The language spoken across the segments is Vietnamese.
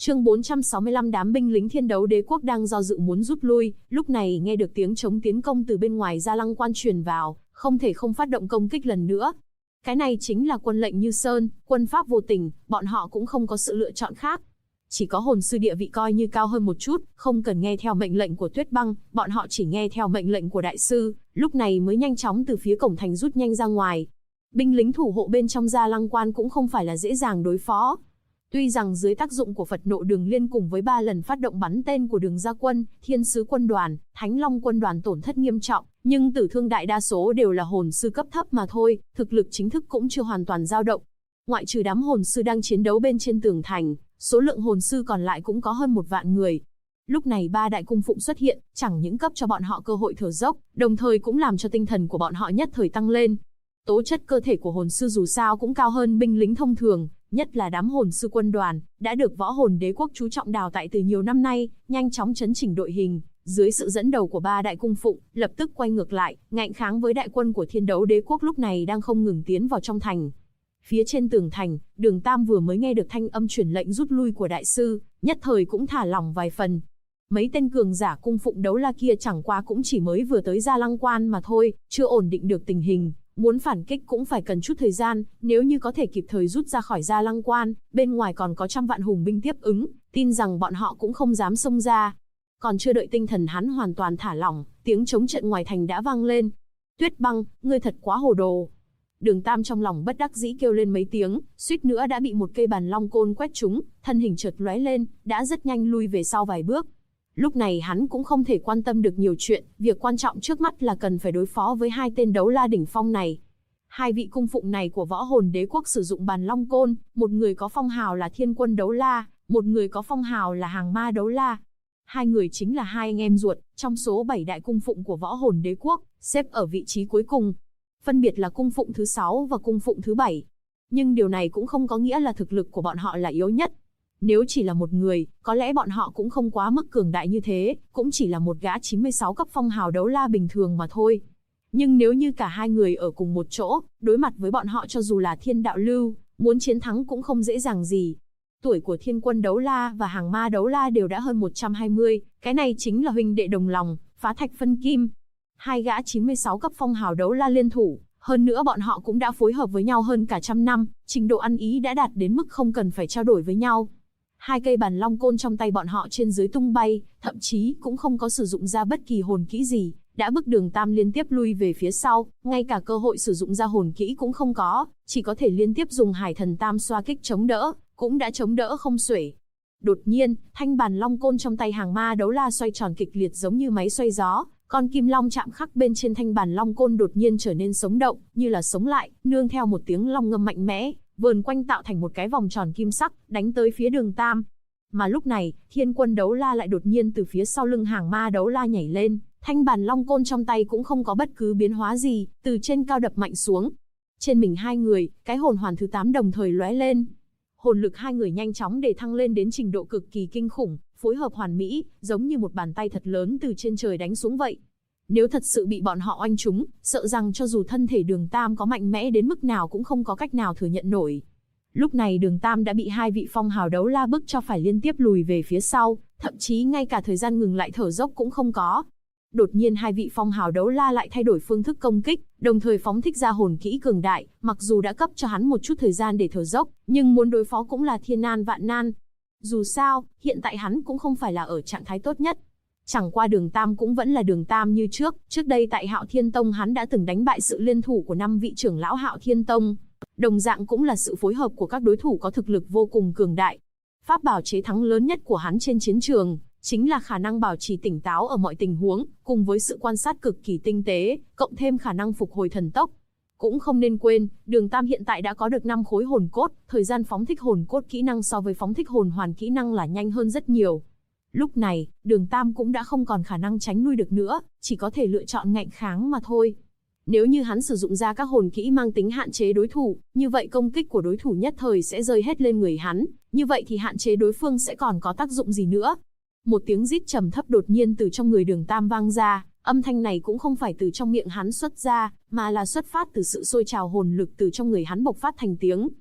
Chương 465 đám binh lính Thiên Đấu Đế quốc đang do dự muốn rút lui, lúc này nghe được tiếng chống tiến công từ bên ngoài Gia Lăng Quan truyền vào, không thể không phát động công kích lần nữa. Cái này chính là quân lệnh Như Sơn, quân pháp vô tình, bọn họ cũng không có sự lựa chọn khác. Chỉ có hồn sư địa vị coi như cao hơn một chút, không cần nghe theo mệnh lệnh của Tuyết Băng, bọn họ chỉ nghe theo mệnh lệnh của đại sư, lúc này mới nhanh chóng từ phía cổng thành rút nhanh ra ngoài. Binh lính thủ hộ bên trong Gia Lăng Quan cũng không phải là dễ dàng đối phó. Tuy rằng dưới tác dụng của Phật Nộ Đường Liên cùng với 3 lần phát động bắn tên của Đường Gia Quân, Thiên Sứ Quân đoàn, Thánh Long Quân đoàn tổn thất nghiêm trọng, nhưng tử thương đại đa số đều là hồn sư cấp thấp mà thôi, thực lực chính thức cũng chưa hoàn toàn dao động. Ngoại trừ đám hồn sư đang chiến đấu bên trên tường thành, số lượng hồn sư còn lại cũng có hơn 1 vạn người. Lúc này 3 đại cung phụng xuất hiện, chẳng những cấp cho bọn họ cơ hội thở dốc, đồng thời cũng làm cho tinh thần của bọn họ nhất thời tăng lên. Tố chất cơ thể của hồn sư dù sao cũng cao hơn binh lính thông thường, nhất là đám hồn sư quân đoàn, đã được Võ Hồn Đế quốc chú trọng đào tạo từ nhiều năm nay, nhanh chóng chấn chỉnh đội hình, dưới sự dẫn đầu của 3 đại cung phụng, lập tức quay ngược lại, ngạnh kháng với đại quân của Thiên Đấu Đế quốc lúc này đang không ngừng tiến vào trong thành. Phía trên tường thành, Đường Tam vừa mới nghe được thanh âm truyền lệnh rút lui của đại sư, nhất thời cũng thả lỏng vài phần. Mấy tên cường giả cung phụng đấu la kia chẳng qua cũng chỉ mới vừa tới Gia Lăng Quan mà thôi, chưa ổn định được tình hình. Muốn phản kích cũng phải cần chút thời gian, nếu như có thể kịp thời rút ra khỏi Gia Lăng Quan, bên ngoài còn có trăm vạn hùng binh tiếp ứng, tin rằng bọn họ cũng không dám xông ra. Còn chưa đợi tinh thần hắn hoàn toàn thả lỏng, tiếng chống trận ngoài thành đã vang lên. Tuyết Băng, ngươi thật quá hồ đồ. Đường Tam trong lòng bất đắc dĩ kêu lên mấy tiếng, suýt nữa đã bị một cây bàn long côn quét trúng, thân hình chợt lóe lên, đã rất nhanh lui về sau vài bước. Lúc này hắn cũng không thể quan tâm được nhiều chuyện, việc quan trọng trước mắt là cần phải đối phó với 2 tên đấu la đỉnh phong này. 2 vị cung phụng này của Võ Hồn Đế quốc sử dụng bàn long côn, một người có phong hào là Thiên Quân đấu la, một người có phong hào là Hàng Ma đấu la. 2 người chính là 2 anh em ruột, trong số 7 đại cung phụng của Võ Hồn Đế quốc, xếp ở vị trí cuối cùng. Phân biệt là cung phụng thứ 6 và cung phụng thứ 7. Nhưng điều này cũng không có nghĩa là thực lực của bọn họ là yếu nhất. Nếu chỉ là một người, có lẽ bọn họ cũng không quá mức cường đại như thế, cũng chỉ là một gã 96 cấp phong hào đấu la bình thường mà thôi. Nhưng nếu như cả 2 người ở cùng một chỗ, đối mặt với bọn họ cho dù là thiên đạo lưu, muốn chiến thắng cũng không dễ dàng gì. Tuổi của Thiên Quân đấu la và Hàng Ma đấu la đều đã hơn 120, cái này chính là huynh đệ đồng lòng, phá thạch phân kim. 2 gã 96 cấp phong hào đấu la liên thủ, hơn nữa bọn họ cũng đã phối hợp với nhau hơn cả trăm năm, trình độ ăn ý đã đạt đến mức không cần phải trao đổi với nhau. 2 cây bàn long côn trong tay bọn họ trên dưới tung bay, thậm chí cũng không có sử dụng ra bất kỳ hồn kỹ gì, đã bức Đường Tam liên tiếp lui về phía sau, ngay cả cơ hội sử dụng ra hồn kỹ cũng không có, chỉ có thể liên tiếp dùng Hải Thần Tam xoa kích chống đỡ, cũng đã chống đỡ không xuể. Đột nhiên, thanh bàn long côn trong tay Hàng Ma đấu la xoay tròn kịch liệt giống như máy xoay gió, con kim long chạm khắc bên trên thanh bàn long côn đột nhiên trở nên sống động, như là sống lại, nương theo một tiếng long ngâm mạnh mẽ, vờn quanh tạo thành một cái vòng tròn kim sắc, đánh tới phía Đường Tam. Mà lúc này, Thiên Quân đấu la lại đột nhiên từ phía sau lưng Hàng Ma đấu la nhảy lên, thanh bàn long côn trong tay cũng không có bất cứ biến hóa gì, từ trên cao đập mạnh xuống. Trên mình 2 người, cái hồn hoàn thứ 8 đồng thời lóe lên. Hồn lực 2 người nhanh chóng để thăng lên đến trình độ cực kỳ kinh khủng, phối hợp hoàn mỹ, giống như một bàn tay thật lớn từ trên trời đánh xuống vậy. Nếu thật sự bị bọn họ oanh trúng, sợ rằng cho dù thân thể Đường Tam có mạnh mẽ đến mức nào cũng không có cách nào thừa nhận nổi. Lúc này Đường Tam đã bị 2 vị phong hào đấu la bức cho phải liên tiếp lùi về phía sau, thậm chí ngay cả thời gian ngừng lại thở dốc cũng không có. Đột nhiên 2 vị phong hào đấu la lại thay đổi phương thức công kích, đồng thời phóng thích ra hồn kỹ cường đại, mặc dù đã cấp cho hắn một chút thời gian để thở dốc, nhưng muốn đối phó cũng là thiên nan vạn nan. Dù sao, hiện tại hắn cũng không phải là ở trạng thái tốt nhất. Chẳng qua Đường Tam cũng vẫn là Đường Tam như trước đây tại Hạo Thiên Tông hắn đã từng đánh bại sự liên thủ của 5 vị trưởng lão Hạo Thiên Tông. Đồng dạng cũng là sự phối hợp của các đối thủ có thực lực vô cùng cường đại. Pháp bảo chế thắng lớn nhất của hắn trên chiến trường, chính là khả năng bảo trì tỉnh táo ở mọi tình huống, cùng với sự quan sát cực kỳ tinh tế, cộng thêm khả năng phục hồi thần tốc. Cũng không nên quên, Đường Tam hiện tại đã có được 5 khối hồn cốt, thời gian phóng thích hồn cốt kỹ năng so với phóng thích hồn hoàn kỹ năng là nhanh hơn rất nhiều. Lúc này, Đường Tam cũng đã không còn khả năng tránh lui được nữa, chỉ có thể lựa chọn ngạnh kháng mà thôi. Nếu như hắn sử dụng ra các hồn kỹ mang tính hạn chế đối thủ, như vậy công kích của đối thủ nhất thời sẽ rơi hết lên người hắn, như vậy thì hạn chế đối phương sẽ còn có tác dụng gì nữa. Một tiếng rít trầm thấp đột nhiên từ trong người Đường Tam vang ra, âm thanh này cũng không phải từ trong miệng hắn xuất ra, mà là xuất phát từ sự sôi trào hồn lực từ trong người hắn bộc phát thành tiếng.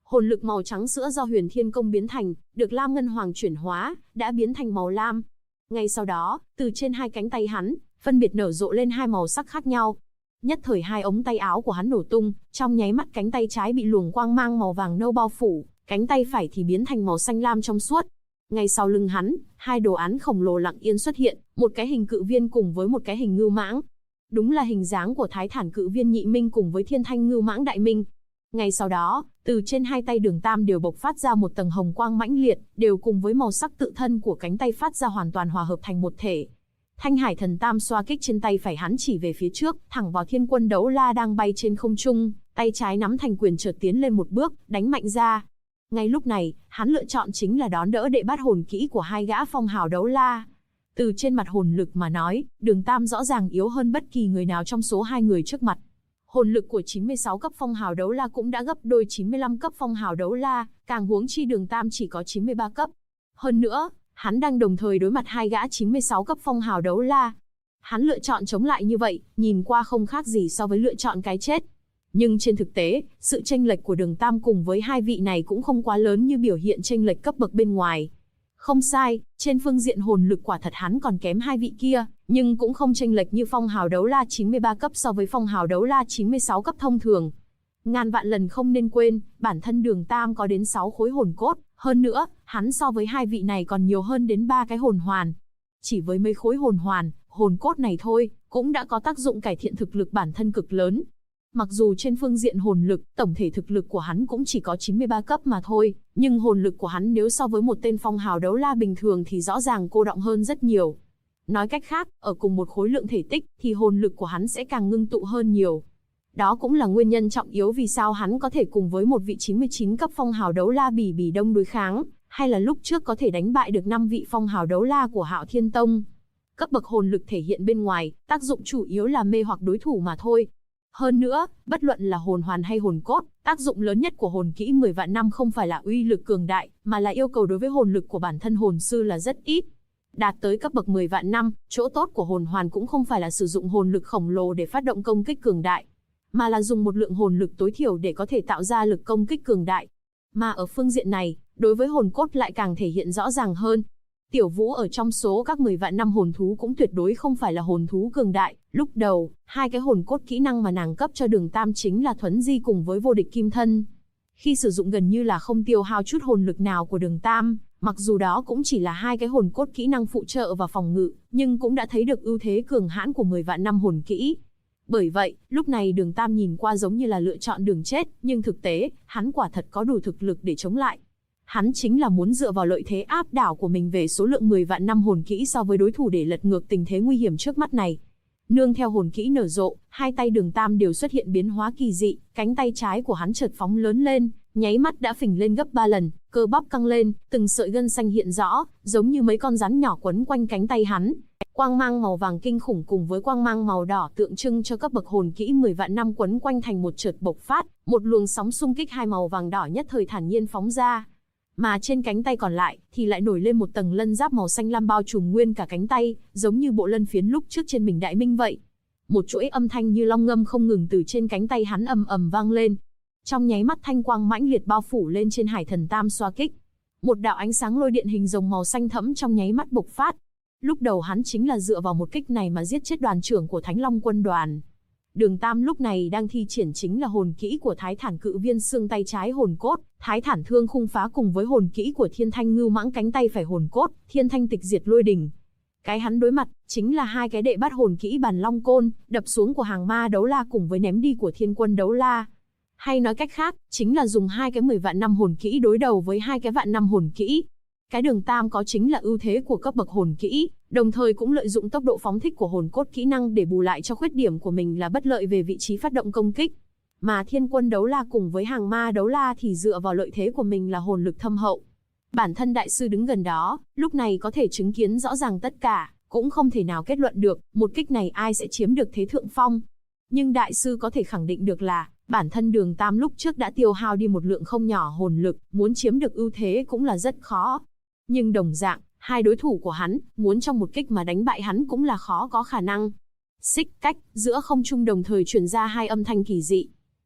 Hồn lực màu trắng sữa do Huyền Thiên Công biến thành, được Lam Ngân Hoàng chuyển hóa, đã biến thành màu lam. Ngay sau đó, từ trên hai cánh tay hắn, phân biệt nở rộ lên hai màu sắc khác nhau. Nhất thời hai ống tay áo của hắn nổ tung, trong nháy mắt cánh tay trái bị luồng quang mang màu vàng nâu bao phủ, cánh tay phải thì biến thành màu xanh lam trong suốt. Ngay sau lưng hắn, hai đồ án khổng lồ lặng yên xuất hiện, một cái hình cự viên cùng với một cái hình ngưu mãng. Đúng là hình dáng của Thái Thản Cự Viên Nhị Minh cùng với Thiên Thanh Ngưu Mãng Đại Minh. Ngay sau đó, từ trên hai tay Đường Tam đều bộc phát ra một tầng hồng quang mãnh liệt, đều cùng với màu sắc tự thân của cánh tay phát ra hoàn toàn hòa hợp thành một thể. Thanh Hải Thần Tam xoa kích trên tay phải hắn chỉ về phía trước, thẳng vào Thiên Quân Đấu La đang bay trên không trung, tay trái nắm thành quyền chợt tiến lên một bước, đánh mạnh ra. Ngay lúc này, hắn lựa chọn chính là đón đỡ đệ bát hồn kỹ của hai gã phong hào đấu la. Từ trên mặt hồn lực mà nói, Đường Tam rõ ràng yếu hơn bất kỳ người nào trong số hai người trước mặt. Hồn lực của 96 cấp phong hào đấu la cũng đã gấp đôi 95 cấp phong hào đấu la, càng huống chi Đường Tam chỉ có 93 cấp. Hơn nữa, hắn đang đồng thời đối mặt hai gã 96 cấp phong hào đấu la. Hắn lựa chọn chống lại như vậy, nhìn qua không khác gì so với lựa chọn cái chết. Nhưng trên thực tế, sự chênh lệch của Đường Tam cùng với hai vị này cũng không quá lớn như biểu hiện chênh lệch cấp bậc bên ngoài. Không sai, trên phương diện hồn lực quả thật hắn còn kém hai vị kia, nhưng cũng không chênh lệch như phong hào đấu la 93 cấp so với phong hào đấu la 96 cấp thông thường. Ngàn vạn lần không nên quên, bản thân Đường Tam có đến 6 khối hồn cốt, hơn nữa, hắn so với hai vị này còn nhiều hơn đến 3 cái hồn hoàn. Chỉ với mấy khối hồn hoàn, hồn cốt này thôi, cũng đã có tác dụng cải thiện thực lực bản thân cực lớn. Mặc dù trên phương diện hồn lực, tổng thể thực lực của hắn cũng chỉ có 93 cấp mà thôi, nhưng hồn lực của hắn nếu so với một tên phong hào đấu la bình thường thì rõ ràng cô đọng hơn rất nhiều. Nói cách khác, ở cùng một khối lượng thể tích, thì hồn lực của hắn sẽ càng ngưng tụ hơn nhiều. Đó cũng là nguyên nhân trọng yếu vì sao hắn có thể cùng với một vị 99 cấp phong hào đấu la Bỉ Bỉ Đông đối kháng, hay là lúc trước có thể đánh bại được 5 vị phong hào đấu la của Hạo Thiên Tông. Cấp bậc hồn lực thể hiện bên ngoài, tác dụng chủ yếu là mê hoặc đối thủ mà thôi. Hơn nữa, bất luận là hồn hoàn hay hồn cốt, tác dụng lớn nhất của hồn kỹ 10 vạn năm không phải là uy lực cường đại, mà là yêu cầu đối với hồn lực của bản thân hồn sư là rất ít. Đạt tới cấp bậc 10 vạn năm, chỗ tốt của hồn hoàn cũng không phải là sử dụng hồn lực khổng lồ để phát động công kích cường đại, mà là dùng một lượng hồn lực tối thiểu để có thể tạo ra lực công kích cường đại. Mà ở phương diện này, đối với hồn cốt lại càng thể hiện rõ ràng hơn. Tiểu Vũ ở trong số các 10 vạn năm hồn thú cũng tuyệt đối không phải là hồn thú cường đại. Lúc đầu, hai cái hồn cốt kỹ năng mà nàng cấp cho Đường Tam chính là Thuấn Di cùng với Vô Địch Kim Thân. Khi sử dụng gần như là không tiêu hao chút hồn lực nào của Đường Tam, mặc dù đó cũng chỉ là hai cái hồn cốt kỹ năng phụ trợ và phòng ngự, nhưng cũng đã thấy được ưu thế cường hãn của 10 vạn năm hồn kỹ. Bởi vậy, lúc này Đường Tam nhìn qua giống như là lựa chọn đường chết, nhưng thực tế, hắn quả thật có đủ thực lực để chống lại. Hắn chính là muốn dựa vào lợi thế áp đảo của mình về số lượng 10 vạn năm hồn kỹ so với đối thủ để lật ngược tình thế nguy hiểm trước mắt này. Nương theo hồn kỹ nở rộ, hai tay Đường Tam đều xuất hiện biến hóa kỳ dị, cánh tay trái của hắn chợt phóng lớn lên, nháy mắt đã phình lên gấp 3 lần, cơ bắp căng lên, từng sợi gân xanh hiện rõ, giống như mấy con rắn nhỏ quấn quanh cánh tay hắn. Quang mang màu vàng kinh khủng cùng với quang mang màu đỏ tượng trưng cho cấp bậc hồn kỹ 10 vạn năm quấn quanh thành một chợt bộc phát, một luồng sóng xung kích hai màu vàng đỏ nhất thời thản nhiên phóng ra. Mà trên cánh tay còn lại thì lại nổi lên một tầng lân giáp màu xanh lam bao trùm nguyên cả cánh tay, giống như bộ lân phiến lúc trước trên mình Đại Minh vậy. Một chuỗi âm thanh như long ngâm không ngừng từ trên cánh tay hắn ầm ầm vang lên. Trong nháy mắt thanh quang mãnh liệt bao phủ lên trên Hải Thần Tam xoa kích. Một đạo ánh sáng lôi điện hình rồng màu xanh thẫm trong nháy mắt bộc phát. Lúc đầu hắn chính là dựa vào một kích này mà giết chết đoàn trưởng của Thánh Long quân đoàn. Đường Tam lúc này đang thi triển chính là hồn kỹ của Thái Thản Cự Viên xương tay trái hồn cốt, Thái Thản Thương Khung Phá cùng với hồn kỹ của Thiên Thanh Ngưu Mãng cánh tay phải hồn cốt, Thiên Thanh Tịch Diệt Lôi Đình. Cái hắn đối mặt chính là hai cái đệ bát hồn kỹ Bàn Long Côn, đập xuống của Hàng Ma Đấu La cùng với ném đi của Thiên Quân Đấu La. Hay nói cách khác, chính là dùng hai cái 10 vạn năm hồn kỹ đối đầu với hai cái vạn năm hồn kỹ. Cái Đường Tam có chính là ưu thế của cấp bậc hồn kỹ, đồng thời cũng lợi dụng tốc độ phóng thích của hồn cốt kỹ năng để bù lại cho khuyết điểm của mình là bất lợi về vị trí phát động công kích. Mà Thiên Quân Đấu La cùng với Hàng Ma Đấu La thì dựa vào lợi thế của mình là hồn lực thâm hậu. Bản thân đại sư đứng gần đó, lúc này có thể chứng kiến rõ ràng tất cả, cũng không thể nào kết luận được một kích này ai sẽ chiếm được thế thượng phong. Nhưng đại sư có thể khẳng định được là bản thân Đường Tam lúc trước đã tiêu hao đi một lượng không nhỏ hồn lực, muốn chiếm được ưu thế cũng là rất khó. Nhưng đồng dạng, hai đối thủ của hắn, muốn trong một kích mà đánh bại hắn cũng là khó có khả năng. Xích cách, giữa không trung đồng thời truyền ra hai âm thanh kỳ dị.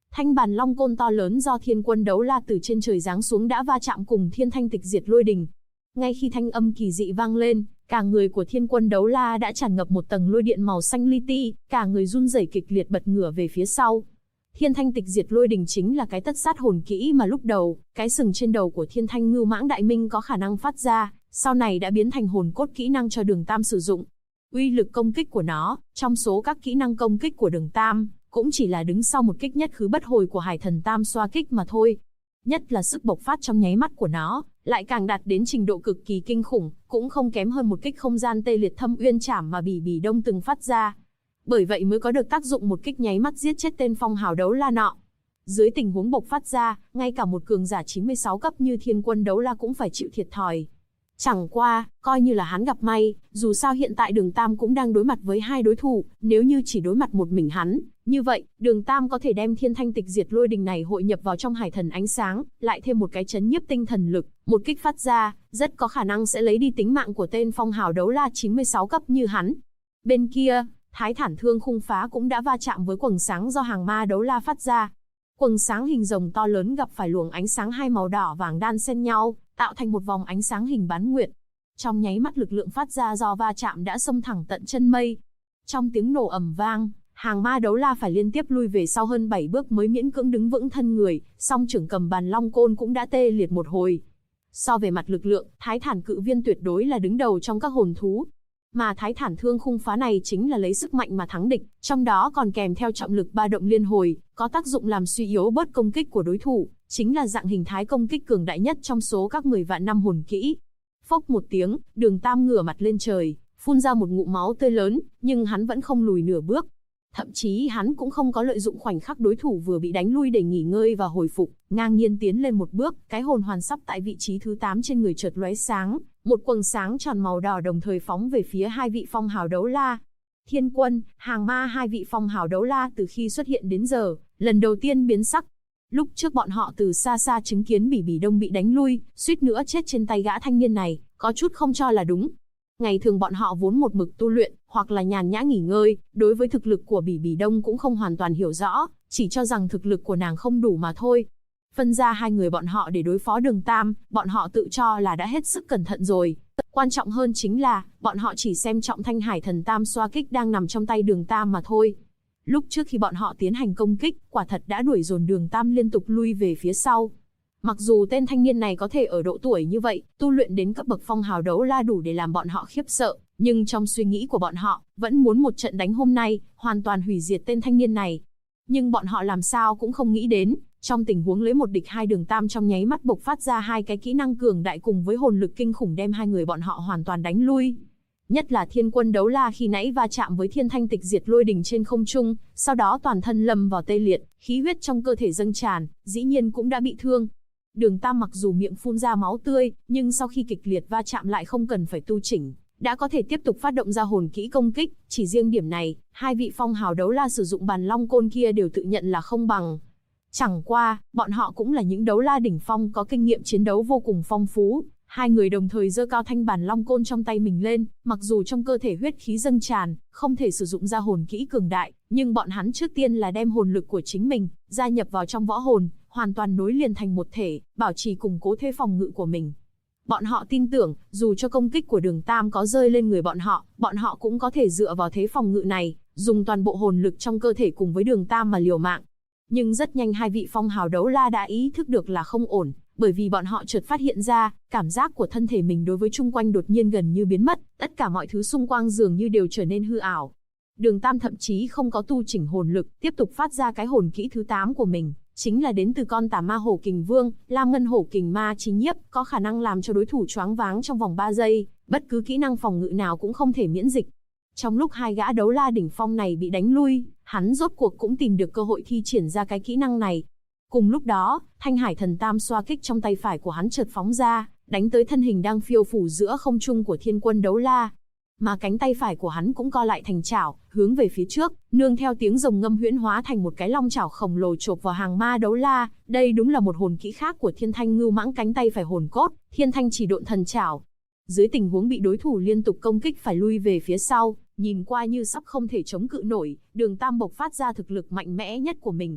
Thanh bàn long côn to lớn do Thiên Quân Đấu La từ trên trời giáng xuống đã va chạm cùng thiên thanh tịch diệt lôi đình. Ngay khi thanh âm kỳ dị vang lên, cả người của Thiên Quân Đấu La đã tràn ngập một tầng lôi điện màu xanh li ti, cả người run rẩy kịch liệt bật ngửa về phía sau. Thiên thanh tịch diệt lôi đình chính là cái tất sát hồn kỹ mà lúc đầu, cái sừng trên đầu của Thiên Thanh Ngưu Mãng Đại Minh có khả năng phát ra, sau này đã biến thành hồn cốt kỹ năng cho Đường Tam sử dụng. Uy lực công kích của nó, trong số các kỹ năng công kích của Đường Tam, cũng chỉ là đứng sau một kích nhất khứ bất hồi của Hải Thần Tam xoa kích mà thôi. Nhất là sức bộc phát trong nháy mắt của nó, lại càng đạt đến trình độ cực kỳ kinh khủng, cũng không kém hơn một kích không gian tê liệt Thâm Uyên Trảm mà Bỉ Bỉ Đông từng phát ra. Bởi vậy mới có được tác dụng một kích nháy mắt giết chết tên phong hào đấu la nọ. Dưới tình huống bộc phát ra, ngay cả một cường giả 96 cấp như Thiên Quân Đấu La cũng phải chịu thiệt thòi. Chẳng qua, coi như là hắn gặp may, dù sao hiện tại Đường Tam cũng đang đối mặt với hai đối thủ, nếu như chỉ đối mặt một mình hắn, như vậy, Đường Tam có thể đem thiên thanh tịch diệt lôi đình này hội nhập vào trong Hải Thần Ánh Sáng, lại thêm một cái chấn nhiếp tinh thần lực, một kích phát ra, rất có khả năng sẽ lấy đi tính mạng của tên phong hào đấu la 96 cấp như hắn. Bên kia, Thái Thản Thương Khung Phá cũng đã va chạm với quầng sáng do Hàng Ma Đấu La phát ra. Quầng sáng hình rồng to lớn gặp phải luồng ánh sáng hai màu đỏ vàng đan xen nhau, tạo thành một vòng ánh sáng hình bán nguyệt. Trong nháy mắt lực lượng phát ra do va chạm đã xông thẳng tận chân mây. Trong tiếng nổ ầm vang, Hàng Ma Đấu La phải liên tiếp lui về sau hơn 7 bước mới miễn cưỡng đứng vững thân người, song trưởng cầm bàn long côn cũng đã tê liệt một hồi. So về mặt lực lượng, Thái Thản Cự Viên tuyệt đối là đứng đầu trong các hồn thú. Mà Thái Thản Thương Khung Phá này chính là lấy sức mạnh mà thắng địch, trong đó còn kèm theo trọng lực ba động liên hồi, có tác dụng làm suy yếu bớt công kích của đối thủ, chính là dạng hình thái công kích cường đại nhất trong số các 10 vạn năm hồn kỹ. Phốc một tiếng, Đường Tam ngửa mặt lên trời, phun ra một ngụm máu tươi lớn, nhưng hắn vẫn không lùi nửa bước. Thậm chí hắn cũng không có lợi dụng khoảnh khắc đối thủ vừa bị đánh lui để nghỉ ngơi và hồi phục, ngang nhiên tiến lên một bước, cái hồn hoàn sắp tại vị trí thứ 8 trên người chợt lóe sáng, một quầng sáng tròn màu đỏ đồng thời phóng về phía hai vị phong hào đấu la. Thiên Quân, Hàng Ma hai vị phong hào đấu la từ khi xuất hiện đến giờ, lần đầu tiên biến sắc. Lúc trước bọn họ từ xa xa chứng kiến Bỉ Bỉ Đông bị đánh lui, suýt nữa chết trên tay gã thanh niên này, có chút không cho là đúng. Ngày thường bọn họ vốn một mực tu luyện, hoặc là nhàn nhã nghỉ ngơi, đối với thực lực của Bỉ Bỉ Đông cũng không hoàn toàn hiểu rõ, chỉ cho rằng thực lực của nàng không đủ mà thôi. Phân ra hai người bọn họ để đối phó Đường Tam, bọn họ tự cho là đã hết sức cẩn thận rồi. Quan trọng hơn chính là, bọn họ chỉ xem trọng thanh Hải Thần Tam xoa kích đang nằm trong tay Đường Tam mà thôi. Lúc trước khi bọn họ tiến hành công kích, quả thật đã đuổi dồn Đường Tam liên tục lui về phía sau. Mặc dù tên thanh niên này có thể ở độ tuổi như vậy, tu luyện đến cấp bậc phong hào đấu la đủ để làm bọn họ khiếp sợ, nhưng trong suy nghĩ của bọn họ, vẫn muốn một trận đánh hôm nay, hoàn toàn hủy diệt tên thanh niên này. Nhưng bọn họ làm sao cũng không nghĩ đến, trong tình huống lấy một địch hai, Đường Tam trong nháy mắt bộc phát ra hai cái kỹ năng cường đại cùng với hồn lực kinh khủng đem hai người bọn họ hoàn toàn đánh lui. Nhất là Thiên Quân Đấu La khi nãy va chạm với thiên thanh tịch diệt lôi đình trên không trung, sau đó toàn thân lâm vào tê liệt, khí huyết trong cơ thể dâng tràn, dĩ nhiên cũng đã bị thương. Đường Tam mặc dù miệng phun ra máu tươi, nhưng sau khi kịch liệt va chạm lại không cần phải tu chỉnh, đã có thể tiếp tục phát động ra hồn kỹ công kích, chỉ riêng điểm này, hai vị phong hào đấu la sử dụng bàn long côn kia đều tự nhận là không bằng. Chẳng qua, bọn họ cũng là những đấu la đỉnh phong có kinh nghiệm chiến đấu vô cùng phong phú. Hai người đồng thời giơ cao thanh bàn long côn trong tay mình lên, mặc dù trong cơ thể huyết khí dâng tràn, không thể sử dụng ra hồn kỹ cường đại, nhưng bọn hắn trước tiên là đem hồn lực của chính mình gia nhập vào trong võ hồn, hoàn toàn nối liền thành một thể, bảo trì củng cố thế phòng ngự của mình. Bọn họ tin tưởng, dù cho công kích của Đường Tam có rơi lên người bọn họ cũng có thể dựa vào thế phòng ngự này, dùng toàn bộ hồn lực trong cơ thể cùng với Đường Tam mà liều mạng. Nhưng rất nhanh hai vị phong hào đấu la đã ý thức được là không ổn, bởi vì bọn họ chợt phát hiện ra, cảm giác của thân thể mình đối với chung quanh đột nhiên gần như biến mất, tất cả mọi thứ xung quanh dường như đều trở nên hư ảo. Đường Tam thậm chí không có tu chỉnh hồn lực, tiếp tục phát ra cái hồn kỹ thứ 8 của mình, chính là đến từ con tà ma hổ kình vương, Lam Ngân Hổ Kình Ma Chí Nhiếp, có khả năng làm cho đối thủ choáng váng trong vòng 3 giây, bất cứ kỹ năng phòng ngự nào cũng không thể miễn dịch. Trong lúc hai gã đấu la đỉnh phong này bị đánh lui, hắn rốt cuộc cũng tìm được cơ hội thi triển ra cái kỹ năng này. Cùng lúc đó, thanh Hải Thần Tam xoa kích trong tay phải của hắn chợt phóng ra, đánh tới thân hình đang phiêu phù giữa không trung của Thiên Quân Đấu La. Mà cánh tay phải của hắn cũng co lại thành chảo, hướng về phía trước, nương theo tiếng rồng ngâm huyễn hóa thành một cái long chảo khổng lồ chộp vào Hàng Ma Đấu La. Đây đúng là một hồn kỹ khác của Thiên Thanh Ngưu Mãng cánh tay phải hồn cốt, Thiên Thanh Chỉ Độn Thần Chảo. Dưới tình huống bị đối thủ liên tục công kích phải lui về phía sau, nhìn qua như sắp không thể chống cự nổi, Đường Tam bộc phát ra thực lực mạnh mẽ nhất của mình.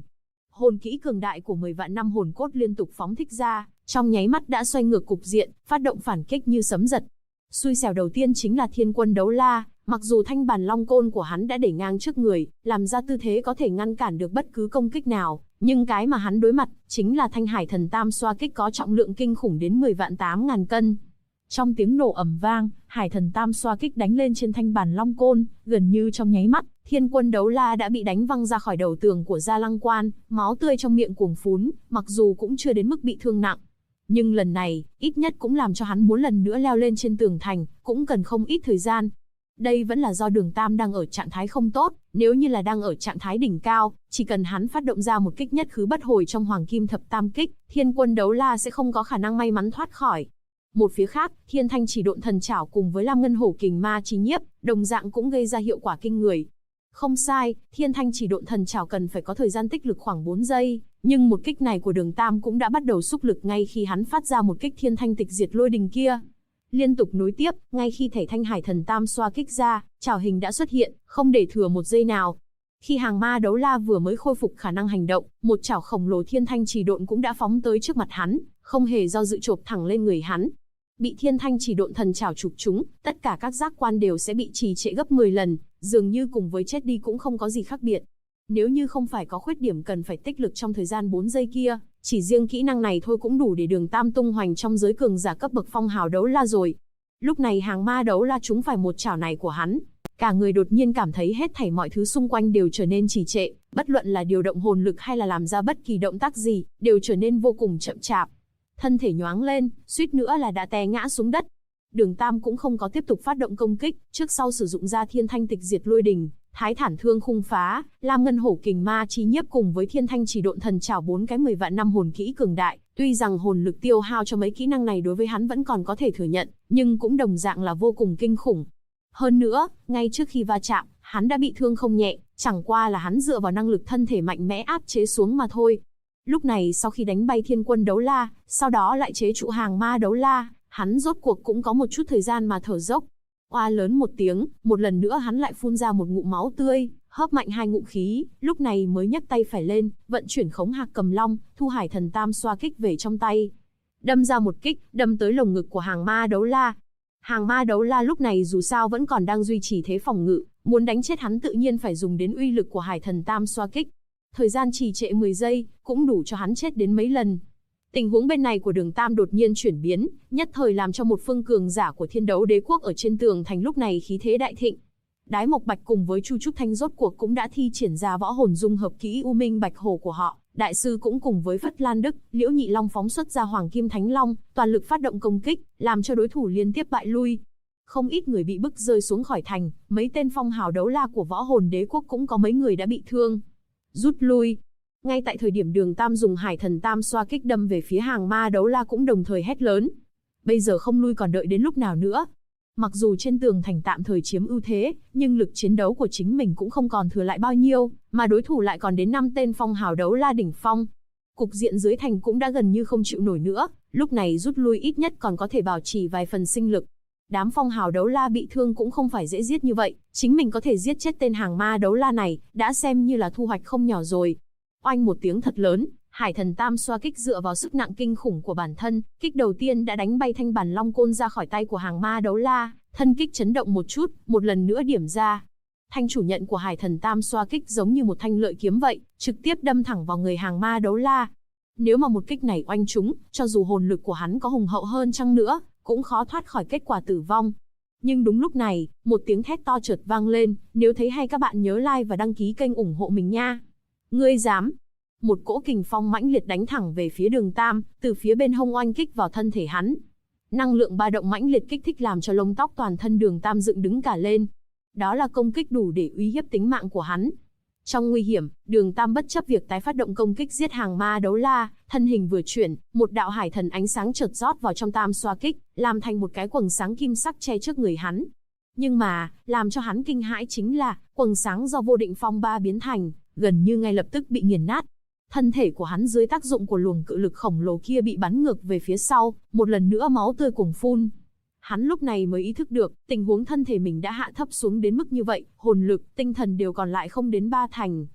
hồn kỹ cường đại của 10 vạn năm hồn cốt liên tục phóng thích ra, trong nháy mắt đã xoay ngược cục diện, phát động phản kích như sấm giật. Xui xẻo đầu tiên chính là Thiên Quân Đấu La, mặc dù thanh bản long côn của hắn đã để ngang trước người, làm ra tư thế có thể ngăn cản được bất cứ công kích nào, nhưng cái mà hắn đối mặt chính là thanh hải thần tam xoa kích có trọng lượng kinh khủng đến 10 vạn 8.000 cân. Trong tiếng nổ ầm vang, hải thần tam xoa kích đánh lên trên thanh bản long côn, gần như trong nháy mắt, Thiên Quân Đấu La đã bị đánh văng ra khỏi đầu tường của Gia Lăng Quan, máu tươi trong miệng cuồng phún, mặc dù cũng chưa đến mức bị thương nặng. Nhưng lần này, ít nhất cũng làm cho hắn muốn lần nữa leo lên trên tường thành, cũng cần không ít thời gian. Đây vẫn là do Đường Tam đang ở trạng thái không tốt, nếu như là đang ở trạng thái đỉnh cao, chỉ cần hắn phát động ra một kích nhất khứ bất hồi trong Hoàng Kim Thập Tam Kích, Thiên Quân Đấu La sẽ không có khả năng may mắn thoát khỏi. Một phía khác, Thiên Thanh Chỉ Độn Thần Chảo cùng với Lam Ngân Hổ Kình Ma Chí Nhiếp, đồng dạng cũng gây ra hiệu quả kinh người. Không sai, Thiên Thanh Chỉ Độn Thần Chảo cần phải có thời gian tích lực khoảng 4 giây, nhưng một kích này của Đường Tam cũng đã bắt đầu xúc lực ngay khi hắn phát ra một kích Thiên Thanh Tịch Diệt Lôi Đình kia. Liên tục nối tiếp, ngay khi thể thanh hải thần tam xoa kích ra, chảo hình đã xuất hiện, không để thừa một giây nào. Khi Hàng Ma Đấu La vừa mới khôi phục khả năng hành động, một chảo khổng lồ Thiên Thanh Chỉ Độn cũng đã phóng tới trước mặt hắn, không hề do dự chộp thẳng lên người hắn. Bị Thiên Thanh Chỉ Độn thần chảo chụp trúng, tất cả các giác quan đều sẽ bị trì trệ gấp 10 lần, dường như cùng với chết đi cũng không có gì khác biệt. Nếu như không phải có khuyết điểm cần phải tích lực trong thời gian 4 giây kia, chỉ riêng kỹ năng này thôi cũng đủ để Đường Tam tung hoành trong giới cường giả cấp bậc phong hào đấu la rồi. Lúc này Hàng Ma Đấu La trúng phải một chảo này của hắn, cả người đột nhiên cảm thấy hết thảy mọi thứ xung quanh đều trở nên trì trệ, bất luận là điều động hồn lực hay là làm ra bất kỳ động tác gì, đều trở nên vô cùng chậm chạp. Thân thể nhoáng lên, suýt nữa là đã té ngã xuống đất. Đường Tam cũng không có tiếp tục phát động công kích, trước sau sử dụng ra Thiên Thanh Tịch Diệt Lôi Đình, Thái Thản Thương Khung Phá, Lam Ngân Hổ Kình Ma Chí Nhiếp cùng với Thiên Thanh Chỉ Độn Thần Chảo 4 cái 10 vạn năm hồn kỹ cường đại, tuy rằng hồn lực tiêu hao cho mấy kỹ năng này đối với hắn vẫn còn có thể thừa nhận, nhưng cũng đồng dạng là vô cùng kinh khủng. Hơn nữa, ngay trước khi va chạm, hắn đã bị thương không nhẹ, chẳng qua là hắn dựa vào năng lực thân thể mạnh mẽ áp chế xuống mà thôi. Lúc này sau khi đánh bay Thiên Quân Đấu La, sau đó lại chế trụ Hàng Ma Đấu La, hắn rốt cuộc cũng có một chút thời gian mà thở dốc. Oa lớn một tiếng, một lần nữa hắn lại phun ra một ngụm máu tươi, hớp mạnh 2 ngụm khí, lúc này mới nhấc tay phải lên, vận chuyển Khống Hạc Cầm Long, thu hải thần tam xoa kích về trong tay. Đâm ra một kích, đâm tới lồng ngực của Hàng Ma Đấu La. Hàng Ma Đấu La lúc này dù sao vẫn còn đang duy trì thế phòng ngự, muốn đánh chết hắn tự nhiên phải dùng đến uy lực của hải thần tam xoa kích. Thời gian trì trệ 10 giây, cũng đủ cho hắn chết đến mấy lần. Tình huống bên này của Đường Tam đột nhiên chuyển biến, nhất thời làm cho một phương cường giả của Thiên Đấu Đế quốc ở trên tường thành lúc này khí thế đại thịnh. Đái Mộc Bạch cùng với Chu Trúc Thanh rốt cuộc cũng đã thi triển ra võ hồn dung hợp kỹ U Minh Bạch Hổ của họ. Đại sư cũng cùng với Phất Lan Đức, Liễu Nhị Long phóng xuất ra Hoàng Kim Thánh Long, toàn lực phát động công kích, làm cho đối thủ liên tiếp bại lui. Không ít người bị bức rơi xuống khỏi thành, mấy tên phong hào đấu la của võ hồn đế quốc cũng có mấy người đã bị thương. Rút lui. Ngay tại thời điểm Đường Tam dùng hải thần tam xoa kích đâm về phía Hàng Ma Đấu La cũng đồng thời hét lớn. Bây giờ không lui còn đợi đến lúc nào nữa. Mặc dù trên tường thành tạm thời chiếm ưu thế, nhưng lực chiến đấu của chính mình cũng không còn thừa lại bao nhiêu, mà đối thủ lại còn đến 5 tên phong hào đấu la đỉnh phong. Cục diện dưới thành cũng đã gần như không chịu nổi nữa, lúc này rút lui ít nhất còn có thể bảo trì vài phần sinh lực. Đám phong hào đấu la bị thương cũng không phải dễ giết như vậy, chính mình có thể giết chết tên Hàng Ma Đấu La này, đã xem như là thu hoạch không nhỏ rồi. Oanh một tiếng thật lớn, hải thần tam xoa kích dựa vào sức nặng kinh khủng của bản thân, kích đầu tiên đã đánh bay thanh bản long côn ra khỏi tay của Hàng Ma Đấu La, thân kích chấn động một chút, một lần nữa điểm ra. Thanh chủ nhận của hải thần tam xoa kích giống như một thanh lợi kiếm vậy, trực tiếp đâm thẳng vào người Hàng Ma Đấu La. Nếu mà một kích này oanh trúng, cho dù hồn lực của hắn có hùng hậu hơn chăng nữa, cũng khó thoát khỏi kết quả tử vong. Nhưng đúng lúc này, một tiếng thét to chợt vang lên, nếu thấy hay các bạn nhớ like và đăng ký kênh ủng hộ mình nha. Ngươi dám? Một cỗ kình phong mãnh liệt đánh thẳng về phía Đường Tam, từ phía bên hông oanh kích vào thân thể hắn. Năng lượng ba động mãnh liệt kích thích làm cho lông tóc toàn thân Đường Tam dựng đứng cả lên. Đó là công kích đủ để uy hiếp tính mạng của hắn. Trong nguy hiểm, Đường Tam bất chấp việc tái phát động công kích giết Hàng Ma Đấu La, thân hình vừa chuyển, một đạo hải thần ánh sáng chợt rót vào trong tam xoa kích, làm thành một cái quầng sáng kim sắc che trước người hắn. Nhưng mà, làm cho hắn kinh hãi chính là, quầng sáng do vô định phong ba biến thành, gần như ngay lập tức bị nghiền nát. Thân thể của hắn dưới tác dụng của luồng cự lực khổng lồ kia bị bắn ngược về phía sau, một lần nữa máu tươi cuồng phun. Hắn lúc này mới ý thức được, tình huống thân thể mình đã hạ thấp xuống đến mức như vậy, hồn lực, tinh thần đều còn lại không đến 3 thành.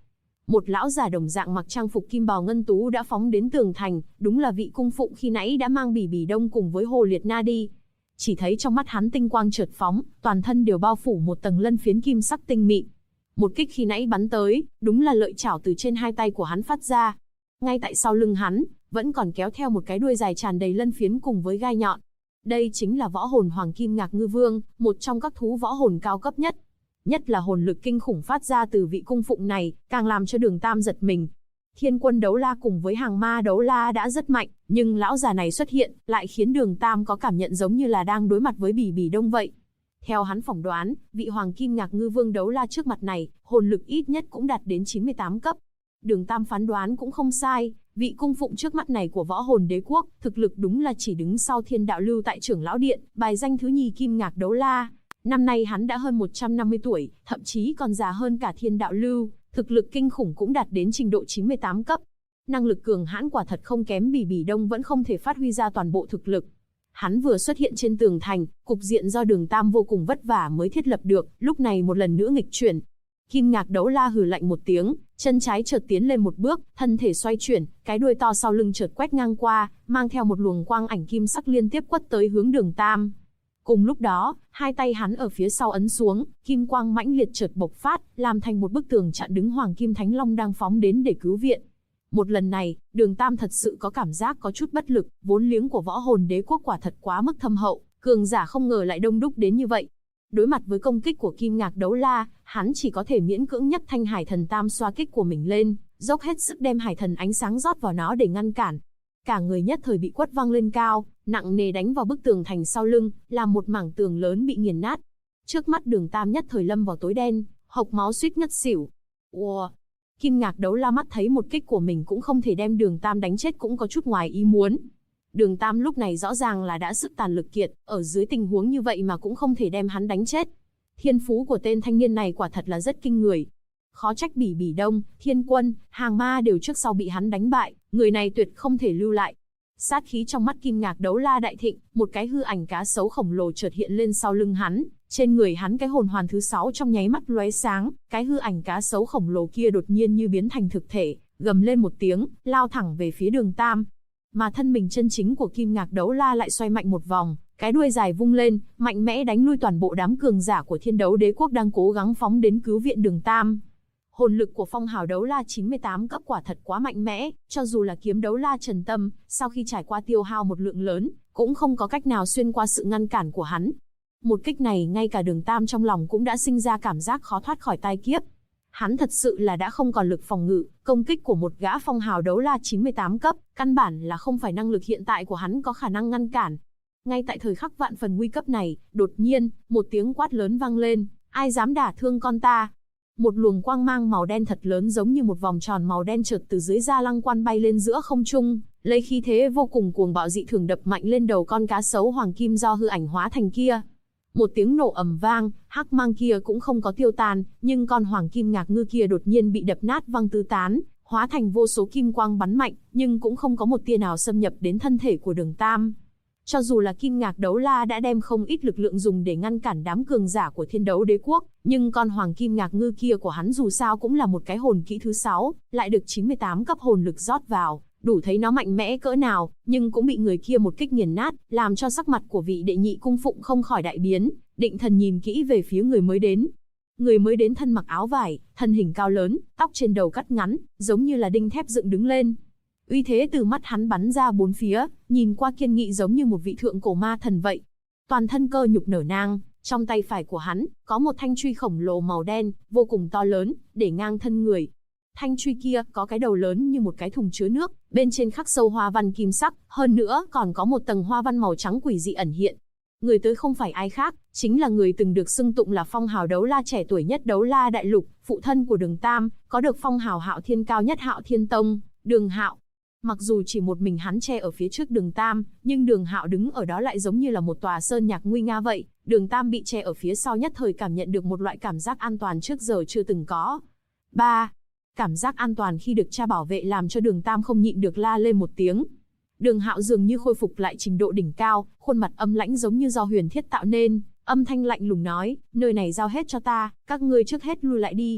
Một lão già đồng dạng mặc trang phục kim bào ngân tú đã phóng đến tường thành, đúng là vị cung phụng khi nãy đã mang Bỉ Bỉ Đông cùng với Hồ Liệt Na đi. Chỉ thấy trong mắt hắn tinh quang chợt phóng, toàn thân đều bao phủ một tầng lân phiến kim sắc tinh mịn. Một kích khi nãy bắn tới, đúng là lợi chảo từ trên hai tay của hắn phát ra. Ngay tại sau lưng hắn, vẫn còn kéo theo một cái đuôi dài tràn đầy lân phiến cùng với gai nhọn. Đây chính là võ hồn Hoàng Kim Ngạc Ngư Vương, một trong các thú võ hồn cao cấp nhất. Nhất là hồn lực kinh khủng phát ra từ vị cung phụng này, càng làm cho Đường Tam giật mình. Thiên Quân Đấu La cùng với Hàng Ma Đấu La đã rất mạnh, nhưng lão già này xuất hiện, lại khiến Đường Tam có cảm nhận giống như là đang đối mặt với Bỉ Bỉ Đông vậy. Theo hắn phỏng đoán, vị Hoàng Kim Ngạc Ngư Vương Đấu La trước mặt này, hồn lực ít nhất cũng đạt đến 98 cấp. Đường Tam phán đoán cũng không sai, vị cung phụng trước mắt này của Võ Hồn Đế Quốc, thực lực đúng là chỉ đứng sau Thiên Đạo Lưu tại Trưởng Lão Điện, bài danh thứ nhì Kim Ngạc Đấu La. Năm nay hắn đã hơn 150 tuổi, thậm chí còn già hơn cả Thiên Đạo Lưu, thực lực kinh khủng cũng đạt đến trình độ 98 cấp. Năng lực cường hãn quả thật không kém Bỉ Bỉ Đông vẫn không thể phát huy ra toàn bộ thực lực. Hắn vừa xuất hiện trên tường thành, cục diện do Đường Tam vô cùng vất vả mới thiết lập được, lúc này một lần nữa nghịch chuyển. Kim Ngạc Đấu La hừ lạnh một tiếng, chân trái chợt tiến lên một bước, thân thể xoay chuyển, cái đuôi to sau lưng chợt quét ngang qua, mang theo một luồng quang ảnh kim sắc liên tiếp quất tới hướng Đường Tam. Cùng lúc đó, hai tay hắn ở phía sau ấn xuống, kim quang mãnh liệt chợt bộc phát, làm thành một bức tường chặn đứng Hoàng Kim Thánh Long đang phóng đến để cứu viện. Một lần này, Đường Tam thật sự có cảm giác có chút bất lực, vốn liếng của Võ Hồn Đế Quốc quả thật quá mức thâm hậu, cường giả không ngờ lại đông đúc đến như vậy. Đối mặt với công kích của Kim Ngạc Đấu La, hắn chỉ có thể miễn cưỡng nhấc thanh Hải Thần Tam xoa kích của mình lên, dốc hết sức đem Hải Thần ánh sáng rót vào nó để ngăn cản. Cả người nhất thời bị quất văng lên cao, nặng nề đánh vào bức tường thành sau lưng, làm một mảng tường lớn bị nghiền nát. Trước mắt Đường Tam nhất thời lâm vào tối đen, hộc máu suýt ngất xỉu. Wow! Kim Ngạc Đấu La mắt thấy một kích của mình cũng không thể đem Đường Tam đánh chết cũng có chút ngoài ý muốn. Đường Tam lúc này rõ ràng là đã sức tàn lực kiệt, ở dưới tình huống như vậy mà cũng không thể đem hắn đánh chết. Thiên phú của tên thanh niên này quả thật là rất kinh người. Khó trách Bỉ Bỉ Đông, Thiên Quân, Hàng Ma đều trước sau bị hắn đánh bại, người này tuyệt không thể lưu lại. Sát khí trong mắt Kim Ngạc Đấu La đại thịnh, một cái hư ảnh cá sấu khổng lồ chợt hiện lên sau lưng hắn, trên người hắn cái hồn hoàn thứ 6 trong nháy mắt lóe sáng, cái hư ảnh cá sấu khổng lồ kia đột nhiên như biến thành thực thể, gầm lên một tiếng, lao thẳng về phía Đường Tam. Mà thân mình chân chính của Kim Ngạc Đấu La lại xoay mạnh một vòng, cái đuôi dài vung lên, mạnh mẽ đánh lui toàn bộ đám cường giả của Thiên Đấu Đế Quốc đang cố gắng phóng đến cứu viện Đường Tam. Hồn lực của Phong Hào Đấu La 98 cấp quả thật quá mạnh mẽ, cho dù là Kiếm Đấu La Trần Tâm, sau khi trải qua tiêu hao một lượng lớn, cũng không có cách nào xuyên qua sự ngăn cản của hắn. Một kích này ngay cả Đường Tam trong lòng cũng đã sinh ra cảm giác khó thoát khỏi tai kiếp. Hắn thật sự là đã không còn lực phòng ngự, công kích của một gã Phong Hào Đấu La 98 cấp, căn bản là không phải năng lực hiện tại của hắn có khả năng ngăn cản. Ngay tại thời khắc vạn phần nguy cấp này, đột nhiên, một tiếng quát lớn vang lên, ai dám đả thương con ta? Một luồng quang mang màu đen thật lớn giống như một vòng tròn màu đen chợt từ dưới Gia Lăng Quan bay lên giữa không trung, lấy khí thế vô cùng cuồng bạo dị thường đập mạnh lên đầu con cá sấu hoàng kim do hư ảnh hóa thành kia. Một tiếng nổ ầm vang, hắc mang kia cũng không có tiêu tan, nhưng con Hoàng Kim Ngạc Ngư kia đột nhiên bị đập nát văng tứ tán, hóa thành vô số kim quang bắn mạnh, nhưng cũng không có một tia nào xâm nhập đến thân thể của Đường Tam. Cho dù là Kim Ngạc Đấu La đã đem không ít lực lượng dùng để ngăn cản đám cường giả của Thiên Đấu Đế Quốc, nhưng con Hoàng Kim Ngạc Ngư kia của hắn dù sao cũng là một cái hồn kỹ thứ 6, lại được 98 cấp hồn lực rót vào, đủ thấy nó mạnh mẽ cỡ nào, nhưng cũng bị người kia một kích nghiền nát, làm cho sắc mặt của vị đệ nhị cung phụng không khỏi đại biến, định thần nhìn kỹ về phía người mới đến. Người mới đến thân mặc áo vải, thân hình cao lớn, tóc trên đầu cắt ngắn, giống như là đinh thép dựng đứng lên. Uy thế từ mắt hắn bắn ra bốn phía, nhìn qua kiên nghị giống như một vị thượng cổ ma thần vậy. Toàn thân cơ nhục nở nang, trong tay phải của hắn, có một thanh truy khổng lồ màu đen, vô cùng to lớn, để ngang thân người. Thanh truy kia có cái đầu lớn như một cái thùng chứa nước, bên trên khắc sâu hoa văn kim sắc, hơn nữa còn có một tầng hoa văn màu trắng quỷ dị ẩn hiện. Người tới không phải ai khác, chính là người từng được xưng tụng là Phong Hào Đấu La trẻ tuổi nhất Đấu La Đại Lục, phụ thân của Đường Tam, có được phong hào Hạo Thiên cao nhất Hạo Thiên Tông, Đường Hạo. Mặc dù chỉ một mình hắn che ở phía trước Đường Tam, nhưng Đường Hạo đứng ở đó lại giống như là một tòa sơn nhạc nguy nga vậy. Đường Tam bị che ở phía sau nhất thời cảm nhận được một loại cảm giác an toàn trước giờ chưa từng có. 3. Cảm giác an toàn khi được cha bảo vệ làm cho Đường Tam không nhịn được la lên một tiếng. Đường Hạo dường như khôi phục lại trình độ đỉnh cao, khuôn mặt âm lãnh giống như do huyền thiết tạo nên, âm thanh lạnh lùng nói, nơi này giao hết cho ta, các ngươi trước hết lui lại đi.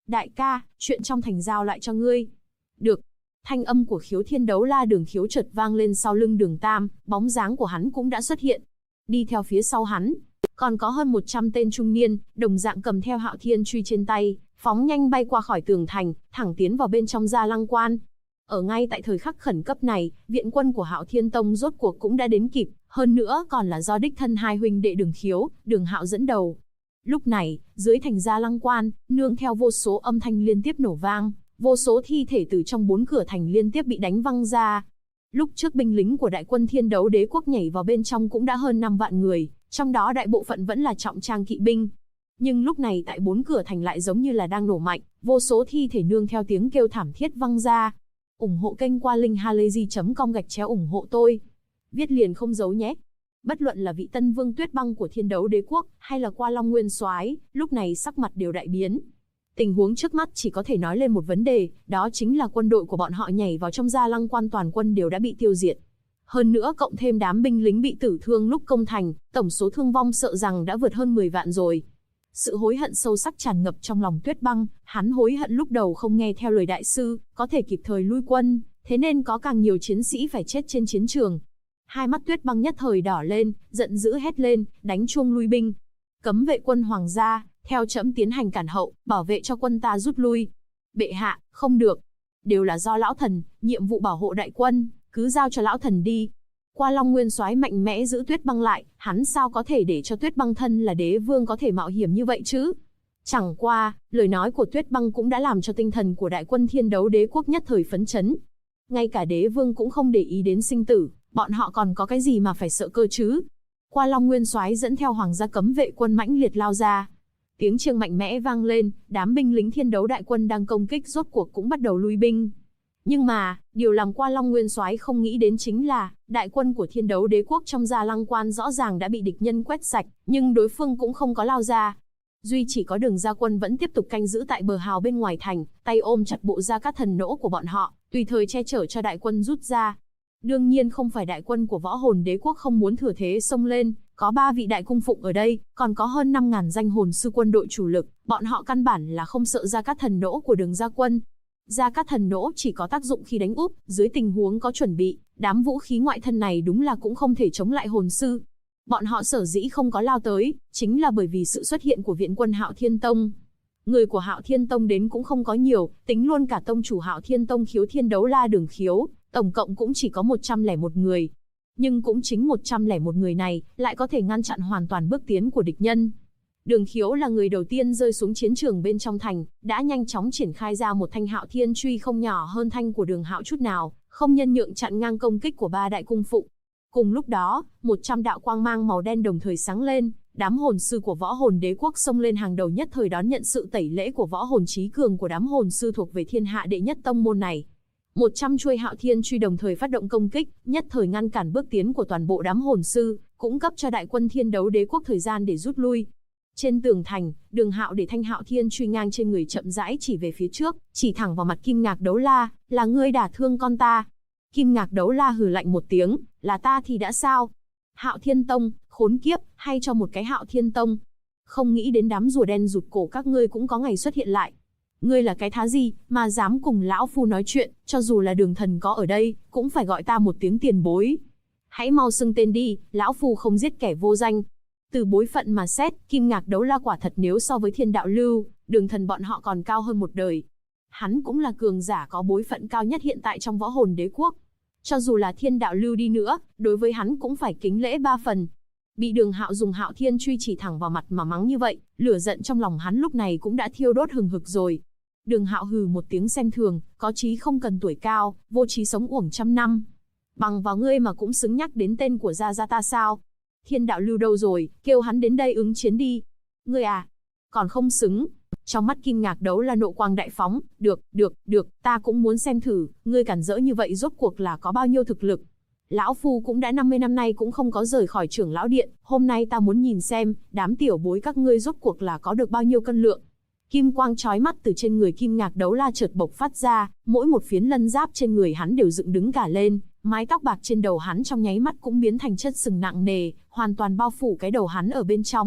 Đại ca, chuyện trong thành giao lại cho ngươi. Được. Thanh âm của Khiếu Thiên Đấu La Đường Khiếu chợt vang lên sau lưng Đường Tam, bóng dáng của hắn cũng đã xuất hiện. Đi theo phía sau hắn, còn có hơn 100 tên trung niên, đồng dạng cầm theo Hạo Thiên truy trên tay, phóng nhanh bay qua khỏi tường thành, thẳng tiến vào bên trong Gia Lăng Quan. Ở ngay tại thời khắc khẩn cấp này, viện quân của Hạo Thiên Tông rốt cuộc cũng đã đến kịp, hơn nữa còn là do đích thân hai huynh đệ Đường Khiếu, Đường Hạo dẫn đầu. Lúc này, dưới thành Gia Lăng Quan, nương theo vô số âm thanh liên tiếp nổ vang, vô số thi thể từ trong 4 cửa thành liên tiếp bị đánh văng ra. Lúc trước binh lính của đại quân Thiên Đấu Đế quốc nhảy vào bên trong cũng đã hơn 5 vạn người, trong đó đại bộ phận vẫn là trọng trang kỵ binh. Nhưng lúc này tại 4 cửa thành lại giống như là đang nổ mạnh, vô số thi thể nương theo tiếng kêu thảm thiết văng ra. Ủng hộ kênh qua link halayzi.com ủng hộ tôi. Viết liền không giấu nhé. Bất luận là vị Tân Vương Tuyết Băng của Thiên Đấu Đế quốc, hay là Qua Long Nguyên Soái, lúc này sắc mặt đều đại biến. Tình huống trước mắt chỉ có thể nói lên một vấn đề, đó chính là quân đội của bọn họ nhảy vào trong Gia Lăng Quan toàn quân đều đã bị tiêu diệt. Hơn nữa cộng thêm đám binh lính bị tử thương lúc công thành, tổng số thương vong sợ rằng đã vượt hơn 10 vạn rồi. Sự hối hận sâu sắc tràn ngập trong lòng Tuyết Băng, hắn hối hận lúc đầu không nghe theo lời đại sư, có thể kịp thời lui quân, thế nên có càng nhiều chiến sĩ phải chết trên chiến trường. Hai mắt Tuyết Băng nhất thời đỏ lên, giận dữ hét lên, đánh chuông lui binh. Cấm vệ quân hoàng gia, theo trẫm tiến hành cản hậu, bảo vệ cho quân ta rút lui. Bệ hạ, không được. Đều là do lão thần, nhiệm vụ bảo hộ đại quân, cứ giao cho lão thần đi. Qua Long Nguyên Soái mạnh mẽ giữ Tuyết Băng lại, hắn sao có thể để cho Tuyết Băng thân là đế vương có thể mạo hiểm như vậy chứ? Chẳng qua, lời nói của Tuyết Băng cũng đã làm cho tinh thần của đại quân Thiên Đấu Đế quốc nhất thời phấn chấn. Ngay cả đế vương cũng không để ý đến sinh tử, bọn họ còn có cái gì mà phải sợ cơ chứ? Qua Long Nguyên Soái dẫn theo hoàng gia cấm vệ quân mãnh liệt lao ra. Tiếng chiêng mạnh mẽ vang lên, đám binh lính Thiên Đấu đại quân đang công kích rốt cuộc cũng bắt đầu lui binh. Nhưng mà, điều làm Qua Long Nguyên Soái không nghĩ đến chính là, đại quân của Thiên Đấu Đế quốc trong Gia Lăng Quan rõ ràng đã bị địch nhân quét sạch, nhưng đối phương cũng không có lao ra. Duy chỉ có Đường gia quân vẫn tiếp tục canh giữ tại bờ hào bên ngoài thành, tay ôm chặt bộ Gia Cát Thần nỗ của bọn họ, tùy thời che chở cho đại quân rút ra. Đương nhiên không phải đại quân của Võ Hồn Đế quốc không muốn thừa thế xông lên, có 3 vị đại cung phụng ở đây, còn có hơn 5.000 danh hồn sư quân đội chủ lực, bọn họ căn bản là không sợ Gia Cát Thần nỗ của Đường gia quân. Gia Cát Thần nỗ chỉ có tác dụng khi đánh úp, dưới tình huống có chuẩn bị, đám vũ khí ngoại thân này đúng là cũng không thể chống lại hồn sư. Bọn họ sở dĩ không có lao tới, chính là bởi vì sự xuất hiện của viện quân Hạo Thiên Tông. Người của Hạo Thiên Tông đến cũng không có nhiều, tính luôn cả tông chủ Hạo Thiên Tông Khiếu Thiên Đấu La Đường Khiếu, tổng cộng cũng chỉ có 101 người. Nhưng cũng chính 101 người này, lại có thể ngăn chặn hoàn toàn bước tiến của địch nhân. Đường Khiếu là người đầu tiên rơi xuống chiến trường bên trong thành, đã nhanh chóng triển khai ra một thanh Hạo Thiên truy không nhỏ hơn thanh của Đường Hạo chút nào, không nhân nhượng chặn ngang công kích của 3 đại cung phụng. Cùng lúc đó, 100 đạo quang mang màu đen đồng thời sáng lên, đám hồn sư của Võ Hồn Đế quốc xông lên hàng đầu nhất thời đón nhận sự tẩy lễ của võ hồn chí cường của đám hồn sư thuộc về thiên hạ đệ nhất tông môn này. 100 chuôi Hạo Thiên truy đồng thời phát động công kích, nhất thời ngăn cản bước tiến của toàn bộ đám hồn sư, cũng cấp cho đại quân Thiên Đấu Đế quốc thời gian để rút lui. Trên tường thành, Đường Hạo để thanh Hạo Thiên truy ngang trên người chậm rãi chỉ về phía trước, chỉ thẳng vào mặt Kim Ngạc Đấu La, là ngươi đả thương con ta. Kim Ngạc Đấu La hừ lạnh một tiếng, là ta thì đã sao? Hạo Thiên Tông, khốn kiếp, hay cho một cái Hạo Thiên Tông. Không nghĩ đến đám rùa đen rụt cổ các ngươi cũng có ngày xuất hiện lại. Ngươi là cái thá gì, mà dám cùng lão phu nói chuyện, cho dù là Đường thần có ở đây, cũng phải gọi ta một tiếng tiền bối. Hãy mau xưng tên đi, lão phu không giết kẻ vô danh. Từ bối phận mà xét, Kim Ngạc Đấu La quả thật nếu so với Thiên Đạo Lưu, Đường thần bọn họ còn cao hơn một đời. Hắn cũng là cường giả có bối phận cao nhất hiện tại trong Võ Hồn Đế quốc. Cho dù là Thiên Đạo Lưu đi nữa, đối với hắn cũng phải kính lễ 3 phần. Bị Đường Hạo dùng Hạo Thiên truy chỉ thẳng vào mặt mà mắng như vậy, lửa giận trong lòng hắn lúc này cũng đã thiêu đốt hừng hực rồi. Đường Hạo hừ một tiếng xem thường, có chí không cần tuổi cao, vô chí sống uổng trăm năm. Bằng vào ngươi mà cũng xứng nhắc đến tên của gia gia ta sao? Thiên Đạo Lưu đâu rồi, kêu hắn đến đây ứng chiến đi. Ngươi à, còn không xứng. Trong mắt Kim Ngạc Đấu La nộ quang đại phóng, được, ta cũng muốn xem thử, ngươi cản rỡ như vậy rốt cuộc là có bao nhiêu thực lực. Lão phu cũng đã 50 năm nay cũng không có rời khỏi trưởng lão điện, hôm nay ta muốn nhìn xem, đám tiểu bối các ngươi rốt cuộc là có được bao nhiêu cân lượng. Kim quang chói mắt từ trên người Kim Ngạc Đấu La chợt bộc phát ra, mỗi một phiến lân giáp trên người hắn đều dựng đứng cả lên, mái tóc bạc trên đầu hắn trong nháy mắt cũng biến thành chất sừng nặng nề, hoàn toàn bao phủ cái đầu hắn ở bên trong.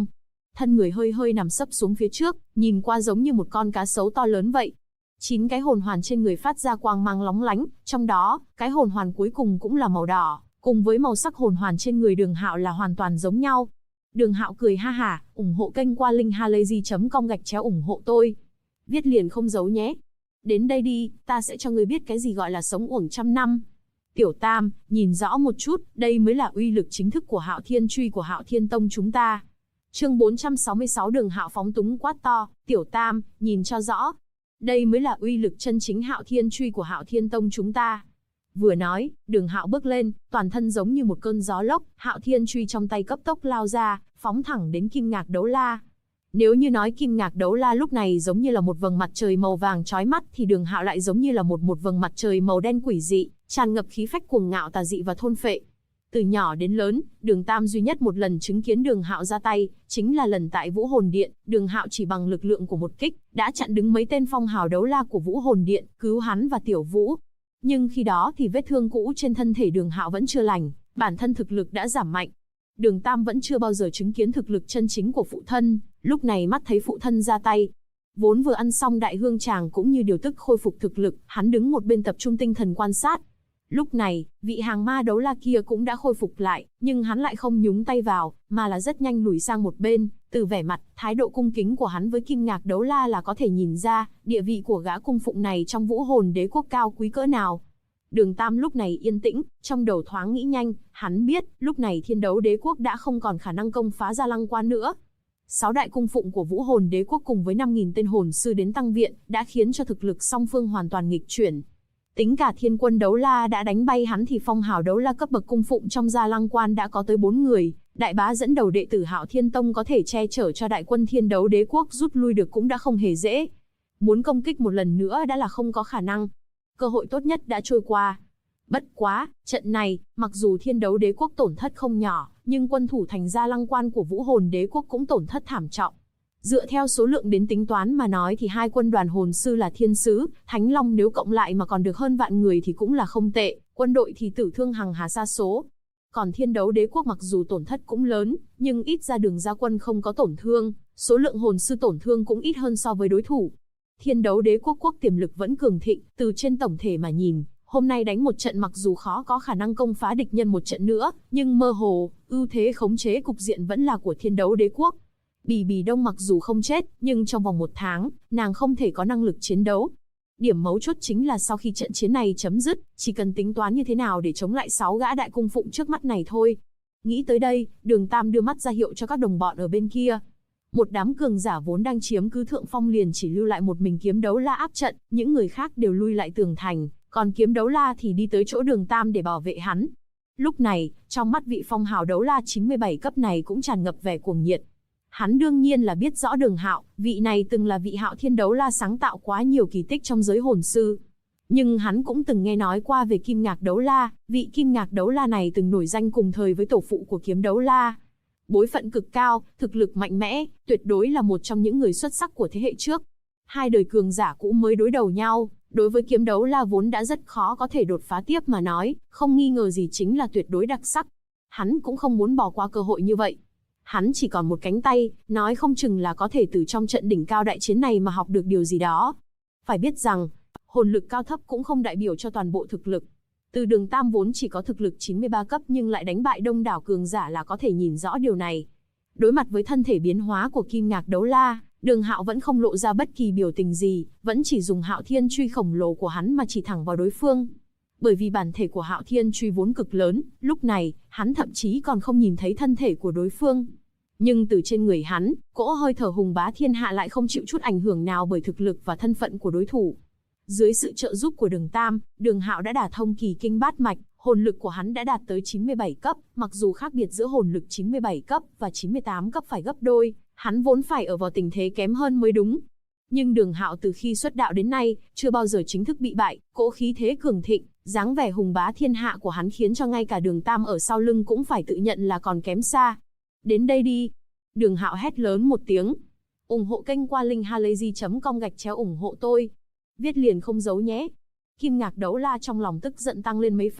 Thân người hơi hơi nằm sấp xuống phía trước, nhìn qua giống như một con cá sấu to lớn vậy. 9 cái hồn hoàn trên người phát ra quang mang lóng lánh, trong đó, cái hồn hoàn cuối cùng cũng là màu đỏ, cùng với màu sắc hồn hoàn trên người Đường Hạo là hoàn toàn giống nhau. Đường Hạo cười ha hả, ủng hộ kênh qua linkhalazy.com ủng hộ tôi. Viết liền không giấu nhé. Đến đây đi, ta sẽ cho ngươi biết cái gì gọi là sống uổng trăm năm. Tiểu Tam, nhìn rõ một chút, đây mới là uy lực chính thức của Hạo Thiên Truy của Hạo Thiên Tông chúng ta. Chương 466 Đường Hạo phóng túng quát to, Tiểu Tam, nhìn cho rõ. Đây mới là uy lực chân chính Hạo Thiên Truy của Hạo Thiên Tông chúng ta. Vừa nói, Đường Hạo bước lên, toàn thân giống như một cơn gió lốc, Hạo Thiên Truy trong tay cấp tốc lao ra, phóng thẳng đến Kim Ngạc Đấu La. Nếu như nói Kim Ngạc Đấu La lúc này giống như là một vầng mặt trời màu vàng chói mắt thì Đường Hạo lại giống như là một vầng mặt trời màu đen quỷ dị, tràn ngập khí phách cuồng ngạo tà dị và thôn phệ. Từ nhỏ đến lớn, Đường Tam duy nhất một lần chứng kiến Đường Hạo ra tay, chính là lần tại Vũ Hồn Điện, Đường Hạo chỉ bằng lực lượng của một kích, đã chặn đứng mấy tên phong hào đấu la của Vũ Hồn Điện, cứu hắn và Tiểu Vũ. Nhưng khi đó thì vết thương cũ trên thân thể Đường Hạo vẫn chưa lành, bản thân thực lực đã giảm mạnh. Đường Tam vẫn chưa bao giờ chứng kiến thực lực chân chính của phụ thân, lúc này mắt thấy phụ thân ra tay. Vốn vừa ăn xong đại hương tràng cũng như điều tức khôi phục thực lực, hắn đứng một bên tập trung tinh thần quan sát. Lúc này, vị hàng ma đấu la kia cũng đã khôi phục lại, nhưng hắn lại không nhúng tay vào, mà là rất nhanh lùi sang một bên, từ vẻ mặt, thái độ cung kính của hắn với Kim Ngạc Đấu La là có thể nhìn ra, địa vị của gã cung phụng này trong Vũ Hồn Đế quốc cao quý cỡ nào. Đường Tam lúc này yên tĩnh, trong đầu thoáng nghĩ nhanh, hắn biết, lúc này Thiên Đấu Đế quốc đã không còn khả năng công phá Gia Lăng Quan nữa. 6 đại cung phụng của Vũ Hồn Đế quốc cùng với 5.000 tên hồn sư đến tăng viện, đã khiến cho thực lực song phương hoàn toàn nghịch chuyển. Tính cả Thiên Quân Đấu La đã đánh bay hắn thì phong hào đấu la cấp bậc cung phụng trong Gia Lăng Quan đã có tới 4 người, đại bá dẫn đầu đệ tử Hạo Thiên Tông có thể che chở cho đại quân Thiên Đấu Đế quốc rút lui được cũng đã không hề dễ. Muốn công kích một lần nữa đã là không có khả năng. Cơ hội tốt nhất đã trôi qua. Bất quá, trận này, mặc dù Thiên Đấu Đế quốc tổn thất không nhỏ, nhưng quân thủ thành Gia Lăng Quan của Vũ Hồn Đế quốc cũng tổn thất thảm trọng. Dựa theo số lượng đến tính toán mà nói thì hai quân đoàn hồn sư là Thiên Sứ, Thánh Long nếu cộng lại mà còn được hơn vạn người thì cũng là không tệ, quân đội thì tử thương hằng hà sa số. Còn Thiên Đấu Đế quốc mặc dù tổn thất cũng lớn, nhưng ít ra Đường ra quân không có tổn thương, số lượng hồn sư tổn thương cũng ít hơn so với đối thủ. Thiên Đấu Đế quốc tiềm lực vẫn cường thịnh, từ trên tổng thể mà nhìn, hôm nay đánh một trận mặc dù khó có khả năng công phá địch nhân một trận nữa, nhưng mơ hồ, ưu thế khống chế cục diện vẫn là của Thiên Đấu Đế quốc. Bì Bì Đông mặc dù không chết, nhưng trong vòng 1 tháng, nàng không thể có năng lực chiến đấu. Điểm mấu chốt chính là sau khi trận chiến này chấm dứt, chỉ cần tính toán như thế nào để chống lại 6 gã đại cung phụng trước mắt này thôi. Nghĩ tới đây, Đường Tam đưa mắt ra hiệu cho các đồng bọn ở bên kia. Một đám cường giả vốn đang chiếm cứ thượng phong liền chỉ lưu lại một mình Kiếm Đấu La áp trận, những người khác đều lui lại tường thành, còn Kiếm Đấu La thì đi tới chỗ Đường Tam để bảo vệ hắn. Lúc này, trong mắt vị phong hào đấu la 97 cấp này cũng tràn ngập vẻ cuồng nhiệt. Hắn đương nhiên là biết rõ Đường Hạo, vị này từng là vị Hạo Thiên Đấu La sáng tạo quá nhiều kỳ tích trong giới hồn sư. Nhưng hắn cũng từng nghe nói qua về Kim Ngạc Đấu La, vị Kim Ngạc Đấu La này từng nổi danh cùng thời với tổ phụ của Kiếm Đấu La. Bối phận cực cao, thực lực mạnh mẽ, tuyệt đối là một trong những người xuất sắc của thế hệ trước. Hai đời cường giả cũ mới đối đầu nhau, đối với Kiếm Đấu La vốn đã rất khó có thể đột phá tiếp mà nói, không nghi ngờ gì chính là tuyệt đối đặc sắc. Hắn cũng không muốn bỏ qua cơ hội như vậy. Hắn chỉ còn một cánh tay, nói không chừng là có thể từ trong trận đỉnh cao đại chiến này mà học được điều gì đó. Phải biết rằng, hồn lực cao thấp cũng không đại biểu cho toàn bộ thực lực. Từ Đường Tam vốn chỉ có thực lực 93 cấp nhưng lại đánh bại đông đảo cường giả là có thể nhìn rõ điều này. Đối mặt với thân thể biến hóa của Kim Ngạc Đấu La, Đường Hạo vẫn không lộ ra bất kỳ biểu tình gì, vẫn chỉ dùng Hạo Thiên Truy khổng lồ của hắn mà chỉ thẳng vào đối phương. Bởi vì bản thể của Hạo Thiên Truy vốn cực lớn, lúc này, hắn thậm chí còn không nhìn thấy thân thể của đối phương. Nhưng từ trên người hắn, cỗ hơi thở hùng bá thiên hạ lại không chịu chút ảnh hưởng nào bởi thực lực và thân phận của đối thủ. Dưới sự trợ giúp của Đường Tam, Đường Hạo đã đả thông kỳ kinh bát mạch, hồn lực của hắn đã đạt tới 97 cấp, mặc dù khác biệt giữa hồn lực 97 cấp và 98 cấp phải gấp đôi, hắn vốn phải ở vào tình thế kém hơn mới đúng. Nhưng Đường Hạo từ khi xuất đạo đến nay, chưa bao giờ chính thức bị bại, cỗ khí thế cường thịnh, dáng vẻ hùng bá thiên hạ của hắn khiến cho ngay cả Đường Tam ở sau lưng cũng phải tự nhận là còn kém xa. Đến đây đi. Đường Hạo hét lớn một tiếng. Ủng hộ kênh qua linkhalazy.com ủng hộ tôi. Viết liền không giấu nhé. Kim Ngạc Đấu La trong lòng tức giận tăng lên mấy phần.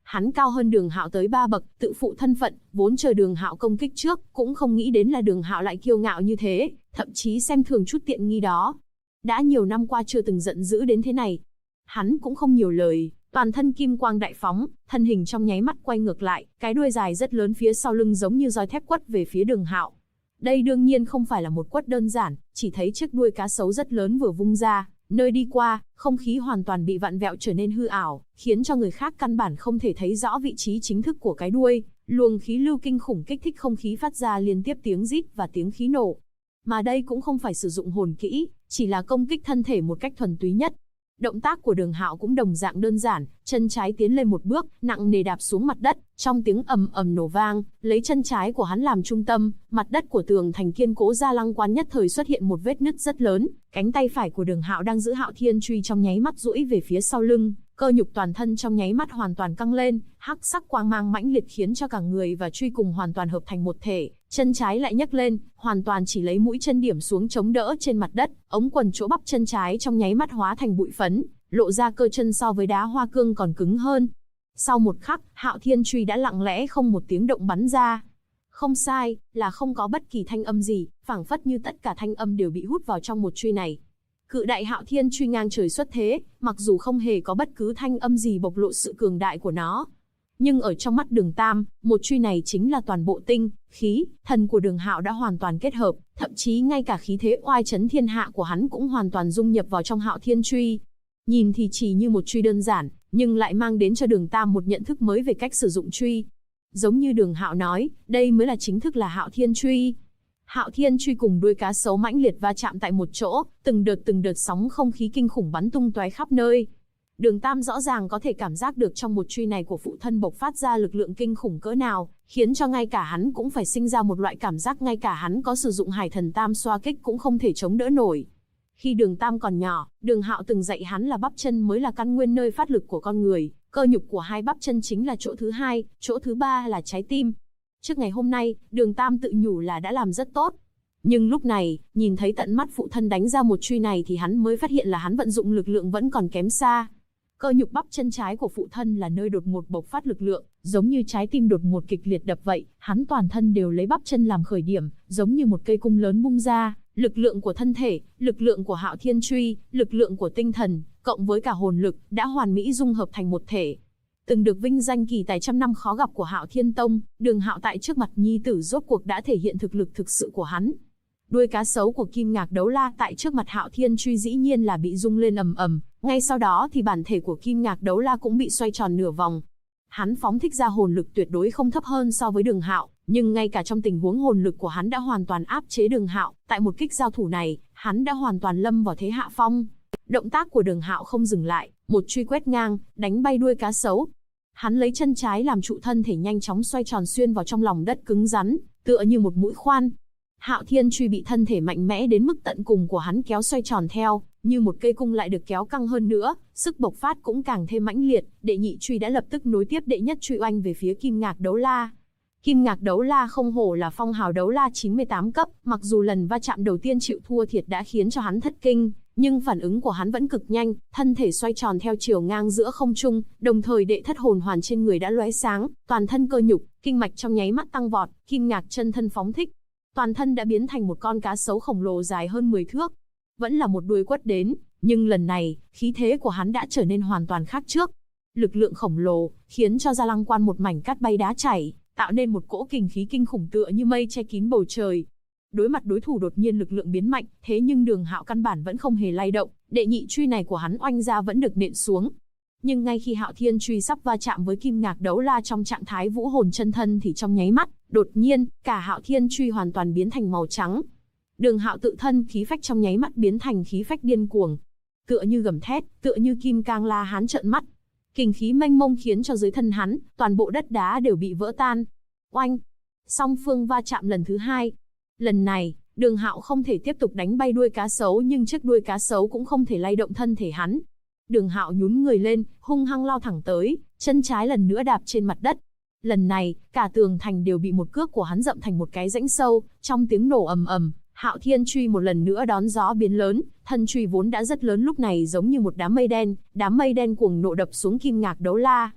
Hắn cao hơn Đường Hạo tới 3 bậc, tự phụ thân phận, vốn chờ Đường Hạo công kích trước, cũng không nghĩ đến là Đường Hạo lại kiêu ngạo như thế, thậm chí xem thường chút tiện nghi đó. Đã nhiều năm qua chưa từng giận dữ đến thế này. Hắn cũng không nhiều lời, toàn thân kim quang đại phóng, thân hình trong nháy mắt quay ngược lại, cái đuôi dài rất lớn phía sau lưng giống như roi thép quất về phía Đường Hạo. Đây đương nhiên không phải là một quất đơn giản, chỉ thấy chiếc đuôi cá sấu rất lớn vừa vung ra, nơi đi qua, không khí hoàn toàn bị vặn vẹo trở nên hư ảo, khiến cho người khác căn bản không thể thấy rõ vị trí chính thức của cái đuôi. Luồng khí lưu kinh khủng kích thích không khí phát ra liên tiếp tiếng rít và tiếng khí nổ. Mà đây cũng không phải sử dụng hồn kỹ, chỉ là công kích thân thể một cách thuần túy nhất. Động tác của Đường Hạo cũng đồng dạng đơn giản, chân trái tiến lên một bước, nặng nề đạp xuống mặt đất, trong tiếng ầm ầm nổ vang, lấy chân trái của hắn làm trung tâm, mặt đất của tường thành kiên cố Gia Lăng Quan nhất thời xuất hiện một vết nứt rất lớn, cánh tay phải của Đường Hạo đang giữ Hạo Thiên Truy trong nháy mắt duỗi về phía sau lưng, cơ nhục toàn thân trong nháy mắt hoàn toàn căng lên, hắc sắc quang mang mãnh liệt khiến cho cả người và truy cùng hoàn toàn hợp thành một thể, chân trái lại nhấc lên, hoàn toàn chỉ lấy mũi chân điểm xuống chống đỡ trên mặt đất, ống quần chỗ bắp chân trái trong nháy mắt hóa thành bụi phấn, lộ ra cơ chân so với đá hoa cương còn cứng hơn. Sau một khắc, Hạo Thiên Truy đã lặng lẽ không một tiếng động bắn ra. Không sai, là không có bất kỳ thanh âm gì, phảng phất như tất cả thanh âm đều bị hút vào trong một truy này. Cự đại Hạo Thiên Truy ngang trời xuất thế, mặc dù không hề có bất cứ thanh âm gì bộc lộ sự cường đại của nó, nhưng ở trong mắt Đường Tam, một truy này chính là toàn bộ tinh, khí, thần của Đường Hạo đã hoàn toàn kết hợp, thậm chí ngay cả khí thế oai chấn thiên hạ của hắn cũng hoàn toàn dung nhập vào trong Hạo Thiên Truy. Nhìn thì chỉ như một truy đơn giản, nhưng lại mang đến cho Đường Tam một nhận thức mới về cách sử dụng truy. Giống như Đường Hạo nói, đây mới là chính thức là Hạo Thiên Truy. Hạo Thiên Truy cùng đuôi cá sấu mãnh liệt va chạm tại một chỗ, từng đợt sóng không khí kinh khủng bắn tung tóe khắp nơi. Đường Tam rõ ràng có thể cảm giác được trong một truy này của phụ thân bộc phát ra lực lượng kinh khủng cỡ nào, khiến cho ngay cả hắn cũng phải sinh ra một loại cảm giác ngay cả hắn có sử dụng Hải Thần Tam xoa kích cũng không thể chống đỡ nổi. Khi Đường Tam còn nhỏ, Đường Hạo từng dạy hắn là bắp chân mới là căn nguyên nơi phát lực của con người, cơ nhục của hai bắp chân chính là chỗ thứ hai, chỗ thứ ba là trái tim. Trước ngày hôm nay, Đường Tam tự nhủ là đã làm rất tốt. Nhưng lúc này, nhìn thấy tận mắt phụ thân đánh ra một truy này thì hắn mới phát hiện là hắn vận dụng lực lượng vẫn còn kém xa. Cơ nhục bắp chân trái của phụ thân là nơi đột ngột bộc phát lực lượng, giống như trái tim đột ngột kịch liệt đập vậy, hắn toàn thân đều lấy bắp chân làm khởi điểm, giống như một cây cung lớn bung ra, lực lượng của thân thể, lực lượng của Hạo Thiên Truy, lực lượng của tinh thần, cộng với cả hồn lực, đã hoàn mỹ dung hợp thành một thể. Từng được vinh danh kỳ tài trăm năm khó gặp của Hạo Thiên Tông, Đường Hạo tại trước mặt nhi tử rốt cuộc đã thể hiện thực lực thực sự của hắn. Đuôi cá sấu của Kim Ngạc Đấu La tại trước mặt Hạo Thiên Truy dĩ nhiên là bị rung lên ầm ầm, ngay sau đó thì bản thể của Kim Ngạc Đấu La cũng bị xoay tròn nửa vòng. Hắn phóng thích ra hồn lực tuyệt đối không thấp hơn so với Đường Hạo, nhưng ngay cả trong tình huống hồn lực của hắn đã hoàn toàn áp chế Đường Hạo, tại một kích giao thủ này, hắn đã hoàn toàn lâm vào thế hạ phong. Động tác của Đường Hạo không dừng lại, một truy quét ngang, đánh bay đuôi cá sấu. Hắn lấy chân trái làm trụ thân thể nhanh chóng xoay tròn xuyên vào trong lòng đất cứng rắn, tựa như một mũi khoan. Hạo Thiên Truy bị thân thể mạnh mẽ đến mức tận cùng của hắn kéo xoay tròn theo, như một cây cung lại được kéo căng hơn nữa, sức bộc phát cũng càng thêm mãnh liệt, đệ nhị truy đã lập tức nối tiếp đệ nhất truy oanh về phía Kim Ngạc Đấu La. Kim Ngạc Đấu La không hổ là phong hào đấu la 98 cấp, mặc dù lần va chạm đầu tiên chịu thua thiệt đã khiến cho hắn thất kinh, nhưng phản ứng của hắn vẫn cực nhanh, thân thể xoay tròn theo chiều ngang giữa không trung, đồng thời đệ thất hồn hoàn trên người đã lóe sáng, toàn thân cơ nhục, kinh mạch trong nháy mắt tăng vọt, Kim Ngạc chân thân phóng thích. Toàn thân đã biến thành một con cá sấu khổng lồ dài hơn 10 thước. Vẫn là một đuôi quất đến, nhưng lần này, khí thế của hắn đã trở nên hoàn toàn khác trước. Lực lượng khổng lồ, khiến cho Gia Lăng Quan một mảnh cát bay đá chảy, tạo nên một cỗ kình khí kinh khủng tựa như mây che kín bầu trời. Đối mặt đối thủ đột nhiên lực lượng biến mạnh, thế nhưng Đường Hạo căn bản vẫn không hề lay động, đệ nhị truy này của hắn oanh ra vẫn được nện xuống. Nhưng ngay khi Hạo Thiên Truy sắp va chạm với Kim Ngạc Đấu La trong trạng thái vũ hồn chân thân thì trong nháy mắt, đột nhiên, cả Hạo Thiên Truy hoàn toàn biến thành màu trắng. Đường Hạo tự thân khí phách trong nháy mắt biến thành khí phách điên cuồng, tựa như gầm thét, tựa như kim cang la hán trợn mắt. Kình khí mênh mông khiến cho dưới thân hắn, toàn bộ đất đá đều bị vỡ tan. Oanh! Song phương va chạm lần thứ hai. Lần này, Đường Hạo không thể tiếp tục đánh bay đuôi cá sấu nhưng chiếc đuôi cá sấu cũng không thể lay động thân thể hắn. Đường Hạo nhún người lên, hung hăng lao thẳng tới, chân trái lần nữa đạp trên mặt đất. Lần này, cả tường thành đều bị một cước của hắn dậm thành một cái rãnh sâu, trong tiếng nổ ầm ầm, Hạo Thiên Truy một lần nữa đón gió biến lớn, thân truy vốn đã rất lớn lúc này giống như một đám mây đen cuồng nộ đập xuống Kim Ngạc Đấu La.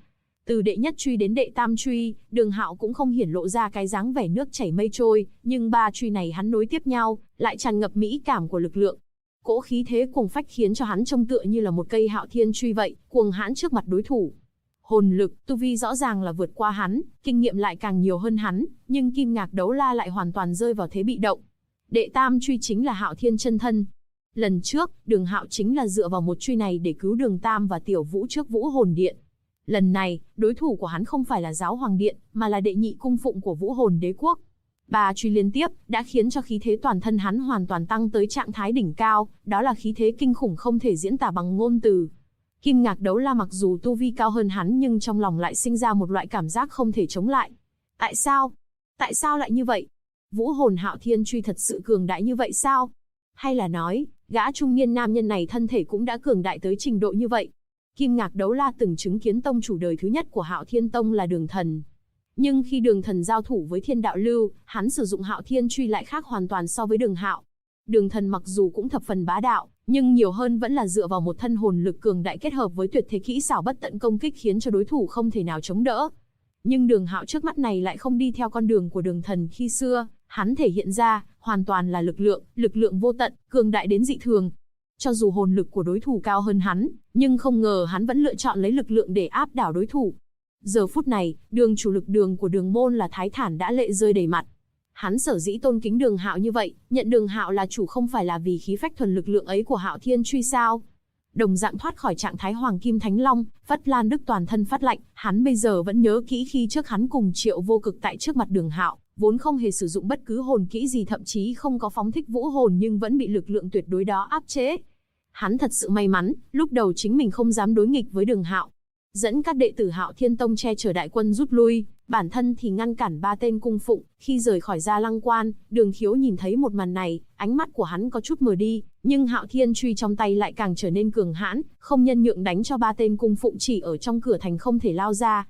Từ đệ nhất truy đến đệ tam truy, Đường Hạo cũng không hiển lộ ra cái dáng vẻ nước chảy mây trôi, nhưng 3 truy này hắn nối tiếp nhau, lại tràn ngập mỹ cảm của lực lượng. Cỗ khí thế cuồng phách khiến cho hắn trông tựa như là một cây Hạo Thiên truy vậy, cuồng hãn trước mặt đối thủ. Hồn lực, tu vi rõ ràng là vượt qua hắn, kinh nghiệm lại càng nhiều hơn hắn, nhưng Kim Ngạc Đấu La lại hoàn toàn rơi vào thế bị động. Đệ tam truy chính là Hạo Thiên chân thân. Lần trước, Đường Hạo chính là dựa vào một truy này để cứu Đường Tam và Tiểu Vũ trước Vũ Hồn Điện. Lần này, đối thủ của hắn không phải là Giáo Hoàng Điện, mà là đệ nhị cung phụng của Vũ Hồn Đế Quốc. 3 truy liên tiếp đã khiến cho khí thế toàn thân hắn hoàn toàn tăng tới trạng thái đỉnh cao, đó là khí thế kinh khủng không thể diễn tả bằng ngôn từ. Kim Ngạc Đấu La mặc dù tu vi cao hơn hắn nhưng trong lòng lại sinh ra một loại cảm giác không thể chống lại. Tại sao? Tại sao lại như vậy? Vũ Hồn Hạo Thiên truy thật sự cường đại như vậy sao? Hay là nói, gã trung niên nam nhân này thân thể cũng đã cường đại tới trình độ như vậy? Kim Ngạc Đấu La từng chứng kiến tông chủ đời thứ nhất của Hạo Thiên Tông là Đường Thần. Nhưng khi Đường Thần giao thủ với Thiên Đạo Lưu, hắn sử dụng Hạo Thiên truy lại khác hoàn toàn so với Đường Hạo. Đường Thần mặc dù cũng thập phần bá đạo, nhưng nhiều hơn vẫn là dựa vào một thân hồn lực cường đại kết hợp với tuyệt thế kỹ xảo bất tận công kích khiến cho đối thủ không thể nào chống đỡ. Nhưng Đường Hạo trước mắt này lại không đi theo con đường của Đường Thần khi xưa, hắn thể hiện ra hoàn toàn là lực lượng vô tận, cường đại đến dị thường. Cho dù hồn lực của đối thủ cao hơn hắn, nhưng không ngờ hắn vẫn lựa chọn lấy lực lượng để áp đảo đối thủ. Giờ phút này, Đường chủ lực Đường của Đường môn là Thái Thản đã lệ rơi đầy mặt. Hắn sở dĩ tôn kính Đường Hạo như vậy, nhận Đường Hạo là chủ không phải là vì khí phách thuần lực lượng ấy của Hạo Thiên truy sao? Đồng dạng thoát khỏi trạng thái Hoàng Kim Thánh Long, Phất Lan Đức toàn thân phát lạnh, hắn bây giờ vẫn nhớ kỹ khi trước hắn cùng Triệu Vô Cực tại trước mặt Đường Hạo, vốn không hề sử dụng bất cứ hồn kỹ gì, thậm chí không có phóng thích vũ hồn nhưng vẫn bị lực lượng tuyệt đối đó áp chế. Hắn thật sự may mắn, lúc đầu chính mình không dám đối nghịch với Đường Hạo. Dẫn các đệ tử Hạo Thiên Tông che chở đại quân rút lui, bản thân thì ngăn cản 3 tên cung phụng. Khi rời khỏi Gia Lăng Quan, Đường Khiếu nhìn thấy một màn này, ánh mắt của hắn có chút mờ đi, nhưng Hạo Thiên truy trong tay lại càng trở nên cường hãn, không nhân nhượng đánh cho 3 tên cung phụng chỉ ở trong cửa thành không thể lao ra.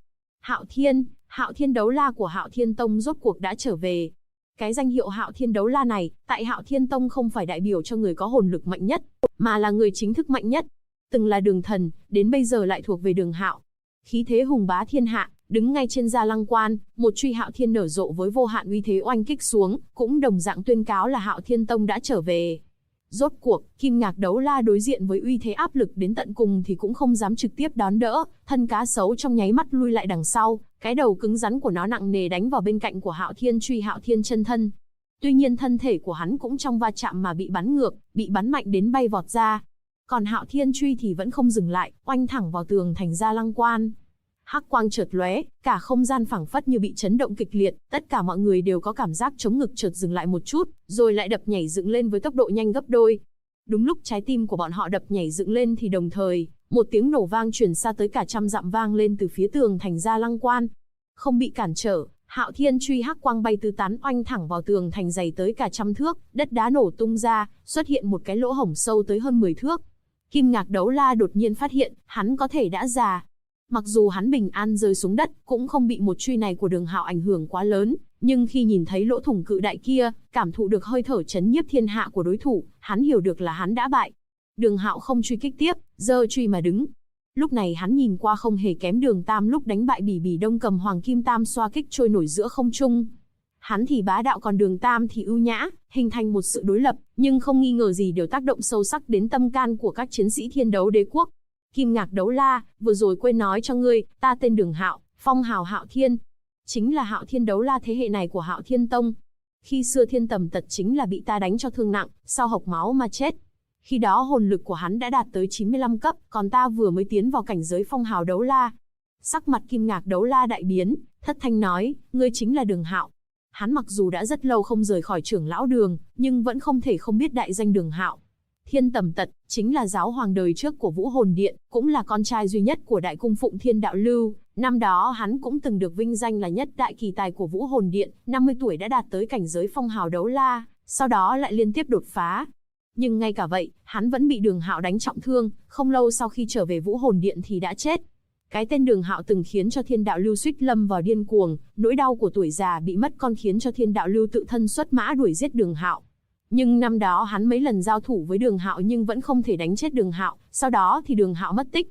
Hạo Thiên Đấu La của Hạo Thiên Tông rốt cuộc đã trở về. Cái danh hiệu Hạo Thiên Đấu La này, tại Hạo Thiên Tông không phải đại biểu cho người có hồn lực mạnh nhất, mà là người chính thức mạnh nhất. Từng là Đường Thần, đến bây giờ lại thuộc về Đường Hạo. Khí thế hùng bá thiên hạ, đứng ngay trên Gia Lăng Quan, một truy Hạo Thiên nở rộ với vô hạn uy thế oanh kích xuống, cũng đồng dạng tuyên cáo là Hạo Thiên Tông đã trở về. Rốt cuộc, Kim Ngạc Đấu La đối diện với uy thế áp lực đến tận cùng thì cũng không dám trực tiếp đón đỡ, thân cá sấu trong nháy mắt lui lại đằng sau, cái đầu cứng rắn của nó nặng nề đánh vào bên cạnh của Hạo Thiên truy Hạo Thiên chân thân. Tuy nhiên thân thể của hắn cũng trong va chạm mà bị bắn ngược, bị bắn mạnh đến bay vọt ra. Còn Hạo Thiên truy thì vẫn không dừng lại, oanh thẳng vào tường thành Gia Lăng Quan. Hắc quang chợt lóe, cả không gian phảng phất như bị chấn động kịch liệt, tất cả mọi người đều có cảm giác chống ngực chợt dừng lại một chút, rồi lại đập nhảy dựng lên với tốc độ nhanh gấp đôi. Đúng lúc trái tim của bọn họ đập nhảy dựng lên thì đồng thời, một tiếng nổ vang truyền xa tới cả trăm dặm vang lên từ phía tường thành Gia Lăng Quan. Không bị cản trở, Hạo Thiên truy hắc quang bay tứ tán oanh thẳng vào tường thành dày tới cả trăm thước, đất đá nổ tung ra, xuất hiện một cái lỗ hổng sâu tới hơn 10 thước. Kim Ngạc Đấu La đột nhiên phát hiện, hắn có thể đã già. Mặc dù hắn bình an rơi xuống đất, cũng không bị một truy này của Đường Hạo ảnh hưởng quá lớn, nhưng khi nhìn thấy lỗ thủng cự đại kia, cảm thụ được hơi thở chấn nhiếp thiên hạ của đối thủ, hắn hiểu được là hắn đã bại. Đường Hạo không truy kích tiếp, giơ truy mà đứng. Lúc này hắn nhìn qua không hề kém Đường Tam lúc đánh bại Bỉ Bỉ Đông cầm Hoàng Kim Tam xoa kích trôi nổi giữa không trung. Hắn thì bá đạo còn Đường Tam thì ưu nhã, hình thành một sự đối lập, nhưng không nghi ngờ gì đều tác động sâu sắc đến tâm can của các chiến sĩ Thiên Đấu Đế Quốc. Kim Ngạc Đấu La, vừa rồi quên nói cho ngươi, ta tên Đường Hạo, phong hào Hạo Thiên. Chính là Hạo Thiên Đấu La thế hệ này của Hạo Thiên Tông. Khi xưa Thiên Tầm Tật chính là bị ta đánh cho thương nặng, sau hộc máu mà chết. Khi đó hồn lực của hắn đã đạt tới 95 cấp, còn ta vừa mới tiến vào cảnh giới phong hào Đấu La. Sắc mặt Kim Ngạc Đấu La đại biến, thất thanh nói, ngươi chính là Đường Hạo. Hắn mặc dù đã rất lâu không rời khỏi trưởng lão Đường, nhưng vẫn không thể không biết đại danh Đường Hạo. Thiên Tầm Tật chính là giáo hoàng đời trước của Vũ Hồn Điện, cũng là con trai duy nhất của đại cung phụng Thiên Đạo Lưu. Năm đó hắn cũng từng được vinh danh là nhất đại kỳ tài của Vũ Hồn Điện, 50 tuổi đã đạt tới cảnh giới phong hào Đấu La, sau đó lại liên tiếp đột phá. Nhưng ngay cả vậy, hắn vẫn bị Đường Hạo đánh trọng thương, không lâu sau khi trở về Vũ Hồn Điện thì đã chết. Cái tên Đường Hạo từng khiến cho Thiên Đạo Lưu suýt lâm vào điên cuồng, nỗi đau của tuổi già bị mất con khiến cho Thiên Đạo Lưu tự thân xuất mã đuổi giết Đường Hạo. Nhưng năm đó hắn mấy lần giao thủ với Đường Hạo nhưng vẫn không thể đánh chết Đường Hạo, sau đó thì Đường Hạo mất tích.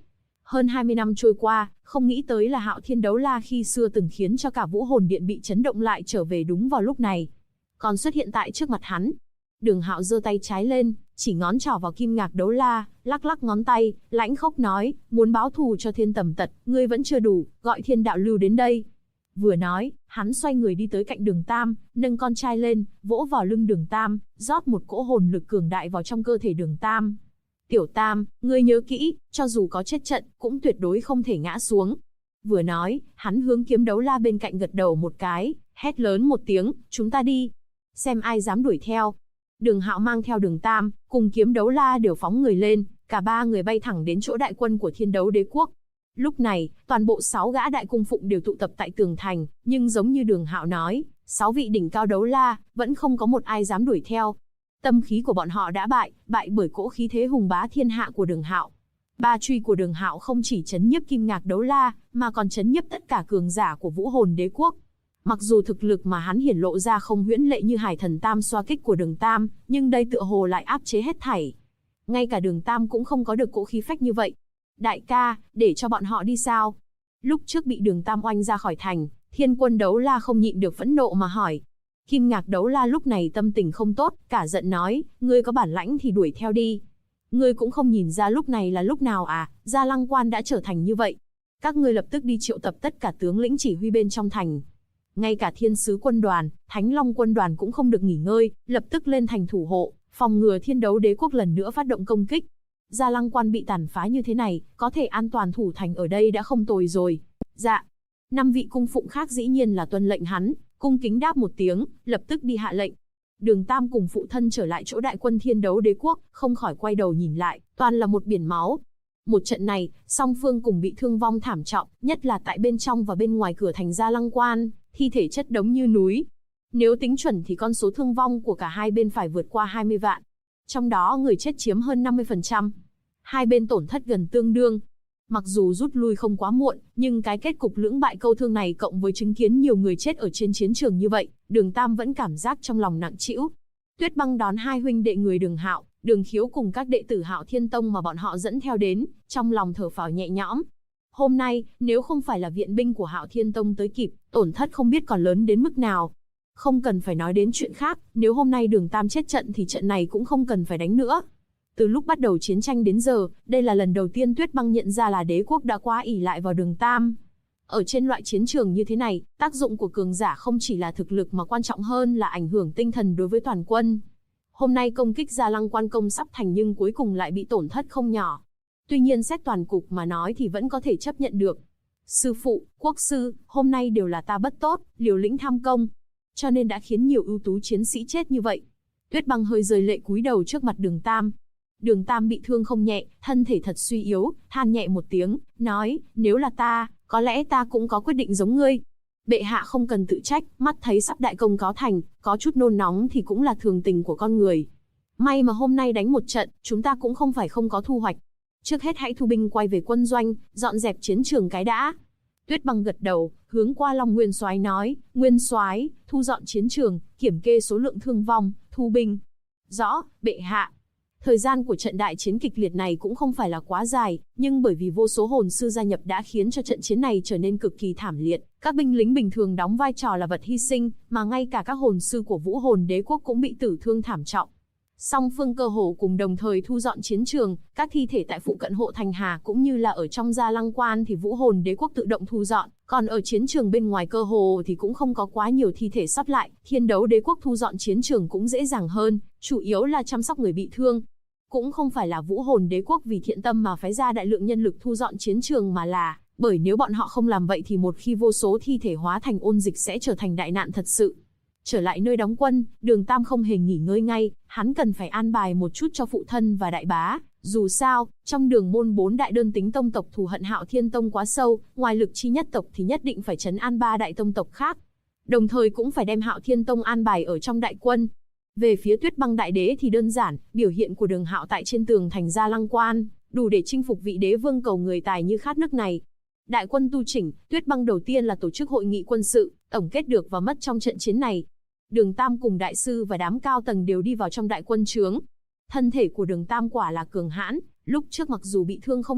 Hơn 20 năm trôi qua, không nghĩ tới là Hạo Thiên Đấu La khi xưa từng khiến cho cả Vũ Hồn Điện bị chấn động lại trở về đúng vào lúc này. Còn xuất hiện tại trước mặt hắn. Đường Hạo giơ tay trái lên, chỉ ngón trỏ vào Kim Ngạc Đấu La, lắc lắc ngón tay, lãnh khốc nói, muốn báo thù cho Thiên Tầm Tật, ngươi vẫn chưa đủ, gọi Thiên Đạo Lưu đến đây. Vừa nói, hắn xoay người đi tới cạnh Đường Tam, nâng con trai lên, vỗ vào lưng Đường Tam, rót một cỗ hồn lực cường đại vào trong cơ thể Đường Tam. Tiểu Tam, ngươi nhớ kỹ, cho dù có chết trận, cũng tuyệt đối không thể ngã xuống. Vừa nói, hắn hướng Kiếm Đấu La bên cạnh gật đầu một cái, hét lớn một tiếng, chúng ta đi. Xem ai dám đuổi theo. Đường Hạo mang theo Đường Tam, cùng Kiếm Đấu La đều phóng người lên, cả ba người bay thẳng đến chỗ đại quân của Thiên Đấu Đế Quốc. Lúc này, toàn bộ 6 gã đại cung phụng đều tụ tập tại tường thành, nhưng giống như Đường Hạo nói, 6 vị đỉnh cao đấu la, vẫn không có một ai dám đuổi theo. Tâm khí của bọn họ đã bại bởi cỗ khí thế hùng bá thiên hạ của Đường Hạo. Ba truy của Đường Hạo không chỉ chấn nhiếp Kim Ngạc Đấu La, mà còn chấn nhiếp tất cả cường giả của Vũ Hồn Đế Quốc. Mặc dù thực lực mà hắn hiển lộ ra không huyễn lệ như Hải Thần Tam xoa kích của Đường Tam, nhưng đây tựa hồ lại áp chế hết thảy. Ngay cả Đường Tam cũng không có được cỗ khí phách như vậy. Đại ca, để cho bọn họ đi sao? Lúc trước bị Đường Tam oanh ra khỏi thành, Thiên Quân Đấu La không nhịn được phẫn nộ mà hỏi. Kim Ngạc Đấu La lúc này tâm tình không tốt, cả giận nói, ngươi có bản lãnh thì đuổi theo đi. Ngươi cũng không nhìn ra lúc này là lúc nào à, Gia Lăng Quan đã trở thành như vậy. Các ngươi lập tức đi triệu tập tất cả tướng lĩnh chỉ huy bên trong thành. Ngay cả Thiên Sứ Quân đoàn, Thánh Long Quân đoàn cũng không được nghỉ ngơi, lập tức lên thành thủ hộ, phòng ngừa Thiên Đấu Đế Quốc lần nữa phát động công kích. Gia Lăng Quan bị tàn phá như thế này, có thể an toàn thủ thành ở đây đã không tồi rồi. Dạ. 5 vị cung phụng khác dĩ nhiên là tuân lệnh hắn, cung kính đáp một tiếng, lập tức đi hạ lệnh. Đường Tam cùng phụ thân trở lại chỗ đại quân Thiên Đấu Đế Quốc, không khỏi quay đầu nhìn lại, toàn là một biển máu. Một trận này, song phương cùng bị thương vong thảm trọng, nhất là tại bên trong và bên ngoài cửa thành Gia Lăng Quan, thi thể chất đống như núi. Nếu tính chuẩn thì con số thương vong của cả hai bên phải vượt qua 20 vạn. Trong đó người chết chiếm hơn 50%. Hai bên tổn thất gần tương đương. Mặc dù rút lui không quá muộn, nhưng cái kết cục lưỡng bại câu thương này cộng với chứng kiến nhiều người chết ở trên chiến trường như vậy, Đường Tam vẫn cảm giác trong lòng nặng trĩu. Tuyết Băng đón hai huynh đệ người Đường Hạo, Đường Khiếu cùng các đệ tử Hạo Thiên Tông mà bọn họ dẫn theo đến, trong lòng thở phào nhẹ nhõm. Hôm nay, nếu không phải là viện binh của Hạo Thiên Tông tới kịp, tổn thất không biết còn lớn đến mức nào. Không cần phải nói đến chuyện khác, nếu hôm nay Đường Tam chết trận thì trận này cũng không cần phải đánh nữa. Từ lúc bắt đầu chiến tranh đến giờ, đây là lần đầu tiên Tuyết Băng nhận ra là đế quốc đã quá ỷ lại vào Đường Tam. Ở trên loại chiến trường như thế này, tác dụng của cường giả không chỉ là thực lực mà quan trọng hơn là ảnh hưởng tinh thần đối với toàn quân. Hôm nay công kích Gia Lăng Quan công sắp thành nhưng cuối cùng lại bị tổn thất không nhỏ. Tuy nhiên xét toàn cục mà nói thì vẫn có thể chấp nhận được. Sư phụ, quốc sư, hôm nay đều là ta bất tốt, liều lĩnh tham công, cho nên đã khiến nhiều ưu tú chiến sĩ chết như vậy. Tuyết Băng hơi rơi lệ cúi đầu trước mặt Đường Tam. Đường Tam bị thương không nhẹ, thân thể thật suy yếu, than nhẹ một tiếng, nói, nếu là ta, có lẽ ta cũng có quyết định giống ngươi. Bệ hạ không cần tự trách, mắt thấy sắp đại công có thành, có chút nôn nóng thì cũng là thường tình của con người. May mà hôm nay đánh một trận, chúng ta cũng không phải không có thu hoạch. Trước hết hãy thu binh quay về quân doanh, dọn dẹp chiến trường cái đã. Tuyết Băng gật đầu, hướng qua Long Nguyên Soái nói, Nguyên Soái, thu dọn chiến trường, kiểm kê số lượng thương vong, thu binh. Rõ, bệ hạ. Thời gian của trận đại chiến kịch liệt này cũng không phải là quá dài, nhưng bởi vì vô số hồn sư gia nhập đã khiến cho trận chiến này trở nên cực kỳ thảm liệt. Các binh lính bình thường đóng vai trò là vật hy sinh, mà ngay cả các hồn sư của Vũ Hồn Đế Quốc cũng bị tử thương thảm trọng. Song phương cơ hồ cùng đồng thời thu dọn chiến trường, các thi thể tại phụ cận hộ thành Hà cũng như là ở trong Gia Lăng Quan thì Vũ Hồn Đế Quốc tự động thu dọn, còn ở chiến trường bên ngoài cơ hồ thì cũng không có quá nhiều thi thể sót lại. Thiên Đấu Đế Quốc thu dọn chiến trường cũng dễ dàng hơn, chủ yếu là chăm sóc người bị thương. Cũng không phải là Vũ Hồn Đế Quốc vì thiện tâm mà phái ra đại lượng nhân lực thu dọn chiến trường mà là, bởi nếu bọn họ không làm vậy thì một khi vô số thi thể hóa thành ôn dịch sẽ trở thành đại nạn thật sự. Trở lại nơi đóng quân, Đường Tam không hề nghỉ ngơi ngay, hắn cần phải an bài một chút cho phụ thân và đại bá. Dù sao, trong Đường môn 4 đại đơn tính tông tộc thù hận Hạo Thiên Tông quá sâu, ngoài lực chi nhất tộc thì nhất định phải trấn an 3 đại tông tộc khác. Đồng thời cũng phải đem Hạo Thiên Tông an bài ở trong đại quân. Về phía Tuyết Băng đại đế thì đơn giản, biểu hiện của Đường Hạo tại trên tường thành Gia Lăng Quan, đủ để chinh phục vị đế vương cầu người tài như khát nước này. Đại quân tu chỉnh, Tuyết Băng đầu tiên là tổ chức hội nghị quân sự, tổng kết được và mất trong trận chiến này. Đường Tam cùng đại sư và đám cao tầng đều đi vào trong đại quân trướng. Thân thể của Đường Tam quả là cường hãn, lúc trước mặc dù bị thương không nhẹ,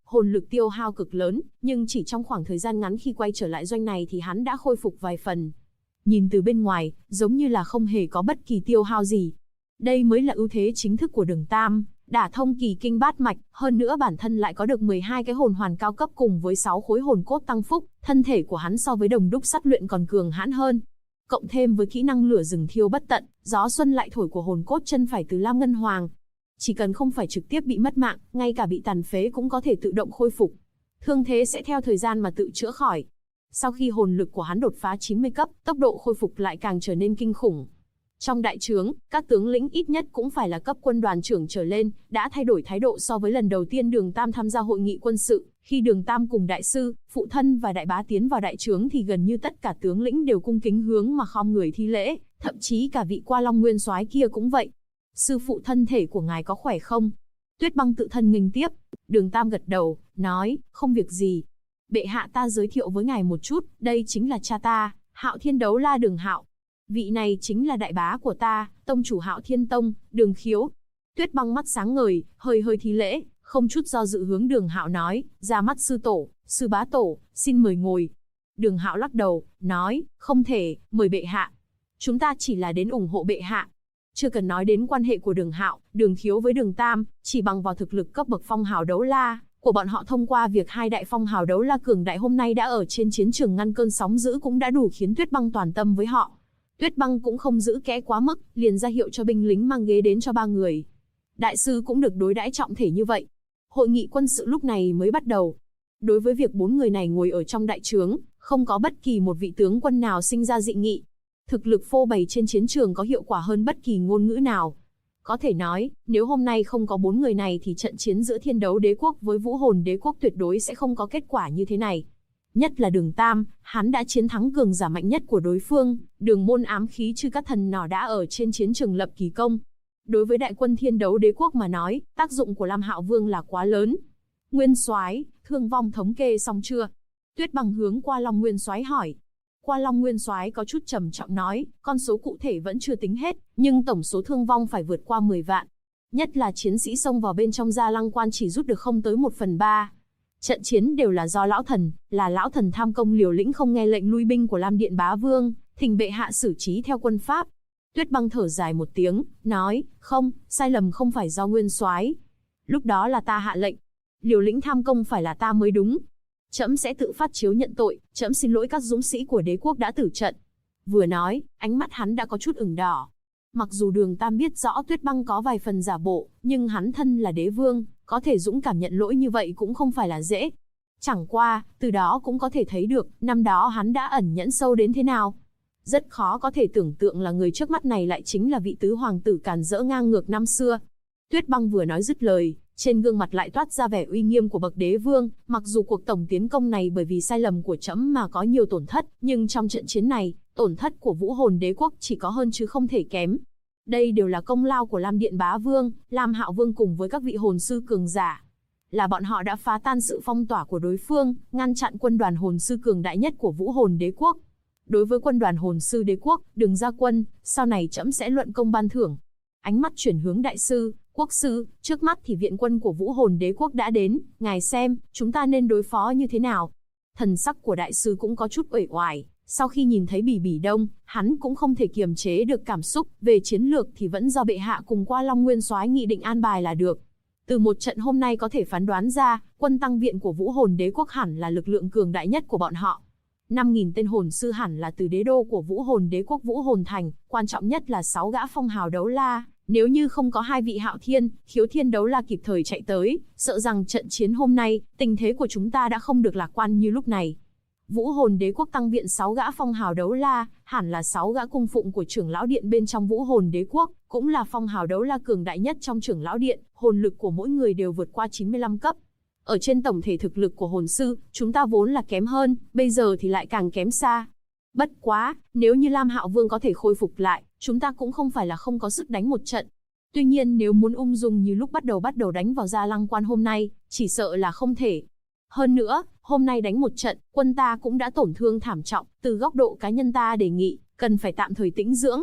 hồn lực tiêu hao cực lớn, nhưng chỉ trong khoảng thời gian ngắn khi quay trở lại doanh này thì hắn đã khôi phục vài phần. Nhìn từ bên ngoài, giống như là không hề có bất kỳ tiêu hao gì. Đây mới là ưu thế chính thức của Đường Tam, đả thông kỳ kinh bát mạch, hơn nữa bản thân lại có được 12 cái hồn hoàn cao cấp cùng với 6 khối hồn cốt tăng phúc, thân thể của hắn so với đồng đúc sắt luyện còn cường hãn hơn. Cộng thêm với kỹ năng lửa rừng thiêu bất tận, gió xuân lại thổi của hồn cốt chân phải từ Lam Ngân Hoàng. Chỉ cần không phải trực tiếp bị mất mạng, ngay cả bị tàn phế cũng có thể tự động khôi phục. Thương thế sẽ theo thời gian mà tự chữa khỏi. Sau khi hồn lực của hắn đột phá 90 cấp, tốc độ khôi phục lại càng trở nên kinh khủng. Trong đại trướng, các tướng lĩnh ít nhất cũng phải là cấp quân đoàn trưởng trở lên, đã thay đổi thái độ so với lần đầu tiên Đường Tam tham gia hội nghị quân sự. Khi Đường Tam cùng đại sư, phụ thân và đại bá tiến vào đại trướng thì gần như tất cả tướng lĩnh đều cung kính hướng mà khom người thi lễ, thậm chí cả vị Qua Long Nguyên Soái kia cũng vậy. Sư phụ, thân thể của ngài có khỏe không? Tuyết Băng tự thân nghênh tiếp. Đường Tam gật đầu, nói, không việc gì. Bệ hạ, ta giới thiệu với ngài một chút, đây chính là cha ta, Hạo Thiên Đấu La Đường Hạo. Vị này chính là đại bá của ta, tông chủ Hạo Thiên Tông, Đường Khiếu. Tuyết Băng mắt sáng ngời, hơi thi lễ, không chút do dự hướng Đường Hạo nói, ra mắt sư tổ, sư bá tổ, xin mời ngồi. Đường Hạo lắc đầu, nói, không thể, mời bệ hạ. Chúng ta chỉ là đến ủng hộ bệ hạ. Chưa cần nói đến quan hệ của Đường Hạo, Đường Khiếu với Đường Tam, chỉ bằng vào thực lực cấp bậc phong hào đấu la của bọn họ thông qua việc hai đại phong hào đấu la cường đại hôm nay đã ở trên chiến trường ngăn cơn sóng dữ cũng đã đủ khiến Tuyết Băng toàn tâm với họ. Tuyết Băng cũng không giữ kẽ quá mức, liền ra hiệu cho binh lính mang ghế đến cho ba người. Đại sư cũng được đối đãi trọng thể như vậy. Hội nghị quân sự lúc này mới bắt đầu. Đối với việc 4 người này ngồi ở trong đại trướng, không có bất kỳ một vị tướng quân nào sinh ra dị nghị. Thực lực phô bày trên chiến trường có hiệu quả hơn bất kỳ ngôn ngữ nào. Có thể nói, nếu hôm nay không có 4 người này thì trận chiến giữa Thiên Đấu Đế Quốc với Vũ Hồn Đế Quốc tuyệt đối sẽ không có kết quả như thế này. Nhất là Đường Tam, hắn đã chiến thắng cường giả mạnh nhất của đối phương, Đường môn ám khí chư các thần nỏ đã ở trên chiến trường lập kỳ công. Đối với đại quân Thiên Đấu Đế Quốc mà nói, tác dụng của Lam Hạo Vương là quá lớn. Nguyên Soái, thương vong thống kê xong chưa? Tuyết Băng hướng Qua Long Nguyên Soái hỏi. Qua Long Nguyên Soái có chút trầm trọng nói, con số cụ thể vẫn chưa tính hết, nhưng tổng số thương vong phải vượt qua 10 vạn. Nhất là chiến sĩ xông vào bên trong Gia Lăng Quan chỉ rút được không tới 1/3. Trận chiến đều là do lão thần tham công liều lĩnh không nghe lệnh lui binh của Lam Điện Bá Vương, thỉnh bệ hạ xử trí theo quân pháp. Tuyết Băng thở dài một tiếng, nói, không, sai lầm không phải do Nguyên Soái. Lúc đó là ta hạ lệnh. Liều lĩnh tham công phải là ta mới đúng. Trẫm sẽ tự phát chiếu nhận tội, trẫm xin lỗi các dũng sĩ của đế quốc đã tử trận. Vừa nói, ánh mắt hắn đã có chút ửng đỏ. Mặc dù Đường Tam biết rõ Tuyết Băng có vài phần giả bộ, nhưng hắn thân là đế vương, có thể dũng cảm nhận lỗi như vậy cũng không phải là dễ. Chẳng qua, từ đó cũng có thể thấy được, năm đó hắn đã ẩn nhẫn sâu đến thế nào. Rất khó có thể tưởng tượng là người trước mắt này lại chính là vị tứ hoàng tử càn rỡ ngang ngược năm xưa. Tuyết Băng vừa nói dứt lời, trên gương mặt lại toát ra vẻ uy nghiêm của bậc đế vương, mặc dù cuộc tổng tiến công này bởi vì sai lầm của trẫm mà có nhiều tổn thất, nhưng trong trận chiến này, tổn thất của Vũ Hồn Đế Quốc chỉ có hơn chứ không thể kém. Đây đều là công lao của Lam Điện Bá Vương, Lam Hạo Vương cùng với các vị hồn sư cường giả. Là bọn họ đã phá tan sự phong tỏa của đối phương, ngăn chặn quân đoàn hồn sư cường đại nhất của Vũ Hồn Đế Quốc. Đối với quân đoàn hồn sư đế quốc, đừng ra quân, sau này trẫm sẽ luận công ban thưởng. Ánh mắt chuyển hướng đại sư, quốc sư, trước mắt thì viện quân của Vũ Hồn Đế Quốc đã đến, ngài xem, chúng ta nên đối phó như thế nào? Thần sắc của đại sư cũng có chút uể oải, sau khi nhìn thấy Bỉ Bỉ Đông, hắn cũng không thể kiềm chế được cảm xúc, về chiến lược thì vẫn do bệ hạ cùng Qua Long Nguyên Soái nghị định an bài là được. Từ một trận hôm nay có thể phán đoán ra, quân tăng viện của Vũ Hồn Đế Quốc hẳn là lực lượng cường đại nhất của bọn họ. 5.000 tên hồn sư hẳn là từ đế đô của Vũ Hồn Đế Quốc Vũ Hồn Thành, quan trọng nhất là 6 gã phong hào đấu la. Nếu như không có 2 vị Hạo Thiên, Khiếu Thiên đấu la kịp thời chạy tới, sợ rằng trận chiến hôm nay, tình thế của chúng ta đã không được lạc quan như lúc này. Vũ Hồn Đế Quốc tăng viện 6 gã phong hào đấu la, hẳn là 6 gã cung phụng của trưởng lão điện bên trong Vũ Hồn Đế Quốc, cũng là phong hào đấu la cường đại nhất trong trưởng lão điện, hồn lực của mỗi người đều vượt qua 95 cấp. Ở trên tổng thể thực lực của hồn sư, chúng ta vốn là kém hơn, bây giờ thì lại càng kém xa. Bất quá, nếu như Lam Hạo Vương có thể khôi phục lại, chúng ta cũng không phải là không có sức đánh một trận. Tuy nhiên nếu muốn ung dung như lúc bắt đầu đánh vào Gia Lăng Quan hôm nay, chỉ sợ là không thể. Hơn nữa, hôm nay đánh một trận, quân ta cũng đã tổn thương thảm trọng, từ góc độ cá nhân ta đề nghị, cần phải tạm thời tĩnh dưỡng.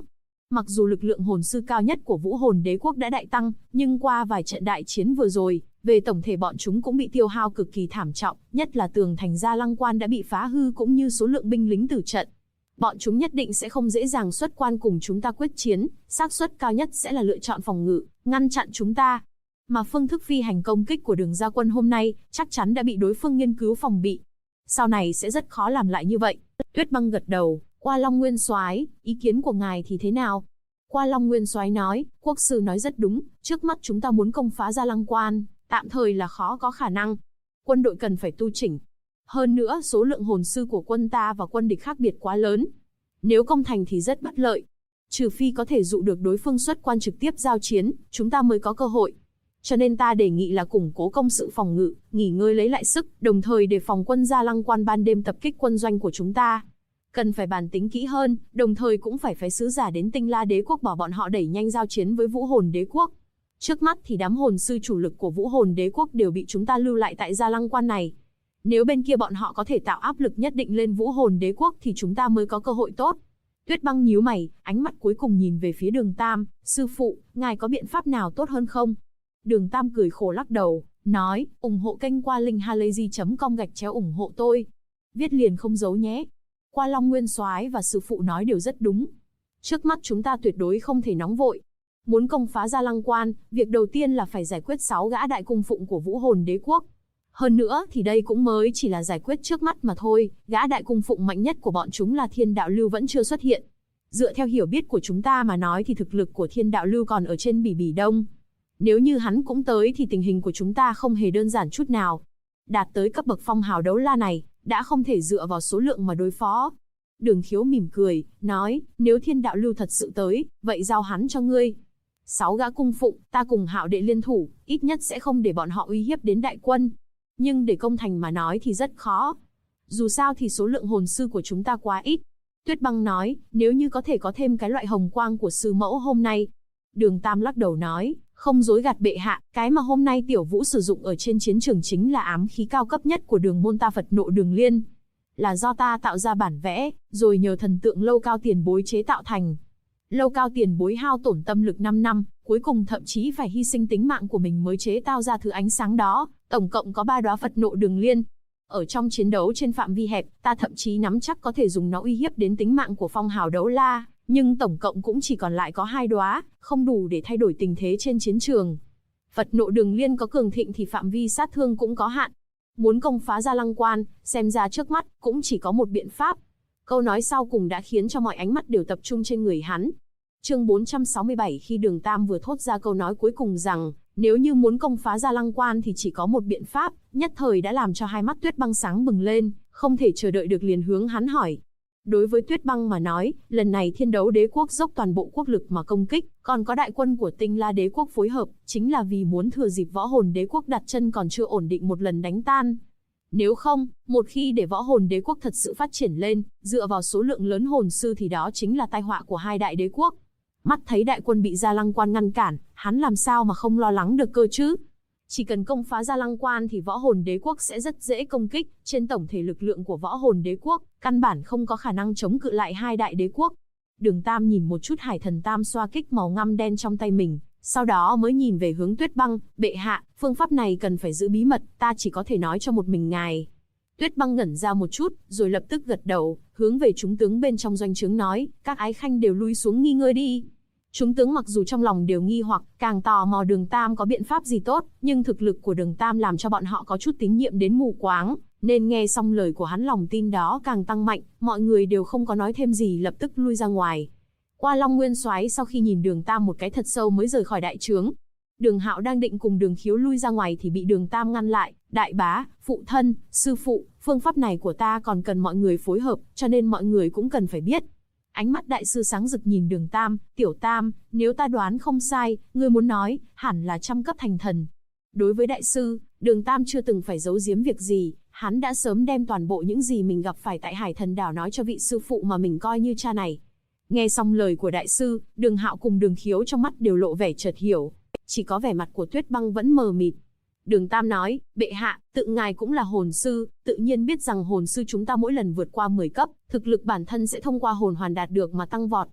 Mặc dù lực lượng hồn sư cao nhất của Vũ Hồn Đế Quốc đã đại tăng, nhưng qua vài trận đại chiến vừa rồi, về tổng thể bọn chúng cũng bị tiêu hao cực kỳ thảm trọng, nhất là tường thành Gia Lăng Quan đã bị phá hư cũng như số lượng binh lính tử trận. Bọn chúng nhất định sẽ không dễ dàng xuất quan cùng chúng ta quyết chiến, xác suất cao nhất sẽ là lựa chọn phòng ngự, ngăn chặn chúng ta. Mà phương thức phi hành công kích của Đường Gia Quân hôm nay, chắc chắn đã bị đối phương nghiên cứu phòng bị. Sau này sẽ rất khó làm lại như vậy. Tuyết Băng gật đầu, Qua Long Nguyên Soái, ý kiến của ngài thì thế nào? Qua Long Nguyên Soái nói, quốc sư nói rất đúng, trước mắt chúng ta muốn công phá Gia Lăng Quan, tạm thời là khó có khả năng. Quân đội cần phải tu chỉnh. Hơn nữa, số lượng hồn sư của quân ta và quân địch khác biệt quá lớn. Nếu công thành thì rất bất lợi. Trừ phi có thể dụ được đối phương xuất quan trực tiếp giao chiến, chúng ta mới có cơ hội. Cho nên ta đề nghị là củng cố công sự phòng ngự, nghỉ ngơi lấy lại sức, đồng thời đề phòng quân Gia Lăng Quan ban đêm tập kích quân doanh của chúng ta. Cần phải bàn tính kỹ hơn, đồng thời cũng phải phái sứ giả đến Tinh La Đế Quốc bảo bọn họ đẩy nhanh giao chiến với Vũ Hồn Đế Quốc. Trước mắt thì đám hồn sư chủ lực của Vũ Hồn Đế Quốc đều bị chúng ta lưu lại tại Gia Lăng Quan này. Nếu bên kia bọn họ có thể tạo áp lực nhất định lên Vũ Hồn Đế Quốc thì chúng ta mới có cơ hội tốt. Tuyết Băng nhíu mày, ánh mắt cuối cùng nhìn về phía Đường Tam, sư phụ, ngài có biện pháp nào tốt hơn không? Đường Tam cười khổ lắc đầu, nói, ủng hộ kênh qua linkhalazy.com/ủng hộ tôi. Viết liền không giấu nhé. Qua Long Nguyên Soái và sư phụ nói đều rất đúng. Trước mắt chúng ta tuyệt đối không thể nóng vội. Muốn công phá Gia Lăng Quan, việc đầu tiên là phải giải quyết 6 gã đại cung phụng của Vũ Hồn Đế Quốc. Hơn nữa thì đây cũng mới chỉ là giải quyết trước mắt mà thôi, gã đại cung phụng mạnh nhất của bọn chúng là Thiên Đạo Lưu vẫn chưa xuất hiện. Dựa theo hiểu biết của chúng ta mà nói thì thực lực của Thiên Đạo Lưu còn ở trên Bỉ Bỉ Đông. Nếu như hắn cũng tới thì tình hình của chúng ta không hề đơn giản chút nào. Đạt tới cấp bậc phong hào đấu la này, đã không thể dựa vào số lượng mà đối phó. Đường Khiếu mỉm cười, nói, nếu Thiên Đạo Lưu thật sự tới, vậy giao hắn cho ngươi. 6 gã cung phụng, ta cùng Hạo đệ liên thủ, ít nhất sẽ không để bọn họ uy hiếp đến đại quân. Nhưng để công thành mà nói thì rất khó. Dù sao thì số lượng hồn sư của chúng ta quá ít. Tuyết Băng nói, nếu như có thể có thêm cái loại hồng quang của sư mẫu hôm nay. Đường Tam lắc đầu nói, không dối gạt bệ hạ, cái mà hôm nay Tiểu Vũ sử dụng ở trên chiến trường chính là ám khí cao cấp nhất của đường môn ta Phật Nộ Đường Liên. Là do ta tạo ra bản vẽ, rồi nhờ thần tượng Lâu Cao tiền bối chế tạo thành. Lâu Cao tiền bối hao tổn tâm lực 5 năm, cuối cùng thậm chí phải hy sinh tính mạng của mình mới chế tạo ra thứ ánh sáng đó, tổng cộng có 3 đóa Phật Nộ Đường Liên. Ở trong chiến đấu trên phạm vi hẹp, ta thậm chí nắm chắc có thể dùng nó uy hiếp đến tính mạng của phong hào đấu la, nhưng tổng cộng cũng chỉ còn lại có 2 đóa, không đủ để thay đổi tình thế trên chiến trường. Phật Nộ Đường Liên có cường thịnh thì phạm vi sát thương cũng có hạn. Muốn công phá Gia Lăng Quan, xem ra trước mắt cũng chỉ có một biện pháp. Câu nói sau cùng đã khiến cho mọi ánh mắt đều tập trung trên người hắn. Chương 467 khi Đường Tam vừa thốt ra câu nói cuối cùng rằng, nếu như muốn công phá Gia Lăng Quan thì chỉ có một biện pháp, nhất thời đã làm cho hai mắt Tuyết Băng sáng bừng lên, không thể chờ đợi được liền hướng hắn hỏi. Đối với Tuyết Băng mà nói, lần này Thiên Đấu Đế Quốc dốc toàn bộ quốc lực mà công kích, còn có đại quân của Tinh La Đế Quốc phối hợp, chính là vì muốn thừa dịp Võ Hồn Đế Quốc đặt chân còn chưa ổn định một lần đánh tan. Nếu không, một khi để Võ Hồn Đế Quốc thật sự phát triển lên, dựa vào số lượng lớn hồn sư thì đó chính là tai họa của hai đại đế quốc. Mắt thấy đại quân bị Gia Lăng Quan ngăn cản, hắn làm sao mà không lo lắng được cơ chứ? Chỉ cần công phá Gia Lăng Quan thì Võ Hồn Đế Quốc sẽ rất dễ công kích, trên tổng thể lực lượng của Võ Hồn Đế Quốc, căn bản không có khả năng chống cự lại hai đại đế quốc. Đường Tam nhìn một chút Hải Thần Tam xoa kích màu ngăm đen trong tay mình, sau đó mới nhìn về hướng Tuyết Băng, bệ hạ, phương pháp này cần phải giữ bí mật, ta chỉ có thể nói cho một mình ngài. Tuyết Băng ngẩn ra một chút, rồi lập tức gật đầu, hướng về chúng tướng bên trong doanh trướng nói, các ái khanh đều lui xuống nghỉ ngơi đi. Chúng tướng mặc dù trong lòng đều nghi hoặc, càng tò mò Đường Tam có biện pháp gì tốt, nhưng thực lực của Đường Tam làm cho bọn họ có chút tín nhiệm đến mù quáng, nên nghe xong lời của hắn lòng tin đó càng tăng mạnh, mọi người đều không có nói thêm gì lập tức lui ra ngoài. Qua Long Nguyên Soái sau khi nhìn Đường Tam một cái thật sâu mới rời khỏi đại trướng. Đường Hạo đang định cùng Đường Khiếu lui ra ngoài thì bị Đường Tam ngăn lại, đại bá, phụ thân, sư phụ, phương pháp này của ta còn cần mọi người phối hợp, cho nên mọi người cũng cần phải biết. Ánh mắt đại sư sáng rực nhìn Đường Tam, tiểu Tam, nếu ta đoán không sai, ngươi muốn nói, hẳn là trăm cấp thành thần. Đối với đại sư, Đường Tam chưa từng phải giấu giếm việc gì, hắn đã sớm đem toàn bộ những gì mình gặp phải tại Hải Thần Đảo nói cho vị sư phụ mà mình coi như cha này. Nghe xong lời của đại sư, Đường Hạo cùng Đường Khiếu trong mắt đều lộ vẻ chợt hiểu, chỉ có vẻ mặt của Tuyết Băng vẫn mờ mịt. Đường Tam nói, bệ hạ, tự ngài cũng là hồn sư, tự nhiên biết rằng hồn sư chúng ta mỗi lần vượt qua 10 cấp, thực lực bản thân sẽ thông qua hồn hoàn đạt được mà tăng vọt.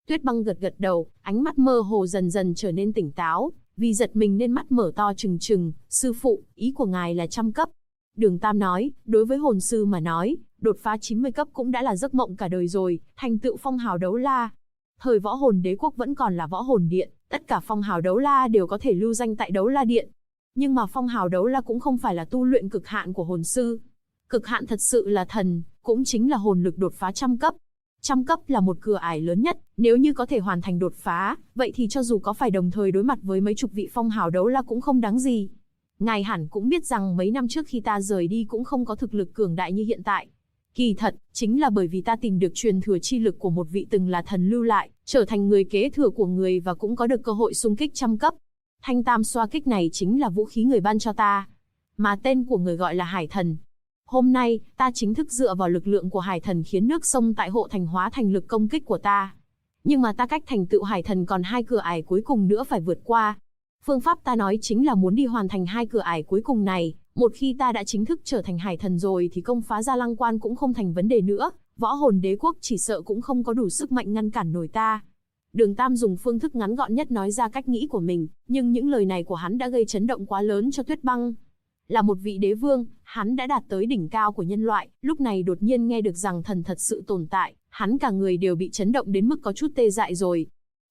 Tuyết Băng gật gật đầu, ánh mắt mơ hồ dần dần trở nên tỉnh táo, vì giật mình nên mắt mở to trừng trừng. Sư phụ, ý của ngài là trăm cấp. Đường Tam nói, đối với hồn sư mà nói, đột phá 90 cấp cũng đã là giấc mộng cả đời rồi, thành tựu phong hào đấu la. Thời võ hồn đế quốc vẫn còn là võ hồn điện, tất cả phong hào đấu la đều có thể lưu danh tại đấu la điện. Nhưng mà phong hào đấu la cũng không phải là tu luyện cực hạn của hồn sư. Cực hạn thật sự là thần, cũng chính là hồn lực đột phá trăm cấp. Trăm cấp là một cửa ải lớn nhất, nếu như có thể hoàn thành đột phá, vậy thì cho dù có phải đồng thời đối mặt với mấy chục vị phong hào đấu la cũng không đáng gì. Ngài hẳn cũng biết rằng mấy năm trước khi ta rời đi cũng không có thực lực cường đại như hiện tại. Kỳ thật, chính là bởi vì ta tìm được truyền thừa chi lực của một vị từng là thần lưu lại, trở thành người kế thừa của người và cũng có được cơ hội xung kích trăm cấp. Thanh tam xoa kích này chính là vũ khí người ban cho ta, mà tên của người gọi là Hải Thần. Hôm nay, ta chính thức dựa vào lực lượng của Hải Thần khiến nước sông tại hộ thành hóa thành lực công kích của ta. Nhưng mà ta cách thành tựu Hải Thần còn 2 cửa ải cuối cùng nữa phải vượt qua. Phương pháp ta nói chính là muốn đi hoàn thành 2 cửa ải cuối cùng này. Một khi ta đã chính thức trở thành Hải Thần rồi thì công phá Gia Lăng Quan cũng không thành vấn đề nữa. Võ hồn đế quốc chỉ sợ cũng không có đủ sức mạnh ngăn cản nổi ta. Đường Tam dùng phương thức ngắn gọn nhất nói ra cách nghĩ của mình, nhưng những lời này của hắn đã gây chấn động quá lớn cho Tuyết Băng. Là một vị đế vương, hắn đã đạt tới đỉnh cao của nhân loại, lúc này đột nhiên nghe được rằng thần thật sự tồn tại, hắn cả người đều bị chấn động đến mức có chút tê dại rồi.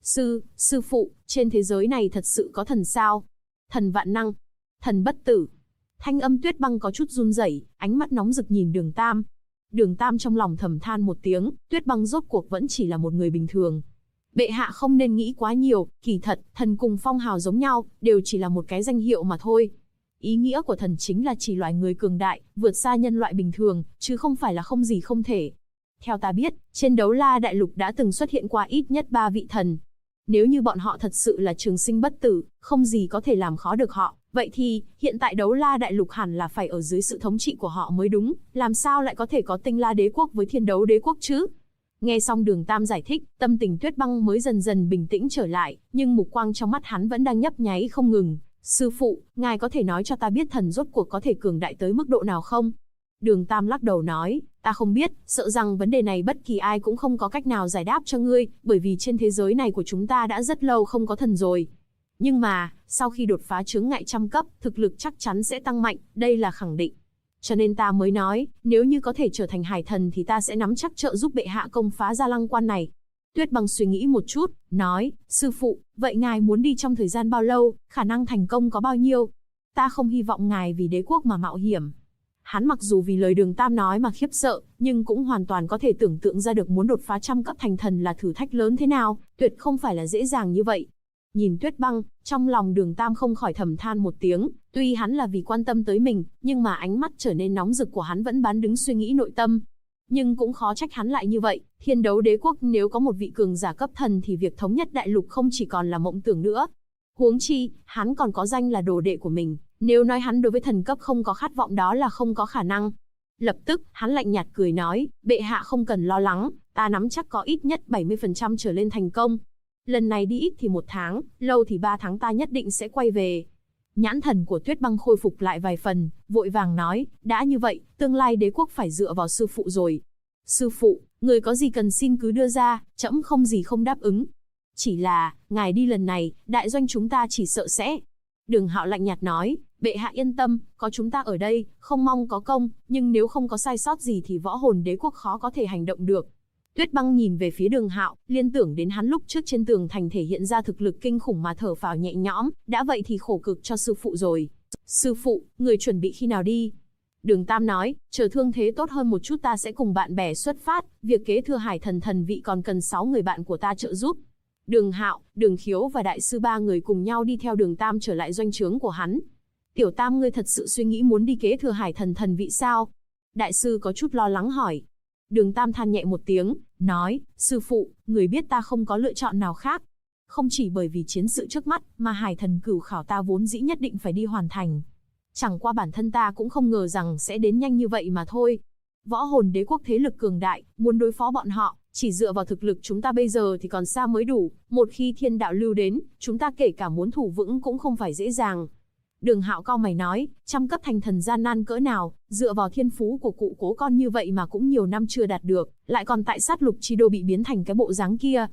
Sư phụ, trên thế giới này thật sự có thần sao? Thần vạn năng, thần bất tử. Thanh âm Tuyết Băng có chút run rẩy, ánh mắt nóng rực nhìn Đường Tam. Đường Tam trong lòng thầm than một tiếng, Tuyết Băng rốt cuộc vẫn chỉ là một người bình thường. Bệ hạ không nên nghĩ quá nhiều, kỳ thật, thần cùng phong hào giống nhau, đều chỉ là một cái danh hiệu mà thôi. Ý nghĩa của thần chính là chỉ loài người cường đại, vượt xa nhân loại bình thường, chứ không phải là không gì không thể. Theo ta biết, trên đấu la đại lục đã từng xuất hiện qua ít nhất 3 vị thần. Nếu như bọn họ thật sự là trường sinh bất tử, không gì có thể làm khó được họ, vậy thì, hiện tại đấu la đại lục hẳn là phải ở dưới sự thống trị của họ mới đúng, làm sao lại có thể có tinh la đế quốc với thiên đấu đế quốc chứ? Nghe xong Đường Tam giải thích, tâm tình Tuyết Băng mới dần dần bình tĩnh trở lại, nhưng mục quang trong mắt hắn vẫn đang nhấp nháy không ngừng. Sư phụ, ngài có thể nói cho ta biết thần rốt cuộc có thể cường đại tới mức độ nào không? Đường Tam lắc đầu nói, ta không biết, sợ rằng vấn đề này bất kỳ ai cũng không có cách nào giải đáp cho ngươi, bởi vì trên thế giới này của chúng ta đã rất lâu không có thần rồi. Nhưng mà, sau khi đột phá chướng ngại trăm cấp, thực lực chắc chắn sẽ tăng mạnh, đây là khẳng định. Cho nên ta mới nói, nếu như có thể trở thành Hải Thần thì ta sẽ nắm chắc trợ giúp bệ hạ công phá Gia Lăng Quan này. Tuyết Băng suy nghĩ một chút, nói, sư phụ, vậy ngài muốn đi trong thời gian bao lâu, khả năng thành công có bao nhiêu? Ta không hy vọng ngài vì đế quốc mà mạo hiểm. Hắn mặc dù vì lời Đường Tam nói mà khiếp sợ, nhưng cũng hoàn toàn có thể tưởng tượng ra được muốn đột phá trăm cấp thành thần là thử thách lớn thế nào, tuyệt không phải là dễ dàng như vậy. Nhìn Tuyết Băng, trong lòng Đường Tam không khỏi thầm than một tiếng, tuy hắn là vì quan tâm tới mình, nhưng mà ánh mắt trở nên nóng rực của hắn vẫn bán đứng suy nghĩ nội tâm. Nhưng cũng khó trách hắn lại như vậy, thiên đấu đế quốc nếu có một vị cường giả cấp thần thì việc thống nhất đại lục không chỉ còn là mộng tưởng nữa. Huống chi, hắn còn có danh là đồ đệ của mình, nếu nói hắn đối với thần cấp không có khát vọng đó là không có khả năng. Lập tức, hắn lạnh nhạt cười nói, bệ hạ không cần lo lắng, ta nắm chắc có ít nhất 70% trở lên thành công. Lần này đi ít thì 1 tháng, lâu thì 3 tháng ta nhất định sẽ quay về. Nhãn thần của Tuyết Băng khôi phục lại vài phần, vội vàng nói, đã như vậy, tương lai đế quốc phải dựa vào sư phụ rồi. Sư phụ, người có gì cần xin cứ đưa ra, trẫm không gì không đáp ứng. Chỉ là, ngài đi lần này, đại doanh chúng ta chỉ sợ sẽ. Đường Hạo lạnh nhạt nói, bệ hạ yên tâm, có chúng ta ở đây, không mong có công, nhưng nếu không có sai sót gì thì võ hồn đế quốc khó có thể hành động được. Tuyết Băng nhìn về phía Đường Hạo, liên tưởng đến hắn lúc trước trên tường thành thể hiện ra thực lực kinh khủng mà thở phào nhẹ nhõm, đã vậy thì khổ cực cho sư phụ rồi. Sư phụ, người chuẩn bị khi nào đi? Đường Tam nói, chờ thương thế tốt hơn một chút ta sẽ cùng bạn bè xuất phát, việc kế thừa Hải Thần thần vị còn cần 6 người bạn của ta trợ giúp. Đường Hạo, Đường Khiếu và đại sư 3 người cùng nhau đi theo Đường Tam trở lại doanh trướng của hắn. Tiểu Tam, ngươi thật sự suy nghĩ muốn đi kế thừa Hải Thần thần vị sao? Đại sư có chút lo lắng hỏi. Đường Tam than nhẹ một tiếng, nói, sư phụ, người biết ta không có lựa chọn nào khác. Không chỉ bởi vì chiến sự trước mắt, mà Hải Thần cửu khảo ta vốn dĩ nhất định phải đi hoàn thành. Chẳng qua bản thân ta cũng không ngờ rằng sẽ đến nhanh như vậy mà thôi. Võ hồn đế quốc thế lực cường đại, muốn đối phó bọn họ, chỉ dựa vào thực lực chúng ta bây giờ thì còn xa mới đủ. Một khi thiên đạo lưu đến, chúng ta kể cả muốn thủ vững cũng không phải dễ dàng. Đường Hạo cau mày nói, trăm cấp thành thần gian nan cỡ nào, dựa vào thiên phú của cụ cố con như vậy mà cũng nhiều năm chưa đạt được, lại còn tại sát lục chi đô bị biến thành cái bộ dáng kia.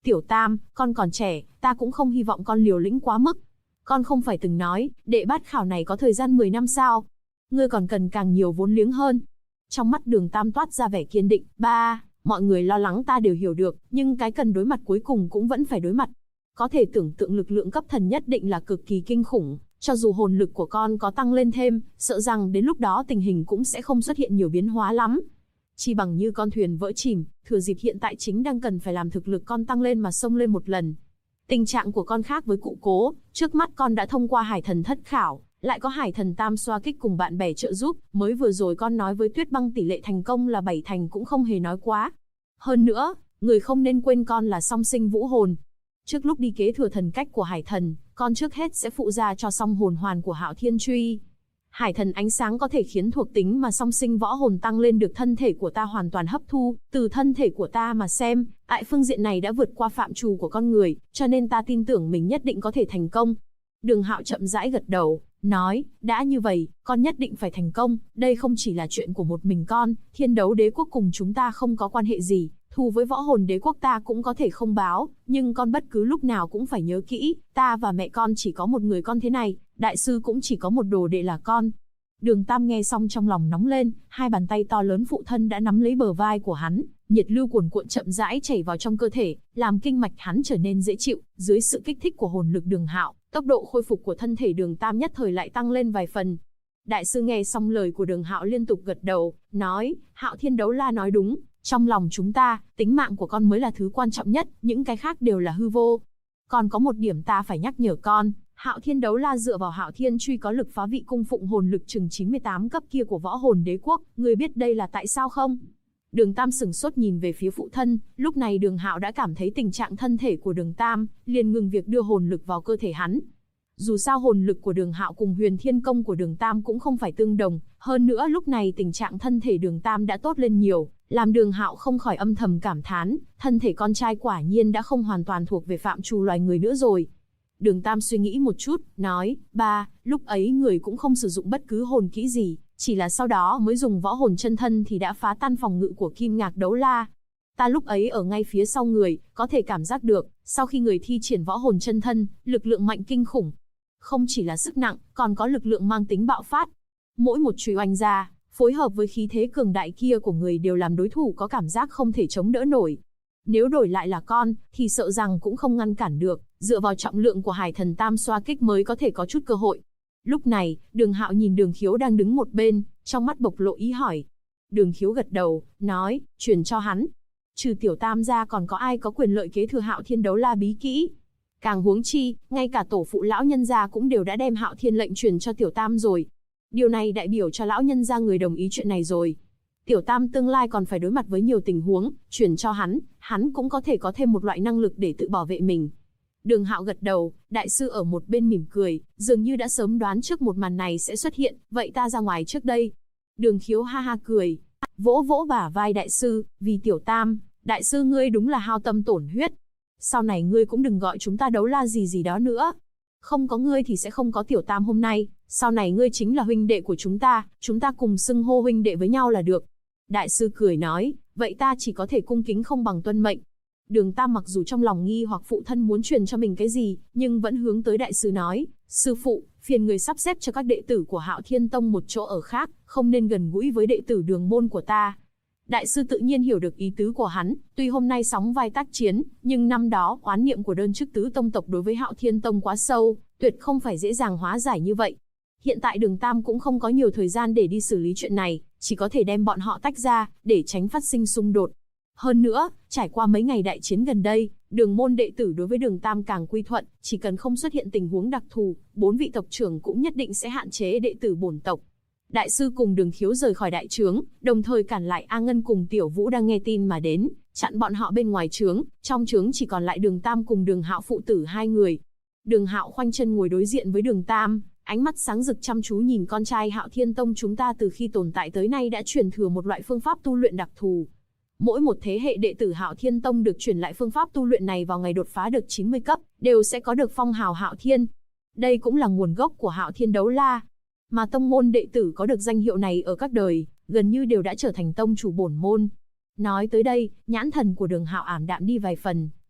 Tiểu Tam, con còn trẻ, ta cũng không hy vọng con liều lĩnh quá mức. Con không phải từng nói, đệ bát khảo này có thời gian 10 năm sao? Ngươi còn cần càng nhiều vốn liếng hơn. Trong mắt Đường Tam toát ra vẻ kiên định. Ba, mọi người lo lắng ta đều hiểu được, nhưng cái cần đối mặt cuối cùng cũng vẫn phải đối mặt. Có thể tưởng tượng lực lượng cấp thần nhất định là cực kỳ kinh khủng, cho dù hồn lực của con có tăng lên thêm, sợ rằng đến lúc đó tình hình cũng sẽ không xuất hiện nhiều biến hóa lắm. Chỉ bằng như con thuyền vỡ chìm, thừa dịp hiện tại chính đang cần phải làm thực lực con tăng lên mà xông lên một lần. Tình trạng của con khác với cụ Cố, trước mắt con đã thông qua Hải Thần thất khảo, lại có Hải Thần tam xoa kích cùng bạn bè trợ giúp, mới vừa rồi con nói với Tuyết Băng tỷ lệ thành công là 7 thành cũng không hề nói quá. Hơn nữa, người không nên quên con là song sinh vũ hồn. Trước lúc đi kế thừa thần cách của Hải Thần, con trước hết sẽ phụ ra cho song hồn hoàn của Hạo Thiên Truy. Hải Thần ánh sáng có thể khiến thuộc tính mà song sinh võ hồn tăng lên được thân thể của ta hoàn toàn hấp thu, từ thân thể của ta mà xem, tại phương diện này đã vượt qua phạm trù của con người, cho nên ta tin tưởng mình nhất định có thể thành công. Đường Hạo chậm rãi gật đầu, nói, đã như vậy, con nhất định phải thành công, đây không chỉ là chuyện của một mình con, Thiên Đấu Đế Quốc cùng chúng ta không có quan hệ gì, thù với Võ Hồn Đế Quốc ta cũng có thể không báo, nhưng con bất cứ lúc nào cũng phải nhớ kỹ, ta và mẹ con chỉ có một người con thế này, đại sư cũng chỉ có một đồ đệ là con. Đường Tam nghe xong trong lòng nóng lên, hai bàn tay to lớn phụ thân đã nắm lấy bờ vai của hắn, nhiệt lưu cuồn cuộn chậm rãi chảy vào trong cơ thể, làm kinh mạch hắn trở nên dễ chịu, dưới sự kích thích của hồn lực Đường Hạo, tốc độ khôi phục của thân thể Đường Tam nhất thời lại tăng lên vài phần. Đại sư nghe xong lời của Đường Hạo liên tục gật đầu, nói, Hạo Thiên Đấu La nói đúng, trong lòng chúng ta, tính mạng của con mới là thứ quan trọng nhất, những cái khác đều là hư vô. Còn có một điểm ta phải nhắc nhở con, Hạo Thiên Đấu La dựa vào Hạo Thiên Truy có lực phá vị cung phụng hồn lực chừng 98 cấp kia của Võ Hồn Đế Quốc, ngươi biết đây là tại sao không? Đường Tam sửng sốt nhìn về phía phụ thân, lúc này Đường Hạo đã cảm thấy tình trạng thân thể của Đường Tam, liền ngừng việc đưa hồn lực vào cơ thể hắn. Dù sao hồn lực của Đường Hạo cùng Huyền Thiên Công của Đường Tam cũng không phải tương đồng, hơn nữa lúc này tình trạng thân thể Đường Tam đã tốt lên nhiều, làm Đường Hạo không khỏi âm thầm cảm thán, thân thể con trai quả nhiên đã không hoàn toàn thuộc về phạm trù loài người nữa rồi. Đường Tam suy nghĩ một chút, nói, ba, lúc ấy người cũng không sử dụng bất cứ hồn kỹ gì, chỉ là sau đó mới dùng võ hồn chân thân thì đã phá tan phòng ngự của Kim Ngạc Đấu La. Ta lúc ấy ở ngay phía sau người, có thể cảm giác được, sau khi người thi triển võ hồn chân thân, lực lượng mạnh kinh khủng. Không chỉ là sức nặng, còn có lực lượng mang tính bạo phát. Mỗi một chùy oanh ra, phối hợp với khí thế cường đại kia của người đều làm đối thủ có cảm giác không thể chống đỡ nổi. Nếu đổi lại là con, thì sợ rằng cũng không ngăn cản được, dựa vào trọng lượng của Hải Thần tam xoa kích mới có thể có chút cơ hội. Lúc này, Đường Hạo nhìn Đường Khiếu đang đứng một bên, trong mắt bộc lộ ý hỏi. Đường Khiếu gật đầu, nói, truyền cho hắn. Trừ Tiểu Tam ra còn có ai có quyền lợi kế thừa Hạo Thiên Đấu La bí kỹ? Càng huống chi, ngay cả tổ phụ lão nhân gia cũng đều đã đem Hạo Thiên lệnh truyền cho Tiểu Tam rồi. Điều này đại biểu cho lão nhân gia người đồng ý chuyện này rồi. Tiểu Tam tương lai còn phải đối mặt với nhiều tình huống, truyền cho hắn cũng có thể có thêm một loại năng lực để tự bảo vệ mình. Đường Hạo gật đầu, đại sư ở một bên mỉm cười, dường như đã sớm đoán trước một màn này sẽ xuất hiện, vậy ta ra ngoài trước đây. Đường Khiếu ha ha cười, vỗ vỗ bả vai đại sư, vì Tiểu Tam, đại sư ngươi đúng là hao tâm tổn huyết. Sau này ngươi cũng đừng gọi chúng ta Đấu La gì gì đó nữa. Không có ngươi thì sẽ không có Tiểu Tam hôm nay, sau này ngươi chính là huynh đệ của chúng ta cùng xưng hô huynh đệ với nhau là được. Đại sư cười nói, vậy ta chỉ có thể cung kính không bằng tuân mệnh. Đường Tam mặc dù trong lòng nghi hoặc phụ thân muốn truyền cho mình cái gì, nhưng vẫn hướng tới đại sư nói, sư phụ, phiền người sắp xếp cho các đệ tử của Hạo Thiên Tông một chỗ ở khác, không nên gần gũi với đệ tử đường môn của ta. Đại sư tự nhiên hiểu được ý tứ của hắn, tuy hôm nay sóng vai tác chiến, nhưng năm đó oán niệm của đơn chức tứ tông tộc đối với Hạo Thiên Tông quá sâu, tuyệt không phải dễ dàng hóa giải như vậy. Hiện tại Đường Tam cũng không có nhiều thời gian để đi xử lý chuyện này, chỉ có thể đem bọn họ tách ra, để tránh phát sinh xung đột. Hơn nữa, trải qua mấy ngày đại chiến gần đây, đường môn đệ tử đối với Đường Tam càng quy thuận, chỉ cần không xuất hiện tình huống đặc thù, 4 vị tộc trưởng cũng nhất định sẽ hạn chế đệ tử bổn tộc. Đại sư cùng Đường Khiếu rời khỏi đại trướng, đồng thời cản lại A Ngân cùng Tiểu Vũ đang nghe tin mà đến, chặn bọn họ bên ngoài trướng, trong trướng chỉ còn lại Đường Tam cùng Đường Hạo phụ tử hai người. Đường Hạo khoanh chân ngồi đối diện với Đường Tam, ánh mắt sáng rực chăm chú nhìn con trai. Hạo Thiên Tông chúng ta từ khi tồn tại tới nay đã truyền thừa một loại phương pháp tu luyện đặc thù. Mỗi một thế hệ đệ tử Hạo Thiên Tông được truyền lại phương pháp tu luyện này vào ngày đột phá được 90 cấp, đều sẽ có được phong hào Hạo Thiên. Đây cũng là nguồn gốc của Hạo Thiên Đấu La. Mà tông môn đệ tử có được danh hiệu này ở các đời, gần như đều đã trở thành tông chủ bổn môn. Nói tới đây, nhãn thần của Đường Hạo ảm đạm đi vài phần,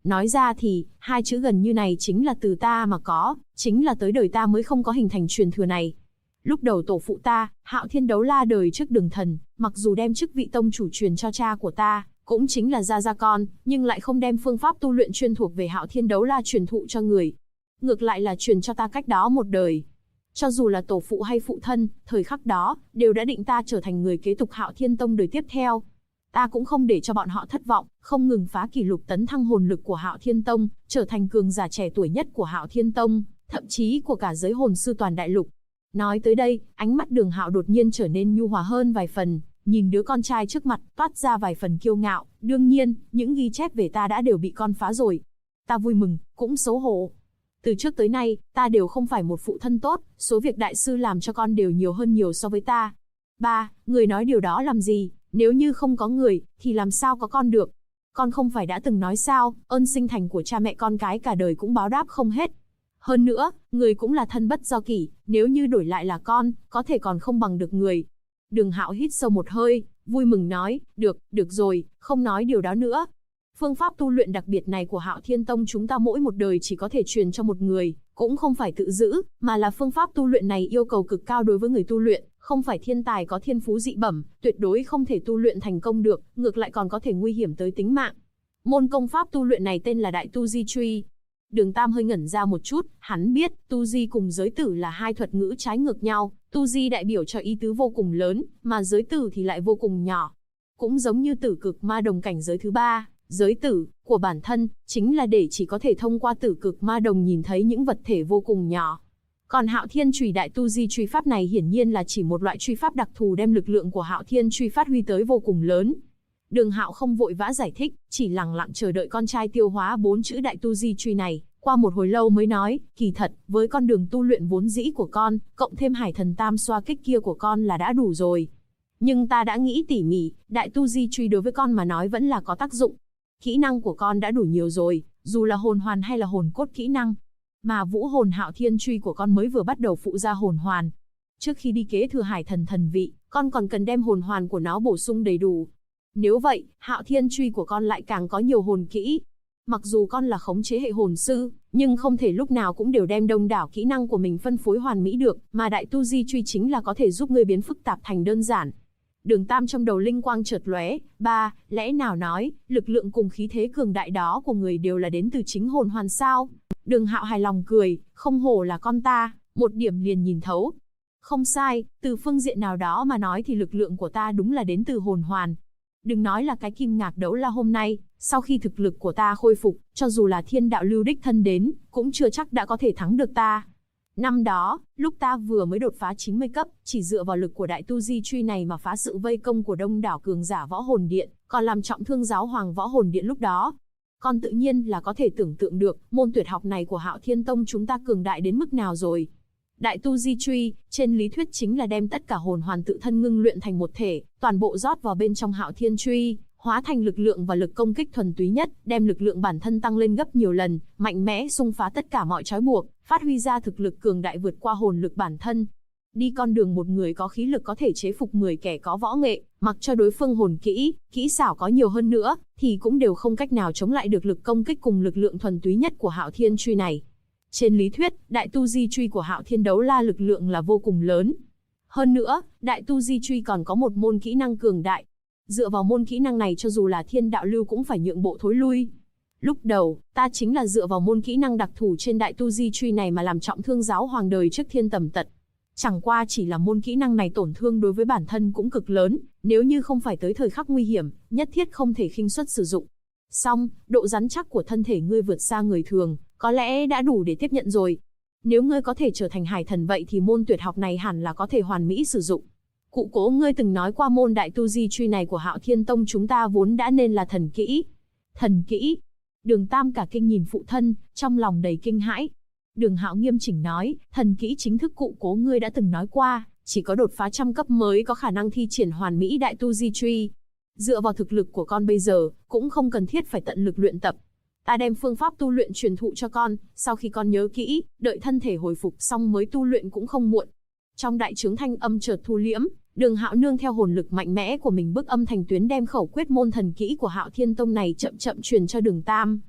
Nói ra thì, hai chữ gần như này chính là từ ta mà có, chính là tới đời ta mới không có hình thành truyền thừa này. Lúc đầu tổ phụ ta, Hạo Thiên Đấu La đời trước Đường Thần, mặc dù đem chức vị tông chủ truyền cho cha của ta, cũng chính là gia con, nhưng lại không đem phương pháp tu luyện chuyên thuộc về Hạo Thiên Đấu La truyền thụ cho người. Ngược lại là truyền cho ta cách đó một đời. Cho dù là tổ phụ hay phụ thân, thời khắc đó, đều đã định ta trở thành người kế tục Hạo Thiên Tông đời tiếp theo. Ta cũng không để cho bọn họ thất vọng, không ngừng phá kỷ lục tấn thăng hồn lực của Hạo Thiên Tông, trở thành cường giả trẻ tuổi nhất của Hạo Thiên Tông, thậm chí của cả giới hồn sư toàn đại lục. Nói tới đây, ánh mắt Đường Hạo đột nhiên trở nên nhu hòa hơn vài phần, nhìn đứa con trai trước mặt, toát ra vài phần kiêu ngạo. Đương nhiên, những ghi chép về ta đã đều bị con phá rồi. Ta vui mừng, cũng xấu hổ. Từ trước tới nay, ta đều không phải một phụ thân tốt, số việc đại sư làm cho con đều nhiều hơn nhiều so với ta. Ba, người nói điều đó làm gì? Nếu như không có người, thì làm sao có con được? Con không phải đã từng nói sao, ơn sinh thành của cha mẹ con cái cả đời cũng báo đáp không hết. Hơn nữa, người cũng là thân bất do kỷ, nếu như đổi lại là con, có thể còn không bằng được người. Đường Hạo hít sâu một hơi, vui mừng nói, được rồi, không nói điều đó nữa. Phương pháp tu luyện đặc biệt này của Hạo Thiên Tông chúng ta mỗi một đời chỉ có thể truyền cho một người, cũng không phải tự giữ, mà là phương pháp tu luyện này yêu cầu cực cao đối với người tu luyện, không phải thiên tài có thiên phú dị bẩm, tuyệt đối không thể tu luyện thành công được, ngược lại còn có thể nguy hiểm tới tính mạng. Môn công pháp tu luyện này tên là Đại Tu Di Truy. Đường Tam hơi ngẩn ra một chút, hắn biết, Tu Di cùng giới tử là hai thuật ngữ trái ngược nhau, Tu Di đại biểu cho ý tứ vô cùng lớn, mà giới tử thì lại vô cùng nhỏ. Cũng giống như tử cực ma đồng cảnh giới thứ ba, giới tử của bản thân chính là để chỉ có thể thông qua tử cực ma đồng nhìn thấy những vật thể vô cùng nhỏ. Còn Hạo Thiên Chùy Đại Tu Di truy pháp này hiển nhiên là chỉ một loại truy pháp đặc thù đem lực lượng của Hạo Thiên truy phát huy tới vô cùng lớn. Đường Hạo không vội vã giải thích, chỉ lặng lặng chờ đợi con trai tiêu hóa 4 chữ Đại Tu Di truy này. Qua một hồi lâu mới nói, kỳ thật, với con đường tu luyện vốn dĩ của con, cộng thêm Hải Thần Tam xoa kích kia của con là đã đủ rồi. Nhưng ta đã nghĩ tỉ mỉ, Đại Tu Di truy đối với con mà nói vẫn là có tác dụng. Kỹ năng của con đã đủ nhiều rồi, dù là hồn hoàn hay là hồn cốt kỹ năng. Mà vũ hồn Hạo Thiên truy của con mới vừa bắt đầu phụ ra hồn hoàn. Trước khi đi kế thừa Hải Thần thần vị, con còn cần đem hồn hoàn của nó bổ sung đầy đủ. Nếu vậy, Hạo Thiên truy của con lại càng có nhiều hồn kỹ. Mặc dù con là khống chế hệ hồn sư, nhưng không thể lúc nào cũng đều đem đông đảo kỹ năng của mình phân phối hoàn mỹ được, mà Đại Tu Di truy chính là có thể giúp ngươi biến phức tạp thành đơn giản. Đường Tam trong đầu linh quang chợt lóe, ba, lẽ nào nói, lực lượng cùng khí thế cường đại đó của người đều là đến từ chính hồn hoàn sao? Đường Hạo hài lòng cười, không hổ là con ta, một điểm liền nhìn thấu. Không sai, từ phương diện nào đó mà nói thì lực lượng của ta đúng là đến từ hồn hoàn. Đừng nói là cái Kim Ngạc Đấu La hôm nay, sau khi thực lực của ta khôi phục, cho dù là Thiên Đạo Lưu đích thân đến, cũng chưa chắc đã có thể thắng được ta. Năm đó, lúc ta vừa mới đột phá 90 cấp, chỉ dựa vào lực của Đại Tu Di truy này mà phá sự vây công của đông đảo cường giả Võ Hồn Điện, còn làm trọng thương giáo hoàng Võ Hồn Điện lúc đó. Con tự nhiên là có thể tưởng tượng được, môn tuyệt học này của Hạo Thiên Tông chúng ta cường đại đến mức nào rồi. Đại Tu Di truy, trên lý thuyết chính là đem tất cả hồn hoàn tự thân ngưng luyện thành một thể, toàn bộ rót vào bên trong Hạo Thiên truy, hóa thành lực lượng và lực công kích thuần túy nhất, đem lực lượng bản thân tăng lên gấp nhiều lần, mạnh mẽ xung phá tất cả mọi trói buộc, phát huy ra thực lực cường đại vượt qua hồn lực bản thân. Đi con đường một người có khí lực có thể chế phục 10 kẻ có võ nghệ, mặc cho đối phương hồn kỹ xảo có nhiều hơn nữa, thì cũng đều không cách nào chống lại được lực công kích cùng lực lượng thuần túy nhất của Hạo Thiên truy này. Trên lý thuyết, Đại Tu Di truy của Hạo Thiên Đấu La lực lượng là vô cùng lớn. Hơn nữa, Đại Tu Di truy còn có một môn kỹ năng cường đại. Dựa vào môn kỹ năng này cho dù là Thiên Đạo Lưu cũng phải nhượng bộ thối lui. Lúc đầu, ta chính là dựa vào môn kỹ năng đặc thù trên Đại Tu Di truy này mà làm trọng thương giáo hoàng đời trước Thiên Tầm Tật. Chẳng qua chỉ là môn kỹ năng này tổn thương đối với bản thân cũng cực lớn, nếu như không phải tới thời khắc nguy hiểm, nhất thiết không thể khinh suất sử dụng. Song, độ rắn chắc của thân thể ngươi vượt xa người thường, có lẽ đã đủ để tiếp nhận rồi. Nếu ngươi có thể trở thành hải thần vậy thì môn tuyệt học này hẳn là có thể hoàn mỹ sử dụng. Cụ cố ngươi từng nói qua môn Đại Tu Di truy này của Hạo Thiên Tông chúng ta vốn đã nên là thần kỹ. Thần kỹ? Đường Tam cả kinh nhìn phụ thân, trong lòng đầy kinh hãi. Đường Hạo nghiêm chỉnh nói, thần kỹ chính thức cụ cố ngươi đã từng nói qua, chỉ có đột phá 100 cấp mới có khả năng thi triển hoàn mỹ Đại Tu Di truy. Dựa vào thực lực của con bây giờ, cũng không cần thiết phải tận lực luyện tập. Ta đem phương pháp tu luyện truyền thụ cho con, sau khi con nhớ kỹ, đợi thân thể hồi phục xong mới tu luyện cũng không muộn. Trong đại trướng thanh âm chợt thu liễm, Đường Hạo nương theo hồn lực mạnh mẽ của mình bức âm thành tuyến đem khẩu quyết môn thần kỹ của Hạo Thiên Tông này chậm chậm truyền cho Đường Tam.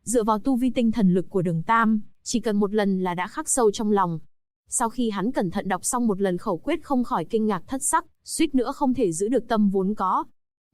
Dựa vào tu vi tinh thần lực của Đường Tam, chỉ cần một lần là đã khắc sâu trong lòng. Sau khi hắn cẩn thận đọc xong một lần khẩu quyết không khỏi kinh ngạc thất sắc, suýt nữa không thể giữ được tâm vốn có.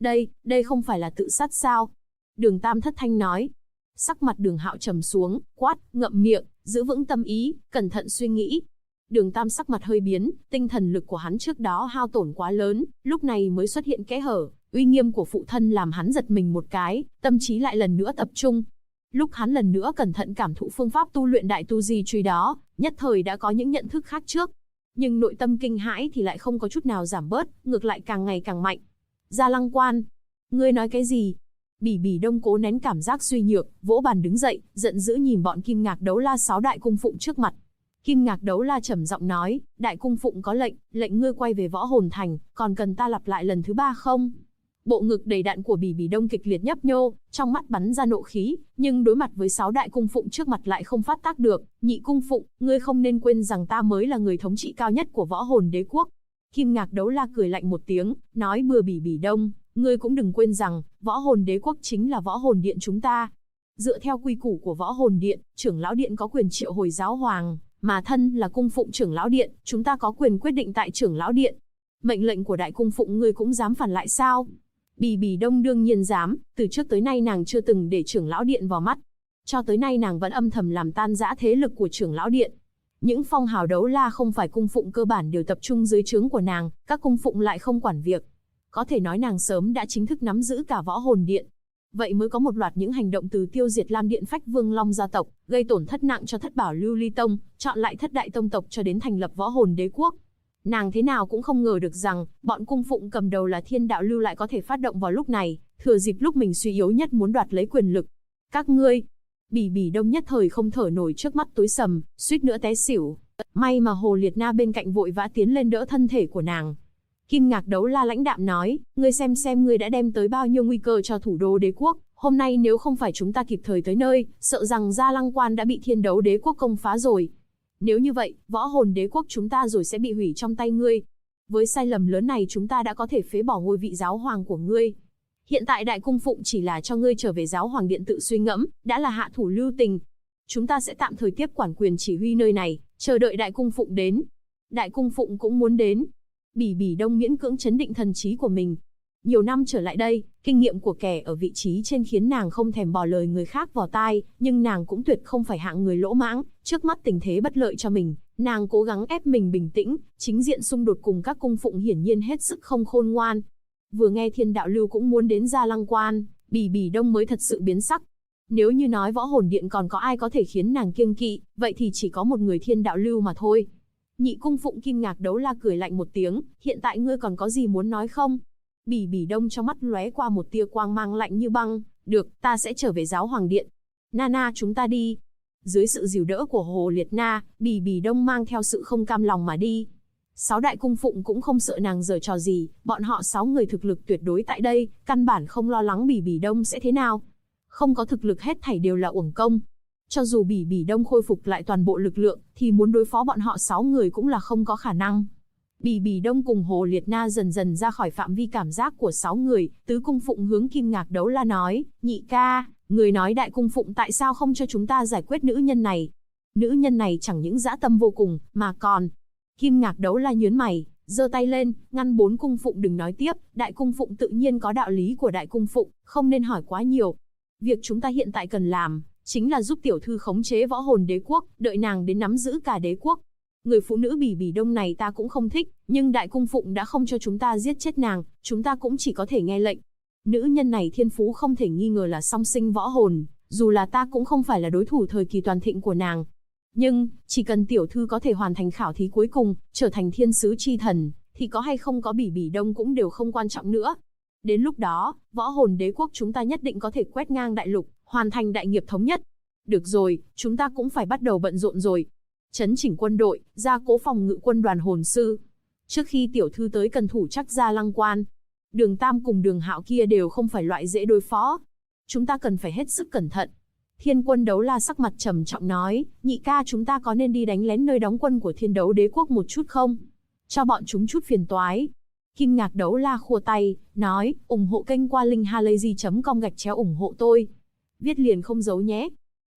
Đây không phải là tự sát sao? Đường Tam thất thanh nói. Sắc mặt Đường Hạo trầm xuống, quát, ngậm miệng, giữ vững tâm ý, cẩn thận suy nghĩ. Đường Tam sắc mặt hơi biến, tinh thần lực của hắn trước đó hao tổn quá lớn, lúc này mới xuất hiện kẽ hở, uy nghiêm của phụ thân làm hắn giật mình một cái, tâm trí lại lần nữa tập trung. Lúc hắn lần nữa cẩn thận cảm thụ phương pháp tu luyện đại tu di truy đó, nhất thời đã có những nhận thức khác trước. Nhưng nội tâm kinh hãi thì lại không có chút nào giảm bớt, ngược lại càng ngày càng mạnh. Gia Lăng Quan, ngươi nói cái gì? Bỉ Bỉ Đông cố nén cảm giác suy nhược, vỗ bàn đứng dậy, giận dữ nhìn bọn Kim Ngạc Đấu La 6 đại cung phụng trước mặt. Kim Ngạc Đấu La trầm giọng nói, đại cung phụng có lệnh ngươi quay về Võ Hồn Thành, còn cần ta lặp lại lần thứ 3 không? Bộ ngực đầy đặn của Bỉ Bỉ Đông kịch liệt nhấp nhô, trong mắt bắn ra nộ khí, nhưng đối mặt với 6 đại cung phụng trước mặt lại không phát tác được. Nhị cung phụng, ngươi không nên quên rằng ta mới là người thống trị cao nhất của Võ Hồn Đế Quốc. Kim Ngạc Đấu La cười lạnh một tiếng, nói bừa Bỉ Bỉ Đông, ngươi cũng đừng quên rằng, Võ Hồn Đế Quốc chính là Võ Hồn Điện chúng ta. Dựa theo quy củ của Võ Hồn Điện, trưởng lão điện có quyền triệu hồi giáo hoàng, mà thân là cung phụng trưởng lão điện, chúng ta có quyền quyết định tại trưởng lão điện. Mệnh lệnh của đại cung phụng ngươi cũng dám phản lại sao? Bỉ Bỉ Đông đương nhiên dám, từ trước tới nay nàng chưa từng để trưởng lão điện vào mắt. Cho tới nay nàng vẫn âm thầm làm tan rã thế lực của trưởng lão điện. Những phong hào đấu la không phải cung phụng cơ bản đều tập trung dưới trướng của nàng, các cung phụng lại không quản việc. Có thể nói nàng sớm đã chính thức nắm giữ cả Võ Hồn Điện. Vậy mới có một loạt những hành động từ tiêu diệt Lam Điện Phách Vương Long gia tộc, gây tổn thất nặng cho Thất Bảo Lưu Ly Tông, chọn lại thất đại tông tộc cho đến thành lập Võ Hồn Đế Quốc. Nàng thế nào cũng không ngờ được rằng, bọn cung phụng cầm đầu là Thiên Đạo Lưu lại có thể phát động vào lúc này, thừa dịp lúc mình suy yếu nhất muốn đoạt lấy quyền lực. Các ngươi, Bỉ Bỉ Đông nhất thời không thở nổi, trước mắt tối sầm, suýt nữa té xỉu. May mà Hồ Liệt Na bên cạnh vội vã tiến lên đỡ thân thể của nàng. Kim Ngạc Đấu La lãnh đạm nói, ngươi xem ngươi đã đem tới bao nhiêu nguy cơ cho thủ đô đế quốc, hôm nay nếu không phải chúng ta kịp thời tới nơi, sợ rằng Gia Lăng Quan đã bị Thiên Đấu Đế Quốc công phá rồi. Nếu như vậy, Võ Hồn Đế Quốc chúng ta rồi sẽ bị hủy trong tay ngươi. Với sai lầm lớn này chúng ta đã có thể phế bỏ ngôi vị giáo hoàng của ngươi. Hiện tại đại cung phụng chỉ là cho ngươi trở về giáo hoàng điện tự suy ngẫm, đã là hạ thủ lưu tình. Chúng ta sẽ tạm thời tiếp quản quyền chỉ huy nơi này, chờ đợi đại cung phụng đến. Đại cung phụng cũng muốn đến. Bỉ Bỉ Đông miễn cưỡng trấn định thần trí của mình. Nhiều năm trở lại đây, kinh nghiệm của kẻ ở vị trí trên khiến nàng không thèm bỏ lời người khác vào tai, nhưng nàng cũng tuyệt không phải hạng người lỗ mãng, trước mắt tình thế bất lợi cho mình, nàng cố gắng ép mình bình tĩnh, chính diện xung đột cùng các cung phụng hiển nhiên hết sức không khôn ngoan. Vừa nghe Thiên Đạo Lưu cũng muốn đến Gia Lăng Quan, Bỉ Bỉ Đông mới thật sự biến sắc. Nếu như nói Võ Hồn Điện còn có ai có thể khiến nàng kiêng kỵ, vậy thì chỉ có một người Thiên Đạo Lưu mà thôi. Nhị cung phụng Kim Ngạc Đấu La cười lạnh một tiếng, hiện tại ngươi còn có gì muốn nói không? Bỉ Bỉ Đông trong mắt lóe qua một tia quang mang lạnh như băng, được, ta sẽ trở về giáo hoàng điện. Nana chúng ta đi. Dưới sự dìu đỡ của Hồ Liệt Na, Bỉ Bỉ Đông mang theo sự không cam lòng mà đi. 6 đại cung phụng cũng không sợ nàng giở trò gì, bọn họ 6 người thực lực tuyệt đối tại đây, căn bản không lo lắng Bỉ Bỉ Đông sẽ thế nào. Không có thực lực hết thảy đều là uổng công. Cho dù Bỉ Bỉ Đông khôi phục lại toàn bộ lực lượng, thì muốn đối phó bọn họ 6 người cũng là không có khả năng. Bỉ Bỉ Đông cùng Hồ Liệt Na dần dần ra khỏi phạm vi cảm giác của 6 người, tứ cung phụng hướng Kim Ngạc Đấu La nói, nhị ca, người nói đại cung phụng tại sao không cho chúng ta giải quyết nữ nhân này? Nữ nhân này chẳng những dã tâm vô cùng, mà còn... Kim Ngạc Đấu La nhướng mày, giơ tay lên, ngăn 4 cung phụng đừng nói tiếp, đại cung phụng tự nhiên có đạo lý của đại cung phụng, không nên hỏi quá nhiều. Việc chúng ta hiện tại cần làm, chính là giúp tiểu thư khống chế Võ Hồn Đế Quốc, đợi nàng đến nắm giữ cả đế quốc. Người phụ nữ Bỉ Bỉ Đông này ta cũng không thích, nhưng đại cung phụng đã không cho chúng ta giết chết nàng, chúng ta cũng chỉ có thể nghe lệnh. Nữ nhân này thiên phú không thể nghi ngờ là song sinh võ hồn, dù là ta cũng không phải là đối thủ thời kỳ toàn thịnh của nàng. Nhưng, chỉ cần tiểu thư có thể hoàn thành khảo thí cuối cùng, trở thành thiên sứ chi thần, thì có hay không có Bỉ Bỉ Đông cũng đều không quan trọng nữa. Đến lúc đó, Võ Hồn Đế Quốc chúng ta nhất định có thể quét ngang đại lục, hoàn thành đại nghiệp thống nhất. Được rồi, chúng ta cũng phải bắt đầu bận rộn rồi. Chấn chỉnh quân đội, gia cố phòng ngự quân đoàn hồn sư. Trước khi tiểu thư tới cần thủ chắc Gia Lăng Quan. Đường Tam cùng Đường Hạo kia đều không phải loại dễ đối phó. Chúng ta cần phải hết sức cẩn thận. Thiên Quân Đấu La sắc mặt trầm trọng nói, nhị ca chúng ta có nên đi đánh lén nơi đóng quân của Thiên Đấu Đế Quốc một chút không? Cho bọn chúng chút phiền toái. Kim Ngạc Đấu La khua tay, nói, ủng hộ kênh qua link halayzi.com/ủng hộ tôi. Viết liền không giấu nhé.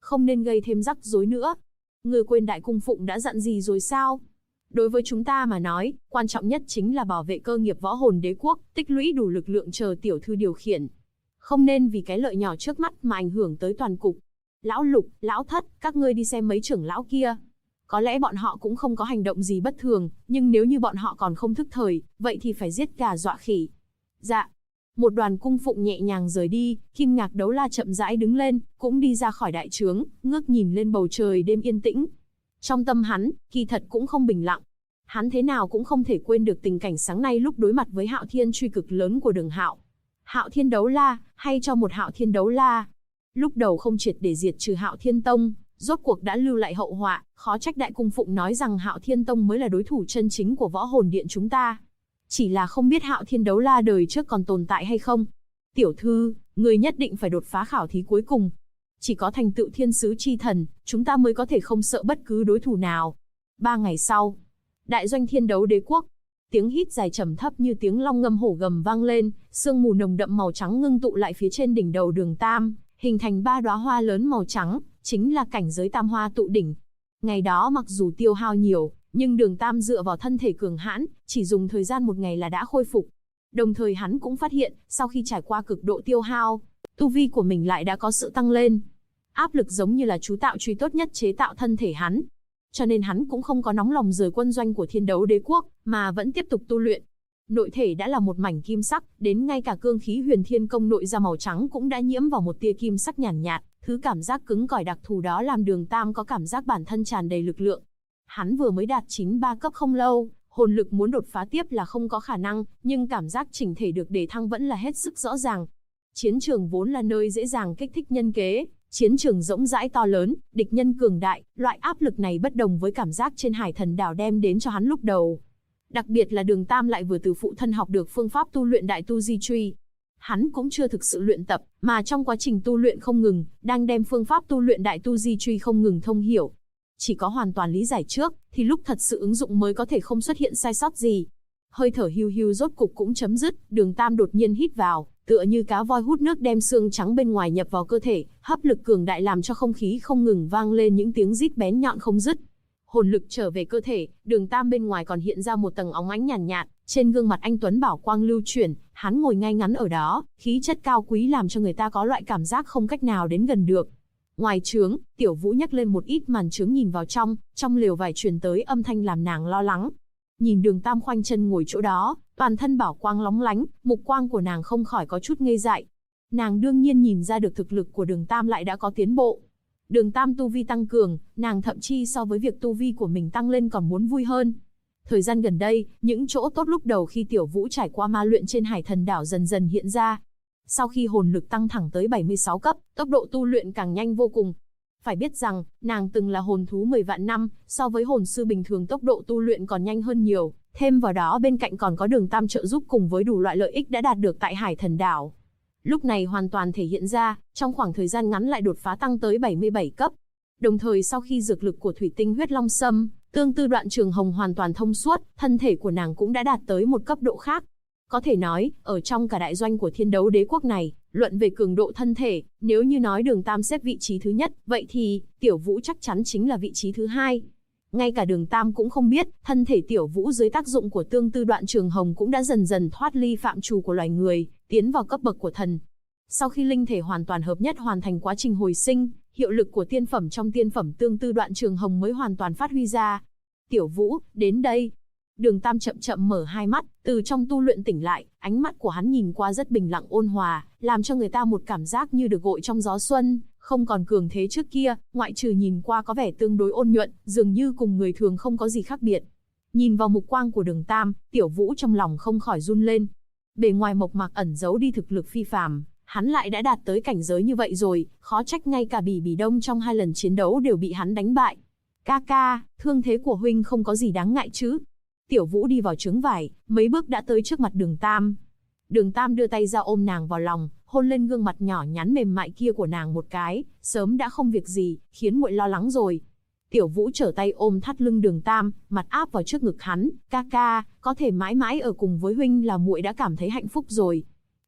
Không nên gây thêm rắc rối nữa. Ngươi quên đại cung phụng đã dặn gì rồi sao? Đối với chúng ta mà nói, quan trọng nhất chính là bảo vệ cơ nghiệp võ hồn đế quốc, tích lũy đủ lực lượng chờ tiểu thư điều khiển. Không nên vì cái lợi nhỏ trước mắt mà ảnh hưởng tới toàn cục. Lão Lục, Lão Thất, các ngươi đi xem mấy trưởng lão kia. Có lẽ bọn họ cũng không có hành động gì bất thường, nhưng nếu như bọn họ còn không thức thời, vậy thì phải giết gà dọa khỉ. Dạ. Một đoàn cung phụng nhẹ nhàng rời đi, Kim Ngạc Đấu La chậm rãi đứng lên, cũng đi ra khỏi đại trướng, ngước nhìn lên bầu trời đêm yên tĩnh. Trong tâm hắn, kỳ thật cũng không bình lặng. Hắn thế nào cũng không thể quên được tình cảnh sáng nay lúc đối mặt với Hạo Thiên truy cực lớn của Đường Hạo. Hạo Thiên Đấu La, hay cho một Hạo Thiên Đấu La. Lúc đầu không triệt để diệt trừ Hạo Thiên Tông, rốt cuộc đã lưu lại hậu họa, khó trách đại cung phụng nói rằng Hạo Thiên Tông mới là đối thủ chân chính của Võ Hồn Điện chúng ta. Chỉ là không biết Hạo Thiên Đấu La đời trước còn tồn tại hay không. Tiểu thư, người nhất định phải đột phá khảo thí cuối cùng. Chỉ có thành tựu thiên sứ chi thần, chúng ta mới có thể không sợ bất cứ đối thủ nào. 3 ngày sau, đại doanh Thiên Đấu Đế Quốc, tiếng hít dài trầm thấp như tiếng long ngâm hổ gầm vang lên, sương mù nồng đậm màu trắng ngưng tụ lại phía trên đỉnh đầu Đường Tam, hình thành 3 đóa hoa lớn màu trắng, chính là cảnh giới tam hoa tụ đỉnh. Ngày đó mặc dù tiêu hao nhiều, nhưng Đường Tam dựa vào thân thể cường hãn, chỉ dùng thời gian 1 ngày là đã khôi phục. Đồng thời hắn cũng phát hiện, sau khi trải qua cực độ tiêu hao, tu vi của mình lại đã có sự tăng lên. Áp lực giống như là chú tạo truy tốt nhất chế tạo thân thể hắn. Cho nên hắn cũng không có nóng lòng rời quân doanh của Thiên Đấu Đế Quốc, mà vẫn tiếp tục tu luyện. Nội thể đã là một mảnh kim sắc, đến ngay cả cương khí Huyền Thiên Công nội ra màu trắng cũng đã nhiễm vào một tia kim sắc nhàn nhạt, thứ cảm giác cứng cỏi đặc thù đó làm Đường Tam có cảm giác bản thân tràn đầy lực lượng. Hắn vừa mới đạt 93 cấp không lâu, hồn lực muốn đột phá tiếp là không có khả năng, nhưng cảm giác chỉnh thể được đề thăng vẫn là hết sức rõ ràng. Chiến trường vốn là nơi dễ dàng kích thích nhân kế, chiến trường rỗng rãi to lớn, địch nhân cường đại, loại áp lực này bất đồng với cảm giác trên Hải Thần Đảo đem đến cho hắn lúc đầu. Đặc biệt là Đường Tam lại vừa từ phụ thân học được phương pháp tu luyện Đại Tu Di Truy. Hắn cũng chưa thực sự luyện tập, mà trong quá trình tu luyện không ngừng, đang đem phương pháp tu luyện Đại Tu Di Truy không ngừng thông hiểu. Chỉ có hoàn toàn lý giải trước, thì lúc thật sự ứng dụng mới có thể không xuất hiện sai sót gì. Hơi thở hiu hiu rốt cục cũng chấm dứt, Đường Tam đột nhiên hít vào, tựa như cá voi hút nước đem xương trắng bên ngoài nhập vào cơ thể, hấp lực cường đại làm cho không khí không ngừng vang lên những tiếng rít bén nhọn không dứt. Hồn lực trở về cơ thể, Đường Tam bên ngoài còn hiện ra một tầng óng ánh nhàn nhạt, trên gương mặt anh tuấn bảo quang lưu chuyển, hắn ngồi ngay ngắn ở đó, khí chất cao quý làm cho người ta có loại cảm giác không cách nào đến gần được. Ngoài trướng, Tiểu Vũ nhấc lên một ít màn trướng nhìn vào trong lều vải truyền tới âm thanh làm nàng lo lắng. Nhìn Đường Tam khoanh chân ngồi chỗ đó, toàn thân bảo quang lóng lánh, mục quang của nàng không khỏi có chút ngây dại. Nàng đương nhiên nhìn ra được thực lực của Đường Tam lại đã có tiến bộ. Đường Tam tu vi tăng cường, nàng thậm chí so với việc tu vi của mình tăng lên còn muốn vui hơn. Thời gian gần đây, những chỗ tốt lúc đầu khi Tiểu Vũ trải qua ma luyện trên Hải Thần Đảo dần dần hiện ra. Sau khi hồn lực tăng thẳng tới 76 cấp, tốc độ tu luyện càng nhanh vô cùng. Phải biết rằng, nàng từng là hồn thú 10 vạn năm, so với hồn sư bình thường tốc độ tu luyện còn nhanh hơn nhiều. Thêm vào đó bên cạnh còn có Đường Tam trợ giúp cùng với đủ loại lợi ích đã đạt được tại Hải Thần Đảo. Lúc này hoàn toàn thể hiện ra, trong khoảng thời gian ngắn lại đột phá tăng tới 77 cấp. Đồng thời sau khi dược lực của thủy tinh huyết long sâm, tương tư đoạn trường hồng hoàn toàn thông suốt, thân thể của nàng cũng đã đạt tới một cấp độ khác. Có thể nói, ở trong cả đại doanh của Thiên Đấu Đế Quốc này, luận về cường độ thân thể, nếu như nói Đường Tam xếp vị trí thứ nhất, vậy thì Tiểu Vũ chắc chắn chính là vị trí thứ hai. Ngay cả Đường Tam cũng không biết, thân thể Tiểu Vũ dưới tác dụng của tương tư đoạn trường hồng cũng đã dần dần thoát ly phạm trù của loài người, tiến vào cấp bậc của thần. Sau khi linh thể hoàn toàn hợp nhất hoàn thành quá trình hồi sinh, hiệu lực của tiên phẩm trong tiên phẩm tương tư đoạn trường hồng mới hoàn toàn phát huy ra. Tiểu Vũ, đến đây. Đường Tam chậm chậm mở hai mắt, từ trong tu luyện tỉnh lại, ánh mắt của hắn nhìn qua rất bình lặng ôn hòa, làm cho người ta một cảm giác như được gội trong gió xuân, không còn cường thế trước kia, ngoại trừ nhìn qua có vẻ tương đối ôn nhuận, dường như cùng người thường không có gì khác biệt. Nhìn vào mục quang của Đường Tam, Tiểu Vũ trong lòng không khỏi run lên. Bề ngoài mộc mạc ẩn giấu đi thực lực phi phàm, hắn lại đã đạt tới cảnh giới như vậy rồi, khó trách ngay cả Bỉ Bỉ Đông trong 2 lần chiến đấu đều bị hắn đánh bại. Ca ca, thương thế của huynh không có gì đáng ngại chứ? Tiểu Vũ đi vào trướng vải, mấy bước đã tới trước mặt Đường Tam. Đường Tam đưa tay ra ôm nàng vào lòng, hôn lên gương mặt nhỏ nhắn mềm mại kia của nàng một cái, sớm đã không việc gì, khiến muội lo lắng rồi. Tiểu Vũ trở tay ôm thắt lưng Đường Tam, mặt áp vào trước ngực hắn, ca ca, có thể mãi mãi ở cùng với huynh là muội đã cảm thấy hạnh phúc rồi.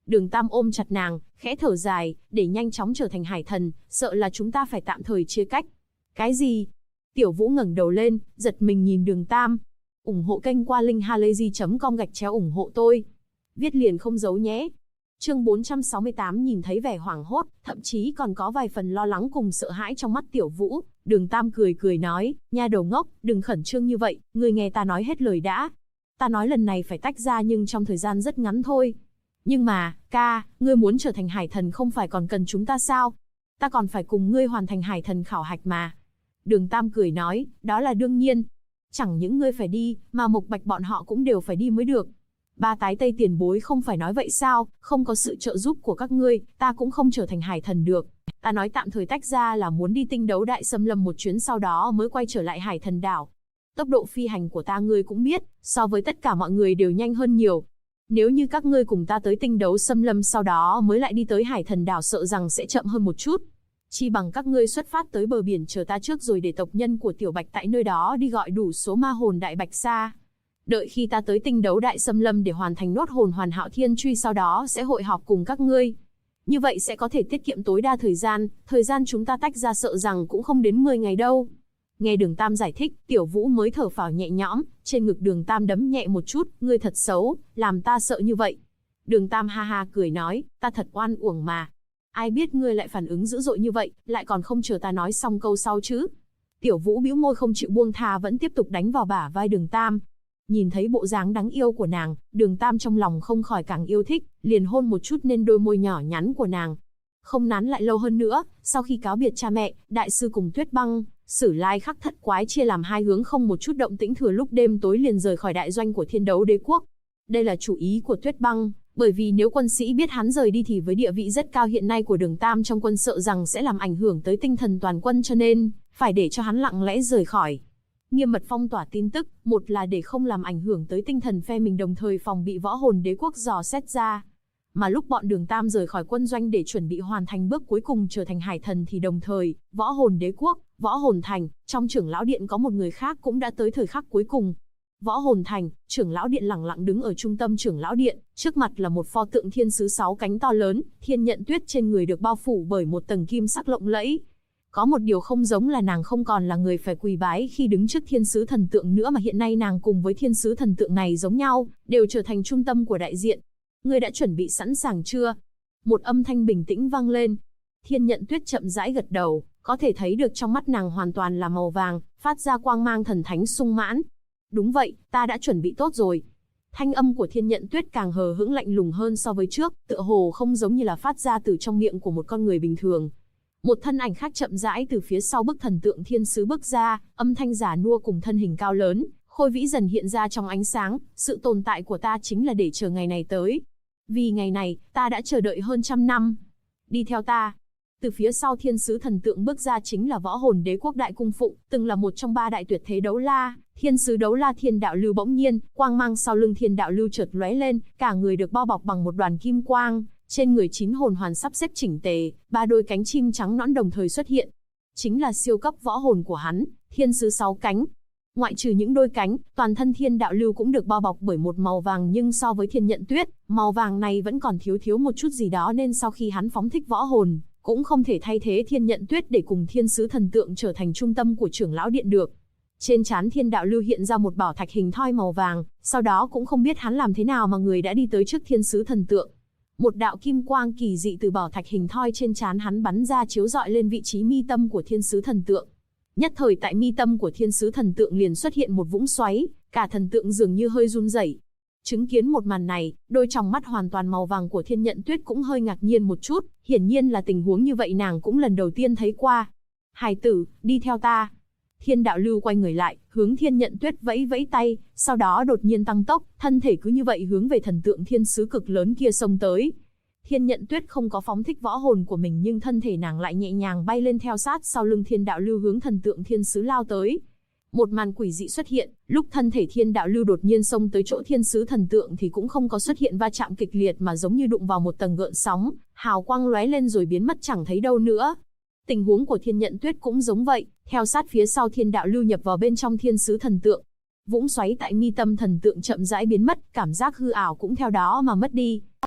Đường Tam ôm chặt nàng, khẽ thở dài, để nhanh chóng trở thành hải thần, sợ là chúng ta phải tạm thời chia cách. Cái gì? Tiểu Vũ ngẩng đầu lên, giật mình nhìn Đường Tam. Ủng hộ kênh qua linkhalazy.com/ủng hộ tôi. Viết liền không giấu nhé. Chương 468 nhìn thấy vẻ hoảng hốt, thậm chí còn có vài phần lo lắng cùng sợ hãi trong mắt Tiểu Vũ. Đường Tam cười cười nói, nha đầu ngốc, đừng khẩn trương như vậy, ngươi nghe ta nói hết lời đã. Ta nói lần này phải tách ra nhưng trong thời gian rất ngắn thôi. Nhưng mà, ca, ngươi muốn trở thành hải thần không phải còn cần chúng ta sao? Ta còn phải cùng ngươi hoàn thành hải thần khảo hạch mà. Đường Tam cười nói, đó là đương nhiên. Chẳng những ngươi phải đi, mà Mộc Bạch bọn họ cũng đều phải đi mới được. Ba tái tây tiền bối không phải nói vậy sao, không có sự trợ giúp của các ngươi, ta cũng không trở thành hải thần được. Ta nói tạm thời tách ra là muốn đi tinh đấu đại xâm lâm một chuyến sau đó mới quay trở lại hải thần đảo. Tốc độ phi hành của ta ngươi cũng biết, so với tất cả mọi người đều nhanh hơn nhiều. Nếu như các ngươi cùng ta tới tinh đấu xâm lâm sau đó mới lại đi tới hải thần đảo sợ rằng sẽ chậm hơn một chút. Chi bằng các ngươi xuất phát tới bờ biển chờ ta trước rồi để tộc nhân của Tiểu Bạch tại nơi đó đi gọi đủ số ma hồn đại bạch sa. Đợi khi ta tới tinh đấu đại xâm lâm để hoàn thành nốt hồn hoàn hạo thiên truy sau đó sẽ hội họp cùng các ngươi. Như vậy sẽ có thể tiết kiệm tối đa thời gian chúng ta tách ra sợ rằng cũng không đến 10 ngày đâu. Nghe Đường Tam giải thích, Tiểu Vũ mới thở phào nhẹ nhõm, trên ngực Đường Tam đấm nhẹ một chút, ngươi thật xấu, làm ta sợ như vậy. Đường Tam ha ha cười nói, ta thật oan uổng mà. Ai biết ngươi lại phản ứng dữ dội như vậy, lại còn không chờ ta nói xong câu sau chứ. Tiểu Vũ bĩu môi không chịu buông tha vẫn tiếp tục đánh vào bả vai Đường Tam. Nhìn thấy bộ dáng đáng yêu của nàng, Đường Tam trong lòng không khỏi càng yêu thích, liền hôn một chút lên đôi môi nhỏ nhắn của nàng. Không nán lại lâu hơn nữa, sau khi cáo biệt cha mẹ, đại sư cùng Tuyết Băng, Sử Lai Khắc thất quái chia làm hai hướng không một chút động tĩnh thừa lúc đêm tối liền rời khỏi đại doanh của Thiên Đấu Đế quốc. Đây là chủ ý của Tuyết Băng, bởi vì nếu quân sĩ biết hắn rời đi thì với địa vị rất cao hiện nay của Đường Tam trong quân sợ rằng sẽ làm ảnh hưởng tới tinh thần toàn quân cho nên, phải để cho hắn lặng lẽ rời khỏi. Nghiêm mật phong tỏa tin tức, một là để không làm ảnh hưởng tới tinh thần phe mình đồng thời phòng bị võ hồn đế quốc dò xét ra. Mà lúc bọn Đường Tam rời khỏi quân doanh để chuẩn bị hoàn thành bước cuối cùng trở thành hải thần thì đồng thời, võ hồn đế quốc, võ hồn thành, trong trưởng lão điện có một người khác cũng đã tới thời khắc cuối cùng. Võ hồn thành, trưởng lão điện lẳng lặng đứng ở trung tâm trưởng lão điện, trước mặt là một pho tượng thiên sứ 6 cánh to lớn, Thiên Nhận Tuyết trên người được bao phủ bởi một tầng kim sắc lộng lẫy. Có một điều không giống là nàng không còn là người phải quỳ bái khi đứng trước thiên sứ thần tượng nữa mà hiện nay nàng cùng với thiên sứ thần tượng này giống nhau, đều trở thành trung tâm của đại diện. Ngươi đã chuẩn bị sẵn sàng chưa? Một âm thanh bình tĩnh vang lên. Thiên Nhận Tuyết chậm rãi gật đầu, có thể thấy được trong mắt nàng hoàn toàn là màu vàng, phát ra quang mang thần thánh sung mãn. Đúng vậy, ta đã chuẩn bị tốt rồi. Thanh âm của Thiên Nhận Tuyết càng hờ hững lạnh lùng hơn so với trước, tựa hồ không giống như là phát ra từ trong miệng của một con người bình thường. Một thân ảnh khác chậm rãi từ phía sau bức thần tượng thiên sứ bước ra, âm thanh giả nua cùng thân hình cao lớn, khôi vĩ dần hiện ra trong ánh sáng, sự tồn tại của ta chính là để chờ ngày này tới. Vì ngày này, ta đã chờ đợi hơn 100 năm. Đi theo ta. Từ phía sau thiên sứ thần tượng bước ra chính là võ hồn đế quốc đại cung phụng, từng là một trong 3 đại tuyệt thế đấu la, thiên sứ đấu la Thiên Đạo Lưu. Bỗng nhiên, quang mang sau lưng Thiên Đạo Lưu chợt lóe lên, cả người được bao bọc bằng một đoàn kim quang, trên người 9 hồn hoàn sắp xếp chỉnh tề, 3 đôi cánh chim trắng nõn đồng thời xuất hiện. Chính là siêu cấp võ hồn của hắn, thiên sứ 6 cánh. Ngoại trừ những đôi cánh, toàn thân Thiên Đạo Lưu cũng được bao bọc bởi một màu vàng, nhưng so với Thiên Nhận Tuyết, màu vàng này vẫn còn thiếu một chút gì đó nên sau khi hắn phóng thích võ hồn, cũng không thể thay thế Thiên Nhận Tuyết để cùng thiên sứ thần tượng trở thành trung tâm của trưởng lão điện được. Trên trán Thiên Đạo Lưu hiện ra một bảo thạch hình thoi màu vàng, sau đó cũng không biết hắn làm thế nào mà người đã đi tới trước thiên sứ thần tượng. Một đạo kim quang kỳ dị từ bảo thạch hình thoi trên trán hắn bắn ra chiếu rọi lên vị trí mi tâm của thiên sứ thần tượng. Nhất thời tại mi tâm của thiên sứ thần tượng liền xuất hiện một vũng xoáy, cả thần tượng dường như hơi run rẩy. Chứng kiến một màn này, đôi tròng mắt hoàn toàn màu vàng của Thiên Nhận Tuyết cũng hơi ngạc nhiên một chút, hiển nhiên là tình huống như vậy nàng cũng lần đầu tiên thấy qua. Hài tử, đi theo ta. Thiên Đạo Lưu quay người lại, hướng Thiên Nhận Tuyết vẫy vẫy tay, sau đó đột nhiên tăng tốc, thân thể cứ như vậy hướng về thần tượng thiên sứ cực lớn kia xông tới. Thiên Nhận Tuyết không có phóng thích võ hồn của mình nhưng thân thể nàng lại nhẹ nhàng bay lên theo sát sau lưng Thiên Đạo Lưu hướng thần tượng thiên sứ lao tới. Một màn quỷ dị xuất hiện, lúc thân thể Thiên Đạo Lưu đột nhiên xông tới chỗ thiên sứ thần tượng thì cũng không có xuất hiện va chạm kịch liệt mà giống như đụng vào một tầng gợn sóng, hào quang lóe lên rồi biến mất chẳng thấy đâu nữa. Tình huống của Thiên Nhận Tuyết cũng giống vậy, theo sát phía sau Thiên Đạo Lưu nhập vào bên trong thiên sứ thần tượng. Vũng xoáy tại mi tâm thần tượng chậm rãi biến mất, cảm giác hư ảo cũng theo đó mà mất đi.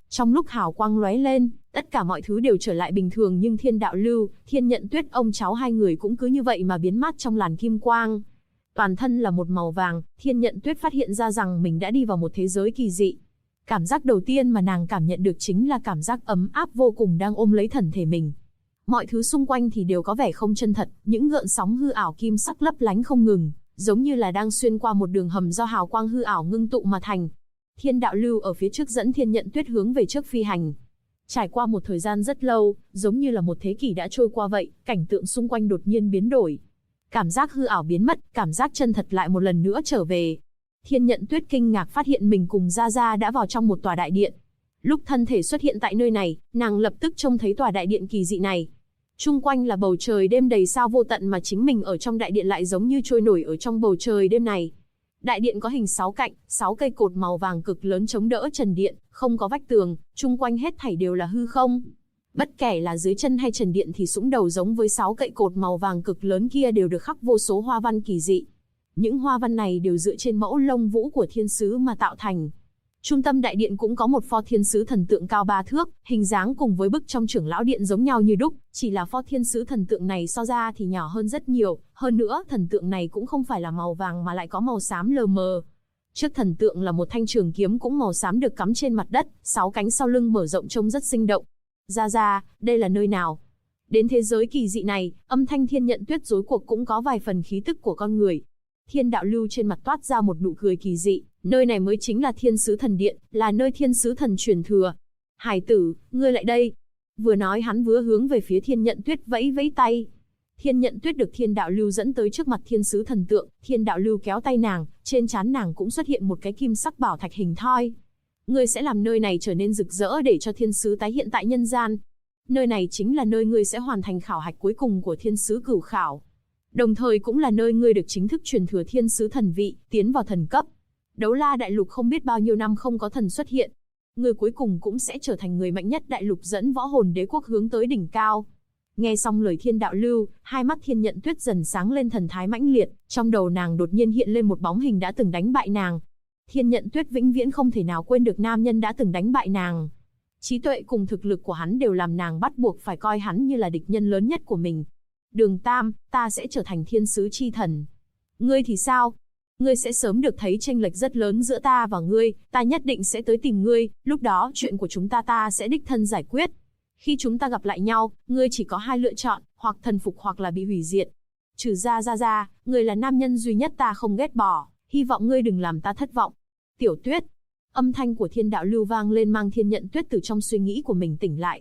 Trong lúc hào quang lóe lên, tất cả mọi thứ đều trở lại bình thường, nhưng Thiên Đạo Lưu, Thiên Nhận Tuyết ông cháu hai người cũng cứ như vậy mà biến mất trong làn kim quang. Toàn thân là một màu vàng, Thiên Nhận Tuyết phát hiện ra rằng mình đã đi vào một thế giới kỳ dị. Cảm giác đầu tiên mà nàng cảm nhận được chính là cảm giác ấm áp vô cùng đang ôm lấy thân thể mình. Mọi thứ xung quanh thì đều có vẻ không chân thật, những gợn sóng hư ảo kim sắc lấp lánh không ngừng, giống như là đang xuyên qua một đường hầm do hào quang hư ảo ngưng tụ mà thành. Thiên Đạo Lưu ở phía trước dẫn Thiên Nhận Tuyết hướng về trước phi hành. Trải qua một thời gian rất lâu, giống như là một thế kỷ đã trôi qua vậy, cảnh tượng xung quanh đột nhiên biến đổi. Cảm giác hư ảo biến mất, cảm giác chân thật lại một lần nữa trở về. Thiên Nhận Tuyết kinh ngạc phát hiện mình cùng Gia Gia đã vào trong một tòa đại điện. Lúc thân thể xuất hiện tại nơi này, nàng lập tức trông thấy tòa đại điện kỳ dị này. Chung quanh là bầu trời đêm đầy sao vô tận, mà chính mình ở trong đại điện lại giống như trôi nổi ở trong bầu trời đêm này. Đại điện có hình 6 cạnh, 6 cây cột màu vàng cực lớn chống đỡ trần điện, không có vách tường, chung quanh hết thảy đều là hư không. Bất kể là dưới chân hay trần điện thì sũng đầu giống với 6 cây cột màu vàng cực lớn kia đều được khắc vô số hoa văn kỳ dị. Những hoa văn này đều dựa trên mẫu lông vũ của thiên sứ mà tạo thành. Trung tâm đại điện cũng có một pho thiên sứ thần tượng cao 3 thước, hình dáng cùng với bức trong trưởng lão điện giống nhau như đúc, chỉ là pho thiên sứ thần tượng này so ra thì nhỏ hơn rất nhiều, hơn nữa thần tượng này cũng không phải là màu vàng mà lại có màu xám lờ mờ. Trước thần tượng là một thanh trường kiếm cũng màu xám được cắm trên mặt đất, 6 cánh sau lưng mở rộng trông rất sinh động. Gia Gia, đây là nơi nào? Đến thế giới kỳ dị này, âm thanh Thiên Nhận Tuyết rối cuộc cũng có vài phần khí tức của con người. Thiên Đạo Lưu trên mặt toát ra một nụ cười kỳ dị, nơi này mới chính là Thiên Sứ Thần Điện, là nơi Thiên Sứ Thần truyền thừa. Hải tử, ngươi lại đây. Vừa nói hắn vừa hướng về phía Thiên Nhận Tuyết vẫy vẫy tay. Thiên Nhận Tuyết được Thiên Đạo Lưu dẫn tới trước mặt Thiên Sứ Thần Tượng, Thiên Đạo Lưu kéo tay nàng, trên trán nàng cũng xuất hiện một cái kim sắc bảo thạch hình thoi. Ngươi sẽ làm nơi này trở nên rực rỡ để cho Thiên Sứ tái hiện tại nhân gian. Nơi này chính là nơi ngươi sẽ hoàn thành khảo hạch cuối cùng của Thiên Sứ Cửu Khảo. Đồng thời cũng là nơi ngươi được chính thức truyền thừa Thiên Sứ Thần vị, tiến vào thần cấp. Đấu La Đại Lục không biết bao nhiêu năm không có thần xuất hiện. Ngươi cuối cùng cũng sẽ trở thành người mạnh nhất đại lục, dẫn võ hồn đế quốc hướng tới đỉnh cao. Nghe xong lời Thiên Đạo Lưu, hai mắt Thiên Nhận Tuyết dần sáng lên thần thái mãnh liệt, trong đầu nàng đột nhiên hiện lên một bóng hình đã từng đánh bại nàng. Thiên Nhận Tuyết vĩnh viễn không thể nào quên được nam nhân đã từng đánh bại nàng. Trí tuệ cùng thực lực của hắn đều làm nàng bắt buộc phải coi hắn như là địch nhân lớn nhất của mình. Đường Tam, ta sẽ trở thành thiên sứ chi thần. Ngươi thì sao? Ngươi sẽ sớm được thấy chênh lệch rất lớn giữa ta và ngươi, ta nhất định sẽ tới tìm ngươi, lúc đó chuyện của chúng ta sẽ đích thân giải quyết. Khi chúng ta gặp lại nhau, ngươi chỉ có 2 lựa chọn, hoặc thần phục hoặc là bị hủy diệt. Trừ ra, ngươi là nam nhân duy nhất ta không ghét bỏ, hy vọng ngươi đừng làm ta thất vọng. Tiểu Tuyết. Âm thanh của Thiên Đạo Lưu vang lên mang Thiên Nhận Tuyết từ trong suy nghĩ của mình tỉnh lại.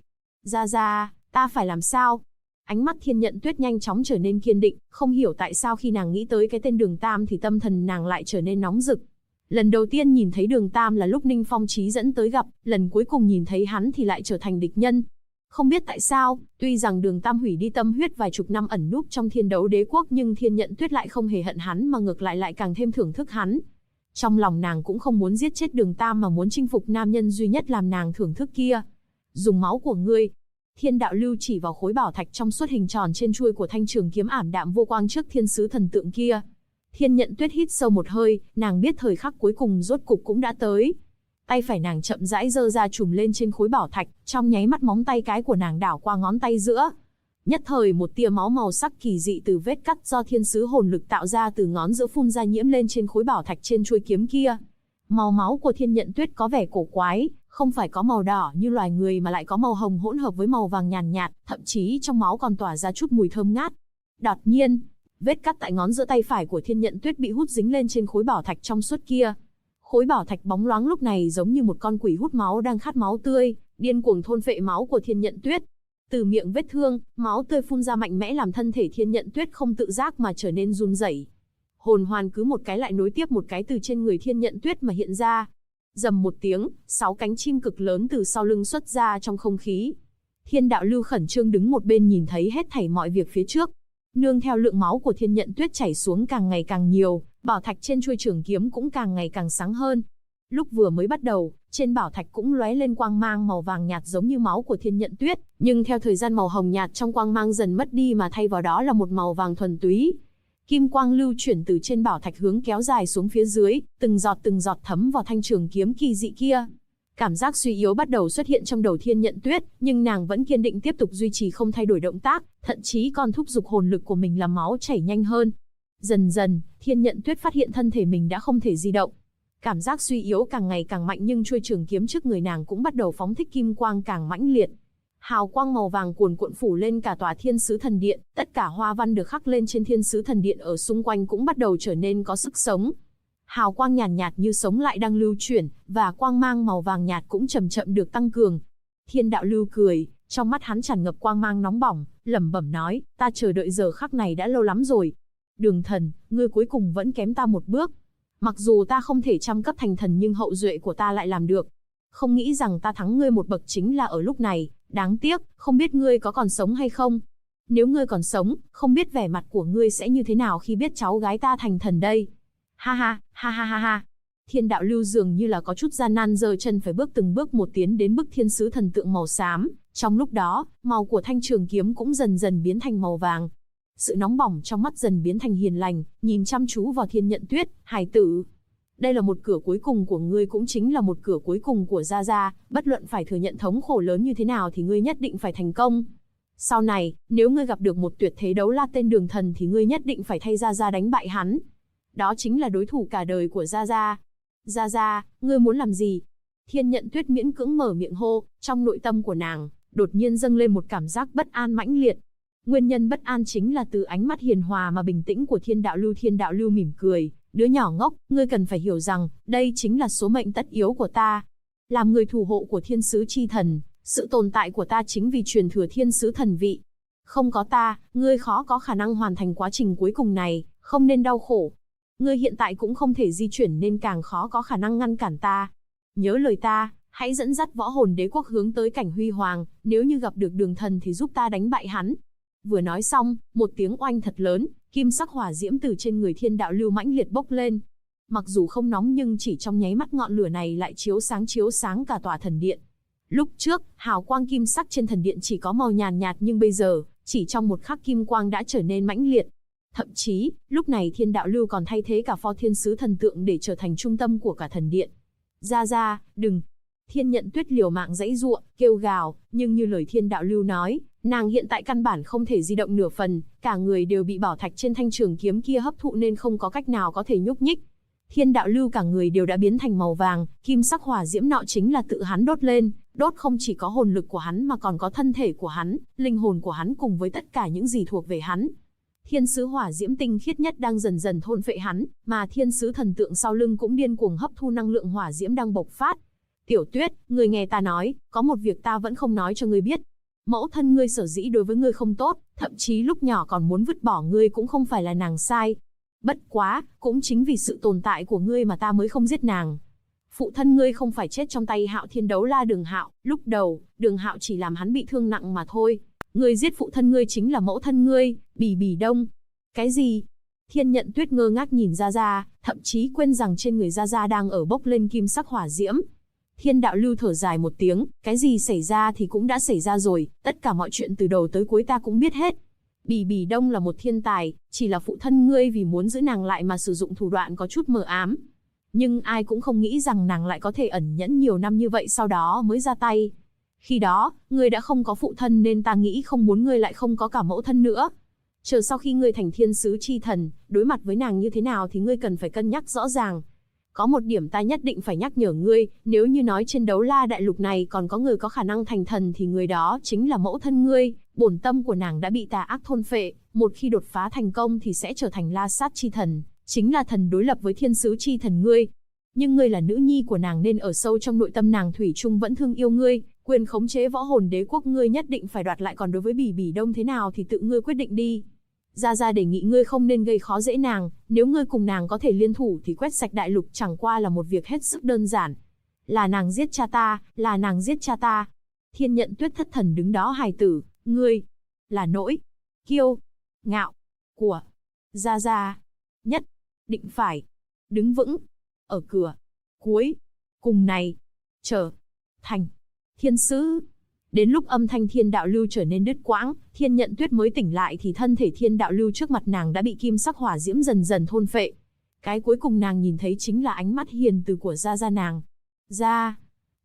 Ra, ta phải làm sao? Ánh mắt Thiên Nhận Tuyết nhanh chóng trở nên kiên định, không hiểu tại sao khi nàng nghĩ tới cái tên Đường Tam thì tâm thần nàng lại trở nên nóng rực. Lần đầu tiên nhìn thấy Đường Tam là lúc Ninh Phong Chí dẫn tới gặp, lần cuối cùng nhìn thấy hắn thì lại trở thành địch nhân. Không biết tại sao, tuy rằng Đường Tam hủy đi tâm huyết vài chục năm ẩn núp trong Thiên Đấu Đế Quốc, nhưng Thiên Nhận Tuyết lại không hề hận hắn mà ngược lại càng thêm thưởng thức hắn. Trong lòng nàng cũng không muốn giết chết Đường Tam mà muốn chinh phục nam nhân duy nhất làm nàng thưởng thức kia. Dùng máu của ngươi. Thiên Đạo Lưu chỉ vào khối bảo thạch trong suốt hình tròn trên chuôi của thanh trường kiếm ảm đạm vô quang trước thiên sứ thần tượng kia. Thiên Nhận Tuyết hít sâu một hơi, nàng biết thời khắc cuối cùng rốt cục cũng đã tới. Tay phải nàng chậm rãi giơ ra chùm lên trên khối bảo thạch, trong nháy mắt móng tay cái của nàng đảo qua ngón tay giữa. Nhất thời một tia máu màu sắc kỳ dị từ vết cắt do thiên sứ hồn lực tạo ra từ ngón giữa phun ra nhiễm lên trên khối bảo thạch trên chuôi kiếm kia. Màu máu của Thiên Nhận Tuyết có vẻ cổ quái, không phải có màu đỏ như loài người mà lại có màu hồng hỗn hợp với màu vàng nhàn nhạt, thậm chí trong máu còn tỏa ra chút mùi thơm ngát. Đột nhiên, vết cắt tại ngón giữa tay phải của Thiên Nhận Tuyết bị hút dính lên trên khối bảo thạch trong suốt kia. Khối bảo thạch bóng loáng lúc này giống như một con quỷ hút máu đang khát máu tươi, điên cuồng thôn phệ máu của Thiên Nhận Tuyết. Từ miệng vết thương, máu tươi phun ra mạnh mẽ làm thân thể Thiên Nhận Tuyết không tự giác mà trở nên run rẩy. Hồn hoàn cứ một cái lại nối tiếp một cái từ trên người Thiên Nhận Tuyết mà hiện ra. Rầm một tiếng, 6 cánh chim cực lớn từ sau lưng xuất ra trong không khí. Thiên Đạo Lưu khẩn trương đứng một bên nhìn thấy hết thảy mọi việc phía trước. Nương theo lượng máu của Thiên Nhận Tuyết chảy xuống càng ngày càng nhiều, bảo thạch trên chuôi trường kiếm cũng càng ngày càng sáng hơn. Lúc vừa mới bắt đầu, trên bảo thạch cũng lóe lên quang mang màu vàng nhạt giống như máu của Thiên Nhận Tuyết, nhưng theo thời gian màu hồng nhạt trong quang mang dần mất đi mà thay vào đó là một màu vàng thuần túy. Kim quang lưu chuyển từ trên bảo thạch hướng kéo dài xuống phía dưới, từng giọt thấm vào thanh trường kiếm kỳ dị kia. Cảm giác suy yếu bắt đầu xuất hiện trong đầu Thiên Nhận Tuyết, nhưng nàng vẫn kiên định tiếp tục duy trì không thay đổi động tác, thậm chí còn thúc giục hồn lực của mình làm máu chảy nhanh hơn. Dần dần, Thiên Nhận Tuyết phát hiện thân thể mình đã không thể di động. Cảm giác suy yếu càng ngày càng mạnh, nhưng chuôi trường kiếm trước người nàng cũng bắt đầu phóng thích kim quang càng mãnh liệt. Hào quang màu vàng cuồn cuộn phủ lên cả tòa Thiên Sứ Thần Điện, tất cả hoa văn được khắc lên trên Thiên Sứ Thần Điện ở xung quanh cũng bắt đầu trở nên có sức sống. Hào quang nhàn nhạt như sống lại đang lưu chuyển, và quang mang màu vàng nhạt cũng chậm chậm được tăng cường. Thiên Đạo Lưu cười, trong mắt hắn tràn ngập quang mang nóng bỏng, lẩm bẩm nói, ta chờ đợi giờ khắc này đã lâu lắm rồi. Đường Thần, ngươi cuối cùng vẫn kém ta một bước. Mặc dù ta không thể trăm cấp thành thần, nhưng hậu duệ của ta lại làm được. Không nghĩ rằng ta thắng ngươi một bậc chính là ở lúc này, đáng tiếc, không biết ngươi có còn sống hay không. Nếu ngươi còn sống, không biết vẻ mặt của ngươi sẽ như thế nào khi biết cháu gái ta thành thần đây. Ha ha, ha ha ha ha. Thiên Đạo Lưu dường như là có chút gian nan giơ chân phải bước từng bước một tiến đến bức thiên sứ thần tượng màu xám. Trong lúc đó, màu của thanh trường kiếm cũng dần dần biến thành màu vàng. Sự nóng bỏng trong mắt dần biến thành hiền lành, nhìn chăm chú vào Thiên Nhận Tuyết, hài tử. Đây là một cửa cuối cùng của ngươi, cũng chính là một cửa cuối cùng của Gia Gia, bất luận phải thừa nhận thống khổ lớn như thế nào thì ngươi nhất định phải thành công. Sau này, nếu ngươi gặp được một tuyệt thế đấu la tên Đường Thần thì ngươi nhất định phải thay Gia Gia đánh bại hắn. Đó chính là đối thủ cả đời của Gia Gia. Gia Gia, ngươi muốn làm gì? Thiên Nhận Tuyết miễn cưỡng mở miệng hô, trong nội tâm của nàng, đột nhiên dâng lên một cảm giác bất an mãnh liệt. Nguyên nhân bất an chính là từ ánh mắt hiền hòa mà bình tĩnh của Thiên Đạo Lưu. Thiên Đạo Lưu mỉm cười, đứa nhỏ ngốc, ngươi cần phải hiểu rằng, đây chính là số mệnh tất yếu của ta. Làm người thủ hộ của Thiên Sứ Chi Thần, sự tồn tại của ta chính vì truyền thừa Thiên Sứ Thần vị. Không có ta, ngươi khó có khả năng hoàn thành quá trình cuối cùng này, không nên đau khổ. Ngươi hiện tại cũng không thể di chuyển nên càng khó có khả năng ngăn cản ta. Nhớ lời ta, hãy dẫn dắt võ hồn đế quốc hướng tới cảnh huy hoàng, nếu như gặp được Đường Thần thì giúp ta đánh bại hắn. Vừa nói xong, một tiếng oanh thật lớn, kim sắc hỏa diễm từ trên người Thiên Đạo Lưu mãnh liệt bốc lên. Mặc dù không nóng nhưng chỉ trong nháy mắt ngọn lửa này lại chiếu sáng cả tòa thần điện. Lúc trước, hào quang kim sắc trên thần điện chỉ có màu nhàn nhạt, nhưng bây giờ, chỉ trong một khắc kim quang đã trở nên mãnh liệt. Thậm chí, lúc này Thiên Đạo Lưu còn thay thế cả pho thiên sứ thần tượng để trở thành trung tâm của cả thần điện. Gia Gia, đừng! Thiên Nhận Tuyết liều mạng giãy giụa, kêu gào, nhưng như lời Thiên Đạo Lưu nói, nàng hiện tại căn bản không thể di động nửa phần, cả người đều bị bảo thạch trên thanh trường kiếm kia hấp thụ nên không có cách nào có thể nhúc nhích. Thiên Đạo Lưu cả người đều đã biến thành màu vàng, kim sắc hỏa diễm nọ chính là tự hắn đốt lên, đốt không chỉ có hồn lực của hắn mà còn có thân thể của hắn, linh hồn của hắn cùng với tất cả những gì thuộc về hắn. Thiên sứ hỏa diễm tinh khiết nhất đang dần dần thôn phệ hắn, mà thiên sứ thần tượng sau lưng cũng điên cuồng hấp thu năng lượng hỏa diễm đang bộc phát. Tiểu Tuyết, ngươi nghe ta nói, có một việc ta vẫn không nói cho ngươi biết. Mẫu thân ngươi sở dĩ đối với ngươi không tốt, thậm chí lúc nhỏ còn muốn vứt bỏ ngươi cũng không phải là nàng sai. Bất quá, cũng chính vì sự tồn tại của ngươi mà ta mới không giết nàng. Phụ thân ngươi không phải chết trong tay Hạo Thiên đấu la Đường Hạo, lúc đầu, Đường Hạo chỉ làm hắn bị thương nặng mà thôi. Ngươi giết phụ thân ngươi chính là mẫu thân ngươi, Bỉ Bỉ Đông. Cái gì? Thiên Nhận Tuyết ngơ ngác nhìn Gia Gia, thậm chí quên rằng trên người Gia Gia đang ở bốc lên kim sắc hỏa diễm. Thiên Đạo Lưu thở dài một tiếng, cái gì xảy ra thì cũng đã xảy ra rồi, tất cả mọi chuyện từ đầu tới cuối ta cũng biết hết. Bỉ Bỉ Đông là một thiên tài, chỉ là phụ thân ngươi vì muốn giữ nàng lại mà sử dụng thủ đoạn có chút mờ ám. Nhưng ai cũng không nghĩ rằng nàng lại có thể ẩn nhẫn nhiều năm như vậy sau đó mới ra tay. Khi đó, ngươi đã không có phụ thân nên ta nghĩ không muốn ngươi lại không có cả mẫu thân nữa. Chờ sau khi ngươi thành thiên sứ chi thần, đối mặt với nàng như thế nào thì ngươi cần phải cân nhắc rõ ràng. Có một điểm ta nhất định phải nhắc nhở ngươi, nếu như nói trên đấu la đại lục này còn có người có khả năng thành thần thì người đó chính là mẫu thân ngươi. Bổn tâm của nàng đã bị tà ác thôn phệ, một khi đột phá thành công thì sẽ trở thành La Sát chi thần, chính là thần đối lập với thiên sứ chi thần ngươi. Nhưng ngươi là nữ nhi của nàng nên ở sâu trong nội tâm nàng thủy chung vẫn thương yêu ngươi, quyền khống chế võ hồn đế quốc ngươi nhất định phải đoạt lại, còn đối với Bỉ Bỉ Đông thế nào thì tự ngươi quyết định đi. Gia Gia đề nghị ngươi không nên gây khó dễ nàng, nếu ngươi cùng nàng có thể liên thủ thì quét sạch đại lục chẳng qua là một việc hết sức đơn giản. Là nàng giết cha ta, là nàng giết cha ta. Thiên Nhận Tuyết thất thần đứng đó, hài tử, ngươi là nỗi kiêu ngạo của Gia Gia, nhất định phải đứng vững ở cửa cuối cùng này, trở thành thiên sứ. Đến lúc âm thanh Thiên Đạo Lưu trở nên đứt quãng, Thiên Nhận Tuyết mới tỉnh lại thì thân thể Thiên Đạo Lưu trước mặt nàng đã bị kim sắc hỏa diễm dần dần thôn phệ. Cái cuối cùng nàng nhìn thấy chính là ánh mắt hiền từ của Gia Gia nàng.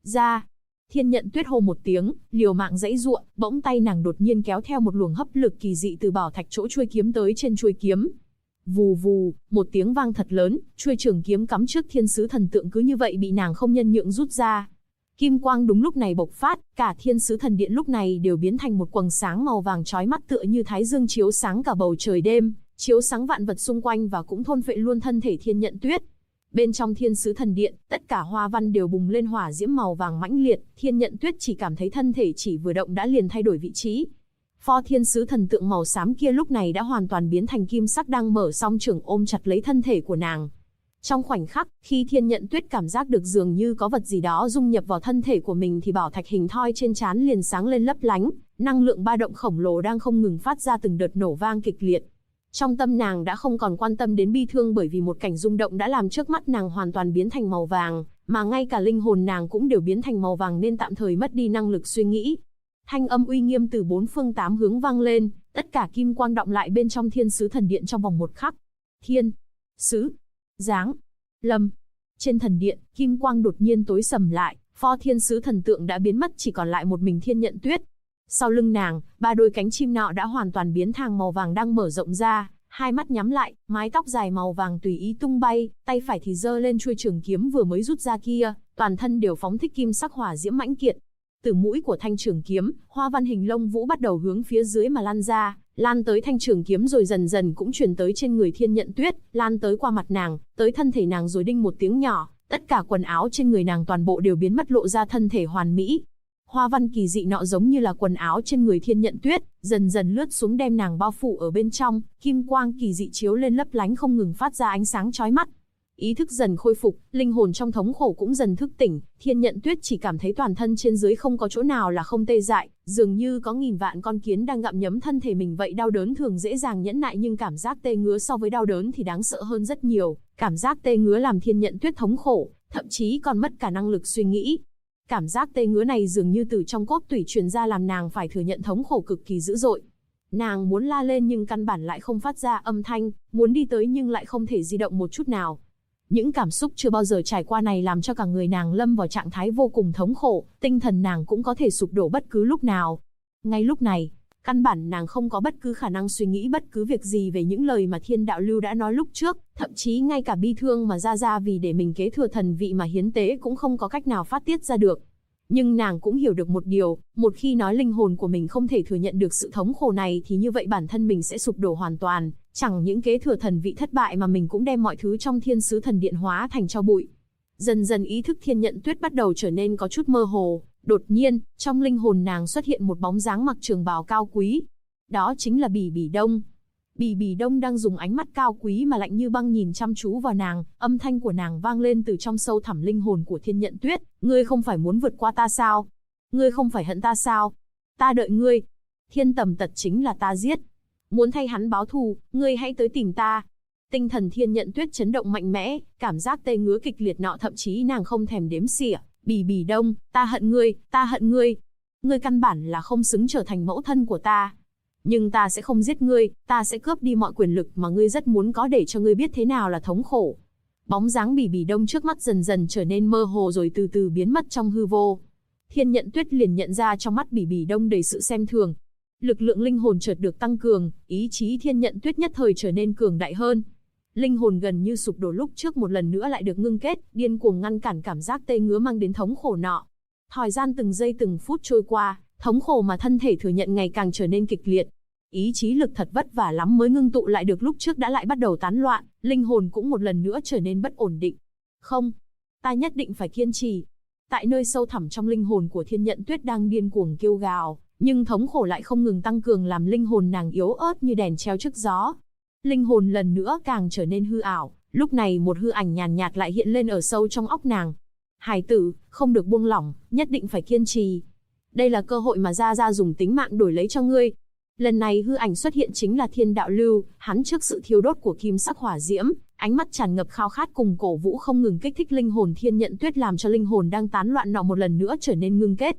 Ra. Thiên Nhận Tuyết hô một tiếng, liều mạng giãy giụa, bỗng tay nàng đột nhiên kéo theo một luồng hấp lực kỳ dị từ bảo thạch chỗ chuôi kiếm tới trên chuôi kiếm. Vù vù, một tiếng vang thật lớn, chuôi trường kiếm cắm trước thiên sứ thần tượng cứ như vậy bị nàng không nhân nhượng rút ra. Kim quang đúng lúc này bộc phát, cả thiên sứ thần điện lúc này đều biến thành một quầng sáng màu vàng chói mắt tựa như thái dương chiếu sáng cả bầu trời đêm, chiếu sáng vạn vật xung quanh và cũng thôn phệ luôn thân thể Thiên Nhận Tuyết. Bên trong thiên sứ thần điện, tất cả hoa văn đều bùng lên hỏa diễm màu vàng mãnh liệt, Thiên Nhận Tuyết chỉ cảm thấy thân thể chỉ vừa động đã liền thay đổi vị trí. Pho thiên sứ thần tượng màu xám kia lúc này đã hoàn toàn biến thành kim sắc đang mở song trưởng ôm chặt lấy thân thể của nàng. Trong khoảnh khắc, khi Thiên Nhận Tuyết cảm giác được dường như có vật gì đó dung nhập vào thân thể của mình thì bảo thạch hình thoi trên trán liền sáng lên lấp lánh, năng lượng ba động khổng lồ đang không ngừng phát ra từng đợt nổ vang kịch liệt. Trong tâm nàng đã không còn quan tâm đến bi thương bởi vì một cảnh rung động đã làm trước mắt nàng hoàn toàn biến thành màu vàng, mà ngay cả linh hồn nàng cũng đều biến thành màu vàng nên tạm thời mất đi năng lực suy nghĩ. Thanh âm uy nghiêm từ bốn phương tám hướng vang lên, tất cả kim quang đọng lại bên trong thiên sứ thần điện trong vòng một khắc. Thiên sứ giáng lâm. Trên thần điện, kim quang đột nhiên tối sầm lại, pho thiên sứ thần tượng đã biến mất chỉ còn lại một mình Thiên Nhận Tuyết. Sau lưng nàng, ba đôi cánh chim nọ đã hoàn toàn biến thành màu vàng đang mở rộng ra, hai mắt nhắm lại, mái tóc dài màu vàng tùy ý tung bay, tay phải thì giơ lên chuôi trường kiếm vừa mới rút ra kia, toàn thân đều phóng thích kim sắc hỏa diễm mãnh liệt. Từ mũi của thanh trường kiếm, hoa văn hình lông vũ bắt đầu hướng phía dưới mà lan ra, lan tới thanh trường kiếm rồi dần dần cũng truyền tới trên người Thiên Nhận Tuyết, lan tới qua mặt nàng, tới thân thể nàng rồi đinh một tiếng nhỏ, tất cả quần áo trên người nàng toàn bộ đều biến mất lộ ra thân thể hoàn mỹ. Hoa văn kỳ dị nọ giống như là quần áo trên người Thiên Nhận Tuyết, dần dần lướt xuống đem nàng bao phủ ở bên trong, kim quang kỳ dị chiếu lên lấp lánh không ngừng phát ra ánh sáng chói mắt. Ý thức dần khôi phục, linh hồn trong thống khổ cũng dần thức tỉnh, Thiên Nhận Tuyết chỉ cảm thấy toàn thân trên dưới không có chỗ nào là không tê dại, dường như có nghìn vạn con kiến đang gặm nhấm thân thể mình vậy. Đau đớn thường dễ dàng nhẫn nại nhưng cảm giác tê ngứa so với đau đớn thì đáng sợ hơn rất nhiều, cảm giác tê ngứa làm Thiên Nhận Tuyết thống khổ, thậm chí còn mất cả năng lực suy nghĩ. Cảm giác tê ngứa này dường như từ trong cốt tủy truyền ra làm nàng phải thừa nhận thống khổ cực kỳ dữ dội. Nàng muốn la lên nhưng căn bản lại không phát ra âm thanh, muốn đi tới nhưng lại không thể di động một chút nào. Những cảm xúc chưa bao giờ trải qua này làm cho cả người nàng lâm vào trạng thái vô cùng thống khổ, tinh thần nàng cũng có thể sụp đổ bất cứ lúc nào. Ngay lúc này, căn bản nàng không có bất cứ khả năng suy nghĩ bất cứ việc gì về những lời mà Thiên Đạo Lưu đã nói lúc trước, thậm chí ngay cả bi thương mà Ra vì để mình kế thừa thần vị mà hiến tế cũng không có cách nào phát tiết ra được. Nhưng nàng cũng hiểu được một điều, một khi nói linh hồn của mình không thể thừa nhận được sự thống khổ này thì như vậy bản thân mình sẽ sụp đổ hoàn toàn, chẳng những kế thừa thần vị thất bại mà mình cũng đem mọi thứ trong thiên sứ thần điện hóa thành tro bụi. Dần dần ý thức Thiên Nhận Tuyết bắt đầu trở nên có chút mơ hồ, đột nhiên, trong linh hồn nàng xuất hiện một bóng dáng mặc trường bào cao quý. Đó chính là Bỉ Bỉ Đông. Bỉ Bỉ Đông đang dùng ánh mắt cao quý mà lạnh như băng nhìn chăm chú vào nàng, âm thanh của nàng vang lên từ trong sâu thẳm linh hồn của Thiên Nhận Tuyết, ngươi không phải muốn vượt qua ta sao? Ngươi không phải hận ta sao? Ta đợi ngươi. Thiên Tầm Tật chính là ta giết. Muốn thay hắn báo thù, ngươi hãy tới tìm ta. Tinh thần Thiên Nhận Tuyết chấn động mạnh mẽ, cảm giác tê ngứa kịch liệt nọ thậm chí nàng không thèm đếm xỉa. Bỉ Bỉ Đông, ta hận ngươi, ta hận ngươi. Ngươi căn bản là không xứng trở thành mẫu thân của ta. Nhưng ta sẽ không giết ngươi, ta sẽ cướp đi mọi quyền lực mà ngươi rất muốn có để cho ngươi biết thế nào là thống khổ. Bóng dáng Bỉ Bỉ Đông trước mắt dần dần trở nên mơ hồ rồi từ từ biến mất trong hư vô. Thiên Nhận Tuyết liền nhận ra trong mắt Bỉ Bỉ Đông đầy sự xem thường. Lực lượng linh hồn chợt được tăng cường, ý chí Thiên Nhận Tuyết nhất thời trở nên cường đại hơn. Linh hồn gần như sụp đổ lúc trước một lần nữa lại được ngưng kết, điên cuồng ngăn cản cảm giác tê ngứa mang đến thống khổ nọ. Thời gian từng giây từng phút trôi qua, thống khổ mà thân thể thừa nhận ngày càng trở nên kịch liệt. Ý chí lực thật vất vả lắm mới ngưng tụ lại được lúc trước đã lại bắt đầu tán loạn, linh hồn cũng một lần nữa trở nên bất ổn định. Không, ta nhất định phải kiên trì. Tại nơi sâu thẳm trong linh hồn của Thiên Nhận Tuyết đang điên cuồng kêu gào, nhưng thống khổ lại không ngừng tăng cường làm linh hồn nàng yếu ớt như đèn treo trước gió. Linh hồn lần nữa càng trở nên hư ảo, lúc này một hư ảnh nhàn nhạt lại hiện lên ở sâu trong óc nàng. Hài tử, không được buông lỏng, nhất định phải kiên trì. Đây là cơ hội mà Ra dùng tính mạng đổi lấy cho ngươi. Lần này hư ảnh xuất hiện chính là Thiên Đạo Lưu, hắn trước sự thiêu đốt của kim sắc hỏa diễm, ánh mắt tràn ngập khao khát cùng cổ vũ không ngừng kích thích linh hồn Thiên Nhận Tuyết làm cho linh hồn đang tán loạn nọ một lần nữa trở nên ngưng kết.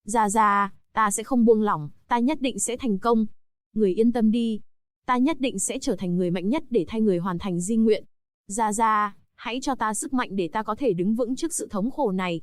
Ra, ta sẽ không buông lỏng, ta nhất định sẽ thành công. Người yên tâm đi, ta nhất định sẽ trở thành người mạnh nhất để thay người hoàn thành di nguyện. Ra, hãy cho ta sức mạnh để ta có thể đứng vững trước sự thống khổ này.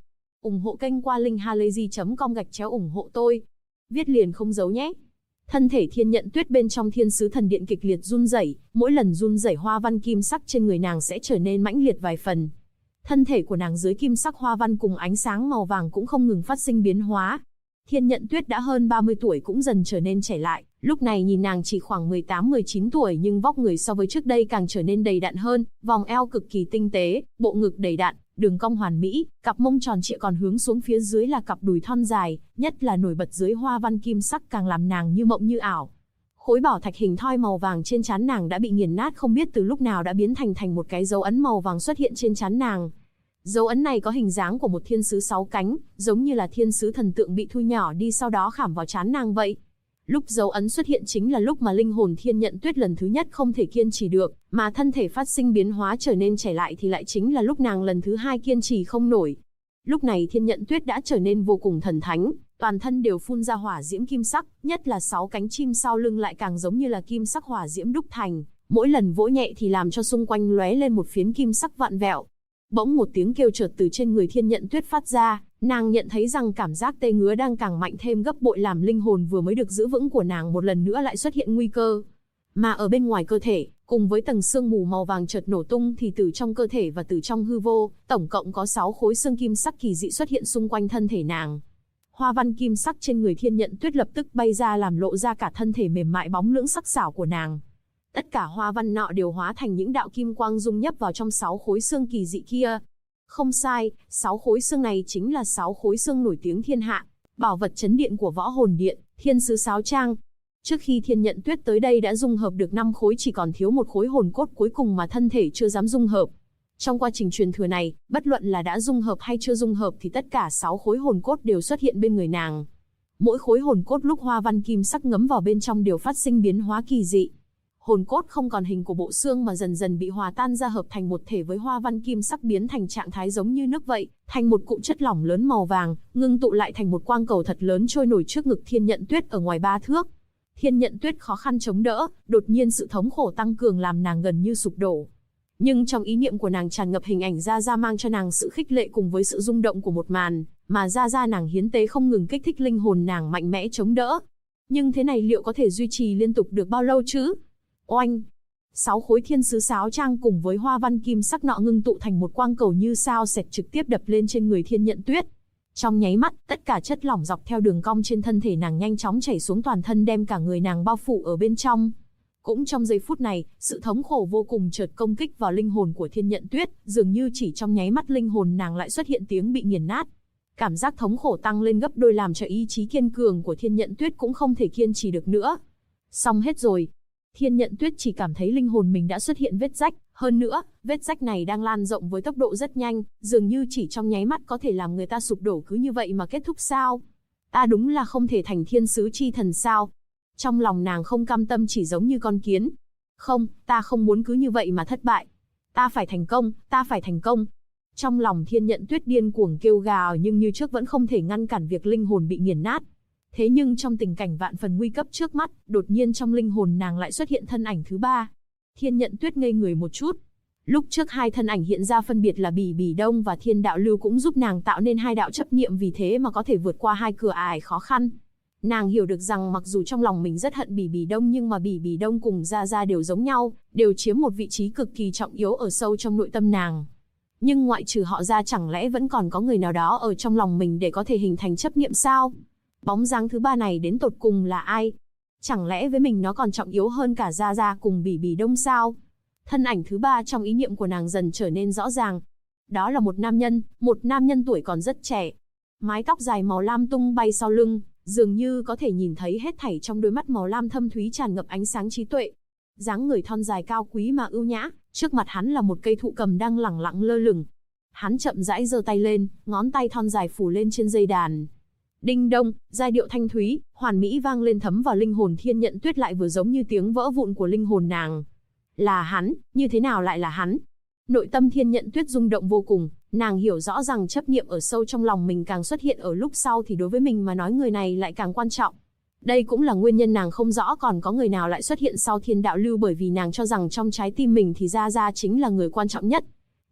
Ủng hộ kênh qua link halayzi.com/ủng hộ tôi. Viết liền không giấu nhé. Thân thể Thiên Nhận Tuyết bên trong Thiên Sứ Thần Điện kịch liệt run rẩy, mỗi lần run rẩy hoa văn kim sắc trên người nàng sẽ trở nên mãnh liệt vài phần. Thân thể của nàng dưới kim sắc hoa văn cùng ánh sáng màu vàng cũng không ngừng phát sinh biến hóa. Thiên Nhận Tuyết đã hơn 30 tuổi cũng dần trở nên trẻ lại, lúc này nhìn nàng chỉ khoảng 18-19 tuổi nhưng vóc người so với trước đây càng trở nên đầy đặn hơn, vòng eo cực kỳ tinh tế, bộ ngực đầy đặn, đường cong hoàn mỹ, cặp mông tròn trịa còn hướng xuống phía dưới là cặp đùi thon dài, nhất là nổi bật dưới hoa văn kim sắc càng làm nàng như mộng như ảo. Khối bảo thạch hình thoi màu vàng trên trán nàng đã bị nghiền nát không biết từ lúc nào đã biến thành một cái dấu ấn màu vàng xuất hiện trên trán nàng. Dấu ấn này có hình dáng của một thiên sứ 6 cánh, giống như là thiên sứ thần tượng bị thu nhỏ đi sau đó khảm vào trán nàng vậy. Lúc dấu ấn xuất hiện chính là lúc mà linh hồn Thiên Nhận Tuyết lần thứ nhất không thể kiên trì được, mà thân thể phát sinh biến hóa trở nên trẻ lại thì lại chính là lúc nàng lần thứ hai kiên trì không nổi. Lúc này Thiên Nhận Tuyết đã trở nên vô cùng thần thánh, toàn thân đều phun ra hỏa diễm kim sắc, nhất là 6 cánh chim sau lưng lại càng giống như là kim sắc hỏa diễm đúc thành, mỗi lần vỗ nhẹ thì làm cho xung quanh lóe lên một phiến kim sắc vạn vẹo. Bỗng một tiếng kêu chợt từ trên người Thiên Nhận Tuyết phát ra, nàng nhận thấy rằng cảm giác tê ngứa đang càng mạnh thêm gấp bội làm linh hồn vừa mới được giữ vững của nàng một lần nữa lại xuất hiện nguy cơ. Mà ở bên ngoài cơ thể, cùng với tầng sương mù màu vàng chợt nổ tung thì từ trong cơ thể và từ trong hư vô, tổng cộng có 6 khối xương kim sắc kỳ dị xuất hiện xung quanh thân thể nàng. Hoa văn kim sắc trên người Thiên Nhận Tuyết lập tức bay ra làm lộ ra cả thân thể mềm mại bóng lưỡng sắc sảo của nàng. Tất cả hoa văn nọ đều hóa thành những đạo kim quang dung nhấp vào trong 6 khối xương kỳ dị kia. Không sai, 6 khối xương này chính là 6 khối xương nổi tiếng thiên hạ, bảo vật trấn điện của Võ Hồn Điện, Thiên Sứ Sáo Trang. Trước khi Thiên Nhận Tuyết tới đây đã dung hợp được 5 khối, chỉ còn thiếu một khối hồn cốt cuối cùng mà thân thể chưa dám dung hợp. Trong quá trình truyền thừa này, bất luận là đã dung hợp hay chưa dung hợp thì tất cả 6 khối hồn cốt đều xuất hiện bên người nàng. Mỗi khối hồn cốt lúc hoa văn kim sắc ngấm vào bên trong đều phát sinh biến hóa kỳ dị. Hồn cốt không còn hình của bộ xương mà dần dần bị hòa tan ra hợp thành một thể với hoa văn kim sắc biến thành trạng thái giống như nước vậy, thành một cụm chất lỏng lớn màu vàng, ngưng tụ lại thành một quang cầu thật lớn trôi nổi trước ngực Thiên Nhận Tuyết ở ngoài 3 thước. Thiên Nhận Tuyết khó khăn chống đỡ, đột nhiên sự thống khổ tăng cường làm nàng gần như sụp đổ. Nhưng trong ý niệm của nàng tràn ngập hình ảnh Gia Gia mang cho nàng sự khích lệ cùng với sự rung động của một màn, mà Gia Gia nàng hiến tế không ngừng kích thích linh hồn nàng mạnh mẽ chống đỡ. Nhưng thế này liệu có thể duy trì liên tục được bao lâu chứ? Oanh! 6 khối thiên sứ sáo trang cùng với hoa văn kim sắc nọ ngưng tụ thành một quang cầu như sao xẹt trực tiếp đập lên trên người Thiên Nhận Tuyết. Trong nháy mắt, tất cả chất lỏng dọc theo đường cong trên thân thể nàng nhanh chóng chảy xuống toàn thân đem cả người nàng bao phủ ở bên trong. Cũng trong giây phút này, sự thống khổ vô cùng chợt công kích vào linh hồn của Thiên Nhận Tuyết, dường như chỉ trong nháy mắt linh hồn nàng lại xuất hiện tiếng bị nghiền nát. Cảm giác thống khổ tăng lên gấp đôi làm cho ý chí kiên cường của Thiên Nhận Tuyết cũng không thể kiên trì được nữa. Xong hết rồi. Thiên Nhận Tuyết chỉ cảm thấy linh hồn mình đã xuất hiện vết rách, hơn nữa, vết rách này đang lan rộng với tốc độ rất nhanh, dường như chỉ trong nháy mắt có thể làm người ta sụp đổ cứ như vậy mà kết thúc sao? Ta đúng là không thể thành thiên sứ chi thần sao? Trong lòng nàng không cam tâm chỉ giống như con kiến. Không, ta không muốn cứ như vậy mà thất bại. Ta phải thành công, ta phải thành công. Trong lòng Thiên Nhận Tuyết điên cuồng kêu gào nhưng như trước vẫn không thể ngăn cản việc linh hồn bị nghiền nát. Thế nhưng trong tình cảnh vạn phần nguy cấp trước mắt, đột nhiên trong linh hồn nàng lại xuất hiện thân ảnh thứ 3. Thiên Nhận Tuyết ngây người một chút. Lúc trước 2 thân ảnh hiện ra phân biệt là Bỉ Bỉ Đông và Thiên Đạo Lưu cũng giúp nàng tạo nên 2 đạo chấp niệm, vì thế mà có thể vượt qua 2 cửa ải khó khăn. Nàng hiểu được rằng mặc dù trong lòng mình rất hận Bỉ Bỉ Đông nhưng mà Bỉ Bỉ Đông cùng Gia Gia đều giống nhau, đều chiếm một vị trí cực kỳ trọng yếu ở sâu trong nội tâm nàng. Nhưng ngoại trừ họ ra chẳng lẽ vẫn còn có người nào đó ở trong lòng mình để có thể hình thành chấp niệm sao? Bóng dáng thứ 3 này đến tột cùng là ai? Chẳng lẽ với mình nó còn trọng yếu hơn cả Gia Gia cùng Bỉ Bỉ Đông sao? Thân ảnh thứ 3 trong ý niệm của nàng dần trở nên rõ ràng. Đó là một nam nhân tuổi còn rất trẻ. Mái tóc dài màu lam tung bay sau lưng, dường như có thể nhìn thấy hết thảy trong đôi mắt màu lam thâm thúy tràn ngập ánh sáng trí tuệ. Dáng người thon dài cao quý mà ưu nhã, trước mặt hắn là một cây thụ cầm đang lẳng lặng lơ lửng. Hắn chậm rãi giơ tay lên, ngón tay thon dài phủ lên trên dây đàn. Đinh đông, giai điệu thanh thúy, hoàn mỹ vang lên thấm vào linh hồn Thiên Nhận Tuyết lại vừa giống như tiếng vỡ vụn của linh hồn nàng. Là hắn, như thế nào lại là hắn? Nội tâm Thiên Nhận Tuyết rung động vô cùng, nàng hiểu rõ rằng chấp niệm ở sâu trong lòng mình càng xuất hiện ở lúc sau thì đối với mình mà nói người này lại càng quan trọng. Đây cũng là nguyên nhân nàng không rõ còn có người nào lại xuất hiện sau Thiên Đạo Lưu, bởi vì nàng cho rằng trong trái tim mình thì Gia Gia chính là người quan trọng nhất.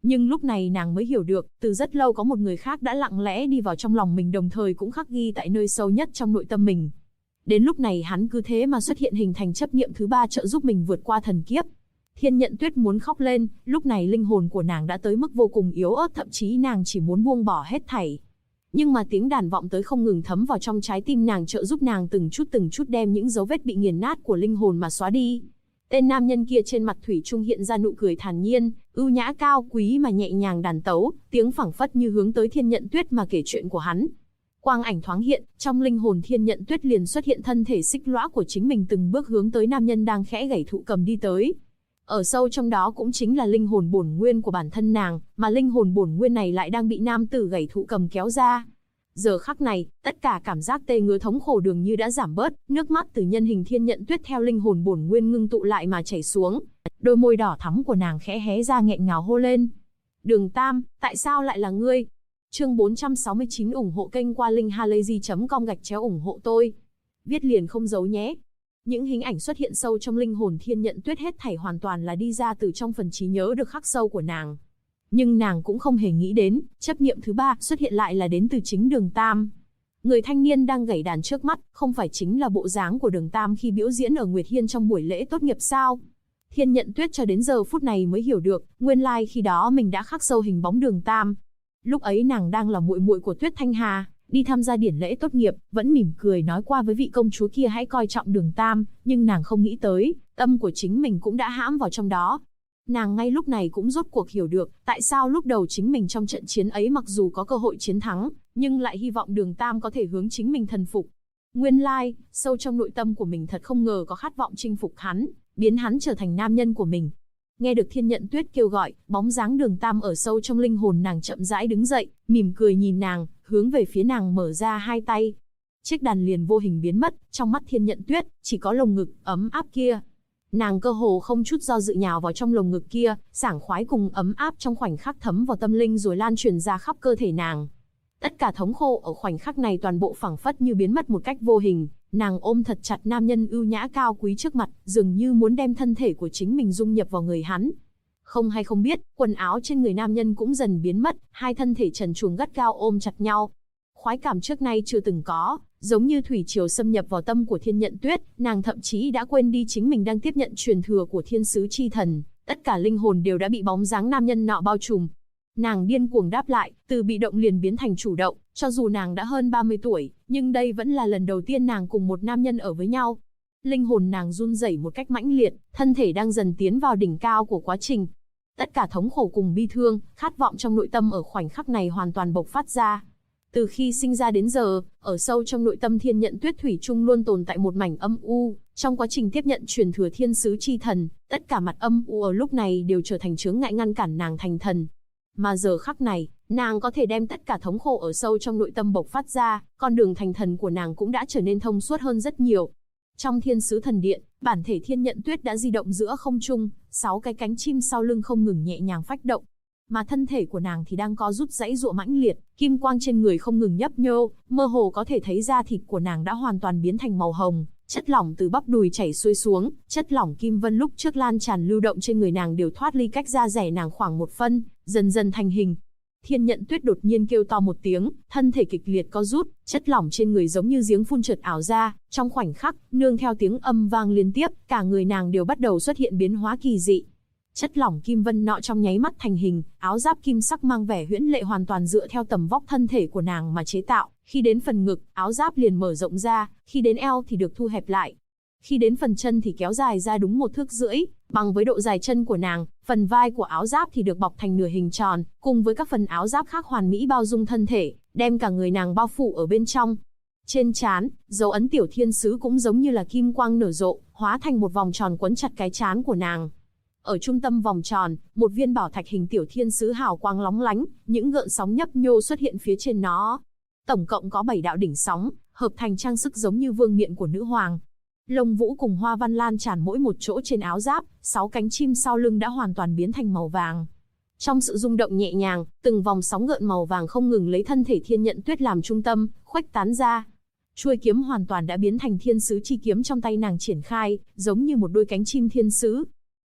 Nhưng lúc này nàng mới hiểu được, từ rất lâu có một người khác đã lặng lẽ đi vào trong lòng mình, đồng thời cũng khắc ghi tại nơi sâu nhất trong nội tâm mình. Đến lúc này hắn cứ thế mà xuất hiện, hình thành chấp niệm thứ ba, trợ giúp mình vượt qua thần kiếp. Thiên Nhận Tuyết muốn khóc lên, lúc này linh hồn của nàng đã tới mức vô cùng yếu ớt, thậm chí nàng chỉ muốn buông bỏ hết thảy. Nhưng mà tiếng đàn vọng tới không ngừng, thấm vào trong trái tim nàng, trợ giúp nàng từng chút đem những dấu vết bị nghiền nát của linh hồn mà xóa đi. Tên nam nhân kia trên mặt thủy chung hiện ra nụ cười thản nhiên, ưu nhã cao quý mà nhẹ nhàng đàn tấu, tiếng phảng phất như hướng tới Thiên Nhận Tuyết mà kể chuyện của hắn. Quang ảnh thoáng hiện, trong linh hồn Thiên Nhận Tuyết liền xuất hiện thân thể xích lõa của chính mình, từng bước hướng tới nam nhân đang khẽ gảy thụ cầm đi tới. Ở sâu trong đó cũng chính là linh hồn bổn nguyên của bản thân nàng, mà linh hồn bổn nguyên này lại đang bị nam tử gảy thụ cầm kéo ra. Giờ khắc này, tất cả cảm giác tê ngứa thống khổ dường như đã giảm bớt, nước mắt từ nhân hình Thiên Nhận Tuyết theo linh hồn bổn nguyên ngưng tụ lại mà chảy xuống. Đôi môi đỏ thắm của nàng khẽ hé ra, nghẹn ngào hô lên. Đường Tam, tại sao lại là ngươi? Chương 469 ủng hộ kênh qua linkhalazy.com/ủng hộ tôi. Viết liền không giấu nhé. Những hình ảnh xuất hiện sâu trong linh hồn Thiên Nhận Tuyết hết thảy hoàn toàn là đi ra từ trong phần trí nhớ được khắc sâu của nàng. Nhưng nàng cũng không hề nghĩ đến, chấp niệm thứ ba xuất hiện lại là đến từ chính Đường Tam. Người thanh niên đang gảy đàn trước mắt, không phải chính là bộ dáng của Đường Tam khi biểu diễn ở Nguyệt Hiên trong buổi lễ tốt nghiệp sao? Thiên Nhận Tuyết cho đến giờ phút này mới hiểu được, nguyên lai khi đó mình đã khắc sâu hình bóng Đường Tam. Lúc ấy nàng đang là muội muội của Tuyết Thanh Hà, đi tham gia điển lễ tốt nghiệp, vẫn mỉm cười nói qua với vị công chúa kia hãy coi trọng Đường Tam, nhưng nàng không nghĩ tới, tâm của chính mình cũng đã hãm vào trong đó. Nàng ngay lúc này cũng rốt cuộc hiểu được, tại sao lúc đầu chính mình trong trận chiến ấy mặc dù có cơ hội chiến thắng, nhưng lại hy vọng Đường Tam có thể hướng chính mình thần phục. Nguyên lai, sâu trong nội tâm của mình thật không ngờ có khát vọng chinh phục hắn, biến hắn trở thành nam nhân của mình. Nghe được Thiên Nhận Tuyết kêu gọi, bóng dáng Đường Tam ở sâu trong linh hồn nàng chậm rãi đứng dậy, mỉm cười nhìn nàng, hướng về phía nàng mở ra hai tay. Chiếc đàn liền vô hình biến mất, trong mắt Thiên Nhận Tuyết, chỉ có lồng ngực ấm áp kia. Nàng cơ hồ không chút do dự nhào vào trong lồng ngực kia, sảng khoái cùng ấm áp trong khoảnh khắc thấm vào tâm linh rồi lan truyền ra khắp cơ thể nàng. Tất cả thống khổ ở khoảnh khắc này toàn bộ phảng phất như biến mất một cách vô hình, nàng ôm thật chặt nam nhân ưu nhã cao quý trước mặt, dường như muốn đem thân thể của chính mình dung nhập vào người hắn. Không hay không biết, quần áo trên người nam nhân cũng dần biến mất, hai thân thể trần truồng gắt gao ôm chặt nhau. Khoái cảm trước nay chưa từng có, giống như thủy triều xâm nhập vào tâm của Thiên Nhận Tuyết, nàng thậm chí đã quên đi chính mình đang tiếp nhận truyền thừa của thiên sứ chi thần, tất cả linh hồn đều đã bị bóng dáng nam nhân nọ bao trùm. Nàng điên cuồng đáp lại, từ bị động liền biến thành chủ động, cho dù nàng đã hơn 30 tuổi, nhưng đây vẫn là lần đầu tiên nàng cùng một nam nhân ở với nhau. Linh hồn nàng run rẩy một cách mãnh liệt, thân thể đang dần tiến vào đỉnh cao của quá trình. Tất cả thống khổ cùng bi thương, khát vọng trong nội tâm ở khoảnh khắc này hoàn toàn bộc phát ra. Từ khi sinh ra đến giờ, ở sâu trong nội tâm Thiên Nhận Tuyết thủy chung luôn tồn tại một mảnh âm u, trong quá trình tiếp nhận truyền thừa thiên sứ chi thần, tất cả mặt âm u ở lúc này đều trở thành chướng ngại ngăn cản nàng thành thần. Mà giờ khắc này, nàng có thể đem tất cả thống khổ ở sâu trong nội tâm bộc phát ra, con đường thành thần của nàng cũng đã trở nên thông suốt hơn rất nhiều. Trong Thiên Sứ Thần Điện, bản thể Thiên Nhận Tuyết đã di động giữa không trung, 6 cái cánh chim sau lưng không ngừng nhẹ nhàng phách động. Mà thân thể của nàng thì đang co rút giãy giụa mãnh liệt, kim quang trên người không ngừng nhấp nhô, mơ hồ có thể thấy da thịt của nàng đã hoàn toàn biến thành màu hồng, chất lỏng từ bắp đùi chảy xuôi xuống, chất lỏng kim vân lúc trước lan tràn lưu động trên người nàng đều thoát ly cách da rẻ nàng khoảng 1 phân, dần dần thành hình. Thiên Nhận Tuyết đột nhiên kêu to một tiếng, thân thể kịch liệt co rút, chất lỏng trên người giống như giếng phun chợt ảo ra, trong khoảnh khắc, nương theo tiếng âm vang liên tiếp, cả người nàng đều bắt đầu xuất hiện biến hóa kỳ dị. Chất lỏng kim vân nọ trong nháy mắt thành hình, áo giáp kim sắc mang vẻ huyễn lệ hoàn toàn dựa theo tầm vóc thân thể của nàng mà chế tạo, khi đến phần ngực, áo giáp liền mở rộng ra, khi đến eo thì được thu hẹp lại. Khi đến phần chân thì kéo dài ra đúng 1,5 thước, bằng với độ dài chân của nàng, phần vai của áo giáp thì được bọc thành nửa hình tròn, cùng với các phần áo giáp khác hoàn mỹ bao dung thân thể, đem cả người nàng bao phủ ở bên trong. Trên trán, dấu ấn tiểu thiên sứ cũng giống như là kim quang nở rộ, hóa thành một vòng tròn quấn chặt cái trán của nàng. Ở trung tâm vòng tròn, một viên bảo thạch hình tiểu thiên sứ hào quang lóng lánh, những gợn sóng nhấp nhô xuất hiện phía trên nó. Tổng cộng có 7 đạo đỉnh sóng, hợp thành trang sức giống như vương miện của nữ hoàng. Lông vũ cùng hoa văn lan tràn mỗi một chỗ trên áo giáp, 6 cánh chim sau lưng đã hoàn toàn biến thành màu vàng. Trong sự rung động nhẹ nhàng, từng vòng sóng gợn màu vàng không ngừng lấy thân thể Thiên Nhận Tuyết làm trung tâm, khuếch tán ra. Chuôi kiếm hoàn toàn đã biến thành thiên sứ chi kiếm trong tay nàng triển khai, giống như một đôi cánh chim thiên sứ.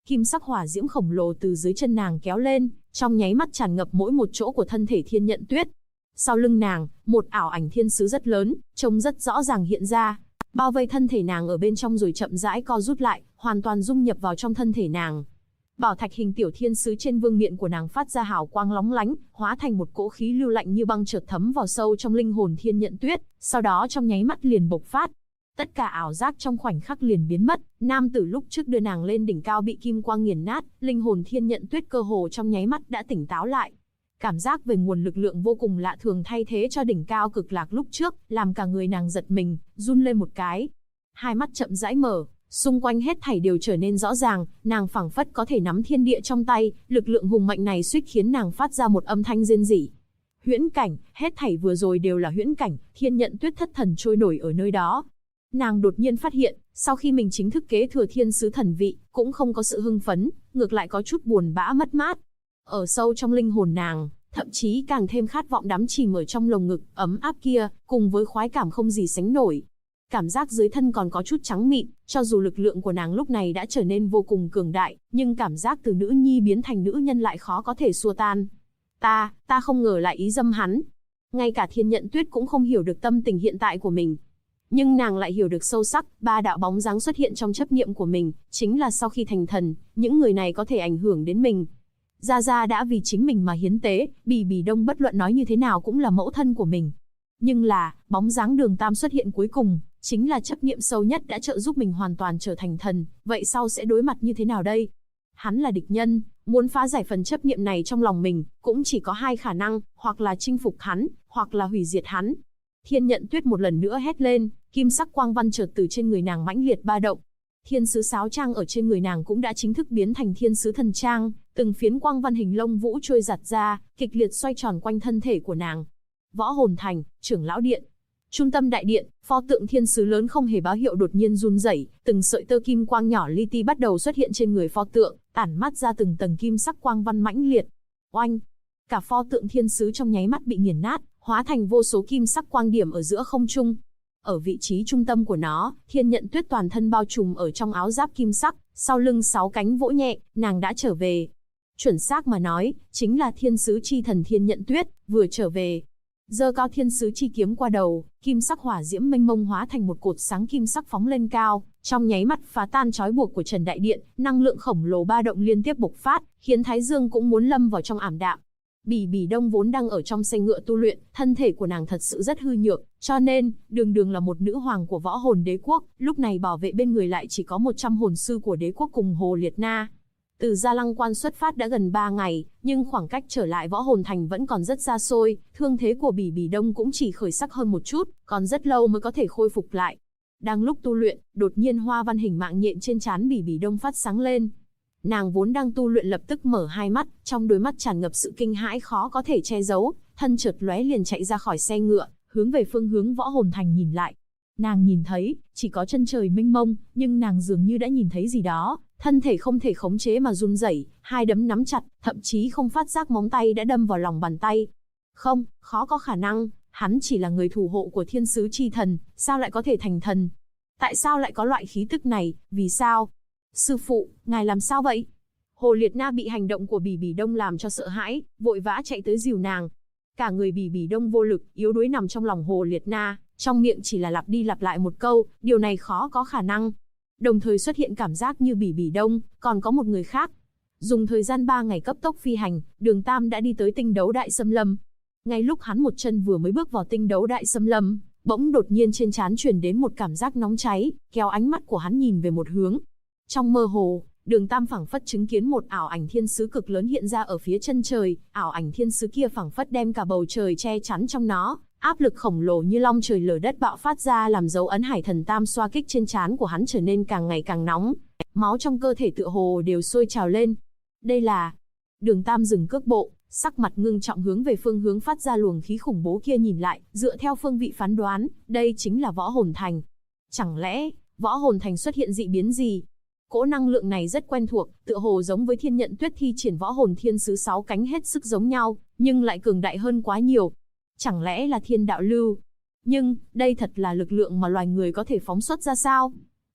Kim sắc hỏa diễm khổng lồ từ dưới chân nàng kéo lên, trong nháy mắt tràn ngập mỗi một chỗ của thân thể Thiên Nhận Tuyết. Sau lưng nàng, một ảo ảnh thiên sứ rất lớn, trông rất rõ ràng hiện ra, bao vây thân thể nàng ở bên trong rồi chậm rãi co rút lại, hoàn toàn dung nhập vào trong thân thể nàng. Bảo thạch hình tiểu thiên sứ trên vương miện của nàng phát ra hào quang lóng lánh, hóa thành một cỗ khí lưu lạnh như băng chợt thấm vào sâu trong linh hồn Thiên Nhận Tuyết, sau đó trong nháy mắt liền bộc phát. Tất cả ảo giác trong khoảnh khắc liền biến mất, nam tử lúc trước đưa nàng lên đỉnh cao bị kim quang nghiền nát, linh hồn Thiên Nhận Tuyết cơ hồ trong nháy mắt đã tỉnh táo lại. Cảm giác về nguồn lực lượng vô cùng lạ thường thay thế cho đỉnh cao cực lạc lúc trước, làm cả người nàng giật mình, run lên một cái. Hai mắt chậm rãi mở, xung quanh hết thảy đều trở nên rõ ràng, nàng phảng phất có thể nắm thiên địa trong tay, lực lượng hùng mạnh này suýt khiến nàng phát ra một âm thanh rên rỉ. Huyễn cảnh, hết thảy vừa rồi đều là huyễn cảnh, Thiên Nhận Tuyết thất thần trôi nổi ở nơi đó. Nàng đột nhiên phát hiện, sau khi mình chính thức kế thừa thiên sứ thần vị, cũng không có sự hưng phấn, ngược lại có chút buồn bã mất mát. Ở sâu trong linh hồn nàng, thậm chí càng thêm khát vọng đắm chìm ở trong lồng ngực ấm áp kia, cùng với khoái cảm không gì sánh nổi. Cảm giác dưới thân còn có chút trắng mịn, cho dù lực lượng của nàng lúc này đã trở nên vô cùng cường đại, nhưng cảm giác từ nữ nhi biến thành nữ nhân lại khó có thể xua tan. Ta không ngờ lại ý dâm hắn. Ngay cả Thiên Nhận Tuyết cũng không hiểu được tâm tình hiện tại của mình. Nhưng nàng lại hiểu được sâu sắc, ba đạo bóng dáng xuất hiện trong chấp niệm của mình, chính là sau khi thành thần, những người này có thể ảnh hưởng đến mình. Gia Gia đã vì chính mình mà hiến tế, Bỉ Bỉ Đông bất luận nói như thế nào cũng là mẫu thân của mình. Nhưng là, bóng dáng Đường Tam xuất hiện cuối cùng, chính là chấp niệm sâu nhất đã trợ giúp mình hoàn toàn trở thành thần, vậy sau sẽ đối mặt như thế nào đây? Hắn là địch nhân, muốn phá giải phần chấp niệm này trong lòng mình, cũng chỉ có hai khả năng, hoặc là chinh phục hắn, hoặc là hủy diệt hắn. Thiên Nhận Tuyết một lần nữa hét lên, kim sắc quang văn chợt từ trên người nàng mãnh liệt ba động. Thiên sứ sáo trang ở trên người nàng cũng đã chính thức biến thành thiên sứ thần trang, từng phiến quang văn hình lông vũ trôi giặt ra, kịch liệt xoay tròn quanh thân thể của nàng. Võ Hồn Thành, Trưởng lão điện. Trung tâm đại điện, pho tượng thiên sứ lớn không hề báo hiệu đột nhiên run rẩy, từng sợi tơ kim quang nhỏ li ti bắt đầu xuất hiện trên người pho tượng, tản mát ra từng tầng kim sắc quang văn mãnh liệt. Oanh! Cả pho tượng thiên sứ trong nháy mắt bị nghiền nát, hóa thành vô số kim sắc quang điểm ở giữa không trung. Ở vị trí trung tâm của nó, Thiên Nhận Tuyết toàn thân bao trùm ở trong áo giáp kim sắc, sau lưng 6 cánh vỗ nhẹ, nàng đã trở về. Chuẩn xác mà nói, chính là thiên sứ chi thần Thiên Nhận Tuyết, vừa trở về. Giơ cao thiên sứ chi kiếm qua đầu, kim sắc hỏa diễm mênh mông hóa thành một cột sáng kim sắc phóng lên cao, trong nháy mắt phá tan trói buộc của Trần Đại Điện, năng lượng khổng lồ ba động liên tiếp bộc phát, khiến Thái Dương cũng muốn lâm vào trong ảm đạm. Bỉ Bỉ Đông vốn đang ở trong xe ngựa tu luyện, thân thể của nàng thật sự rất hư nhược, cho nên, đường là một nữ hoàng của võ hồn đế quốc, lúc này bảo vệ bên người lại chỉ có 100 hồn sư của đế quốc cùng Hồ Liệt Na. Từ Gia Lăng Quan xuất phát đã gần 3 ngày, nhưng khoảng cách trở lại Võ Hồn Thành vẫn còn rất xa xôi, thương thế của Bỉ Bỉ Đông cũng chỉ khởi sắc hơn một chút, còn rất lâu mới có thể khôi phục lại. Đang lúc tu luyện, đột nhiên hoa văn hình mạng nhện trên trán Bỉ Bỉ Đông phát sáng lên. Nàng vốn đang tu luyện lập tức mở hai mắt, trong đôi mắt tràn ngập sự kinh hãi khó có thể che giấu, thân chợt lóe liền chạy ra khỏi xe ngựa, hướng về phương hướng Võ Hồn Thành nhìn lại. Nàng nhìn thấy, chỉ có chân trời mênh mông, nhưng nàng dường như đã nhìn thấy gì đó, thân thể không thể khống chế mà run rẩy, hai đấm nắm chặt, thậm chí không phát giác móng tay đã đâm vào lòng bàn tay. Không, khó có khả năng, hắn chỉ là người thủ hộ của thiên sứ chi thần, sao lại có thể thành thần? Tại sao lại có loại khí tức này, vì sao? Sư phụ, ngài làm sao vậy? Hồ Liệt Na bị hành động của Bỉ Bỉ Đông làm cho sợ hãi, vội vã chạy tới dìu nàng. Cả người Bỉ Bỉ Đông vô lực, yếu đuối nằm trong lòng Hồ Liệt Na, trong miệng chỉ là lặp đi lặp lại một câu, điều này khó có khả năng. Đồng thời xuất hiện cảm giác như Bỉ Bỉ Đông, còn có một người khác. Dùng thời gian 3 ngày cấp tốc phi hành, Đường Tam đã đi tới Tinh Đấu Đại Xâm Lâm. Ngay lúc hắn một chân vừa mới bước vào Tinh Đấu Đại Xâm Lâm, bỗng đột nhiên trên trán truyền đến một cảm giác nóng cháy, kéo ánh mắt của hắn nhìn về một hướng. Trong mơ hồ, Đường Tam phảng phất chứng kiến một ảo ảnh thiên sứ cực lớn hiện ra ở phía chân trời, ảo ảnh thiên sứ kia phảng phất đem cả bầu trời che chắn trong nó, áp lực khổng lồ như long trời lở đất bạo phát ra làm dấu ấn Hải Thần Tam xoa kích trên trán của hắn trở nên càng ngày càng nóng, máu trong cơ thể tựa hồ đều sôi trào lên. Đây là... Đường Tam dừng cước bộ, sắc mặt ngưng trọng hướng về phương hướng phát ra luồng khí khủng bố kia nhìn lại, dựa theo phương vị phán đoán, đây chính là Võ Hồn Thành. Chẳng lẽ, Võ Hồn Thành xuất hiện dị biến gì? Cỗ năng lượng này rất quen thuộc, tựa hồ giống với Thiên Nhận Tuyết thi triển Võ Hồn Thiên Sứ 6 cánh hết sức giống nhau, nhưng lại cường đại hơn quá nhiều. Chẳng lẽ là thiên đạo lưu? Nhưng, đây thật là lực lượng mà loài người có thể phóng xuất ra sao?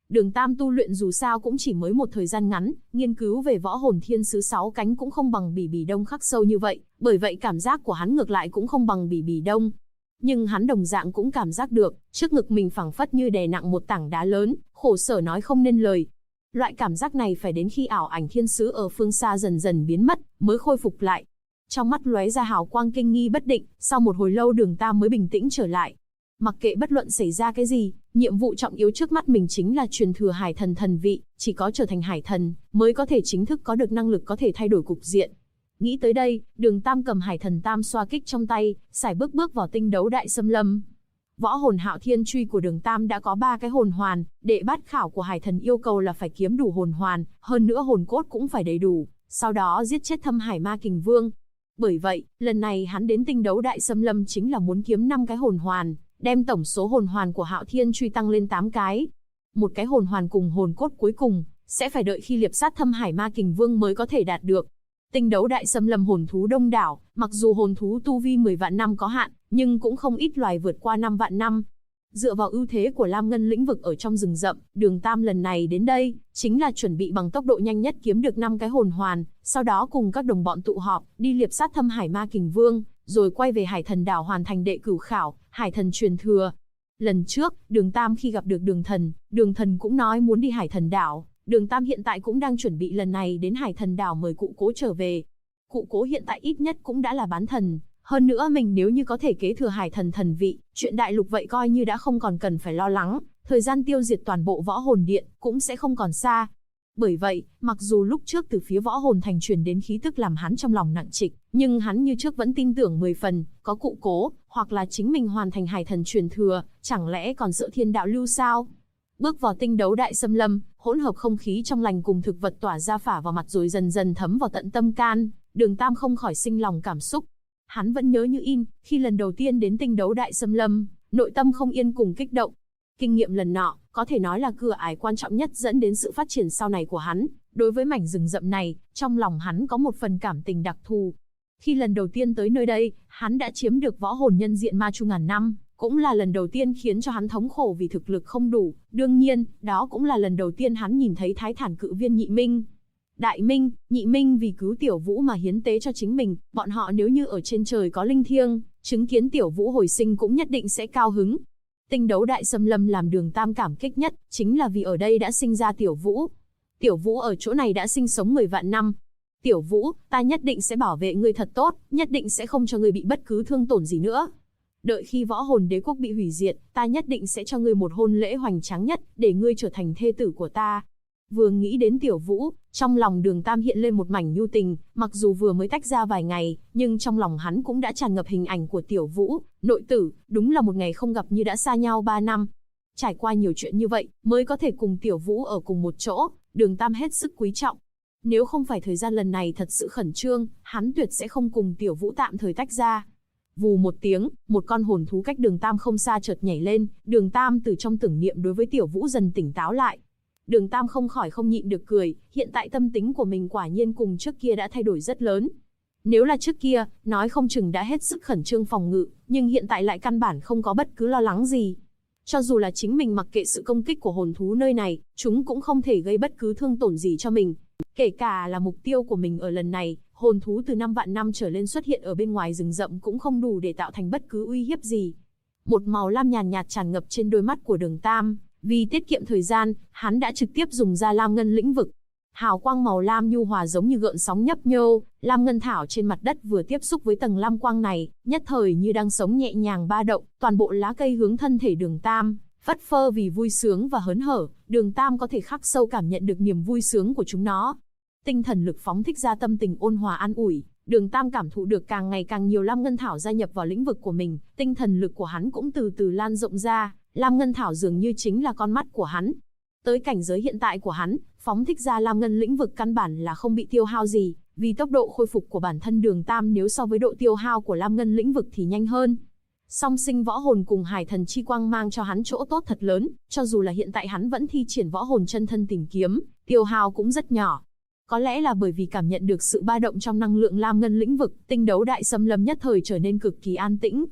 Đường Tam tu luyện dù sao cũng chỉ mới một thời gian ngắn, nghiên cứu về võ hồn thiên sứ 6 cánh cũng không bằng Bỉ Bỉ Đông khắc sâu như vậy, bởi vậy cảm giác của hắn ngược lại cũng không bằng Bỉ Bỉ Đông. Nhưng hắn đồng dạng cũng cảm giác được, trước ngực mình phẳng phất như đè nặng một tảng đá lớn, khổ sở nói không nên lời. Loại cảm giác này phải đến khi ảo ảnh thiên sứ ở phương xa dần dần biến mất, mới khôi phục lại. Trong mắt lóe ra hào quang kinh nghi bất định, sau một hồi lâu Đường Tam mới bình tĩnh trở lại. Mặc kệ bất luận xảy ra cái gì, nhiệm vụ trọng yếu trước mắt mình chính là truyền thừa hải thần thần vị, chỉ có trở thành hải thần, mới có thể chính thức có được năng lực có thể thay đổi cục diện. Nghĩ tới đây, Đường Tam cầm hải thần tam xoa kích trong tay, sải bước bước vào tinh đấu đại xâm lâm. Võ hồn hạo thiên truy của Đường Tam đã có 3 cái hồn hoàn, đệ bát khảo của hải thần yêu cầu là phải kiếm đủ hồn hoàn, hơn nữa hồn cốt cũng phải đầy đủ, sau đó giết chết thâm hải ma kình vương. Bởi vậy, lần này hắn đến tinh đấu đại xâm lâm chính là muốn kiếm 5 cái hồn hoàn, đem tổng số hồn hoàn của hạo thiên truy tăng lên 8 cái. Một cái hồn hoàn cùng hồn cốt cuối cùng, sẽ phải đợi khi liệp sát thâm hải ma kình vương mới có thể đạt được. Tinh đấu đại xâm lâm hồn thú đông đảo, mặc dù hồn thú tu vi 10 vạn năm có hạn, nhưng cũng không ít loài vượt qua 5 vạn năm. Dựa vào ưu thế của Lam Ngân lĩnh vực ở trong rừng rậm, Đường Tam lần này đến đây, chính là chuẩn bị bằng tốc độ nhanh nhất kiếm được 5 cái hồn hoàn, sau đó cùng các đồng bọn tụ họp, đi liệp sát thâm hải ma kình vương, rồi quay về hải thần đảo hoàn thành đệ cửu khảo, hải thần truyền thừa. Lần trước, Đường Tam khi gặp được Đường thần cũng nói muốn đi hải thần đảo. Đường Tam hiện tại cũng đang chuẩn bị lần này đến hải thần đảo mời cụ cố trở về. Cụ cố hiện tại ít nhất cũng đã là bán thần, hơn nữa mình nếu như có thể kế thừa hải thần thần vị, chuyện đại lục vậy coi như đã không còn cần phải lo lắng, thời gian tiêu diệt toàn bộ võ hồn điện cũng sẽ không còn xa. Bởi vậy, mặc dù lúc trước từ phía võ hồn thành truyền đến khí tức làm hắn trong lòng nặng trịch, nhưng hắn như trước vẫn tin tưởng 10 phần, có cụ cố, hoặc là chính mình hoàn thành hải thần truyền thừa, chẳng lẽ còn sợ thiên đạo lưu sao? Bước vào tinh đấu đại xâm lâm, hỗn hợp không khí trong lành cùng thực vật tỏa ra phả vào mặt rồi dần dần thấm vào tận tâm can, Đường Tam không khỏi sinh lòng cảm xúc. Hắn vẫn nhớ như in, khi lần đầu tiên đến tinh đấu đại xâm lâm, nội tâm không yên cùng kích động. Kinh nghiệm lần nọ, có thể nói là cửa ải quan trọng nhất dẫn đến sự phát triển sau này của hắn. Đối với mảnh rừng rậm này, trong lòng hắn có một phần cảm tình đặc thù. Khi lần đầu tiên tới nơi đây, hắn đã chiếm được võ hồn nhân diện ma chu ngàn năm, cũng là lần đầu tiên khiến cho hắn thống khổ vì thực lực không đủ. Đương nhiên, đó cũng là lần đầu tiên hắn nhìn thấy thái thản cự viên Nhị Minh. Đại Minh, Nhị Minh vì cứu Tiểu Vũ mà hiến tế cho chính mình, bọn họ nếu như ở trên trời có linh thiêng, chứng kiến Tiểu Vũ hồi sinh cũng nhất định sẽ cao hứng. Tinh đấu đại xâm lâm làm Đường Tam cảm kích nhất, chính là vì ở đây đã sinh ra Tiểu Vũ. Tiểu Vũ ở chỗ này đã sinh sống 10 vạn năm. Tiểu Vũ, ta nhất định sẽ bảo vệ ngươi thật tốt, nhất định sẽ không cho ngươi bị bất cứ thương tổn gì nữa. Đợi khi võ hồn đế quốc bị hủy diệt, ta nhất định sẽ cho ngươi một hôn lễ hoành tráng nhất, để ngươi trở thành thê tử của ta. Vừa nghĩ đến Tiểu Vũ, trong lòng Đường Tam hiện lên một mảnh nhu tình, mặc dù vừa mới tách ra vài ngày, nhưng trong lòng hắn cũng đã tràn ngập hình ảnh của Tiểu Vũ, nội tử, đúng là một ngày không gặp như đã xa nhau 3 năm. Trải qua nhiều chuyện như vậy, mới có thể cùng Tiểu Vũ ở cùng một chỗ, Đường Tam hết sức quý trọng. Nếu không phải thời gian lần này thật sự khẩn trương, hắn tuyệt sẽ không cùng Tiểu Vũ tạm thời tách ra. Vù một tiếng, một con hồn thú cách Đường Tam không xa chợt nhảy lên, Đường Tam từ trong tưởng niệm đối với Tiểu Vũ dần tỉnh táo lại. Đường Tam không khỏi không nhịn được cười, hiện tại tâm tính của mình quả nhiên cùng trước kia đã thay đổi rất lớn. Nếu là trước kia, nói không chừng đã hết sức khẩn trương phòng ngự, nhưng hiện tại lại căn bản không có bất cứ lo lắng gì. Cho dù là chính mình mặc kệ sự công kích của hồn thú nơi này, chúng cũng không thể gây bất cứ thương tổn gì cho mình. Kể cả là mục tiêu của mình ở lần này, hồn thú từ 5 vạn năm trở lên xuất hiện ở bên ngoài rừng rậm cũng không đủ để tạo thành bất cứ uy hiếp gì. Một màu lam nhàn nhạt tràn ngập trên đôi mắt của Đường Tam. Vì tiết kiệm thời gian, hắn đã trực tiếp dùng ra Lam Ngân lĩnh vực. Hào quang màu lam nhu hòa giống như gợn sóng nhấp nhô, lam ngân thảo trên mặt đất vừa tiếp xúc với tầng lam quang này, nhất thời như đang sống nhẹ nhàng ba động, toàn bộ lá cây hướng thân thể Đường Tam, phất phơ vì vui sướng và hớn hở, Đường Tam có thể khắc sâu cảm nhận được niềm vui sướng của chúng nó. Tinh thần lực phóng thích ra tâm tình ôn hòa an ủi, Đường Tam cảm thụ được càng ngày càng nhiều lam ngân thảo gia nhập vào lĩnh vực của mình, tinh thần lực của hắn cũng từ từ lan rộng ra. Lam Ngân Thảo dường như chính là con mắt của hắn. Tới cảnh giới hiện tại của hắn, phóng thích ra Lam Ngân lĩnh vực căn bản là không bị tiêu hao gì, vì tốc độ khôi phục của bản thân Đường Tam nếu so với độ tiêu hao của Lam Ngân lĩnh vực thì nhanh hơn. Song sinh võ hồn cùng hải thần chi quang mang cho hắn chỗ tốt thật lớn, cho dù là hiện tại hắn vẫn thi triển võ hồn chân thân tìm kiếm, tiêu hao cũng rất nhỏ. Có lẽ là bởi vì cảm nhận được sự ba động trong năng lượng Lam Ngân lĩnh vực, tinh đấu đại xâm lâm nhất thời trở nên cực kỳ an tĩnh.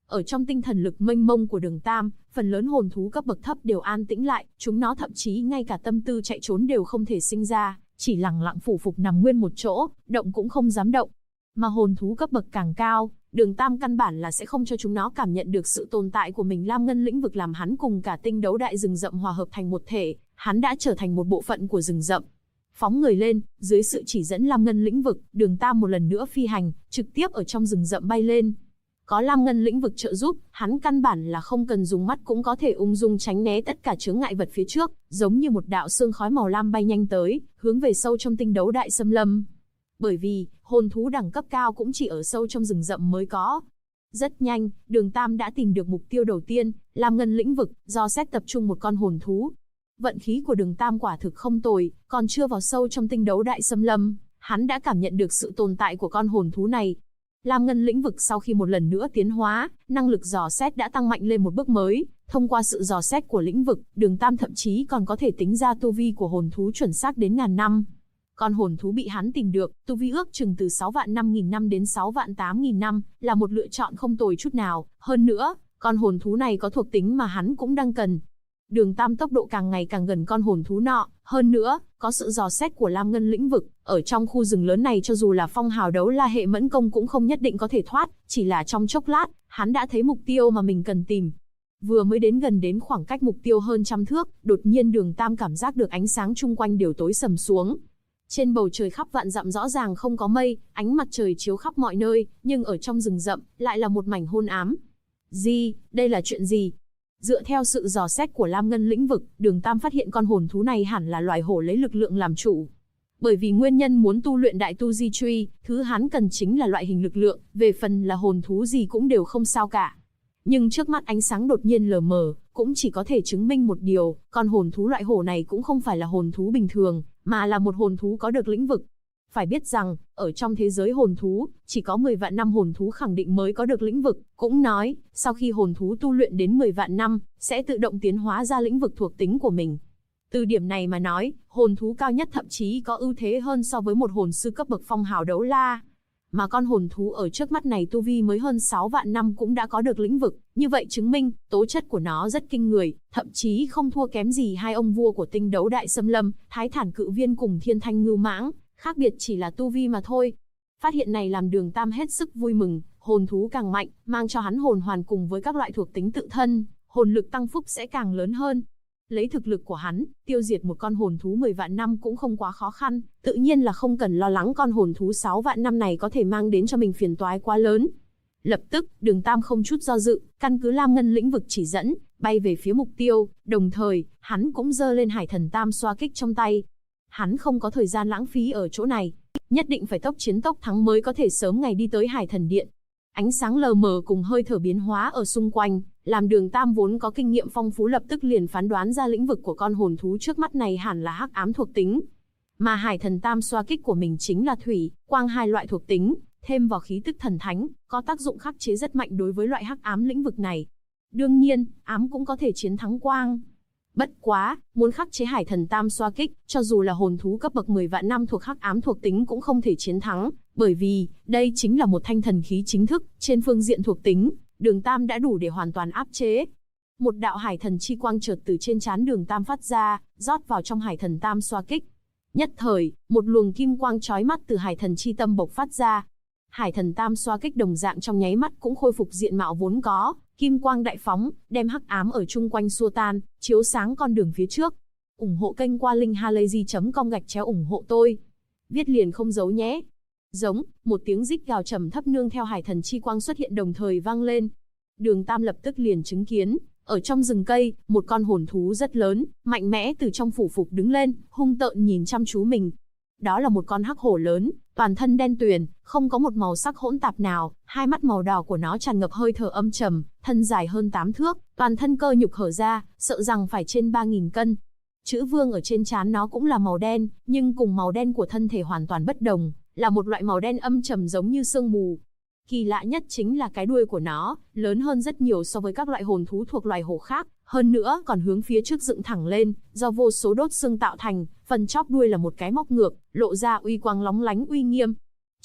Ở trong tinh thần lực mênh mông của Đường Tam, phần lớn hồn thú cấp bậc thấp đều an tĩnh lại, chúng nó thậm chí ngay cả tâm tư chạy trốn đều không thể sinh ra, chỉ lẳng lặng phủ phục nằm nguyên một chỗ, động cũng không dám động. Mà hồn thú cấp bậc càng cao, Đường Tam căn bản là sẽ không cho chúng nó cảm nhận được sự tồn tại của mình. Lam Ngân lĩnh vực làm hắn cùng cả tinh đấu đại rừng rậm hòa hợp thành một thể, hắn đã trở thành một bộ phận của rừng rậm. Phóng người lên, dưới sự chỉ dẫn Lam Ngân lĩnh vực, Đường Tam một lần nữa phi hành, trực tiếp ở trong rừng rậm bay lên. Có Lam Ngân lĩnh vực trợ giúp, hắn căn bản là không cần dùng mắt cũng có thể ung dung tránh né tất cả chướng ngại vật phía trước, giống như một đạo sương khói màu lam bay nhanh tới, hướng về sâu trong tinh đấu đại xâm lâm. Bởi vì, hồn thú đẳng cấp cao cũng chỉ ở sâu trong rừng rậm mới có. Rất nhanh, Đường Tam đã tìm được mục tiêu đầu tiên, Lam Ngân lĩnh vực, do xét tập trung một con hồn thú. Vận khí của Đường Tam quả thực không tồi, còn chưa vào sâu trong tinh đấu đại xâm lâm, hắn đã cảm nhận được sự tồn tại của con hồn thú này. Lam Ngân lĩnh vực sau khi một lần nữa tiến hóa, năng lực dò xét đã tăng mạnh lên một bước mới. Thông qua sự dò xét của lĩnh vực, Đường Tam thậm chí còn có thể tính ra tu vi của hồn thú chuẩn xác đến ngàn năm. Con hồn thú bị hắn tìm được, tu vi ước chừng từ 6 vạn 5.000 năm đến 6 vạn 8.000 năm, là một lựa chọn không tồi chút nào. Hơn nữa, con hồn thú này có thuộc tính mà hắn cũng đang cần. Đường Tam tốc độ càng ngày càng gần con hồn thú nọ, hơn nữa, có sự dò xét của Lam Ngân lĩnh vực, ở trong khu rừng lớn này cho dù là phong hào đấu la hệ mẫn công cũng không nhất định có thể thoát, chỉ là trong chốc lát, hắn đã thấy mục tiêu mà mình cần tìm. Vừa mới đến gần đến khoảng cách mục tiêu hơn trăm thước, đột nhiên Đường Tam cảm giác được ánh sáng chung quanh đều tối sầm xuống. Trên bầu trời khắp vạn dặm rõ ràng không có mây, ánh mặt trời chiếu khắp mọi nơi, nhưng ở trong rừng rậm, lại là một mảnh hôn ám. Gì, đây là chuyện gì? Dựa theo sự dò xét của Lam Ngân lĩnh vực, Đường Tam phát hiện con hồn thú này hẳn là loài hổ lấy lực lượng làm chủ. Bởi vì nguyên nhân muốn tu luyện đại tu di truy, thứ hắn cần chính là loại hình lực lượng, về phần là hồn thú gì cũng đều không sao cả. Nhưng trước mắt ánh sáng đột nhiên lờ mờ, cũng chỉ có thể chứng minh một điều, con hồn thú loại hổ này cũng không phải là hồn thú bình thường, mà là một hồn thú có được lĩnh vực. Phải biết rằng, ở trong thế giới hồn thú, chỉ có 10 vạn năm hồn thú khẳng định mới có được lĩnh vực, cũng nói, sau khi hồn thú tu luyện đến 10 vạn năm, sẽ tự động tiến hóa ra lĩnh vực thuộc tính của mình. Từ điểm này mà nói, hồn thú cao nhất thậm chí có ưu thế hơn so với một hồn sư cấp bậc phong hào đấu la. Mà con hồn thú ở trước mắt này tu vi mới hơn 6 vạn năm cũng đã có được lĩnh vực, như vậy chứng minh, tố chất của nó rất kinh người, thậm chí không thua kém gì hai ông vua của tinh đấu đại xâm lâm, Thái Thản Cự Viên cùng Thiên Thanh Ngưu Mãng, khác biệt chỉ là tu vi mà thôi. Phát hiện này làm Đường Tam hết sức vui mừng, hồn thú càng mạnh, mang cho hắn hồn hoàn cùng với các loại thuộc tính tự thân, hồn lực tăng phúc sẽ càng lớn hơn. Lấy thực lực của hắn, tiêu diệt một con hồn thú 10 vạn năm cũng không quá khó khăn, tự nhiên là không cần lo lắng con hồn thú 6 vạn năm này có thể mang đến cho mình phiền toái quá lớn. Lập tức, Đường Tam không chút do dự, căn cứ Lam Ngân lĩnh vực chỉ dẫn, bay về phía mục tiêu, đồng thời, hắn cũng giơ lên Hải Thần Tam xoa kích trong tay. Hắn không có thời gian lãng phí ở chỗ này, nhất định phải tốc chiến tốc thắng mới có thể sớm ngày đi tới Hải Thần Điện. Ánh sáng lờ mờ cùng hơi thở biến hóa ở xung quanh, làm Đường Tam vốn có kinh nghiệm phong phú lập tức liền phán đoán ra lĩnh vực của con hồn thú trước mắt này hẳn là hắc ám thuộc tính. Mà Hải Thần Tam xoa kích của mình chính là thủy, quang hai loại thuộc tính, thêm vào khí tức thần thánh, có tác dụng khắc chế rất mạnh đối với loại hắc ám lĩnh vực này. Đương nhiên, ám cũng có thể chiến thắng quang. Bất quá, muốn khắc chế Hải Thần Tam xoa kích, cho dù là hồn thú cấp bậc 10 vạn năm thuộc hắc ám thuộc tính cũng không thể chiến thắng, bởi vì, đây chính là một thanh thần khí chính thức, trên phương diện thuộc tính, Đường Tam đã đủ để hoàn toàn áp chế. Một đạo Hải Thần chi quang chợt từ trên trán Đường Tam phát ra, rót vào trong Hải Thần Tam xoa kích. Nhất thời, một luồng kim quang chói mắt từ Hải Thần chi tâm bộc phát ra. Hải Thần Tam xoa kích đồng dạng trong nháy mắt cũng khôi phục diện mạo vốn có, kim quang đại phóng, đem hắc ám ở chung quanh xua tan, chiếu sáng con đường phía trước. Ủng hộ kênh qua linkhalazy.com/ủng hộ tôi. Viết liền không giấu nhé. Giống, một tiếng rít gào trầm thấp nương theo Hải Thần chi quang xuất hiện đồng thời vang lên. Đường Tam lập tức liền chứng kiến, ở trong rừng cây, một con hồn thú rất lớn, mạnh mẽ từ trong phủ phục đứng lên, hung tợn nhìn chăm chú mình. Đó là một con hắc hổ lớn, toàn thân đen tuyền, không có một màu sắc hỗn tạp nào, hai mắt màu đỏ của nó tràn ngập hơi thở âm trầm, thân dài hơn 8 thước, toàn thân cơ nhục hở ra, sợ rằng phải trên 3.000 cân. Chữ vương ở trên trán nó cũng là màu đen, nhưng cùng màu đen của thân thể hoàn toàn bất đồng, là một loại màu đen âm trầm giống như sương mù. Kỳ lạ nhất chính là cái đuôi của nó, lớn hơn rất nhiều so với các loại hồn thú thuộc loài hổ khác, hơn nữa còn hướng phía trước dựng thẳng lên, do vô số đốt xương tạo thành, phần chóp đuôi là một cái móc ngược, lộ ra uy quang lóng lánh uy nghiêm.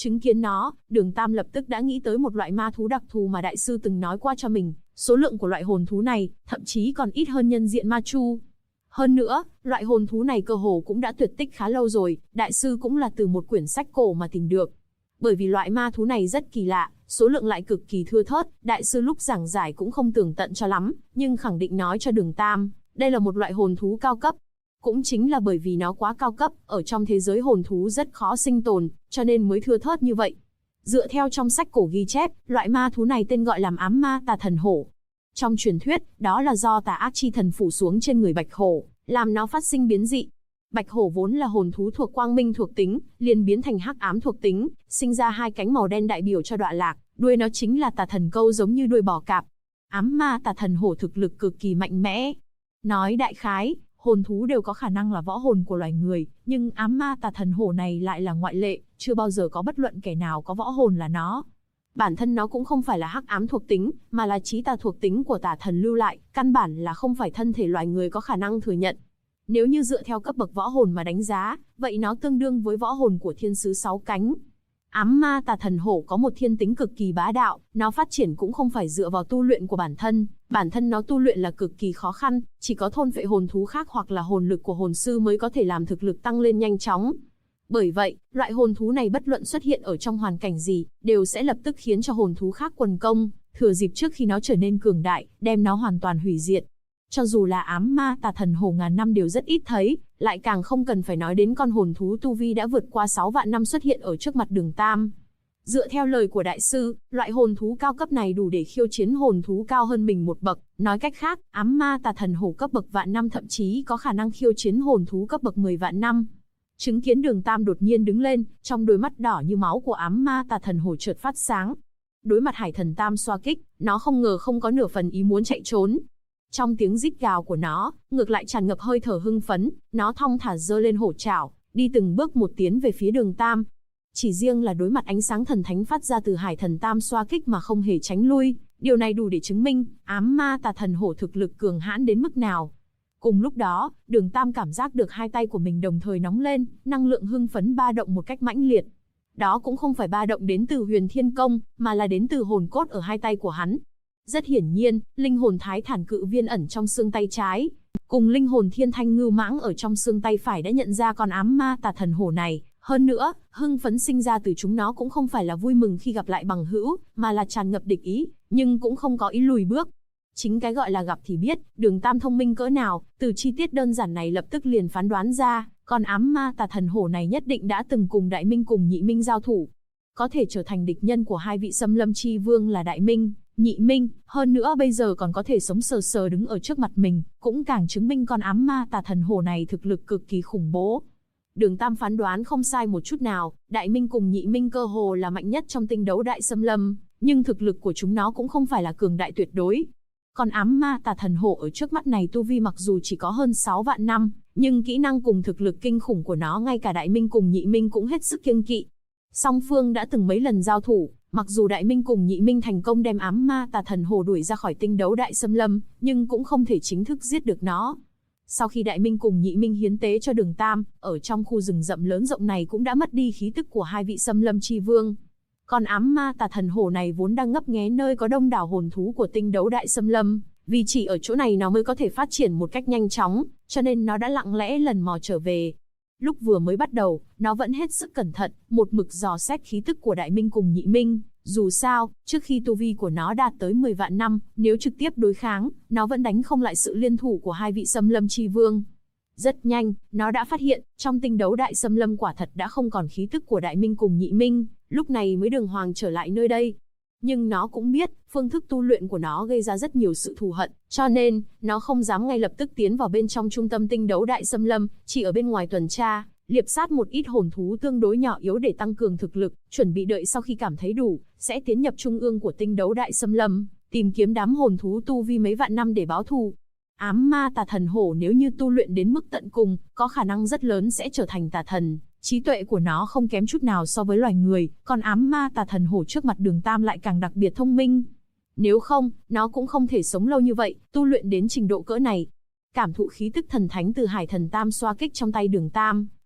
Chứng kiến nó, Đường Tam lập tức đã nghĩ tới một loại ma thú đặc thù mà đại sư từng nói qua cho mình, số lượng của loại hồn thú này, thậm chí còn ít hơn nhân diện ma chu. Hơn nữa, loại hồn thú này cơ hồ cũng đã tuyệt tích khá lâu rồi, đại sư cũng là từ một quyển sách cổ mà tìm được. Bởi vì loại ma thú này rất kỳ lạ, số lượng lại cực kỳ thưa thớt, đại sư lúc giảng giải cũng không tường tận cho lắm, nhưng khẳng định nói cho Đường Tam, đây là một loại hồn thú cao cấp. Cũng chính là bởi vì nó quá cao cấp, ở trong thế giới hồn thú rất khó sinh tồn, cho nên mới thưa thớt như vậy. Dựa theo trong sách cổ ghi chép, loại ma thú này tên gọi là ám ma tà thần hổ. Trong truyền thuyết, đó là do tà ác chi thần phủ xuống trên người bạch hổ, làm nó phát sinh biến dị. Bạch hổ vốn là hồn thú thuộc quang minh thuộc tính, liền biến thành hắc ám thuộc tính, sinh ra hai cánh màu đen đại biểu cho đọa lạc, đuôi nó chính là tà thần câu giống như đuôi bò cạp. Ám ma tà thần hổ thực lực cực kỳ mạnh mẽ. Nói đại khái, hồn thú đều có khả năng là võ hồn của loài người, nhưng ám ma tà thần hổ này lại là ngoại lệ, chưa bao giờ có bất luận kẻ nào có võ hồn là nó. Bản thân nó cũng không phải là hắc ám thuộc tính, mà là chí tà thuộc tính của tà thần lưu lại, căn bản là không phải thân thể loài người có khả năng thừa nhận. Nếu như dựa theo cấp bậc võ hồn mà đánh giá, vậy nó tương đương với võ hồn của thiên sứ 6 cánh. Ám ma tà thần hổ có một thiên tính cực kỳ bá đạo, nó phát triển cũng không phải dựa vào tu luyện của bản thân nó tu luyện là cực kỳ khó khăn, chỉ có thôn phệ hồn thú khác hoặc là hồn lực của hồn sư mới có thể làm thực lực tăng lên nhanh chóng. Bởi vậy, loại hồn thú này bất luận xuất hiện ở trong hoàn cảnh gì, đều sẽ lập tức khiến cho hồn thú khác quần công, thừa dịp trước khi nó trở nên cường đại, đem nó hoàn toàn hủy diệt. Cho dù là ám ma tà thần hổ ngàn năm đều rất ít thấy, lại càng không cần phải nói đến con hồn thú tu vi đã vượt qua 6 vạn năm xuất hiện ở trước mặt Đường Tam. Dựa theo lời của đại sư, loại hồn thú cao cấp này đủ để khiêu chiến hồn thú cao hơn mình một bậc, nói cách khác, ám ma tà thần hổ cấp bậc vạn năm thậm chí có khả năng khiêu chiến hồn thú cấp bậc 10 vạn năm. Chứng kiến Đường Tam đột nhiên đứng lên, trong đôi mắt đỏ như máu của ám ma tà thần hổ chợt phát sáng. Đối mặt Hải Thần Tam xoa kích, nó không ngờ không có nửa phần ý muốn chạy trốn. Trong tiếng rít gào của nó, ngược lại tràn ngập hơi thở hưng phấn, nó thong thả giơ lên hổ trảo, đi từng bước một tiến về phía Đường Tam. Chỉ riêng là đối mặt ánh sáng thần thánh phát ra từ Hải Thần Tam xoa kích mà không hề tránh lui, điều này đủ để chứng minh ám ma tà thần hổ thực lực cường hãn đến mức nào. Cùng lúc đó, Đường Tam cảm giác được hai tay của mình đồng thời nóng lên, năng lượng hưng phấn ba động một cách mãnh liệt. Đó cũng không phải ba động đến từ Huyền Thiên Công, mà là đến từ hồn cốt ở hai tay của hắn. Rất hiển nhiên, linh hồn Thái Thản Cự Viên ẩn trong xương tay trái, cùng linh hồn Thiên Thanh Ngưu Mãng ở trong xương tay phải đã nhận ra con ám ma tà thần hổ này. Hơn nữa, hưng phấn sinh ra từ chúng nó cũng không phải là vui mừng khi gặp lại bằng hữu, mà là tràn ngập địch ý, nhưng cũng không có ý lùi bước. Chính cái gọi là gặp thì biết, Đường Tam thông minh cỡ nào, từ chi tiết đơn giản này lập tức liền phán đoán ra, con ám ma tà thần hổ này nhất định đã từng cùng Đại Minh cùng Nhị Minh giao thủ. Có thể trở thành địch nhân của hai vị Xâm Lâm Chi Vương là Đại Minh, Nhị Minh, hơn nữa bây giờ còn có thể sống sờ sờ đứng ở trước mặt mình, cũng càng chứng minh con ám ma tà thần hổ này thực lực cực kỳ khủng bố. Đường Tam phán đoán không sai một chút nào, Đại Minh cùng Nhị Minh cơ hồ là mạnh nhất trong tinh đấu đại xâm lâm, nhưng thực lực của chúng nó cũng không phải là cường đại tuyệt đối. Còn ám ma tà thần hổ ở trước mắt này tu vi mặc dù chỉ có hơn 6 vạn năm, nhưng kỹ năng cùng thực lực kinh khủng của nó ngay cả Đại Minh cùng Nhị Minh cũng hết sức kiêng kỵ. Song phương đã từng mấy lần giao thủ, mặc dù Đại Minh cùng Nhị Minh thành công đem ám ma tà thần hổ đuổi ra khỏi tinh đấu đại xâm lâm, nhưng cũng không thể chính thức giết được nó. Sau khi Đại Minh cùng Nhị Minh hiến tế cho Đường Tam, ở trong khu rừng rậm lớn rộng này cũng đã mất đi khí tức của hai vị Xâm Lâm Chi Vương. Còn ám ma tà thần hổ này vốn đang ngấp nghé nơi có đông đảo hồn thú của tinh đấu đại xâm lâm, vì chỉ ở chỗ này nó mới có thể phát triển một cách nhanh chóng, cho nên nó đã lặng lẽ lần mò trở về. Lúc vừa mới bắt đầu, nó vẫn hết sức cẩn thận, một mực dò xét khí tức của Đại Minh cùng Nhị Minh. Dù sao, trước khi tu vi của nó đạt tới 10 vạn năm, nếu trực tiếp đối kháng, nó vẫn đánh không lại sự liên thủ của hai vị Xâm Lâm Chi Vương. Rất nhanh, nó đã phát hiện, trong tinh đấu đại xâm lâm quả thật đã không còn khí tức của Đại Minh cùng Nhị Minh, lúc này mới đường hoàng trở lại nơi đây. Nhưng nó cũng biết, phương thức tu luyện của nó gây ra rất nhiều sự thù hận, cho nên, nó không dám ngay lập tức tiến vào bên trong trung tâm tinh đấu đại xâm lâm, chỉ ở bên ngoài tuần tra, liệp sát một ít hồn thú tương đối nhỏ yếu để tăng cường thực lực, chuẩn bị đợi sau khi cảm thấy đủ, sẽ tiến nhập trung ương của tinh đấu đại xâm lâm, tìm kiếm đám hồn thú tu vi mấy vạn năm để báo thù. Ám ma tà thần hổ nếu như tu luyện đến mức tận cùng, có khả năng rất lớn sẽ trở thành tà thần. Trí tuệ của nó không kém chút nào so với loài người, còn ám ma tà thần hổ trước mặt Đường Tam lại càng đặc biệt thông minh. Nếu không, nó cũng không thể sống lâu như vậy, tu luyện đến trình độ cỡ này. Cảm thụ khí tức thần thánh từ Hải Thần Tam xoa kích trong tay Đường Tam,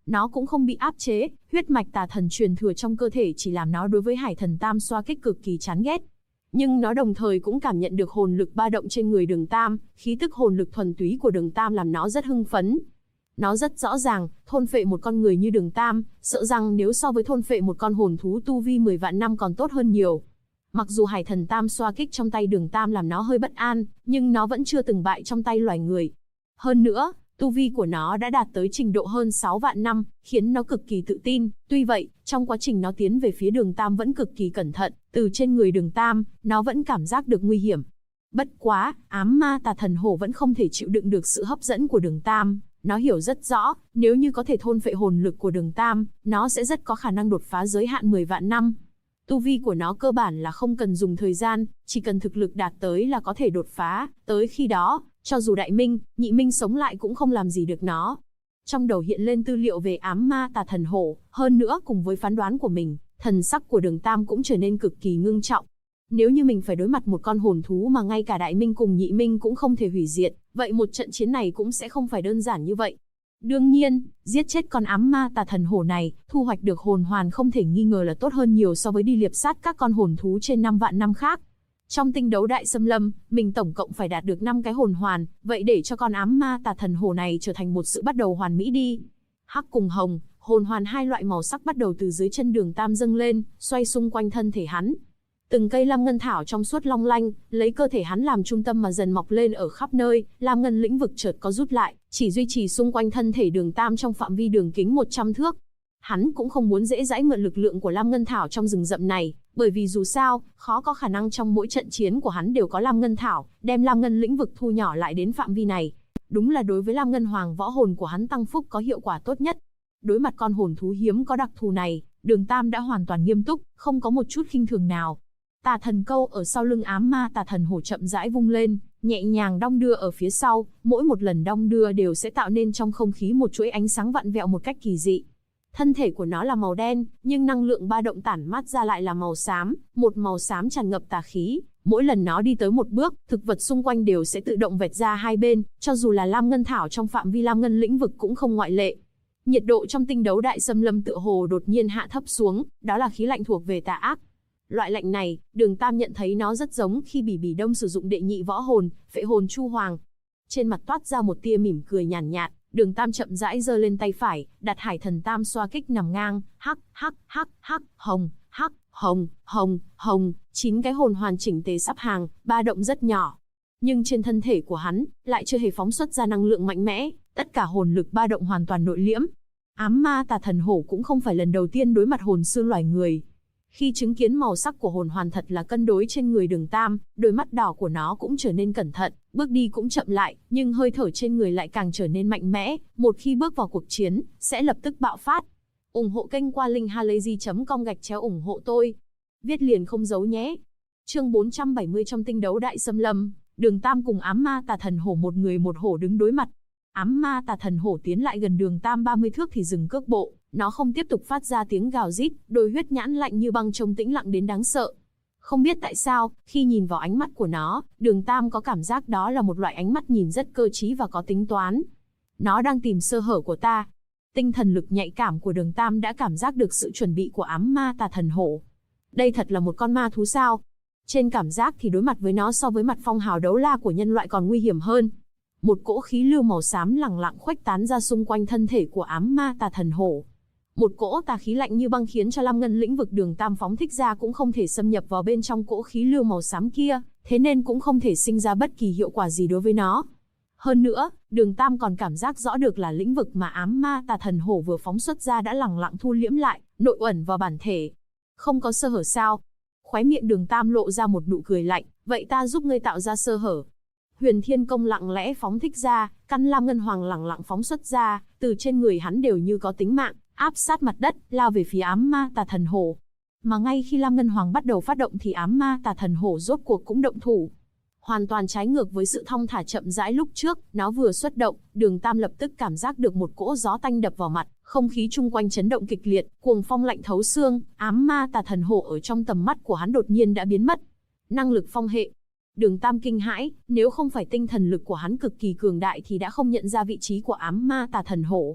Nó cũng không bị áp chế, huyết mạch tà thần truyền thừa trong cơ thể chỉ làm nó đối với Hải Thần Tam Xoa Kích cực kỳ chán ghét. Nhưng nó đồng thời cũng cảm nhận được hồn lực ba động trên người Đường Tam, khí tức hồn lực thuần túy của Đường Tam làm nó rất hưng phấn. Nó rất rõ ràng, thôn phệ một con người như Đường Tam, sợ rằng nếu so với thôn phệ một con hồn thú tu vi 10 vạn năm còn tốt hơn nhiều. Mặc dù Hải Thần Tam Xoa Kích trong tay Đường Tam làm nó hơi bất an, nhưng nó vẫn chưa từng bại trong tay loài người. Hơn nữa, tu vi của nó đã đạt tới trình độ hơn 6 vạn năm, khiến nó cực kỳ tự tin. Tuy vậy, trong quá trình nó tiến về phía Đường Tam vẫn cực kỳ cẩn thận, từ trên người Đường Tam, nó vẫn cảm giác được nguy hiểm. Bất quá, ám ma tà thần hổ vẫn không thể chịu đựng được sự hấp dẫn của Đường Tam. Nó hiểu rất rõ, nếu như có thể thôn phệ hồn lực của Đường Tam, nó sẽ rất có khả năng đột phá giới hạn 10 vạn năm. Tu vi của nó cơ bản là không cần dùng thời gian, chỉ cần thực lực đạt tới là có thể đột phá, tới khi đó, cho dù Đại Minh, Nhị Minh sống lại cũng không làm gì được nó. Trong đầu hiện lên tư liệu về ám ma tà thần hổ, hơn nữa cùng với phán đoán của mình, thần sắc của Đường Tam cũng trở nên cực kỳ ngưng trọng. Nếu như mình phải đối mặt một con hồn thú mà ngay cả Đại Minh cùng Nhị Minh cũng không thể hủy diệt, vậy một trận chiến này cũng sẽ không phải đơn giản như vậy. Đương nhiên, giết chết con ám ma tà thần hổ này, thu hoạch được hồn hoàn không thể nghi ngờ là tốt hơn nhiều so với đi liệp sát các con hồn thú trên 5 vạn năm khác. Trong tinh đấu đại xâm lâm, mình tổng cộng phải đạt được 5 cái hồn hoàn, vậy để cho con ám ma tà thần hổ này trở thành một sự bắt đầu hoàn mỹ đi. Hắc cùng hồng, hồn hoàn hai loại màu sắc bắt đầu từ dưới chân Đường Tam dâng lên, xoay xung quanh thân thể hắn. Từng cây lam ngân thảo trong suốt long lanh, lấy cơ thể hắn làm trung tâm mà dần mọc lên ở khắp nơi, lam ngân lĩnh vực chợt có rút lại, chỉ duy trì xung quanh thân thể Đường Tam trong phạm vi đường kính 100 thước. Hắn cũng không muốn dễ dãi mượn lực lượng của lam ngân thảo trong rừng rậm này, bởi vì dù sao, khó có khả năng trong mỗi trận chiến của hắn đều có lam ngân thảo, đem lam ngân lĩnh vực thu nhỏ lại đến phạm vi này. Đúng là đối với lam ngân hoàng võ hồn của hắn tăng phúc có hiệu quả tốt nhất. Đối mặt con hồn thú hiếm có đặc thù này, Đường Tam đã hoàn toàn nghiêm túc, không có một chút khinh thường nào. Tà thần câu ở sau lưng ám ma tà thần hổ chậm rãi vung lên, nhẹ nhàng đong đưa ở phía sau, mỗi một lần đong đưa đều sẽ tạo nên trong không khí một chuỗi ánh sáng vặn vẹo một cách kỳ dị. Thân thể của nó là màu đen, nhưng năng lượng ba động tản mát ra lại là màu xám, một màu xám tràn ngập tà khí. Mỗi lần nó đi tới một bước, thực vật xung quanh đều sẽ tự động vạch ra hai bên, cho dù là lam ngân thảo trong phạm vi lam ngân lĩnh vực cũng không ngoại lệ. Nhiệt độ trong tinh đấu đại xâm lâm tựa hồ đột nhiên hạ thấp xuống, đó là khí lạnh thuộc về tà ác. Loại lạnh này, Đường Tam nhận thấy nó rất giống khi Bỉ Bỉ Đông sử dụng đệ nhị võ hồn, phệ hồn chu hoàng. Trên mặt toát ra một tia mỉm cười nhàn nhạt, Đường Tam chậm rãi giơ lên tay phải, đặt Hải Thần Tam Xoa Kích nằm ngang, hắc, hồng, hồng, 9 cái hồn hoàn chỉnh tề sắp hàng, ba động rất nhỏ. Nhưng trên thân thể của hắn, lại chưa hề phóng xuất ra năng lượng mạnh mẽ, tất cả hồn lực ba động hoàn toàn nội liễm. Ám ma tà thần hổ cũng không phải lần đầu tiên đối mặt hồn sư loài người. Khi chứng kiến màu sắc của hồn hoàn thật là cân đối trên người Đường Tam, đôi mắt đỏ của nó cũng trở nên cẩn thận, bước đi cũng chậm lại, nhưng hơi thở trên người lại càng trở nên mạnh mẽ, một khi bước vào cuộc chiến, sẽ lập tức bạo phát. Ủng hộ kênh qua linkhalazy.com/ủng hộ tôi. Viết liền không giấu nhé. Chương 470 trong tinh đấu đại xâm lâm, Đường Tam cùng ám ma tà thần hổ một người một hổ đứng đối mặt. Ám ma tà thần hổ tiến lại gần Đường Tam 30 thước thì dừng cước bộ, nó không tiếp tục phát ra tiếng gào rít, đôi huyết nhãn lạnh như băng trông tĩnh lặng đến đáng sợ. Không biết tại sao, khi nhìn vào ánh mắt của nó, Đường Tam có cảm giác đó là một loại ánh mắt nhìn rất cơ trí và có tính toán. Nó đang tìm sơ hở của ta. Tinh thần lực nhạy cảm của Đường Tam đã cảm giác được sự chuẩn bị của ám ma tà thần hổ. Đây thật là một con ma thú sao? Trên cảm giác thì đối mặt với nó so với mặt phong hào đấu la của nhân loại còn nguy hiểm hơn. Một cỗ khí lưu màu xám lẳng lặng khuếch tán ra xung quanh thân thể của ám ma tà thần hổ. Một cỗ tà khí lạnh như băng khiến cho lam ngân lĩnh vực Đường Tam phóng thích ra cũng không thể xâm nhập vào bên trong cỗ khí lưu màu xám kia, thế nên cũng không thể sinh ra bất kỳ hiệu quả gì đối với nó. Hơn nữa, Đường Tam còn cảm giác rõ được là lĩnh vực mà ám ma tà thần hổ vừa phóng xuất ra đã lẳng lặng thu liễm lại, nội ẩn vào bản thể. Không có sơ hở sao? Khóe miệng Đường Tam lộ ra một nụ cười lạnh, vậy ta giúp ngươi tạo ra sơ hở. Huyền Thiên Công lặng lẽ phóng thích ra, căn lam ngân hoàng lẳng lặng phóng xuất ra, từ trên người hắn đều như có tính mạng, áp sát mặt đất, lao về phía ám ma tà thần hổ. Mà ngay khi lam ngân hoàng bắt đầu phát động thì ám ma tà thần hổ rốt cuộc cũng động thủ. Hoàn toàn trái ngược với sự thong thả chậm rãi lúc trước, nó vừa xuất động, Đường Tam lập tức cảm giác được một cỗ gió tanh đập vào mặt, không khí chung quanh chấn động kịch liệt, cuồng phong lạnh thấu xương, ám ma tà thần hổ ở trong tầm mắt của hắn đột nhiên đã biến mất. Năng lực phong hệ. Đường Tam kinh hãi, nếu không phải tinh thần lực của hắn cực kỳ cường đại thì đã không nhận ra vị trí của ám ma tà thần hổ.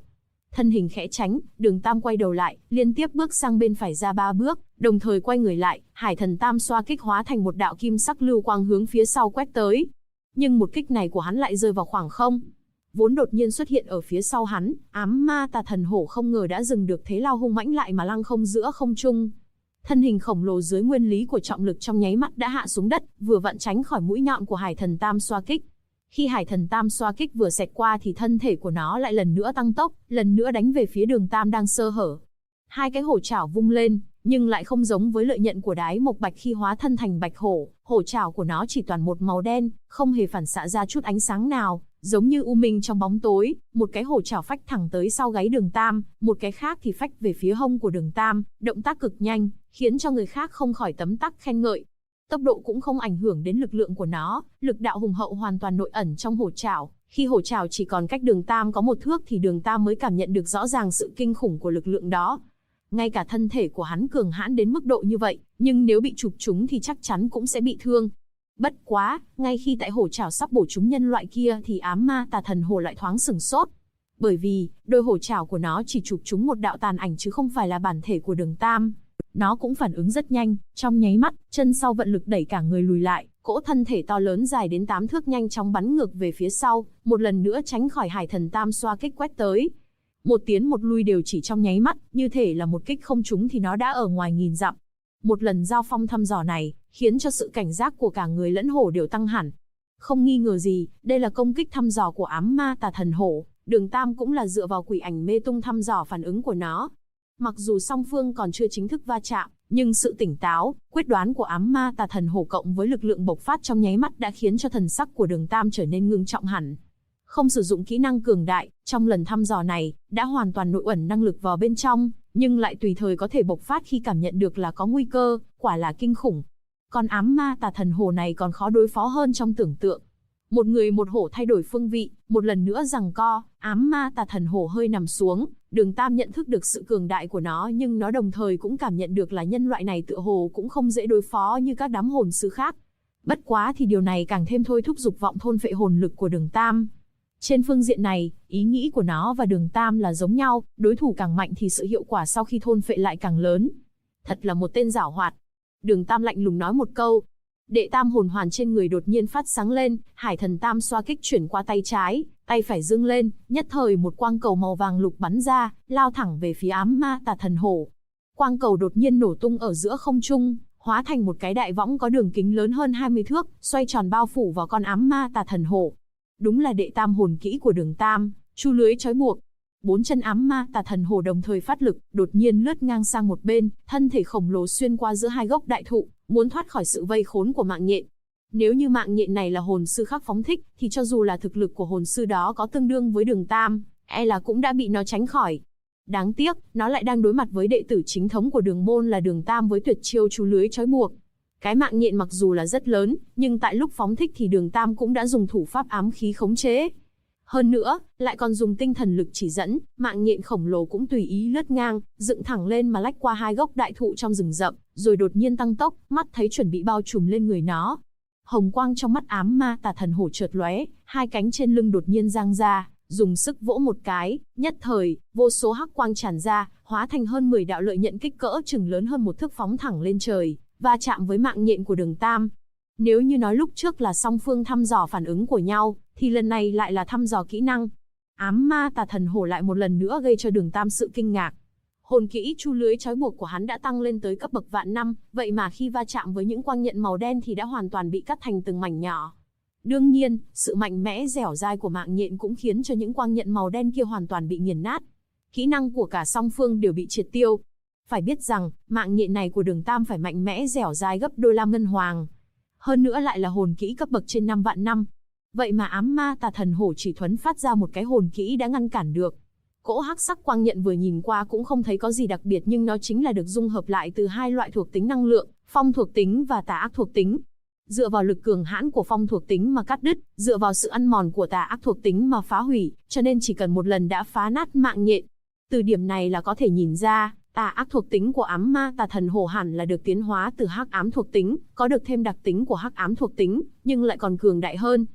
Thân hình khẽ tránh, Đường Tam quay đầu lại, liên tiếp bước sang bên phải ra 3 bước, đồng thời quay người lại, Hải Thần Tam xoa kích hóa thành một đạo kim sắc lưu quang hướng phía sau quét tới. Nhưng một kích này của hắn lại rơi vào khoảng không. Vốn đột nhiên xuất hiện ở phía sau hắn, ám ma tà thần hổ không ngờ đã dừng được thế lao hung mãnh lại mà lăng không giữa không trung. Thân hình khổng lồ dưới nguyên lý của trọng lực trong nháy mắt đã hạ xuống đất, vừa vặn tránh khỏi mũi nhọn của Hải Thần Tam xoa kích. Khi Hải Thần Tam xoa kích vừa xẹt qua thì thân thể của nó lại lần nữa tăng tốc, lần nữa đánh về phía Đường Tam đang sơ hở. Hai cái hổ chảo vung lên, nhưng lại không giống với lợi nhận của Đái Mộc Bạch khi hóa thân thành bạch hổ, hổ chảo của nó chỉ toàn một màu đen, không hề phản xạ ra chút ánh sáng nào, giống như u minh trong bóng tối. Một cái hổ chảo phách thẳng tới sau gáy Đường Tam, một cái khác thì phách về phía hông của Đường Tam, động tác cực nhanh, khiến cho người khác không khỏi tấm tắc khen ngợi. Tốc độ cũng không ảnh hưởng đến lực lượng của nó, lực đạo hùng hậu hoàn toàn nội ẩn trong hổ chảo. Khi hổ chảo chỉ còn cách Đường Tam có 1 thước thì Đường Tam mới cảm nhận được rõ ràng sự kinh khủng của lực lượng đó. Ngay cả thân thể của hắn cường hãn đến mức độ như vậy, nhưng nếu bị chụp trúng thì chắc chắn cũng sẽ bị thương. Bất quá, ngay khi tại hổ chảo sắp bổ trúng nhân loại kia thì ám ma tà thần hổ lại thoáng sửng sốt. Bởi vì, đôi hổ chảo của nó chỉ chụp trúng một đạo tàn ảnh chứ không phải là bản thể của Đường Tam. Nó cũng phản ứng rất nhanh, trong nháy mắt, chân sau vận lực đẩy cả người lùi lại, cỗ thân thể to lớn dài đến 8 thước nhanh chóng bắn ngược về phía sau, một lần nữa tránh khỏi Hải Thần Tam xoa kích quét tới. Một tiến một lui đều chỉ trong nháy mắt, như thể là một kích không trúng thì nó đã ở ngoài nghìn dặm. Một lần giao phong thăm dò này, khiến cho sự cảnh giác của cả người lẫn hổ đều tăng hẳn. Không nghi ngờ gì, đây là công kích thăm dò của ám ma tà thần hổ, Đường Tam cũng là dựa vào quỷ ảnh mê tung thăm dò phản ứng của nó. Mặc dù song phương còn chưa chính thức va chạm, nhưng sự tỉnh táo, quyết đoán của ám ma tà thần hổ cộng với lực lượng bộc phát trong nháy mắt đã khiến cho thần sắc của Đường Tam trở nên ngưng trọng hẳn. Không sử dụng kỹ năng cường đại, trong lần thăm dò này, đã hoàn toàn nội ẩn năng lực vào bên trong, nhưng lại tùy thời có thể bộc phát khi cảm nhận được là có nguy cơ, quả là kinh khủng. Còn ám ma tà thần hổ này còn khó đối phó hơn trong tưởng tượng. Một người một hổ thay đổi phương vị, một lần nữa giằng co, ám ma tà thần hổ hơi nằm xuống, Đường Tam nhận thức được sự cường đại của nó nhưng nó đồng thời cũng cảm nhận được là nhân loại này tựa hồ cũng không dễ đối phó như các đám hồn sư khác. Bất quá thì điều này càng thêm thôi thúc dục vọng thôn phệ hồn lực của Đường Tam. Trên phương diện này, ý nghĩ của nó và Đường Tam là giống nhau, đối thủ càng mạnh thì sự hiệu quả sau khi thôn phệ lại càng lớn. Thật là một tên giảo hoạt. Đường Tam lạnh lùng nói một câu. Đệ tam hồn hoàn trên người đột nhiên phát sáng lên, Hải Thần Tam xoa kích chuyển qua tay trái, tay phải dương lên, nhất thời một quang cầu màu vàng lục bắn ra, lao thẳng về phía ám ma tà thần hổ. Quang cầu đột nhiên nổ tung ở giữa không trung, hóa thành một cái đại võng có đường kính lớn hơn 20 thước, xoay tròn bao phủ vào con ám ma tà thần hổ. Đúng là đệ tam hồn kỹ của Đường Tam, chu lưới trói buộc. 4 chân ám ma tà thần hổ đồng thời phát lực, đột nhiên lướt ngang sang một bên, thân thể khổng lồ xuyên qua giữa 2 gốc đại thụ, muốn thoát khỏi sự vây khốn của mạng nhện. Nếu như mạng nhện này là hồn sư khác phóng thích, thì cho dù là thực lực của hồn sư đó có tương đương với Đường Tam, là cũng đã bị nó tránh khỏi. Đáng tiếc, nó lại đang đối mặt với đệ tử chính thống của Đường môn là Đường Tam với tuyệt chiêu chu lưới trói buộc. Cái mạng nhện mặc dù là rất lớn, nhưng tại lúc phóng thích thì Đường Tam cũng đã dùng thủ pháp ám khí khống chế. Hơn nữa, lại còn dùng tinh thần lực chỉ dẫn, mạng nhện khổng lồ cũng tùy ý lướt ngang, dựng thẳng lên mà lách qua 2 gốc đại thụ trong rừng rậm, rồi đột nhiên tăng tốc, mắt thấy chuẩn bị bao trùm lên người nó. Hồng quang trong mắt ám ma tà thần hổ chợt lóe, 2 cánh trên lưng đột nhiên giang ra, dùng sức vỗ một cái, nhất thời, vô số hắc quang tràn ra, hóa thành hơn 10 đạo lợi nhận kích cỡ chừng lớn hơn 1 thước phóng thẳng lên trời, va chạm với mạng nhện của Đường Tam. Nếu như nói lúc trước là song phương thăm dò phản ứng của nhau, thì lần này lại là thăm dò kỹ năng. Ám ma tà thần hổ lại một lần nữa gây cho Đường Tam sự kinh ngạc. Hồn kỹ chu lưới trói buộc của hắn đã tăng lên tới cấp bậc vạn năm, vậy mà khi va chạm với những quang nhận màu đen thì đã hoàn toàn bị cắt thành từng mảnh nhỏ. Đương nhiên, sự mạnh mẽ dẻo dai của mạng nhện cũng khiến cho những quang nhận màu đen kia hoàn toàn bị nghiền nát. Kỹ năng của cả song phương đều bị triệt tiêu. Phải biết rằng, mạng nhện này của Đường Tam phải mạnh mẽ dẻo dai gấp đôi Lam Ngân Hoàng. Hơn nữa lại là hồn kỹ cấp bậc trên 5 vạn năm. Vậy mà ám ma tà thần hổ chỉ thuấn phát ra một cái hồn kỹ đã ngăn cản được. Cỗ hắc sắc quang nhận vừa nhìn qua cũng không thấy có gì đặc biệt nhưng nó chính là được dung hợp lại từ 2 loại thuộc tính năng lượng, phong thuộc tính và tà ác thuộc tính. Dựa vào lực cường hãn của phong thuộc tính mà cắt đứt, dựa vào sự ăn mòn của tà ác thuộc tính mà phá hủy, cho nên chỉ cần một lần đã phá nát mạng nhện. Từ điểm này là có thể nhìn ra, tà ác thuộc tính của ám ma tà thần hổ hẳn là được tiến hóa từ hắc ám thuộc tính, có được thêm đặc tính của hắc ám thuộc tính, nhưng lại còn cường đại hơn.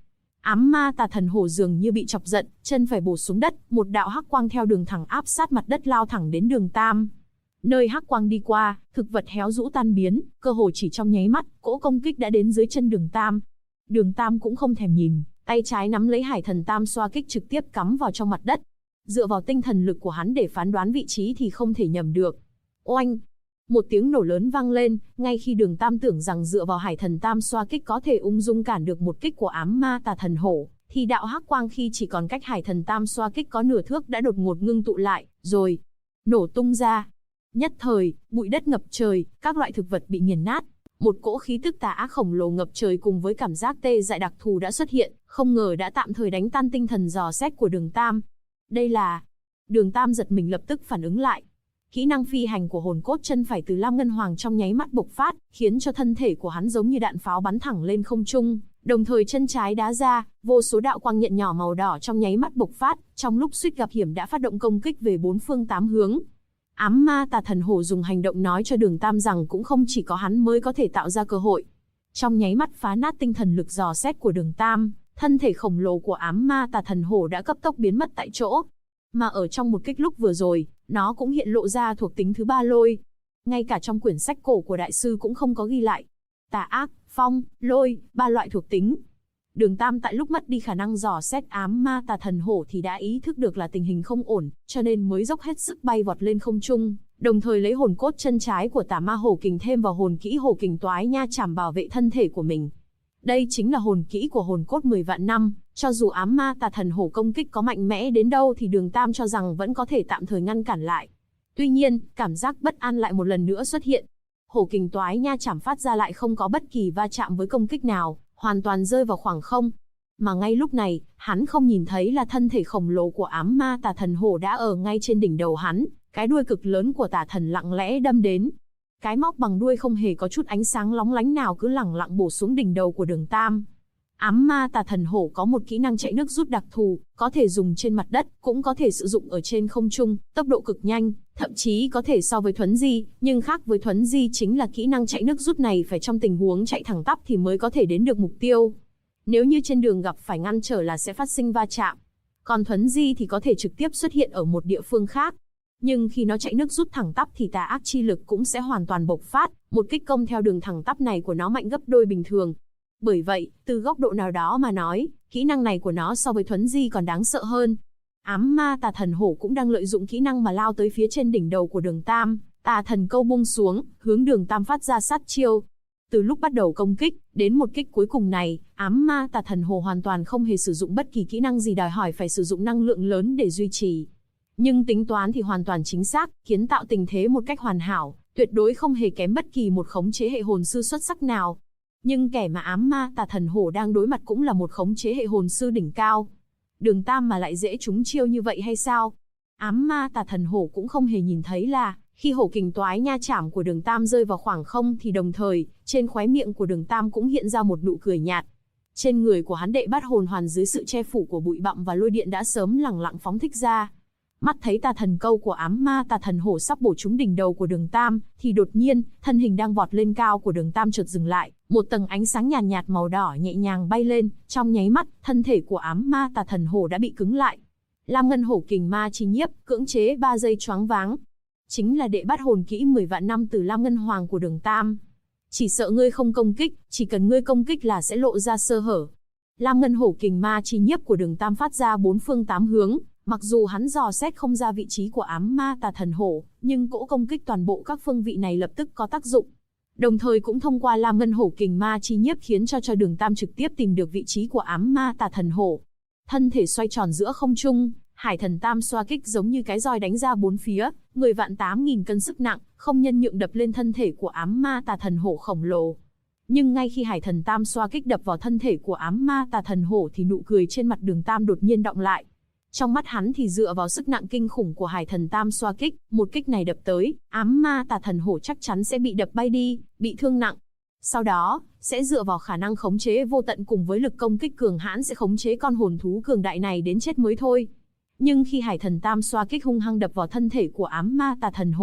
Ám ma tà thần hổ dường như bị chọc giận, chân phải bổ xuống đất, một đạo hắc quang theo đường thẳng áp sát mặt đất lao thẳng đến Đường Tam. Nơi hắc quang đi qua, thực vật héo rũ tan biến, cơ hồ chỉ trong nháy mắt, cỗ công kích đã đến dưới chân Đường Tam. Đường Tam cũng không thèm nhìn, tay trái nắm lấy Hải Thần Tam xoa kích trực tiếp cắm vào trong mặt đất. Dựa vào tinh thần lực của hắn để phán đoán vị trí thì không thể nhầm được. Oanh! Một tiếng nổ lớn vang lên, ngay khi Đường Tam tưởng rằng dựa vào Hải Thần Tam xoa kích có thể ung dung cản được một kích của ám ma tà thần hổ, thì đạo hắc quang khi chỉ còn cách Hải Thần Tam xoa kích có nửa thước đã đột ngột ngưng tụ lại, rồi nổ tung ra. Nhất thời, bụi đất ngập trời, các loại thực vật bị nghiền nát. Một cỗ khí tức tà ác khổng lồ ngập trời cùng với cảm giác tê dại đặc thù đã xuất hiện, không ngờ đã tạm thời đánh tan tinh thần dò xét của Đường Tam. Đây là... Đường Tam giật mình lập tức phản ứng lại. Kỹ năng phi hành của hồn cốt chân phải từ Lam Ngân Hoàng trong nháy mắt bộc phát, khiến cho thân thể của hắn giống như đạn pháo bắn thẳng lên không trung, đồng thời chân trái đá ra, vô số đạo quang nhận nhỏ màu đỏ trong nháy mắt bộc phát, trong lúc suýt gặp hiểm đã phát động công kích về bốn phương tám hướng. Ám ma tà thần hổ dùng hành động nói cho Đường Tam rằng cũng không chỉ có hắn mới có thể tạo ra cơ hội. Trong nháy mắt phá nát tinh thần lực dò xét của Đường Tam, thân thể khổng lồ của ám ma tà thần hổ đã cấp tốc biến mất tại chỗ. Mà ở trong một kích lúc vừa rồi, nó cũng hiện lộ ra thuộc tính thứ 3 lôi. Ngay cả trong quyển sách cổ của đại sư cũng không có ghi lại. Tà ác, phong, lôi, 3 loại thuộc tính. Đường Tam tại lúc mất đi khả năng dò xét ám ma tà thần hổ thì đã ý thức được là tình hình không ổn, cho nên mới dốc hết sức bay vọt lên không trung, đồng thời lấy hồn cốt chân trái của Tà Ma Hổ Kình thêm vào hồn kỹ Hổ Kình Toái Nha Chảm bảo vệ thân thể của mình. Đây chính là hồn kỹ của hồn cốt 10 vạn năm, cho dù ám ma tà thần hổ công kích có mạnh mẽ đến đâu thì Đường Tam cho rằng vẫn có thể tạm thời ngăn cản lại. Tuy nhiên, cảm giác bất an lại một lần nữa xuất hiện. Hổ Kình Toái Nha Chảm phát ra lại không có bất kỳ va chạm với công kích nào, hoàn toàn rơi vào khoảng không. Mà ngay lúc này, hắn không nhìn thấy là thân thể khổng lồ của ám ma tà thần hổ đã ở ngay trên đỉnh đầu hắn, cái đuôi cực lớn của tà thần lặng lẽ đâm đến. Cái móc bằng đuôi không hề có chút ánh sáng lóng lánh nào cứ lẳng lặng bổ xuống đỉnh đầu của Đường Tam. Ám ma tà thần hổ có một kỹ năng chạy nước rút đặc thù, có thể dùng trên mặt đất, cũng có thể sử dụng ở trên không trung, tốc độ cực nhanh, thậm chí có thể so với thuấn di, nhưng khác với thuấn di chính là kỹ năng chạy nước rút này phải trong tình huống chạy thẳng tắp thì mới có thể đến được mục tiêu. Nếu như trên đường gặp phải ngăn trở là sẽ phát sinh va chạm. Còn thuấn di thì có thể trực tiếp xuất hiện ở một địa phương khác. Nhưng khi nó chạy nước rút thẳng tắp thì tà ác chi lực cũng sẽ hoàn toàn bộc phát, một kích công theo đường thẳng tắp này của nó mạnh gấp đôi bình thường. Bởi vậy, từ góc độ nào đó mà nói, kỹ năng này của nó so với thuấn di còn đáng sợ hơn. Ám ma tà thần hổ cũng đang lợi dụng kỹ năng mà lao tới phía trên đỉnh đầu của Đường Tam, tà thần câu buông xuống, hướng Đường Tam phát ra sát chiêu. Từ lúc bắt đầu công kích, đến một kích cuối cùng này, ám ma tà thần hổ hoàn toàn không hề sử dụng bất kỳ kỹ năng gì đòi hỏi phải sử dụng năng lượng lớn để duy trì. Nhưng tính toán thì hoàn toàn chính xác, kiến tạo tình thế một cách hoàn hảo, tuyệt đối không hề kém bất kỳ một khống chế hệ hồn sư xuất sắc nào. Nhưng kẻ mà ám ma tà thần hổ đang đối mặt cũng là một khống chế hệ hồn sư đỉnh cao. Đường Tam mà lại dễ trúng chiêu như vậy hay sao? Ám ma tà thần hổ cũng không hề nhìn thấy là, khi Hổ Kình Toái Nha Chảm của Đường Tam rơi vào khoảng không thì đồng thời, trên khóe miệng của Đường Tam cũng hiện ra một nụ cười nhạt. Trên người của hắn đệ bát hồn hoàn dưới sự che phủ của bụi bặm và lôi điện đã sớm lẳng lặng phóng thích ra. Mắt thấy tà thần câu của ám ma tà thần hổ sắp bổ trúng đỉnh đầu của Đường Tam, thì đột nhiên, thân hình đang vọt lên cao của Đường Tam chợt dừng lại, một tầng ánh sáng nhàn nhạt màu đỏ nhẹ nhàng bay lên, trong nháy mắt, thân thể của ám ma tà thần hổ đã bị cứng lại. Lam Ngân Hổ Kình Ma Chi Nhiếp, cưỡng chế 3 giây choáng váng. Chính là đệ bát hồn kỹ 10 vạn năm từ Lam Ngân Hoàng của Đường Tam. Chỉ sợ ngươi không công kích, chỉ cần ngươi công kích là sẽ lộ ra sơ hở. Lam Ngân Hổ Kình Ma Chi Nhiếp của Đường Tam phát ra bốn phương tám hướng. Mặc dù hắn dò xét không ra vị trí của ám ma tà thần hổ, nhưng cỗ công kích toàn bộ các phương vị này lập tức có tác dụng. Đồng thời cũng thông qua Lam Ngân Hổ Kình Ma Chi Nhiếp khiến cho Đường Tam trực tiếp tìm được vị trí của ám ma tà thần hổ. Thân thể xoay tròn giữa không trung, Hải Thần Tam xoa kích giống như cái roi đánh ra bốn phía, 10.000 cân sức nặng, không nhân nhượng đập lên thân thể của ám ma tà thần hổ khổng lồ. Nhưng ngay khi Hải Thần Tam xoa kích đập vào thân thể của ám ma tà thần hổ thì nụ cười trên mặt Đường Tam đột nhiên đọng lại. Trong mắt hắn thì dựa vào sức nặng kinh khủng của Hải Thần Tam xoa kích, một kích này đập tới, ám ma tà thần hổ chắc chắn sẽ bị đập bay đi, bị thương nặng. Sau đó, sẽ dựa vào khả năng khống chế vô tận cùng với lực công kích cường hãn sẽ khống chế con hồn thú cường đại này đến chết mới thôi. Nhưng khi Hải Thần Tam xoa kích hung hăng đập vào thân thể của ám ma tà thần hổ,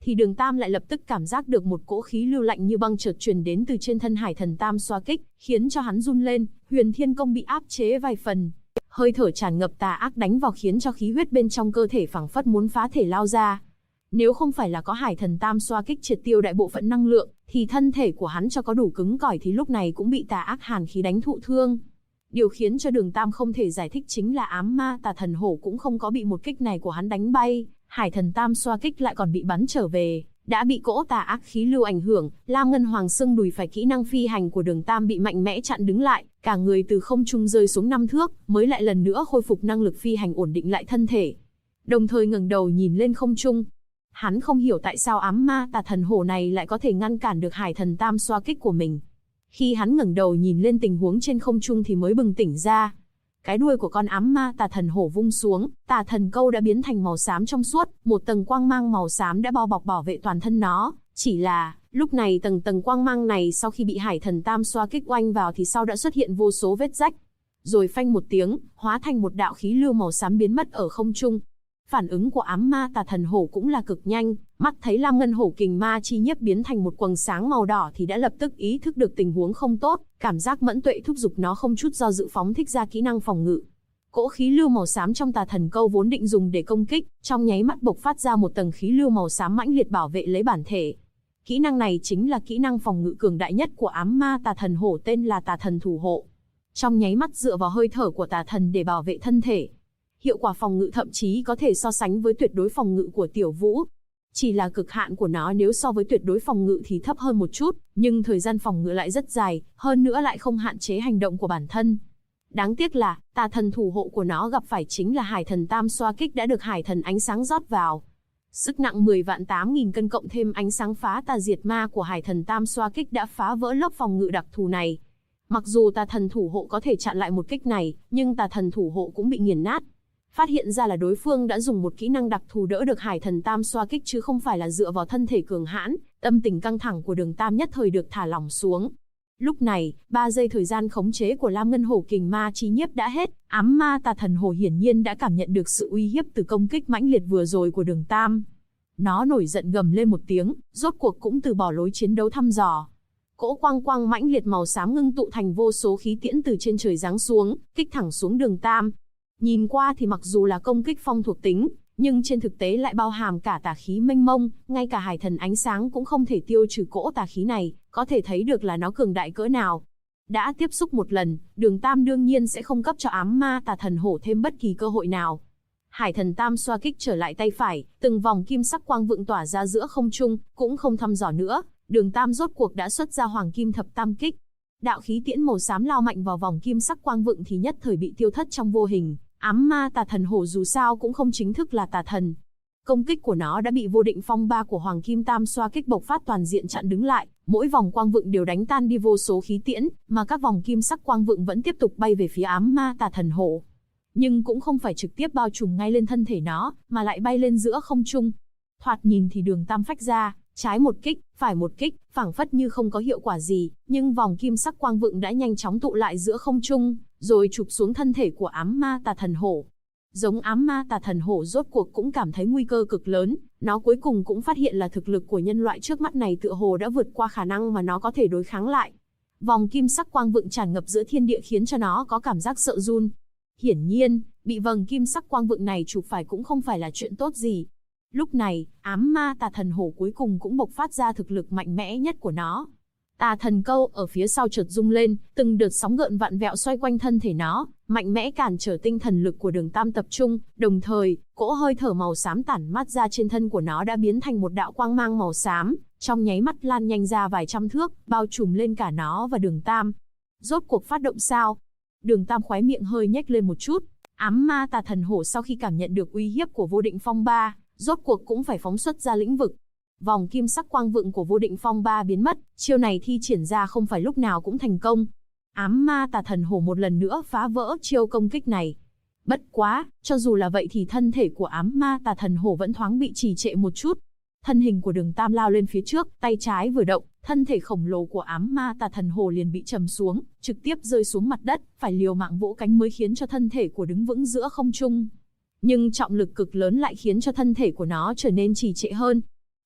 thì Đường Tam lại lập tức cảm giác được một cỗ khí lưu lạnh như băng chợt truyền đến từ trên thân Hải Thần Tam xoa kích, khiến cho hắn run lên, Huyền Thiên Công bị áp chế vài phần. Hơi thở tràn ngập tà ác đánh vào khiến cho khí huyết bên trong cơ thể phảng phất muốn phá thể lao ra. Nếu không phải là có Hải Thần Tam xoa kích triệt tiêu đại bộ phận năng lượng, thì thân thể của hắn cho có đủ cứng cỏi thì lúc này cũng bị tà ác hàn khí đánh thụ thương. Điều khiến cho Đường Tam không thể giải thích chính là ám ma tà thần hổ cũng không có bị một kích này của hắn đánh bay, Hải Thần Tam xoa kích lại còn bị bắn trở về, đã bị cỗ tà ác khí lưu ảnh hưởng, Lam Ngân Hoàng xương đùi phải kỹ năng phi hành của Đường Tam bị mạnh mẽ chặn đứng lại, cả người từ không trung rơi xuống 5 thước, mới lại lần nữa khôi phục năng lực phi hành ổn định lại thân thể. Đồng thời ngẩng đầu nhìn lên không trung. Hắn không hiểu tại sao ám ma tà thần hổ này lại có thể ngăn cản được Hải Thần Tam xoa kích của mình. Khi hắn ngẩng đầu nhìn lên tình huống trên không trung thì mới bừng tỉnh ra. Cái đuôi của con ám ma tà thần hổ vung xuống, tà thần câu đã biến thành màu xám trong suốt, một tầng quang mang màu xám đã bao bọc bảo vệ toàn thân nó. Chỉ là, lúc này tầng quang mang này sau khi bị Hải Thần Tam xoa kích oanh vào thì sau đã xuất hiện vô số vết rách. Rồi phanh một tiếng, hóa thành một đạo khí lưu màu xám biến mất ở không trung. Phản ứng của ám ma tà thần hổ cũng là cực nhanh, mắt thấy Lam Ngân Hổ Kình Ma Chi Nhiếp biến thành một quầng sáng màu đỏ thì đã lập tức ý thức được tình huống không tốt, cảm giác mẫn tuệ thúc giục nó không chút do dự phóng thích ra kỹ năng phòng ngự. Cỗ khí lưu màu xám trong tà thần câu vốn định dùng để công kích, trong nháy mắt bộc phát ra một tầng khí lưu màu xám mãnh liệt bảo vệ lấy bản thể. Kỹ năng này chính là kỹ năng phòng ngự cường đại nhất của ám ma tà thần hổ tên là tà thần thủ hộ. Trong nháy mắt dựa vào hơi thở của tà thần để bảo vệ thân thể. Hiệu quả phòng ngự thậm chí có thể so sánh với tuyệt đối phòng ngự của Tiểu Vũ. Chỉ là cực hạn của nó nếu so với tuyệt đối phòng ngự thì thấp hơn một chút, nhưng thời gian phòng ngự lại rất dài, hơn nữa lại không hạn chế hành động của bản thân. Đáng tiếc là, tà thần thủ hộ của nó gặp phải chính là Hải Thần Tam xoa kích đã được Hải Thần ánh sáng rót vào. Sức nặng 10.800.000 cân cộng thêm ánh sáng phá tà diệt ma của Hải Thần Tam xoa kích đã phá vỡ lớp phòng ngự đặc thù này. Mặc dù tà thần thủ hộ có thể chặn lại một kích này, nhưng tà thần thủ hộ cũng bị nghiền nát. Phát hiện ra là đối phương đã dùng một kỹ năng đặc thù đỡ được Hải Thần Tam xoa kích chứ không phải là dựa vào thân thể cường hãn, tâm tình căng thẳng của Đường Tam nhất thời được thả lỏng xuống. Lúc này, 3 giây thời gian khống chế của Lam Ngân Hổ Kình Ma Chi Nhiếp đã hết, ám ma tà thần hổ hiển nhiên đã cảm nhận được sự uy hiếp từ công kích mãnh liệt vừa rồi của Đường Tam. Nó nổi giận gầm lên một tiếng, rốt cuộc cũng từ bỏ lối chiến đấu thăm dò. Cỗ quang quang mãnh liệt màu xám ngưng tụ thành vô số khí tiễn từ trên trời giáng xuống, kích thẳng xuống Đường Tam. Nhìn qua thì mặc dù là công kích phong thuộc tính, nhưng trên thực tế lại bao hàm cả tà khí mênh mông, ngay cả Hải Thần ánh sáng cũng không thể tiêu trừ cỗ tà khí này, có thể thấy được là nó cường đại cỡ nào. Đã tiếp xúc một lần, Đường Tam đương nhiên sẽ không cấp cho ám ma tà thần hổ thêm bất kỳ cơ hội nào. Hải Thần Tam xoa kích trở lại tay phải, từng vòng kim sắc quang vượng tỏa ra giữa không trung, cũng không thăm dò nữa, Đường Tam rốt cuộc đã xuất ra Hoàng Kim Thập Tam Kích. Đạo khí tiễn màu xám lao mạnh vào vòng kim sắc quang vượng thì nhất thời bị tiêu thất trong vô hình. Ám ma tà thần hổ dù sao cũng không chính thức là tà thần. Công kích của nó đã bị vô định phong ba của Hoàng Kim Tam xoa kích bộc phát toàn diện chặn đứng lại, mỗi vòng quang vượng đều đánh tan đi vô số khí tiễn, mà các vòng kim sắc quang vượng vẫn tiếp tục bay về phía ám ma tà thần hổ. Nhưng cũng không phải trực tiếp bao trùm ngay lên thân thể nó, mà lại bay lên giữa không trung. Thoạt nhìn thì Đường Tam phách ra, trái một kích, phải một kích, phảng phất như không có hiệu quả gì, nhưng vòng kim sắc quang vượng đã nhanh chóng tụ lại giữa không trung, rồi chụp xuống thân thể của ám ma tà thần hổ. Giống ám ma tà thần hổ rốt cuộc cũng cảm thấy nguy cơ cực lớn, nó cuối cùng cũng phát hiện là thực lực của nhân loại trước mắt này tựa hồ đã vượt qua khả năng mà nó có thể đối kháng lại. Vòng kim sắc quang vượng tràn ngập giữa thiên địa khiến cho nó có cảm giác sợ run. Hiển nhiên, bị vầng kim sắc quang vượng này chụp phải cũng không phải là chuyện tốt gì. Lúc này, ám ma tà thần hổ cuối cùng cũng bộc phát ra thực lực mạnh mẽ nhất của nó. Tà thần câu ở phía sau chợt rung lên, từng đợt sóng gợn vặn vẹo xoay quanh thân thể nó, mạnh mẽ cản trở tinh thần lực của Đường Tam tập trung, đồng thời, cỗ hơi thở màu xám tản mát ra trên thân của nó đã biến thành một đạo quang mang màu xám, trong nháy mắt lan nhanh ra vài trăm thước, bao trùm lên cả nó và Đường Tam. Rốt cuộc phát động sao? Đường Tam khóe miệng hơi nhếch lên một chút, ám ma tà thần hổ sau khi cảm nhận được uy hiếp của vô định phong ba, rốt cuộc cũng phải phóng xuất ra lĩnh vực. Vòng kim sắc quang vượng của vô định phong ba biến mất, chiêu này thi triển ra không phải lúc nào cũng thành công. Ám ma tà thần hổ một lần nữa phá vỡ chiêu công kích này. Bất quá, cho dù là vậy thì thân thể của ám ma tà thần hổ vẫn thoáng bị trì trệ một chút. Thân hình của Đường Tam lao lên phía trước, tay trái vừa động, thân thể khổng lồ của ám ma tà thần hổ liền bị trầm xuống, trực tiếp rơi xuống mặt đất, phải liều mạng vỗ cánh mới khiến cho thân thể của đứng vững giữa không trung. Nhưng trọng lực cực lớn lại khiến cho thân thể của nó trở nên trì trệ hơn.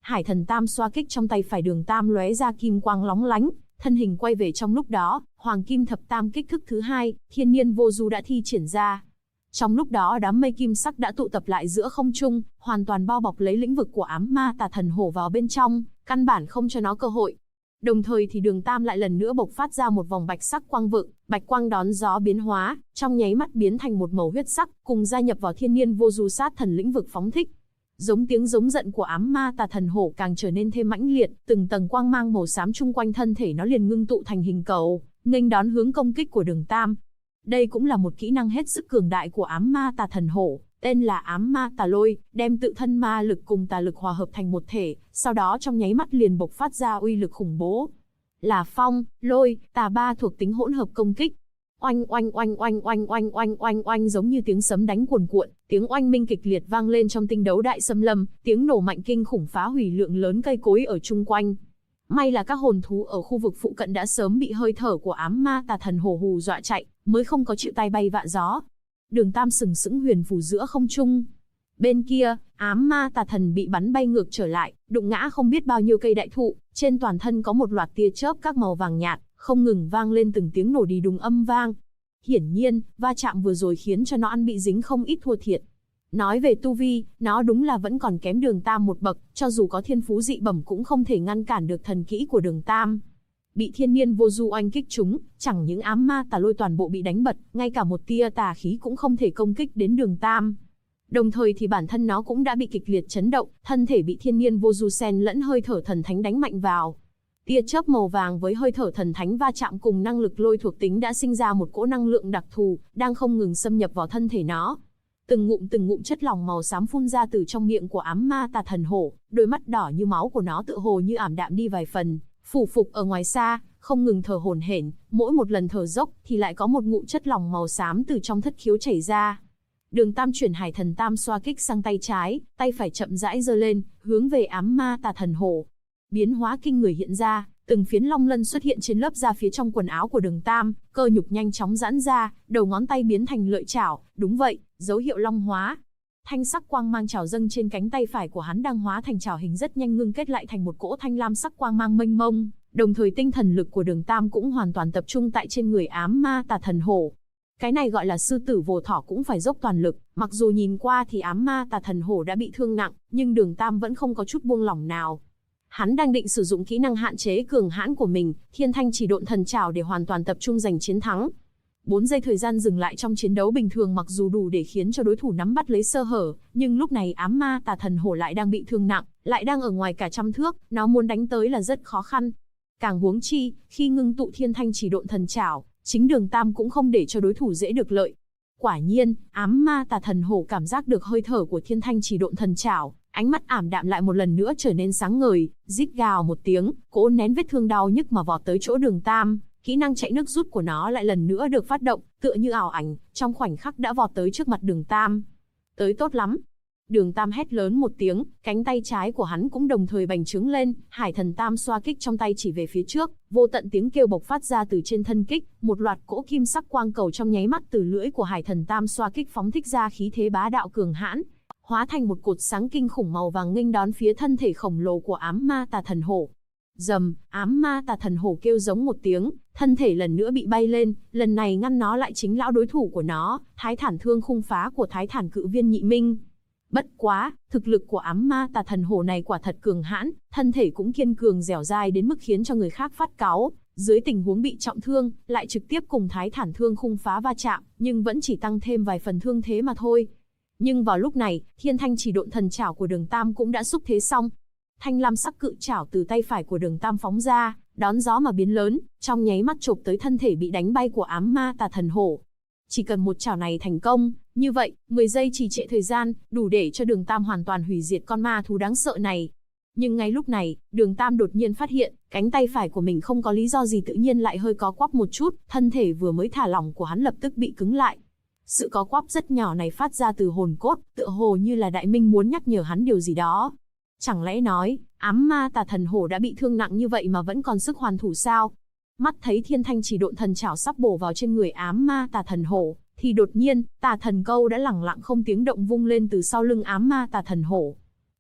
Hải thần tam xoa kích trong tay phải Đường Tam lóe ra kim quang lóng lánh, thân hình quay về trong lúc đó, Hoàng Kim Thập Tam kích thức thứ hai, Thiên Niên Vô Du đã thi triển ra. Trong lúc đó đám mây kim sắc đã tụ tập lại giữa không trung, hoàn toàn bao bọc lấy lĩnh vực của ám ma tà thần hổ vào bên trong, căn bản không cho nó cơ hội. Đồng thời thì Đường Tam lại lần nữa bộc phát ra một vòng bạch sắc quang vựng, bạch quang đón gió biến hóa, trong nháy mắt biến thành một màu huyết sắc, cùng gia nhập vào Thiên Niên Vô Du sát thần lĩnh vực phóng thích. Giống tiếng giống giận của ám ma tà thần hổ càng trở nên thêm mãnh liệt, từng tầng quang mang màu xám chung quanh thân thể nó liền ngưng tụ thành hình cầu, nghênh đón hướng công kích của Đường Tam. Đây cũng là một kỹ năng hết sức cường đại của ám ma tà thần hổ, tên là ám ma tà lôi, đem tự thân ma lực cùng tà lực hòa hợp thành một thể, sau đó trong nháy mắt liền bộc phát ra uy lực khủng bố. Là phong, lôi, tà ba thuộc tính hỗn hợp công kích. Oanh oanh oanh oanh oanh oanh oanh oanh oanh, giống như tiếng sấm đánh cuồn cuộn, tiếng oanh minh kịch liệt vang lên trong tinh đấu đại xâm lâm, tiếng nổ mạnh kinh khủng phá hủy lượng lớn cây cối ở chung quanh. May là các hồn thú ở khu vực phụ cận đã sớm bị hơi thở của ám ma tà thần hổ hù dọa chạy, mới không có chịu tay bay vạ gió. Đường Tam sừng sững huyền phù giữa không trung. Bên kia, ám ma tà thần bị bắn bay ngược trở lại, đụng ngã không biết bao nhiêu cây đại thụ, trên toàn thân có một loạt tia chớp các màu vàng nhạt, không ngừng vang lên từng tiếng nổ đi đùng âm vang. Hiển nhiên, va chạm vừa rồi khiến cho nó ăn bị dính không ít thua thiệt. Nói về tu vi, nó đúng là vẫn còn kém Đường Tam một bậc, cho dù có thiên phú dị bẩm cũng không thể ngăn cản được thần kỹ của Đường Tam. Bị Thiên Niên Vô Du oanh kích trúng, chẳng những ám ma tà lôi toàn bộ bị đánh bật, ngay cả một tia tà khí cũng không thể công kích đến Đường Tam. Đồng thời thì bản thân nó cũng đã bị kịch liệt chấn động, thân thể bị Thiên Niên Vô Du xen lẫn hơi thở thần thánh đánh mạnh vào. Tia chớp màu vàng với hơi thở thần thánh va chạm cùng năng lực lôi thuộc tính đã sinh ra một cỗ năng lượng đặc thù, đang không ngừng xâm nhập vào thân thể nó. Từng ngụm chất lỏng màu xám phun ra từ trong miệng của ám ma tà thần hổ, đôi mắt đỏ như máu của nó tựa hồ như ảm đạm đi vài phần, phủ phục ở ngoài xa, không ngừng thở hổn hển, mỗi một lần thở dốc thì lại có một ngụm chất lỏng màu xám từ trong thất khiếu chảy ra. Đường Tam chuyển Hải thần tam xoa kích sang tay trái, tay phải chậm rãi giơ lên, hướng về ám ma tà thần hổ. Biến hóa kinh người hiện ra, từng phiến long lân xuất hiện trên lớp da phía trong quần áo của Đường Tam, cơ nhục nhanh chóng giãn ra, đầu ngón tay biến thành lợi chảo, đúng vậy, dấu hiệu long hóa. Thanh sắc quang mang chảo dâng trên cánh tay phải của hắn đang hóa thành chảo hình rất nhanh ngưng kết lại thành một cỗ thanh lam sắc quang mang mênh mông, đồng thời tinh thần lực của Đường Tam cũng hoàn toàn tập trung tại trên người ám ma tà thần hổ. Cái này gọi là sư tử vồ thỏ cũng phải dốc toàn lực, mặc dù nhìn qua thì ám ma tà thần hổ đã bị thương nặng, nhưng Đường Tam vẫn không có chút buông lỏng nào. Hắn đang định sử dụng kỹ năng hạn chế cường hãn của mình, Thiên Thanh Chỉ Độn Thần Trảo để hoàn toàn tập trung giành chiến thắng. 4 giây thời gian dừng lại trong chiến đấu bình thường mặc dù đủ để khiến cho đối thủ nắm bắt lấy sơ hở, nhưng lúc này ám ma tà thần hổ lại đang bị thương nặng, lại đang ở ngoài cả trăm thước, nó muốn đánh tới là rất khó khăn. Càng huống chi, khi ngưng tụ Thiên Thanh Chỉ Độn Thần Trảo, chính Đường Tam cũng không để cho đối thủ dễ được lợi. Quả nhiên, ám ma tà thần hổ cảm giác được hơi thở của Thiên Thanh Chỉ Độn Thần Trảo, ánh mắt ảm đạm lại một lần nữa trở nên sáng ngời, rít gào một tiếng, cố nén vết thương đau nhức mà vọt tới chỗ Đường Tam. Kỹ năng chạy nước rút của nó lại lần nữa được phát động, tựa như ảo ảnh, trong khoảnh khắc đã vọt tới trước mặt Đường Tam. Tới tốt lắm. Đường Tam hét lớn một tiếng, cánh tay trái của hắn cũng đồng thời bành trướng lên, Hải thần tam xoa kích trong tay chỉ về phía trước, vô tận tiếng kêu bộc phát ra từ trên thân kích, một loạt cỗ kim sắc quang cầu trong nháy mắt từ lưỡi của Hải thần tam xoa kích phóng thích ra khí thế bá đạo cường hãn, hóa thành một cột sáng kinh khủng màu vàng nghênh đón phía thân thể khổng lồ của ám ma tà thần hổ. Rầm, ám ma tà thần hổ kêu giống một tiếng, thân thể lần nữa bị bay lên, lần này ngăn nó lại chính lão đối thủ của nó, Thái Thản Thương Khung Phá của Thái Thản Cự Viên Nhị Minh. Bất quá, thực lực của ám ma tà thần hổ này quả thật cường hãn, thân thể cũng kiên cường dẻo dai đến mức khiến cho người khác phát cáu, dưới tình huống bị trọng thương, lại trực tiếp cùng Thái Thản Thương Khung Phá va chạm, nhưng vẫn chỉ tăng thêm vài phần thương thế mà thôi. Nhưng vào lúc này, Thiên Thanh Chỉ Độn Thần Trảo của Đường Tam cũng đã xúc thế xong. Thanh lam sắc cự trảo từ tay phải của Đường Tam phóng ra, đón gió mà biến lớn, trong nháy mắt chộp tới thân thể bị đánh bay của ám ma tà thần hổ. Chỉ cần một chảo này thành công, như vậy, 10 giây trì trệ thời gian, đủ để cho Đường Tam hoàn toàn hủy diệt con ma thú đáng sợ này. Nhưng ngay lúc này, Đường Tam đột nhiên phát hiện, cánh tay phải của mình không có lý do gì tự nhiên lại hơi có quắp một chút, thân thể vừa mới thả lỏng của hắn lập tức bị cứng lại. Sự có quắp rất nhỏ này phát ra từ hồn cốt, tựa hồ như là đại minh muốn nhắc nhở hắn điều gì đó. Chẳng lẽ nói, ám ma tà thần hổ đã bị thương nặng như vậy mà vẫn còn sức hoàn thủ sao? Mắt thấy Thiên Thanh Chỉ Độn Thần Trảo sắp bổ vào trên người ám ma tà thần hổ, thì đột nhiên, tà thần câu đã lẳng lặng không tiếng động vung lên từ sau lưng ám ma tà thần hổ.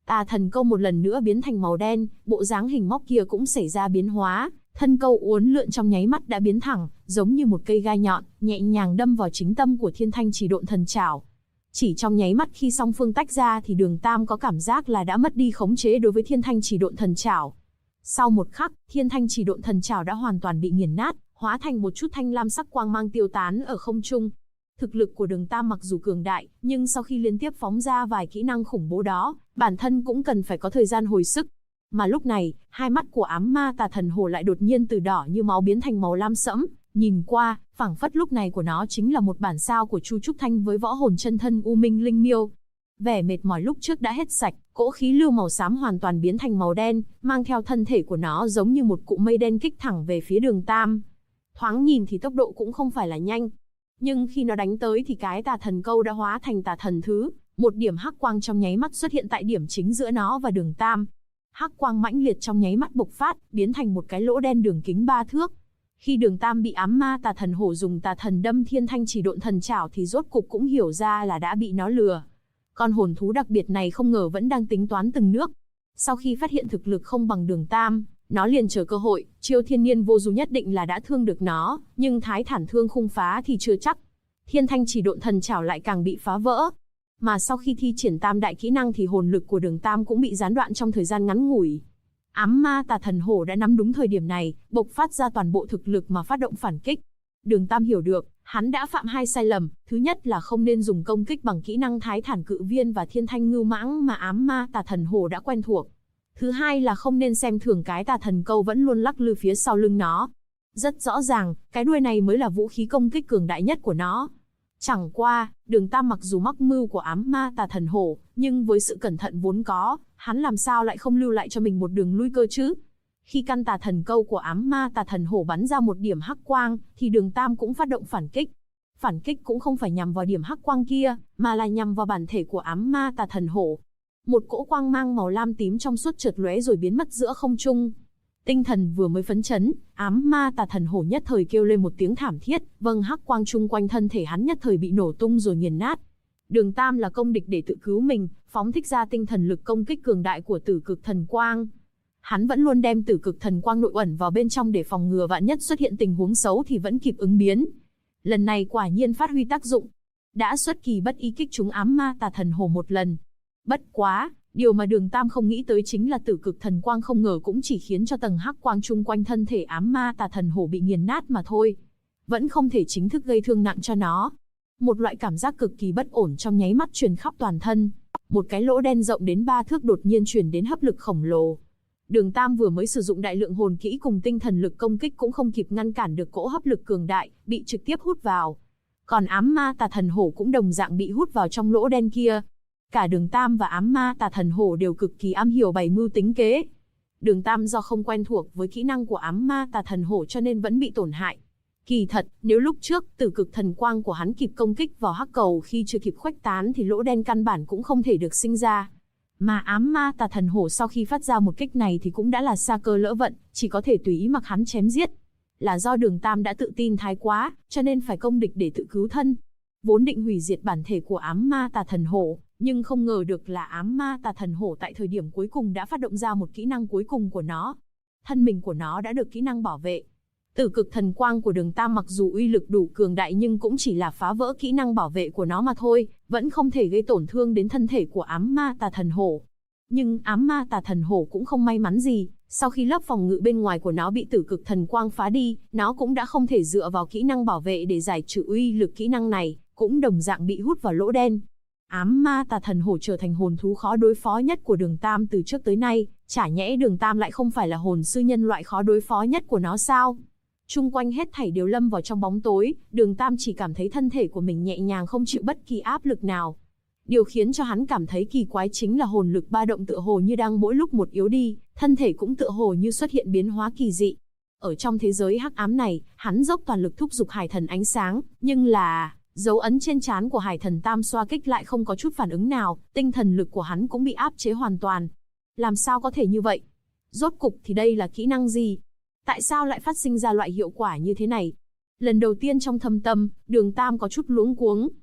Tà thần câu một lần nữa biến thành màu đen, bộ dáng hình móc kia cũng xảy ra biến hóa, thân câu uốn lượn trong nháy mắt đã biến thẳng, giống như một cây gai nhọn, nhẹ nhàng đâm vào chính tâm của Thiên Thanh Chỉ Độn Thần Trảo. Chỉ trong nháy mắt khi song phương tách ra thì Đường Tam có cảm giác là đã mất đi khống chế đối với Thiên Thanh Chỉ Độn Thần Trảo. Sau một khắc, Thiên Thanh Chỉ Độn Thần Trảo đã hoàn toàn bị nghiền nát, hóa thành một chút thanh lam sắc quang mang tiêu tán ở không trung. Thực lực của Đường Tam mặc dù cường đại, nhưng sau khi liên tiếp phóng ra vài kỹ năng khủng bố đó, bản thân cũng cần phải có thời gian hồi sức. Mà lúc này, hai mắt của ám ma tà thần hổ lại đột nhiên từ đỏ như máu biến thành màu lam sẫm, nhìn qua, phảng phất lúc này của nó chính là một bản sao của Chu Trúc Thanh với võ hồn chân thân U Minh Linh Miêu. Vẻ mệt mỏi lúc trước đã hết sạch, cỗ khí lưu màu xám hoàn toàn biến thành màu đen, mang theo thân thể của nó giống như một cụm mây đen kích thẳng về phía Đường Tam. Thoáng nhìn thì tốc độ cũng không phải là nhanh, nhưng khi nó đánh tới thì cái tà thần câu đã hóa thành tà thần thứ, một điểm hắc quang trong nháy mắt xuất hiện tại điểm chính giữa nó và Đường Tam. Hắc quang mãnh liệt trong nháy mắt bộc phát, biến thành một cái lỗ đen đường kính 3 thước. Khi Đường Tam bị ám ma tà thần hổ dùng tà thần đâm Thiên Thanh Chỉ Độn Thần Trảo thì rốt cục cũng hiểu ra là đã bị nó lừa. Con hồn thú đặc biệt này không ngờ vẫn đang tính toán từng nước. Sau khi phát hiện thực lực không bằng Đường Tam, nó liền chờ cơ hội, chiêu thiên niên vô du nhất định là đã thương được nó, nhưng thái thản thương khung phá thì chưa chắc. Thiên Thanh Chỉ Độn Thần Trảo lại càng bị phá vỡ. Mà sau khi thi triển tam đại kỹ năng thì hồn lực của Đường Tam cũng bị gián đoạn trong thời gian ngắn ngủi. Ám ma tà thần hổ đã nắm đúng thời điểm này, bộc phát ra toàn bộ thực lực mà phát động phản kích. Đường Tam hiểu được, hắn đã phạm hai sai lầm, thứ nhất là không nên dùng công kích bằng kỹ năng Thái Thản Cự Viên và Thiên Thanh Ngưu Mãng mà ám ma tà thần hổ đã quen thuộc. Thứ hai là không nên xem thường cái tà thần câu vẫn luôn lắc lư phía sau lưng nó. Rất rõ ràng, cái đuôi này mới là vũ khí công kích cường đại nhất của nó. Chẳng qua, Đường Tam mặc dù mắc mưu của ám ma tà thần hổ, nhưng với sự cẩn thận vốn có, hắn làm sao lại không lưu lại cho mình một đường lui cơ chứ? Khi căn tà thần câu của ám ma tà thần hổ bắn ra một điểm hắc quang, thì Đường Tam cũng phát động phản kích. Phản kích cũng không phải nhằm vào điểm hắc quang kia, mà là nhằm vào bản thể của ám ma tà thần hổ. Một cỗ quang mang màu lam tím trong suốt chợt lóe rồi biến mất giữa không trung. Tinh thần vừa mới phấn chấn, ám ma tà thần hổ nhất thời kêu lên một tiếng thảm thiết, vâng hắc quang chung quanh thân thể hắn nhất thời bị nổ tung rồi nghiền nát. Đường Tam là công địch để tự cứu mình, phóng thích ra tinh thần lực công kích cường đại của Tử Cực Thần Quang. Hắn vẫn luôn đem Tử Cực Thần Quang nội ẩn vào bên trong để phòng ngừa vạn nhất xuất hiện tình huống xấu thì vẫn kịp ứng biến. Lần này quả nhiên phát huy tác dụng, đã xuất kỳ bất ý kích trúng ám ma tà thần hổ một lần. Bất quá, điều mà Đường Tam không nghĩ tới chính là Tử Cực Thần Quang không ngờ cũng chỉ khiến cho tầng hắc quang chung quanh thân thể ám ma tà thần hổ bị nghiền nát mà thôi, vẫn không thể chính thức gây thương nặng cho nó. Một loại cảm giác cực kỳ bất ổn trong nháy mắt truyền khắp toàn thân. Một cái lỗ đen rộng đến 3 thước đột nhiên truyền đến hấp lực khổng lồ. Đường Tam vừa mới sử dụng đại lượng hồn kỹ cùng tinh thần lực công kích cũng không kịp ngăn cản được cỗ hấp lực cường đại, bị trực tiếp hút vào. Còn ám ma tà thần hổ cũng đồng dạng bị hút vào trong lỗ đen kia. Cả Đường Tam và ám ma tà thần hổ đều cực kỳ am hiểu bày mưu tính kế. Đường Tam do không quen thuộc với kỹ năng của ám ma tà thần hổ cho nên vẫn bị tổn hại. Kỳ thật, nếu lúc trước Tử Cực Thần Quang của hắn kịp công kích vào hắc cầu khi chưa kịp khuếch tán thì lỗ đen căn bản cũng không thể được sinh ra. Mà ám ma tà thần hổ sau khi phát ra một kích này thì cũng đã là sa cơ lỡ vận, chỉ có thể tùy ý mặc hắn chém giết. Là do Đường Tam đã tự tin thái quá, cho nên phải công địch để tự cứu thân. Vốn định hủy diệt bản thể của ám ma tà thần hổ, nhưng không ngờ được là ám ma tà thần hổ tại thời điểm cuối cùng đã phát động ra một kỹ năng cuối cùng của nó. Thân mình của nó đã được kỹ năng bảo vệ. Tử Cực Thần Quang của Đường Tam mặc dù uy lực đủ cường đại nhưng cũng chỉ là phá vỡ kỹ năng bảo vệ của nó mà thôi, vẫn không thể gây tổn thương đến thân thể của ám ma tà thần hổ. Nhưng ám ma tà thần hổ cũng không may mắn gì, sau khi lớp phòng ngự bên ngoài của nó bị Tử Cực Thần Quang phá đi, nó cũng đã không thể dựa vào kỹ năng bảo vệ để giải trừ uy lực kỹ năng này, cũng đồng dạng bị hút vào lỗ đen. Ám ma tà thần hổ trở thành hồn thú khó đối phó nhất của Đường Tam từ trước tới nay, chả nhẽ Đường Tam lại không phải là hồn sư nhân loại khó đối phó nhất của nó sao? Chung quanh hết thảy đều lâm vào trong bóng tối, Đường Tam chỉ cảm thấy thân thể của mình nhẹ nhàng không chịu bất kỳ áp lực nào. Điều khiến cho hắn cảm thấy kỳ quái chính là hồn lực ba động tựa hồ như đang mỗi lúc một yếu đi, thân thể cũng tựa hồ như xuất hiện biến hóa kỳ dị. Ở trong thế giới hắc ám này, hắn dốc toàn lực thúc giục Hải Thần Ánh Sáng, nhưng là dấu ấn trên trán của Hải Thần Tam xoa kích lại không có chút phản ứng nào, tinh thần lực của hắn cũng bị áp chế hoàn toàn. Làm sao có thể như vậy? Rốt cục thì đây là kỹ năng gì? Tại sao lại phát sinh ra loại hiệu quả như thế này? Lần đầu tiên trong thâm tâm, Đường Tam có chút luống cuống.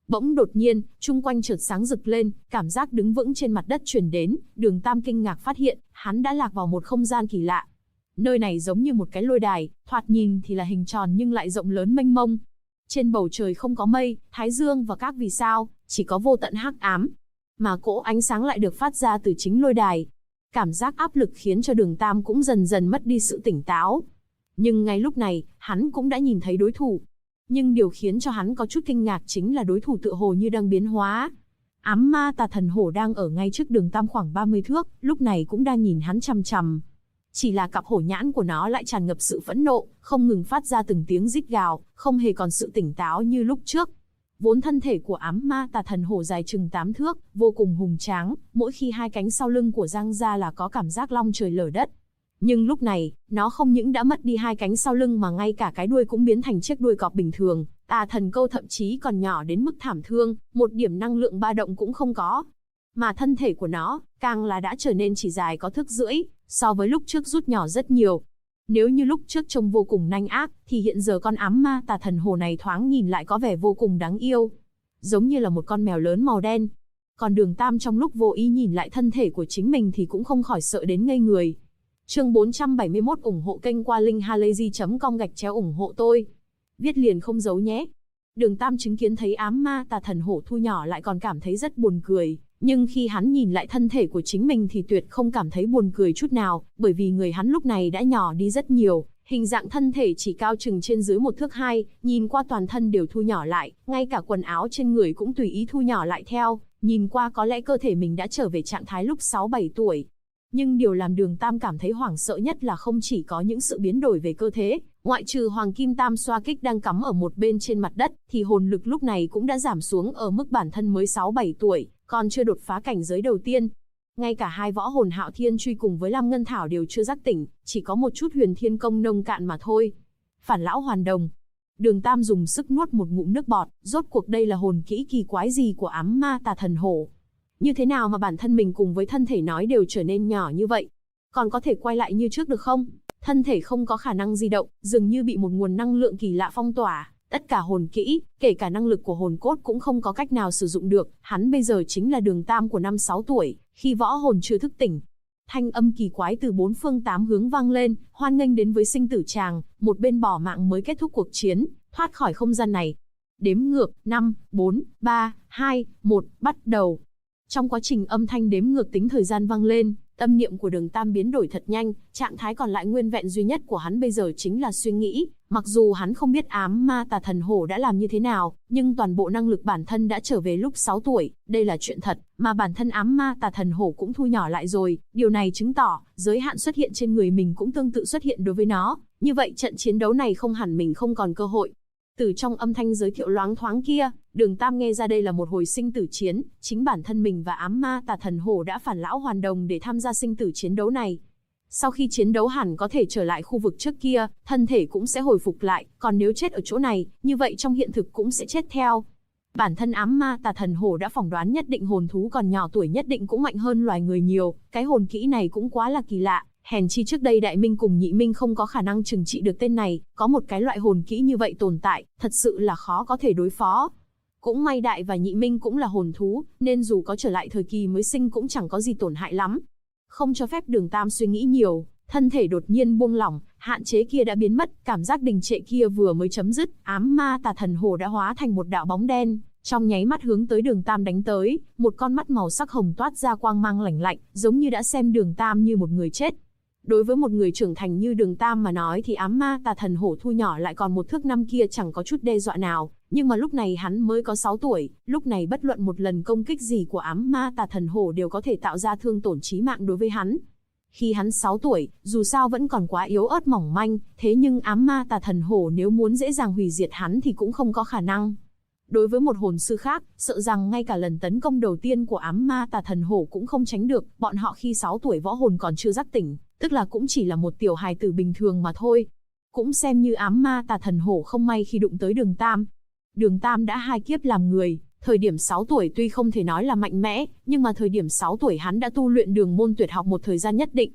Bỗng đột nhiên, chung quanh chợt sáng rực lên, cảm giác đứng vững trên mặt đất truyền đến, Đường Tam kinh ngạc phát hiện, hắn đã lạc vào một không gian kỳ lạ. Nơi này giống như một cái lôi đài, thoạt nhìn thì là hình tròn nhưng lại rộng lớn mênh mông. Trên bầu trời không có mây, thái dương và các vì sao, chỉ có vô tận hắc ám. Mà cỗ ánh sáng lại được phát ra từ chính lôi đài. Cảm giác áp lực khiến cho Đường Tam cũng dần dần mất đi sự tỉnh táo. Nhưng ngay lúc này, hắn cũng đã nhìn thấy đối thủ. Nhưng điều khiến cho hắn có chút kinh ngạc chính là đối thủ tựa hồ như đang biến hóa. Ám ma tà thần hổ đang ở ngay trước Đường Tam khoảng 30 thước, lúc này cũng đang nhìn hắn chằm chằm. Chỉ là cặp hổ nhãn của nó lại tràn ngập sự phẫn nộ, không ngừng phát ra từng tiếng rít gào, không hề còn sự tỉnh táo như lúc trước. Vốn thân thể của ám ma tà thần hổ dài chừng 8 thước, vô cùng hùng tráng, mỗi khi hai cánh sau lưng của giang ra là có cảm giác long trời lở đất. Nhưng lúc này, nó không những đã mất đi hai cánh sau lưng mà ngay cả cái đuôi cũng biến thành chiếc đuôi cọp bình thường, tà thần câu thậm chí còn nhỏ đến mức thảm thương, một điểm năng lượng ba động cũng không có. Mà thân thể của nó, càng là đã trở nên chỉ dài có thước rưỡi, so với lúc trước rút nhỏ rất nhiều. Nếu như lúc trước trông vô cùng nanh ác, thì hiện giờ con ám ma tà thần hổ này thoáng nhìn lại có vẻ vô cùng đáng yêu. Giống như là một con mèo lớn màu đen. Còn Đường Tam trong lúc vô ý nhìn lại thân thể của chính mình thì cũng không khỏi sợ đến ngây người. Chương 471 ủng hộ kênh qua link halayzi.com ủng hộ tôi. Viết liền không giấu nhé. Đường Tam chứng kiến thấy ám ma tà thần hổ thu nhỏ lại còn cảm thấy rất buồn cười. Nhưng khi hắn nhìn lại thân thể của chính mình thì tuyệt không cảm thấy buồn cười chút nào, bởi vì người hắn lúc này đã nhỏ đi rất nhiều, hình dạng thân thể chỉ cao chừng trên dưới 1 thước 2, nhìn qua toàn thân đều thu nhỏ lại, ngay cả quần áo trên người cũng tùy ý thu nhỏ lại theo, nhìn qua có lẽ cơ thể mình đã trở về trạng thái lúc 6-7 tuổi. Nhưng điều làm Đường Tam cảm thấy hoảng sợ nhất là không chỉ có những sự biến đổi về cơ thể, ngoại trừ Hoàng Kim Tam Xoa Kích đang cắm ở một bên trên mặt đất, thì hồn lực lúc này cũng đã giảm xuống ở mức bản thân mới 6-7 tuổi, còn chưa đột phá cảnh giới đầu tiên. Ngay cả hai võ hồn Hạo Thiên Truy cùng với Lam Ngân Thảo đều chưa giác tỉnh, chỉ có một chút Huyền Thiên Công nông cạn mà thôi. Phản lão hoàn đồng. Đường Tam dùng sức nuốt một ngụm nước bọt, rốt cuộc đây là hồn kỹ kỳ quái gì của ám ma tà thần hổ? Như thế nào mà bản thân mình cùng với thân thể nói đều trở nên nhỏ như vậy? Còn có thể quay lại như trước được không? Thân thể không có khả năng di động, dường như bị một nguồn năng lượng kỳ lạ phong tỏa. Tất cả hồn kỹ, kể cả năng lực của hồn cốt cũng không có cách nào sử dụng được. Hắn bây giờ chính là Đường Tam của năm 6 tuổi, khi võ hồn chưa thức tỉnh. Thanh âm kỳ quái từ 4 phương 8 hướng vang lên, hoan nghênh đến với sinh tử tràng, một bên bỏ mạng mới kết thúc cuộc chiến, thoát khỏi không gian này. Đếm ngược, 5, 4, 3, 2, 1, bắt đầu. Trong quá trình âm thanh đếm ngược tính thời gian vang lên, tâm niệm của Đường Tam biến đổi thật nhanh, trạng thái còn lại nguyên vẹn duy nhất của hắn bây giờ chính là suy nghĩ. Mặc dù hắn không biết ám ma tà thần hổ đã làm như thế nào, nhưng toàn bộ năng lực bản thân đã trở về lúc 6 tuổi, đây là chuyện thật, mà bản thân ám ma tà thần hổ cũng thu nhỏ lại rồi, điều này chứng tỏ, giới hạn xuất hiện trên người mình cũng tương tự xuất hiện đối với nó, như vậy trận chiến đấu này không hẳn mình không còn cơ hội. Từ trong âm thanh giới thiệu loáng thoáng kia, Đường Tam nghe ra đây là một hồi sinh tử chiến, chính bản thân mình và ám ma tà thần hổ đã phản lão hoàn đồng để tham gia sinh tử chiến đấu này. Sau khi chiến đấu hẳn có thể trở lại khu vực trước kia, thân thể cũng sẽ hồi phục lại, còn nếu chết ở chỗ này, như vậy trong hiện thực cũng sẽ chết theo. Bản thân ám ma tà thần hổ đã phỏng đoán nhất định hồn thú còn nhỏ tuổi nhất định cũng mạnh hơn loài người nhiều, cái hồn kỹ này cũng quá là kỳ lạ. Hèn chi trước đây Đại Minh cùng Nhị Minh không có khả năng trừng trị được tên này, có một cái loại hồn kỹ như vậy tồn tại, thật sự là khó có thể đối phó. Cũng may Đại và Nhị Minh cũng là hồn thú, nên dù có trở lại thời kỳ mới sinh cũng chẳng có gì tổn hại lắm. Không cho phép Đường Tam suy nghĩ nhiều, thân thể đột nhiên buông lỏng, hạn chế kia đã biến mất, cảm giác đình trệ kia vừa mới chấm dứt, ám ma tà thần hổ đã hóa thành một đạo bóng đen, trong nháy mắt hướng tới Đường Tam đánh tới, một con mắt màu sắc hồng toát ra quang mang lạnh lạnh, giống như đã xem Đường Tam như một người chết. Đối với một người trưởng thành như Đường Tam mà nói thì ám ma tà thần hổ thu nhỏ lại còn 1 thước 5 kia chẳng có chút đe dọa nào, nhưng mà lúc này hắn mới có 6 tuổi, lúc này bất luận một lần công kích gì của ám ma tà thần hổ đều có thể tạo ra thương tổn chí mạng đối với hắn. Khi hắn 6 tuổi, dù sao vẫn còn quá yếu ớt mỏng manh, thế nhưng ám ma tà thần hổ nếu muốn dễ dàng hủy diệt hắn thì cũng không có khả năng. Đối với một hồn sư khác, sợ rằng ngay cả lần tấn công đầu tiên của ám ma tà thần hổ cũng không tránh được, bọn họ khi 6 tuổi võ hồn còn chưa giác tỉnh, tức là cũng chỉ là một tiểu hài tử bình thường mà thôi. Cũng xem như ám ma tà thần hổ không may khi đụng tới Đường Tam. Đường Tam đã 2 kiếp làm người, thời điểm 6 tuổi tuy không thể nói là mạnh mẽ, nhưng mà thời điểm 6 tuổi hắn đã tu luyện đường môn tuyệt học một thời gian nhất định.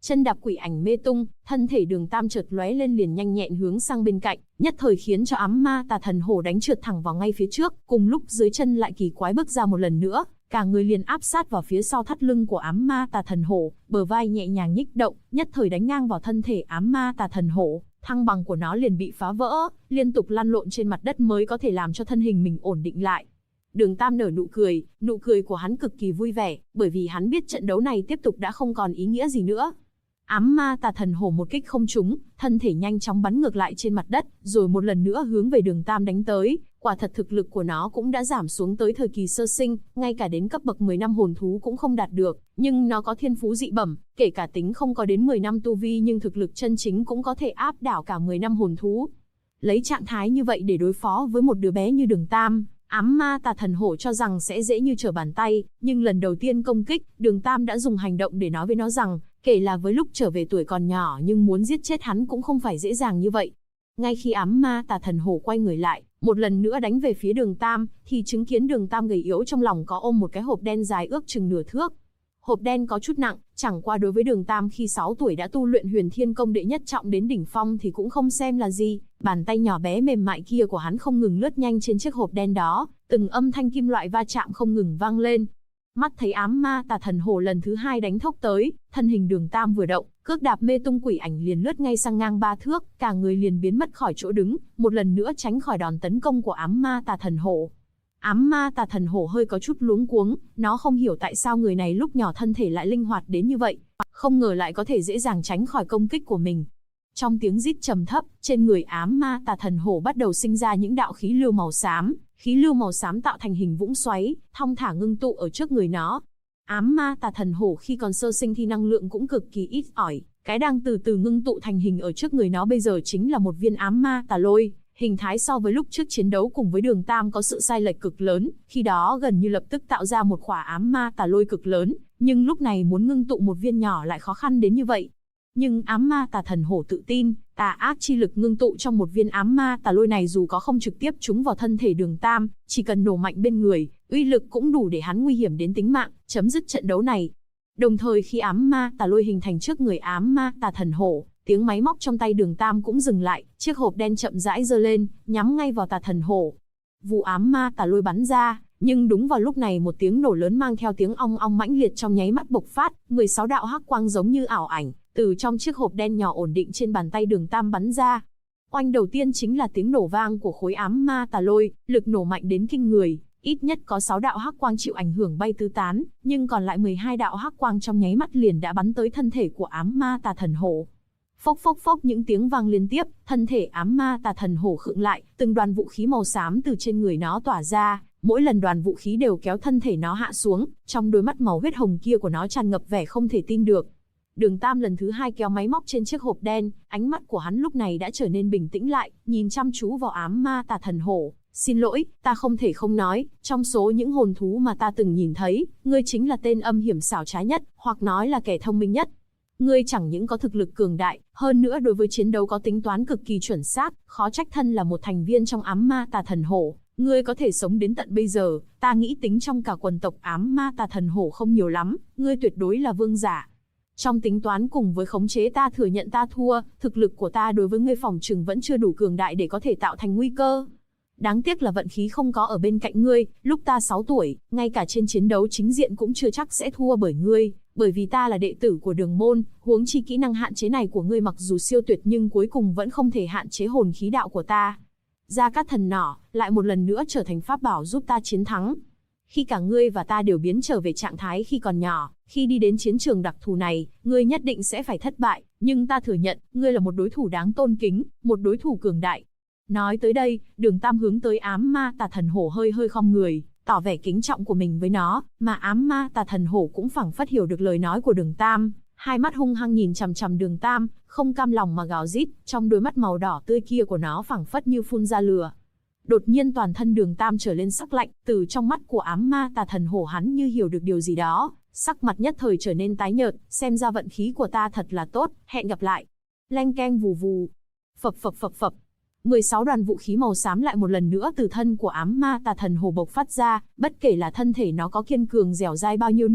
Chân đạp quỷ ảnh mê tung, thân thể Đường Tam chợt lóe lên liền nhanh nhẹn hướng sang bên cạnh, nhất thời khiến cho ám ma tà thần hổ đánh trượt thẳng vào ngay phía trước, cùng lúc dưới chân lại kỳ quái bước ra một lần nữa, cả người liền áp sát vào phía sau thắt lưng của ám ma tà thần hổ, bờ vai nhẹ nhàng nhích động, nhất thời đánh ngang vào thân thể ám ma tà thần hổ, thăng bằng của nó liền bị phá vỡ, liên tục lăn lộn trên mặt đất mới có thể làm cho thân hình mình ổn định lại. Đường Tam nở nụ cười của hắn cực kỳ vui vẻ, bởi vì hắn biết trận đấu này tiếp tục đã không còn ý nghĩa gì nữa. Ám ma tà thần hổ một kích không trúng, thân thể nhanh chóng bắn ngược lại trên mặt đất, rồi một lần nữa hướng về Đường Tam đánh tới. Quả thật thực lực của nó cũng đã giảm xuống tới thời kỳ sơ sinh, ngay cả đến cấp bậc 10 năm hồn thú cũng không đạt được, nhưng nó có thiên phú dị bẩm, kể cả tính không có đến 10 năm tu vi nhưng thực lực chân chính cũng có thể áp đảo cả 10 năm hồn thú. Lấy trạng thái như vậy để đối phó với một đứa bé như Đường Tam, ám ma tà thần hổ cho rằng sẽ dễ như trở bàn tay, nhưng lần đầu tiên công kích, Đường Tam đã dùng hành động để nói với nó rằng, kể là với lúc trở về tuổi còn nhỏ nhưng muốn giết chết hắn cũng không phải dễ dàng như vậy. Ngay khi ám ma tà thần hổ quay người lại, một lần nữa đánh về phía Đường Tam, thì chứng kiến Đường Tam gầy yếu trong lòng có ôm một cái hộp đen dài ước chừng nửa thước. Hộp đen có chút nặng, chẳng qua đối với Đường Tam khi 6 tuổi đã tu luyện Huyền Thiên Công đệ nhất trọng đến đỉnh phong thì cũng không xem là gì. Bàn tay nhỏ bé mềm mại kia của hắn không ngừng lướt nhanh trên chiếc hộp đen đó, từng âm thanh kim loại va chạm không ngừng vang lên. Mắt thấy ám ma tà thần hổ lần thứ 2 đánh thốc tới, thân hình Đường Tam vừa động, cước đạp mê tung quỷ ảnh liền lướt ngay sang ngang 3 thước, cả người liền biến mất khỏi chỗ đứng, một lần nữa tránh khỏi đòn tấn công của ám ma tà thần hổ. Ám ma tà thần hổ hơi có chút luống cuống, nó không hiểu tại sao người này lúc nhỏ thân thể lại linh hoạt đến như vậy, không ngờ lại có thể dễ dàng tránh khỏi công kích của mình. Trong tiếng rít trầm thấp, trên người ám ma tà thần hổ bắt đầu sinh ra những đạo khí lưu màu xám. Khí lưu màu xám tạo thành hình vũng xoáy, thong thả ngưng tụ ở trước người nó. Ám ma tà thần hổ khi còn sơ sinh thì năng lượng cũng cực kỳ ít ỏi, cái đang từ từ ngưng tụ thành hình ở trước người nó bây giờ chính là một viên ám ma tà lôi. Hình thái so với lúc trước chiến đấu cùng với Đường Tam có sự sai lệch cực lớn, khi đó gần như lập tức tạo ra một khỏa ám ma tà lôi cực lớn, nhưng lúc này muốn ngưng tụ một viên nhỏ lại khó khăn đến như vậy. Nhưng ám ma tà thần hổ tự tin, tà ác chi lực ngưng tụ trong một viên ám ma tà lôi này dù có không trực tiếp trúng vào thân thể Đường Tam, chỉ cần nổ mạnh bên người, uy lực cũng đủ để hắn nguy hiểm đến tính mạng, chấm dứt trận đấu này. Đồng thời khi ám ma tà lôi hình thành trước người ám ma tà thần hổ, tiếng máy móc trong tay Đường Tam cũng dừng lại, chiếc hộp đen chậm rãi giơ lên, nhắm ngay vào tà thần hổ. Vụ ám ma tà lôi bắn ra, nhưng đúng vào lúc này một tiếng nổ lớn mang theo tiếng ong ong mãnh liệt trong nháy mắt bộc phát, 16 đạo hắc quang giống như ảo ảnh, từ trong chiếc hộp đen nhỏ ổn định trên bàn tay Đường Tam bắn ra. Oanh đầu tiên chính là tiếng nổ vang của khối ám ma tà lôi, lực nổ mạnh đến kinh người, ít nhất có 6 đạo hắc quang chịu ảnh hưởng bay tứ tán, nhưng còn lại 12 đạo hắc quang trong nháy mắt liền đã bắn tới thân thể của ám ma tà thần hổ. Phốc phốc phốc những tiếng vang liên tiếp, thân thể ám ma tà thần hổ khựng lại, từng đoàn vũ khí màu xám từ trên người nó tỏa ra, mỗi lần đoàn vũ khí đều kéo thân thể nó hạ xuống, trong đôi mắt màu huyết hồng kia của nó tràn ngập vẻ không thể tin được. Đường Tam lần thứ 2 kéo máy móc trên chiếc hộp đen, ánh mắt của hắn lúc này đã trở nên bình tĩnh lại, nhìn chăm chú vào ám ma tà thần hổ. Xin lỗi, ta không thể không nói, trong số những hồn thú mà ta từng nhìn thấy, ngươi chính là tên âm hiểm xảo trá nhất, hoặc nói là kẻ thông minh nhất. Ngươi chẳng những có thực lực cường đại, hơn nữa đối với chiến đấu có tính toán cực kỳ chuẩn xác, khó trách thân là một thành viên trong ám ma tà thần hổ. Ngươi có thể sống đến tận bây giờ, ta nghĩ tính trong cả quần tộc ám ma tà thần hổ không nhiều lắm, ngươi tuyệt đối là vương giả. Trong tính toán cùng với khống chế ta thừa nhận ta thua, thực lực của ta đối với ngươi phòng trừng vẫn chưa đủ cường đại để có thể tạo thành nguy cơ. Đáng tiếc là vận khí không có ở bên cạnh ngươi, lúc ta 6 tuổi, ngay cả trên chiến đấu chính diện cũng chưa chắc sẽ thua bởi ngươi, bởi vì ta là đệ tử của Đường môn, huống chi kỹ năng hạn chế này của ngươi mặc dù siêu tuyệt nhưng cuối cùng vẫn không thể hạn chế hồn khí đạo của ta. Gia Cát Thần Nỏ lại một lần nữa trở thành pháp bảo giúp ta chiến thắng. Khi cả ngươi và ta đều biến trở về trạng thái khi còn nhỏ, khi đi đến chiến trường đặc thù này, ngươi nhất định sẽ phải thất bại, nhưng ta thừa nhận, ngươi là một đối thủ đáng tôn kính, một đối thủ cường đại. Nói tới đây, Đường Tam hướng tới ám ma tà thần hổ hơi khom người, tỏ vẻ kính trọng của mình với nó, mà ám ma tà thần hổ cũng phảng phất hiểu được lời nói của Đường Tam, hai mắt hung hăng nhìn chằm chằm Đường Tam, không cam lòng mà gào rít, trong đôi mắt màu đỏ tươi kia của nó phảng phất như phun ra lửa. Đột nhiên toàn thân Đường Tam trở lên sắc lạnh, từ trong mắt của ám ma tà thần hổ hắn như hiểu được điều gì đó, sắc mặt nhất thời trở nên tái nhợt, xem ra vận khí của ta thật là tốt, hẹn gặp lại. Leng keng vù vù, phập phập phập phập. 16 đoàn vũ khí màu xám lại một lần nữa từ thân của ám ma tà thần hổ bộc phát ra, bất kể là thân thể nó có kiên cường dẻo dai bao nhiêu nữa,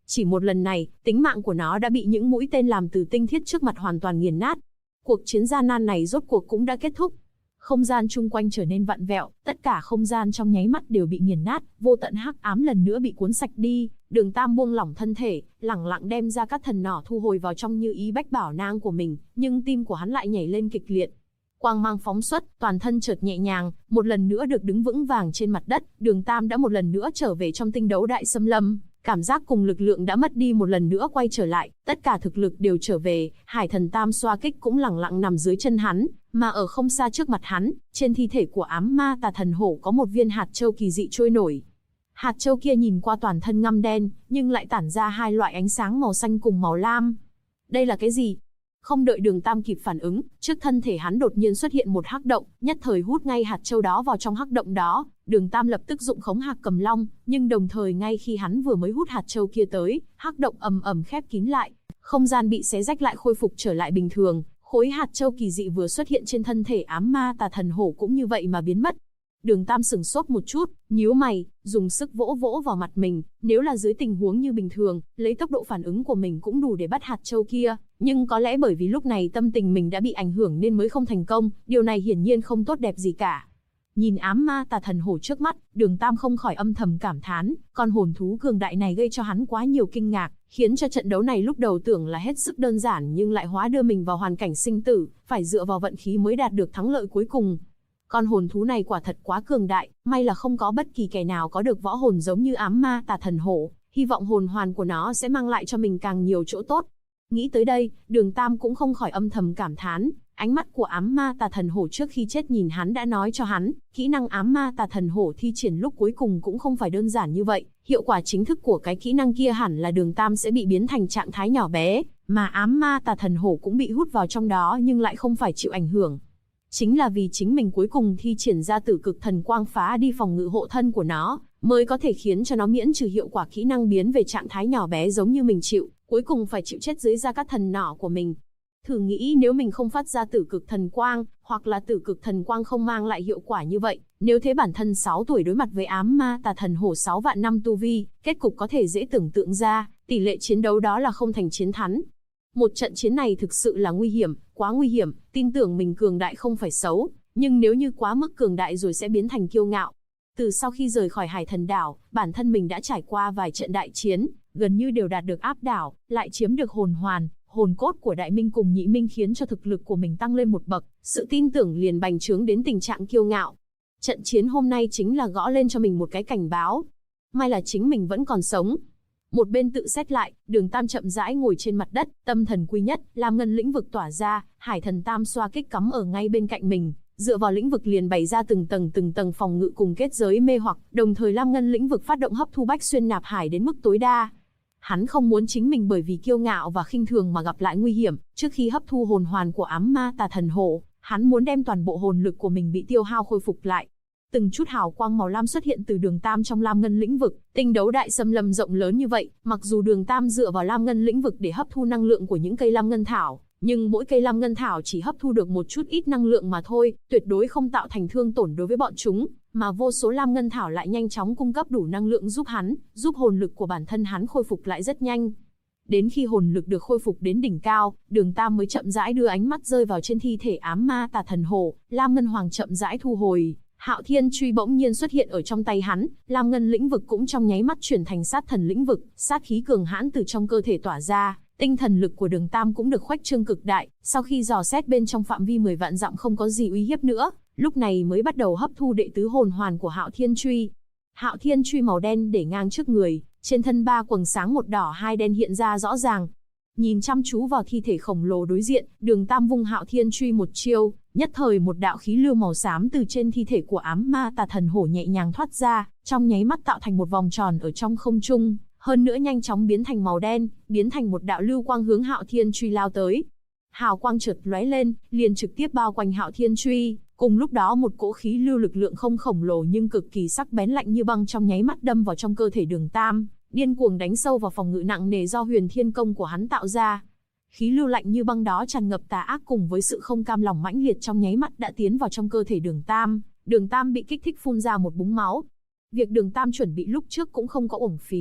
Chỉ một lần này, tính mạng của nó đã bị những mũi tên làm từ tinh thiết trước mặt hoàn toàn nghiền nát. Cuộc chiến gian nan này rốt cuộc cũng đã kết thúc. Không gian chung quanh trở nên vặn vẹo, tất cả không gian trong nháy mắt đều bị nghiền nát, vô tận hắc ám lần nữa bị cuốn sạch đi. Đường Tam buông lỏng thân thể, lẳng lặng đem ra các thần nỏ thu hồi vào trong Như Ý Bách Bảo nang của mình, nhưng tim của hắn lại nhảy lên kịch liệt. Quang mang phóng xuất, toàn thân chợt nhẹ nhàng, một lần nữa được đứng vững vàng trên mặt đất. Đường Tam đã một lần nữa trở về trong tinh đấu đại xâm lâm. Cảm giác cùng lực lượng đã mất đi một lần nữa quay trở lại, tất cả thực lực đều trở về. Hải thần tam xoa kích cũng lẳng lặng nằm dưới chân hắn, mà ở không xa trước mặt hắn, trên thi thể của ám ma tà thần hổ có một viên hạt châu kỳ dị trôi nổi. Hạt châu kia nhìn qua toàn thân ngăm đen, nhưng lại tản ra hai loại ánh sáng màu xanh cùng màu lam. Đây là cái gì? Không đợi Đường Tam kịp phản ứng, trước thân thể hắn đột nhiên xuất hiện một hắc động, nhất thời hút ngay hạt châu đó vào trong hắc động đó. Đường Tam lập tức dụng khống hạc cầm long, nhưng đồng thời ngay khi hắn vừa mới hút hạt châu kia tới, hắc động ầm ầm khép kín lại, không gian bị xé rách lại khôi phục trở lại bình thường. Khối hạt châu kỳ dị vừa xuất hiện trên thân thể ám ma tà thần hổ cũng như vậy mà biến mất. Đường Tam sửng sốt một chút, nhíu mày, dùng sức vỗ vỗ vào mặt mình. Nếu là dưới tình huống như bình thường, lấy tốc độ phản ứng của mình cũng đủ để bắt hạt châu kia, nhưng có lẽ bởi vì lúc này tâm tình mình đã bị ảnh hưởng nên mới không thành công. Điều này hiển nhiên không tốt đẹp gì cả. Nhìn ám ma tà thần hổ trước mắt, Đường Tam không khỏi âm thầm cảm thán, con hồn thú cường đại này gây cho hắn quá nhiều kinh ngạc, khiến cho trận đấu này lúc đầu tưởng là hết sức đơn giản nhưng lại hóa đưa mình vào hoàn cảnh sinh tử, phải dựa vào vận khí mới đạt được thắng lợi cuối cùng. Con hồn thú này quả thật quá cường đại, may là không có bất kỳ kẻ nào có được võ hồn giống như ám ma tà thần hổ, hy vọng hồn hoàn của nó sẽ mang lại cho mình càng nhiều chỗ tốt. Nghĩ tới đây, Đường Tam cũng không khỏi âm thầm cảm thán, ánh mắt của ám ma tà thần hổ trước khi chết nhìn hắn đã nói cho hắn, kỹ năng ám ma tà thần hổ thi triển lúc cuối cùng cũng không phải đơn giản như vậy, hiệu quả chính thức của cái kỹ năng kia hẳn là Đường Tam sẽ bị biến thành trạng thái nhỏ bé, mà ám ma tà thần hổ cũng bị hút vào trong đó nhưng lại không phải chịu ảnh hưởng. Chính là vì chính mình cuối cùng thi triển ra tử cực thần quang phá đi phòng ngự hộ thân của nó, mới có thể khiến cho nó miễn trừ hiệu quả kỹ năng biến về trạng thái nhỏ bé giống như mình chịu, cuối cùng phải chịu chết dưới da các thần nỏ của mình. Thử nghĩ nếu mình không phát ra tử cực thần quang, hoặc là tử cực thần quang không mang lại hiệu quả như vậy, nếu thế bản thân 6 tuổi đối mặt với ám ma tà thần hổ 6 vạn năm tu vi, kết cục có thể dễ tưởng tượng ra, tỷ lệ chiến đấu đó là không thành chiến thắng. Một trận chiến này thực sự là nguy hiểm, quá nguy hiểm, tin tưởng mình cường đại không phải xấu, nhưng nếu như quá mức cường đại rồi sẽ biến thành kiêu ngạo. Từ sau khi rời khỏi Hải Thần Đảo, bản thân mình đã trải qua vài trận đại chiến, gần như đều đạt được áp đảo, lại chiếm được hồn hoàn, hồn cốt của Đại Minh cùng Nhị Minh khiến cho thực lực của mình tăng lên một bậc, sự tin tưởng liền bành trướng đến tình trạng kiêu ngạo. Trận chiến hôm nay chính là gõ lên cho mình một cái cảnh báo. May là chính mình vẫn còn sống. Một bên tự xét lại, Đường Tam chậm rãi ngồi trên mặt đất, tâm thần quy nhất, Lam Ngân lĩnh vực tỏa ra, Hải Thần Tam xoa kích cắm ở ngay bên cạnh mình, dựa vào lĩnh vực liền bày ra từng tầng phòng ngự cùng kết giới mê hoặc, đồng thời Lam Ngân lĩnh vực phát động hấp thu Bách Xuyên Nạp Hải đến mức tối đa. Hắn không muốn chính mình bởi vì kiêu ngạo và khinh thường mà gặp lại nguy hiểm, trước khi hấp thu hồn hoàn của ám ma tà thần hổ, hắn muốn đem toàn bộ hồn lực của mình bị tiêu hao khôi phục lại. Từng chút hào quang màu lam xuất hiện từ Đường Tam trong Lam Ngân lĩnh vực, tinh đấu đại xâm lâm rộng lớn như vậy, mặc dù Đường Tam dựa vào Lam Ngân lĩnh vực để hấp thu năng lượng của những cây Lam Ngân thảo, nhưng mỗi cây Lam Ngân thảo chỉ hấp thu được một chút ít năng lượng mà thôi, tuyệt đối không tạo thành thương tổn đối với bọn chúng, mà vô số Lam Ngân thảo lại nhanh chóng cung cấp đủ năng lượng giúp hắn, giúp hồn lực của bản thân hắn khôi phục lại rất nhanh. Đến khi hồn lực được khôi phục đến đỉnh cao, Đường Tam mới chậm rãi đưa ánh mắt rơi vào trên thi thể ám ma tà thần hổ, Lam Ngân Hoàng chậm rãi thu hồi. Hạo Thiên Truy bỗng nhiên xuất hiện ở trong tay hắn, Lam Ngân lĩnh vực cũng trong nháy mắt chuyển thành sát thần lĩnh vực, sát khí cường hãn từ trong cơ thể tỏa ra, tinh thần lực của Đường Tam cũng được khuếch trương cực đại, sau khi dò xét bên trong phạm vi 10 vạn dặm không có gì uy hiếp nữa, lúc này mới bắt đầu hấp thu đệ tứ hồn hoàn của Hạo Thiên Truy. Hạo Thiên Truy màu đen để ngang trước người, trên thân 3 quầng sáng một đỏ hai đen hiện ra rõ ràng. Nhìn chăm chú vào thi thể khổng lồ đối diện, Đường Tam vung Hạo Thiên Truy một chiêu, nhất thời một đạo khí lưu màu xám từ trên thi thể của ám ma tà thần hổ nhẹ nhàng thoát ra, trong nháy mắt tạo thành một vòng tròn ở trong không trung, hơn nữa nhanh chóng biến thành màu đen, biến thành một đạo lưu quang hướng Hạo Thiên Truy lao tới. Hào quang chợt lóe lên, liền trực tiếp bao quanh Hạo Thiên Truy, cùng lúc đó một cỗ khí lưu lực lượng không khổng lồ nhưng cực kỳ sắc bén lạnh như băng trong nháy mắt đâm vào trong cơ thể Đường Tam, điên cuồng đánh sâu vào phòng ngự nặng nề do Huyền Thiên Công của hắn tạo ra. Khí lưu lạnh như băng đó tràn ngập tà ác cùng với sự không cam lòng mãnh liệt trong nháy mắt đã tiến vào trong cơ thể Đường Tam. Đường Tam bị kích thích phun ra một búng máu. Việc Đường Tam chuẩn bị lúc trước cũng không có uổng phí,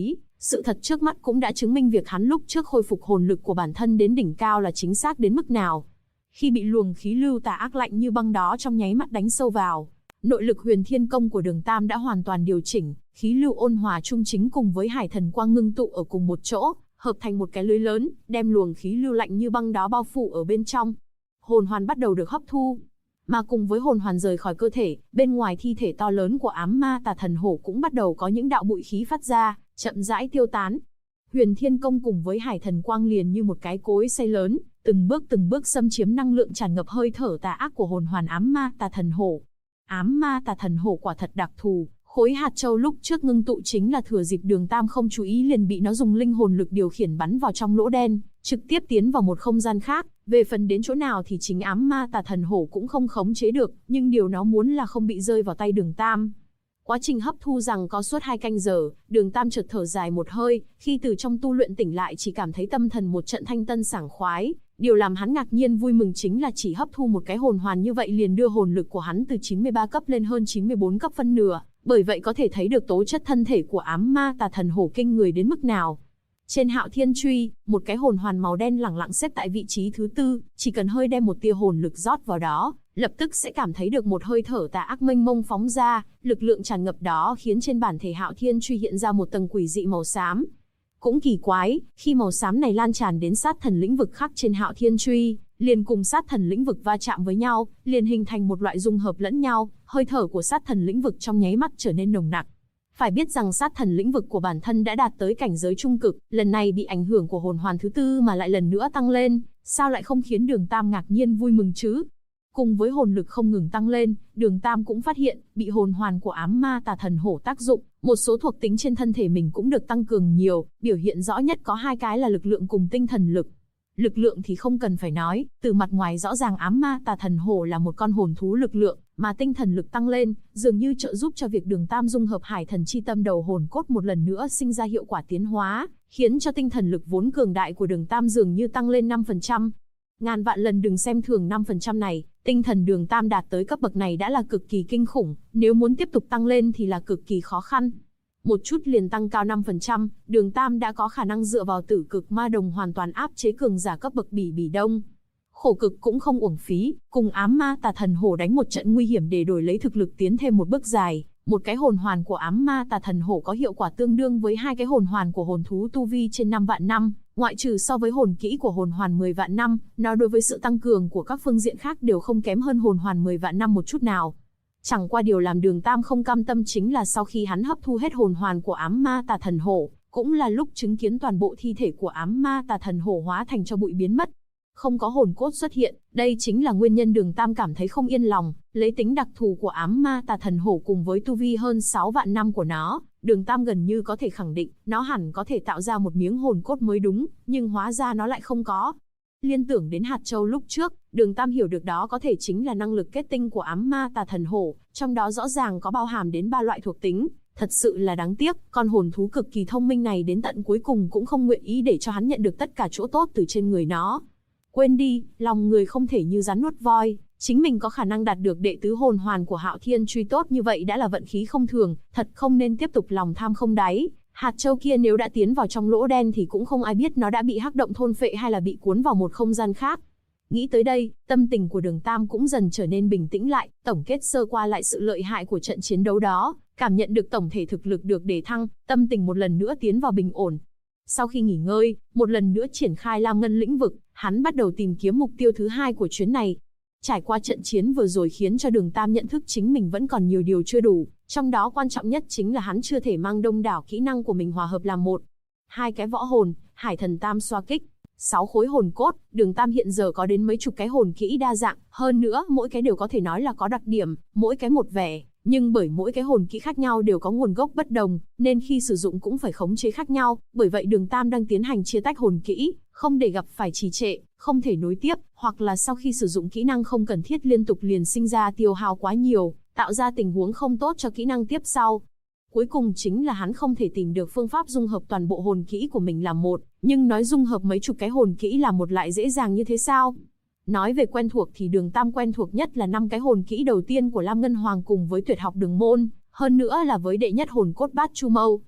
Sự thật trước mắt cũng đã chứng minh việc hắn lúc trước khôi phục hồn lực của bản thân đến đỉnh cao là chính xác đến mức nào. Khi bị luồng khí lưu tà ác lạnh như băng đó trong nháy mắt đánh sâu vào, nội lực Huyền Thiên Công của Đường Tam đã hoàn toàn điều chỉnh, khí lưu ôn hòa trung chính cùng với Hải Thần Quang ngưng tụ ở cùng một chỗ, hợp thành một cái lưới lớn, đem luồng khí lưu lạnh như băng đó bao phủ ở bên trong. Hồn hoàn bắt đầu được hấp thu, mà cùng với hồn hoàn rời khỏi cơ thể, bên ngoài thi thể to lớn của ám ma tà thần hổ cũng bắt đầu có những đạo bụi khí phát ra, chậm rãi tiêu tán. Huyền Thiên Công cùng với Hải Thần Quang liền như một cái cối xay lớn, từng bước xâm chiếm năng lượng tràn ngập hơi thở tà ác của hồn hoàn ám ma tà thần hổ. Ám ma tà thần hổ quả thật đặc thù, khối hạt châu lúc trước ngưng tụ chính là thừa dịp Đường Tam không chú ý liền bị nó dùng linh hồn lực điều khiển bắn vào trong lỗ đen, trực tiếp tiến vào một không gian khác. Về phần đến chỗ nào thì chính ám ma tà thần hổ cũng không khống chế được, nhưng điều nó muốn là không bị rơi vào tay Đường Tam. Quá trình hấp thu rằng có suốt 2 canh giờ, Đường Tam chợt thở dài một hơi, khi từ trong tu luyện tỉnh lại chỉ cảm thấy tâm thần một trận thanh tân sảng khoái. Điều làm hắn ngạc nhiên vui mừng chính là chỉ hấp thu một cái hồn hoàn như vậy liền đưa hồn lực của hắn từ 93 cấp lên hơn 94 cấp phân nửa, bởi vậy có thể thấy được tố chất thân thể của ám ma tà thần hổ kinh người đến mức nào. Trên Hạo Thiên Truy, một cái hồn hoàn màu đen lẳng lặng xếp tại vị trí thứ 4, chỉ cần hơi đem một tia hồn lực rót vào đó, lập tức sẽ cảm thấy được một hơi thở tà ác mênh mông phóng ra, lực lượng tràn ngập đó khiến trên bản thể Hạo Thiên Truy hiện ra một tầng quỷ dị màu xám. Cũng kỳ quái, khi màu xám này lan tràn đến sát thần lĩnh vực khắc trên Hạo Thiên Truy, liền cùng sát thần lĩnh vực va chạm với nhau, liền hình thành một loại dung hợp lẫn nhau, hơi thở của sát thần lĩnh vực trong nháy mắt trở nên nồng nặc. Phải biết rằng sát thần lĩnh vực của bản thân đã đạt tới cảnh giới trung cực, lần này bị ảnh hưởng của hồn hoàn thứ 4 mà lại lần nữa tăng lên, sao lại không khiến Đường Tam ngạc nhiên vui mừng chứ? Cùng với hồn lực không ngừng tăng lên, Đường Tam cũng phát hiện, bị hồn hoàn của ám ma tà thần hổ tác dụng, một số thuộc tính trên thân thể mình cũng được tăng cường nhiều, biểu hiện rõ nhất có 2 cái là lực lượng cùng tinh thần lực. Lực lượng thì không cần phải nói, từ mặt ngoài rõ ràng ám ma tà thần hổ là một con hồn thú lực lượng, mà tinh thần lực tăng lên, dường như trợ giúp cho việc Đường Tam dung hợp Hải Thần chi tâm đầu hồn cốt một lần nữa sinh ra hiệu quả tiến hóa, khiến cho tinh thần lực vốn cường đại của Đường Tam dường như tăng lên 5%. Ngàn vạn lần đừng xem thường 5% này, tinh thần Đường Tam đạt tới cấp bậc này đã là cực kỳ kinh khủng, nếu muốn tiếp tục tăng lên thì là cực kỳ khó khăn. Một chút liền tăng cao 5%, Đường Tam đã có khả năng dựa vào Tử Cực Ma Đồng hoàn toàn áp chế cường giả cấp bậc Bỉ Đông. Khổ cực cũng không uổng phí, cùng ám ma tà thần hổ đánh một trận nguy hiểm để đổi lấy thực lực tiến thêm một bước dài. Một cái hồn hoàn của ám ma tà thần hổ có hiệu quả tương đương với 2 cái hồn hoàn của hồn thú tu vi trên 5 vạn năm, ngoại trừ so với hồn kỹ của hồn hoàn 10 vạn năm, nó đối với sự tăng cường của các phương diện khác đều không kém hơn hồn hoàn 10 vạn năm một chút nào. Chẳng qua điều làm Đường Tam không cam tâm chính là sau khi hắn hấp thu hết hồn hoàn của ám ma tà thần hổ, cũng là lúc chứng kiến toàn bộ thi thể của ám ma tà thần hổ hóa thành tro bụi biến mất. Không có hồn cốt xuất hiện, đây chính là nguyên nhân Đường Tam cảm thấy không yên lòng, lấy tính đặc thù của ám ma tà thần hổ cùng với tu vi hơn 6 vạn năm của nó, Đường Tam gần như có thể khẳng định, nó hẳn có thể tạo ra một miếng hồn cốt mới đúng, nhưng hóa ra nó lại không có. Liên tưởng đến hạt châu lúc trước, Đường Tam hiểu được đó có thể chính là năng lực kết tinh của ám ma tà thần hổ, trong đó rõ ràng có bao hàm đến 3 loại thuộc tính. Thật sự là đáng tiếc, con hồn thú cực kỳ thông minh này đến tận cuối cùng cũng không nguyện ý để cho hắn nhận được tất cả chỗ tốt từ trên người nó. Quên đi, lòng người không thể như rắn nuốt voi, chính mình có khả năng đạt được đệ tứ hồn hoàn của Hạo Thiên Truy tốt như vậy đã là vận khí không thường, thật không nên tiếp tục lòng tham không đáy. Hạt châu kia nếu đã tiến vào trong lỗ đen thì cũng không ai biết nó đã bị hắc động thôn phệ hay là bị cuốn vào một không gian khác. Nghĩ tới đây, tâm tình của Đường Tam cũng dần trở nên bình tĩnh lại, tổng kết sơ qua lại sự lợi hại của trận chiến đấu đó, cảm nhận được tổng thể thực lực được đề thăng, tâm tình một lần nữa tiến vào bình ổn. Sau khi nghỉ ngơi, một lần nữa triển khai Lam Ngân lĩnh vực, hắn bắt đầu tìm kiếm mục tiêu thứ 2 của chuyến này. Trải qua trận chiến vừa rồi khiến cho Đường Tam nhận thức chính mình vẫn còn nhiều điều chưa đủ, trong đó quan trọng nhất chính là hắn chưa thể mang đông đảo kỹ năng của mình hòa hợp làm một. 2 cái võ hồn, Hải Thần Tam xoa kích, 6 khối hồn cốt, Đường Tam hiện giờ có đến mấy chục cái hồn kỹ đa dạng, hơn nữa mỗi cái đều có thể nói là có đặc điểm, mỗi cái một vẻ, nhưng bởi mỗi cái hồn kỹ khác nhau đều có nguồn gốc bất đồng, nên khi sử dụng cũng phải khống chế khác nhau, bởi vậy Đường Tam đang tiến hành chia tách hồn kỹ, không để gặp phải trì trệ, không thể nối tiếp, hoặc là sau khi sử dụng kỹ năng không cần thiết liên tục liền sinh ra tiêu hao quá nhiều, tạo ra tình huống không tốt cho kỹ năng tiếp sau. Cuối cùng chính là hắn không thể tìm được phương pháp dung hợp toàn bộ hồn kỹ của mình làm một, nhưng nói dung hợp mấy chục cái hồn kỹ làm một lại dễ dàng như thế sao? Nói về quen thuộc thì Đường Tam quen thuộc nhất là 5 cái hồn kỹ đầu tiên của Lam Ngân Hoàng cùng với tuyệt học Đường Môn, hơn nữa là với đệ nhất hồn cốt Bát Chu Mâu.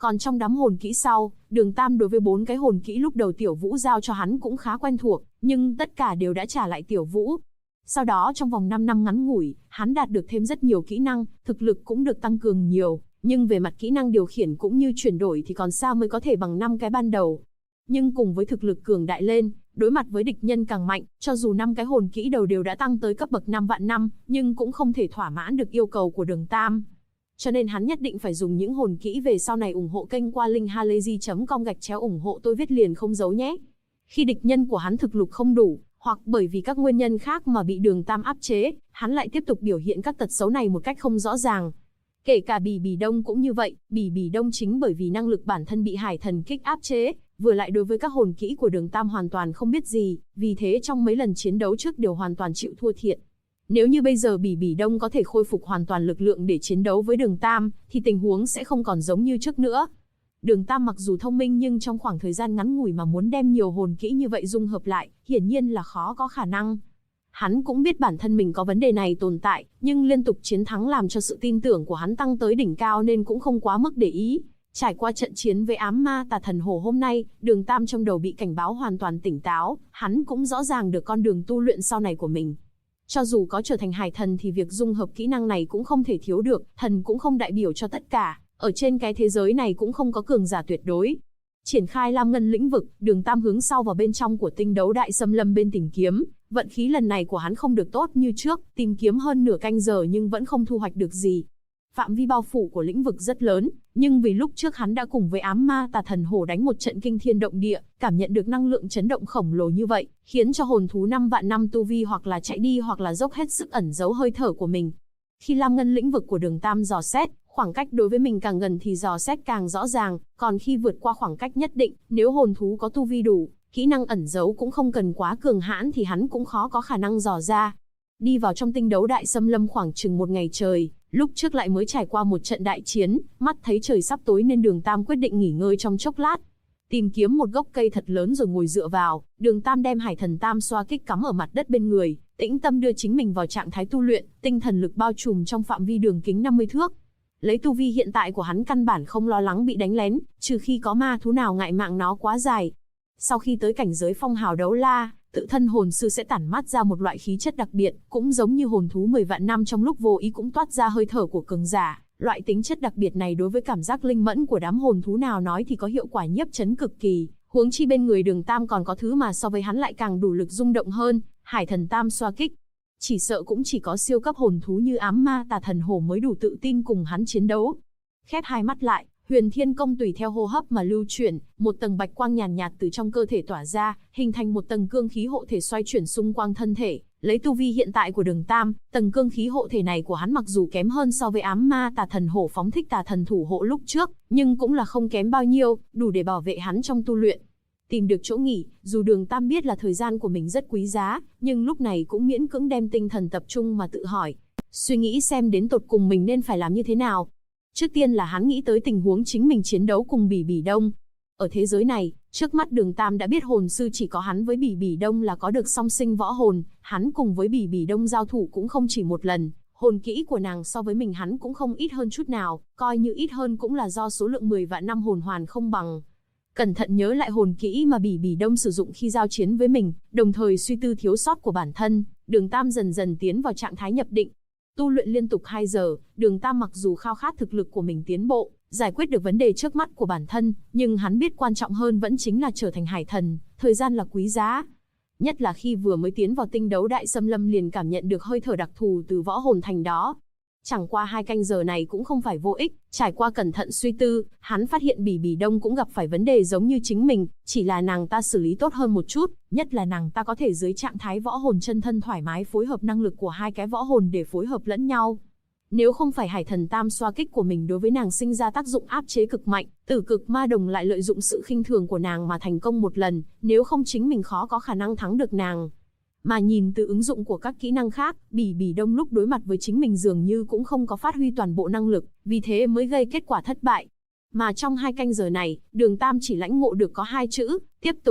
Còn trong đám hồn kỹ sau, Đường Tam đối với 4 cái hồn kỹ lúc đầu Tiểu Vũ giao cho hắn cũng khá quen thuộc, nhưng tất cả đều đã trả lại Tiểu Vũ. Sau đó trong vòng 5 năm ngắn ngủi, hắn đạt được thêm rất nhiều kỹ năng, thực lực cũng được tăng cường nhiều, nhưng về mặt kỹ năng điều khiển cũng như chuyển đổi thì còn xa mới có thể bằng 5 cái ban đầu. Nhưng cùng với thực lực cường đại lên, đối mặt với địch nhân càng mạnh, cho dù 5 cái hồn kỹ đầu đều đã tăng tới cấp bậc 5 vạn năm, nhưng cũng không thể thỏa mãn được yêu cầu của Đường Tam. Cho nên hắn nhất định phải dùng những hồn kỹ về sau này. Ủng hộ kênh qua linkhalazy.com/ủng hộ tôi viết liền không giấu nhé. Khi địch nhân của hắn thực lực không đủ, hoặc bởi vì các nguyên nhân khác mà bị Đường Tam áp chế, hắn lại tiếp tục biểu hiện các tật xấu này một cách không rõ ràng. Kể cả Bỉ Bỉ Đông cũng như vậy, Bỉ Bỉ Đông chính bởi vì năng lực bản thân bị hải thần kích áp chế, vừa lại đối với các hồn kỹ của Đường Tam hoàn toàn không biết gì, vì thế trong mấy lần chiến đấu trước đều hoàn toàn chịu thua thiệt. Nếu như bây giờ Bỉ Bỉ Đông có thể khôi phục hoàn toàn lực lượng để chiến đấu với Đường Tam, thì tình huống sẽ không còn giống như trước nữa. Đường Tam mặc dù thông minh nhưng trong khoảng thời gian ngắn ngủi mà muốn đem nhiều hồn kỹ như vậy dung hợp lại, hiển nhiên là khó có khả năng. Hắn cũng biết bản thân mình có vấn đề này tồn tại, nhưng liên tục chiến thắng làm cho sự tin tưởng của hắn tăng tới đỉnh cao nên cũng không quá mức để ý. Trải qua trận chiến với ám ma tà thần hổ hôm nay, Đường Tam trong đầu bị cảnh báo hoàn toàn tỉnh táo, hắn cũng rõ ràng được con đường tu luyện sau này của mình. Cho dù có trở thành hải thần thì việc dung hợp kỹ năng này cũng không thể thiếu được, thần cũng không đại biểu cho tất cả, ở trên cái thế giới này cũng không có cường giả tuyệt đối. Triển khai Lam Ngân lĩnh vực, Đường Tam hướng sau vào bên trong của tinh đấu đại xâm lâm bên tìm kiếm, vận khí lần này của hắn không được tốt như trước, tìm kiếm hơn nửa canh giờ nhưng vẫn không thu hoạch được gì. Phạm vi bao phủ của lĩnh vực rất lớn, nhưng vì lúc trước hắn đã cùng với ám ma tà thần hổ đánh một trận kinh thiên động địa, cảm nhận được năng lượng chấn động khổng lồ như vậy, khiến cho hồn thú 5 vạn năm tu vi hoặc là chạy đi hoặc là dốc hết sức ẩn giấu hơi thở của mình. Khi Lam Ngân lĩnh vực của Đường Tam dò xét, khoảng cách đối với mình càng gần thì dò xét càng rõ ràng, còn khi vượt qua khoảng cách nhất định, nếu hồn thú có tu vi đủ, kỹ năng ẩn giấu cũng không cần quá cường hãn thì hắn cũng khó có khả năng dò ra. Đi vào trong tinh đấu đại xâm lâm khoảng chừng 1 ngày trời, lúc trước lại mới trải qua một trận đại chiến, mắt thấy trời sắp tối nên Đường Tam quyết định nghỉ ngơi trong chốc lát. Tìm kiếm một gốc cây thật lớn rồi ngồi dựa vào, Đường Tam đem hải thần tam xoa kích cắm ở mặt đất bên người, tĩnh tâm đưa chính mình vào trạng thái tu luyện, tinh thần lực bao trùm trong phạm vi đường kính 50 thước. Lấy tu vi hiện tại của hắn căn bản không lo lắng bị đánh lén, trừ khi có ma thú nào ngại mạng nó quá dài. Sau khi tới cảnh giới phong hào đấu la, tự thân hồn sư sẽ tản mát ra một loại khí chất đặc biệt, cũng giống như hồn thú 10 vạn năm trong lúc vô ý cũng toát ra hơi thở của cường giả. Loại tính chất đặc biệt này đối với cảm giác linh mẫn của đám hồn thú nào nói thì có hiệu quả nhiếp chấn cực kỳ, huống chi bên người Đường Tam còn có thứ mà so với hắn lại càng đủ lực rung động hơn, hải thần tam xoa kích. Chỉ sợ cũng chỉ có siêu cấp hồn thú như ám ma tà thần hổ mới đủ tự tin cùng hắn chiến đấu. Khép hai mắt lại, Huyền Thiên Công tùy theo hô hấp mà lưu chuyển, một tầng bạch quang nhàn nhạt từ trong cơ thể tỏa ra, hình thành một tầng cương khí hộ thể xoay chuyển xung quanh thân thể. Lấy tu vi hiện tại của Đường Tam, tầng cương khí hộ thể này của hắn mặc dù kém hơn so với ám ma tà thần hổ phóng thích tà thần thủ hộ lúc trước, nhưng cũng là không kém bao nhiêu, đủ để bảo vệ hắn trong tu luyện. Tìm được chỗ nghỉ, dù Đường Tam biết là thời gian của mình rất quý giá, nhưng lúc này cũng miễn cưỡng đem tinh thần tập trung mà tự hỏi, suy nghĩ xem đến tột cùng mình nên phải làm như thế nào. Trước tiên là hắn nghĩ tới tình huống chính mình chiến đấu cùng Bỉ Bỉ Đông. Ở thế giới này, trước mắt Đường Tam đã biết hồn sư chỉ có hắn với Bỉ Bỉ Đông là có được song sinh võ hồn, hắn cùng với Bỉ Bỉ Đông giao thủ cũng không chỉ một lần, hồn kỹ của nàng so với mình hắn cũng không ít hơn chút nào, coi như ít hơn cũng là do số lượng 10 vạn năm hồn hoàn không bằng. Cẩn thận nhớ lại hồn kỹ mà Bỉ Bỉ Đông sử dụng khi giao chiến với mình, đồng thời suy tư thiếu sót của bản thân, Đường Tam dần dần tiến vào trạng thái nhập định. Tu luyện liên tục 2 giờ, Đường Tam mặc dù khao khát thực lực của mình tiến bộ, giải quyết được vấn đề trước mắt của bản thân, nhưng hắn biết quan trọng hơn vẫn chính là trở thành hải thần, thời gian là quý giá. Nhất là khi vừa mới tiến vào tinh đấu đại xâm lâm liền cảm nhận được hơi thở đặc thù từ võ hồn thành đó. Chẳng qua 2 canh giờ này cũng không phải vô ích, trải qua cẩn thận suy tư, hắn phát hiện Bỉ Bỉ Đông cũng gặp phải vấn đề giống như chính mình, chỉ là nàng ta xử lý tốt hơn một chút, nhất là nàng ta có thể dưới trạng thái võ hồn chân thân thoải mái phối hợp năng lực của 2 cái võ hồn để phối hợp lẫn nhau. Nếu không phải hải thần tam xoa kích của mình đối với nàng sinh ra tác dụng áp chế cực mạnh, Tử Cực Ma Đồng lại lợi dụng sự khinh thường của nàng mà thành công một lần, nếu không chính mình khó có khả năng thắng được nàng. Mà nhìn từ ứng dụng của các kỹ năng khác, Bỉ Bỉ Đông lúc đối mặt với chính mình dường như cũng không có phát huy toàn bộ năng lực, vì thế mới gây kết quả thất bại. Mà trong 2 canh giờ này, Đường Tam chỉ lãnh ngộ được có 2 chữ, tiếp tục.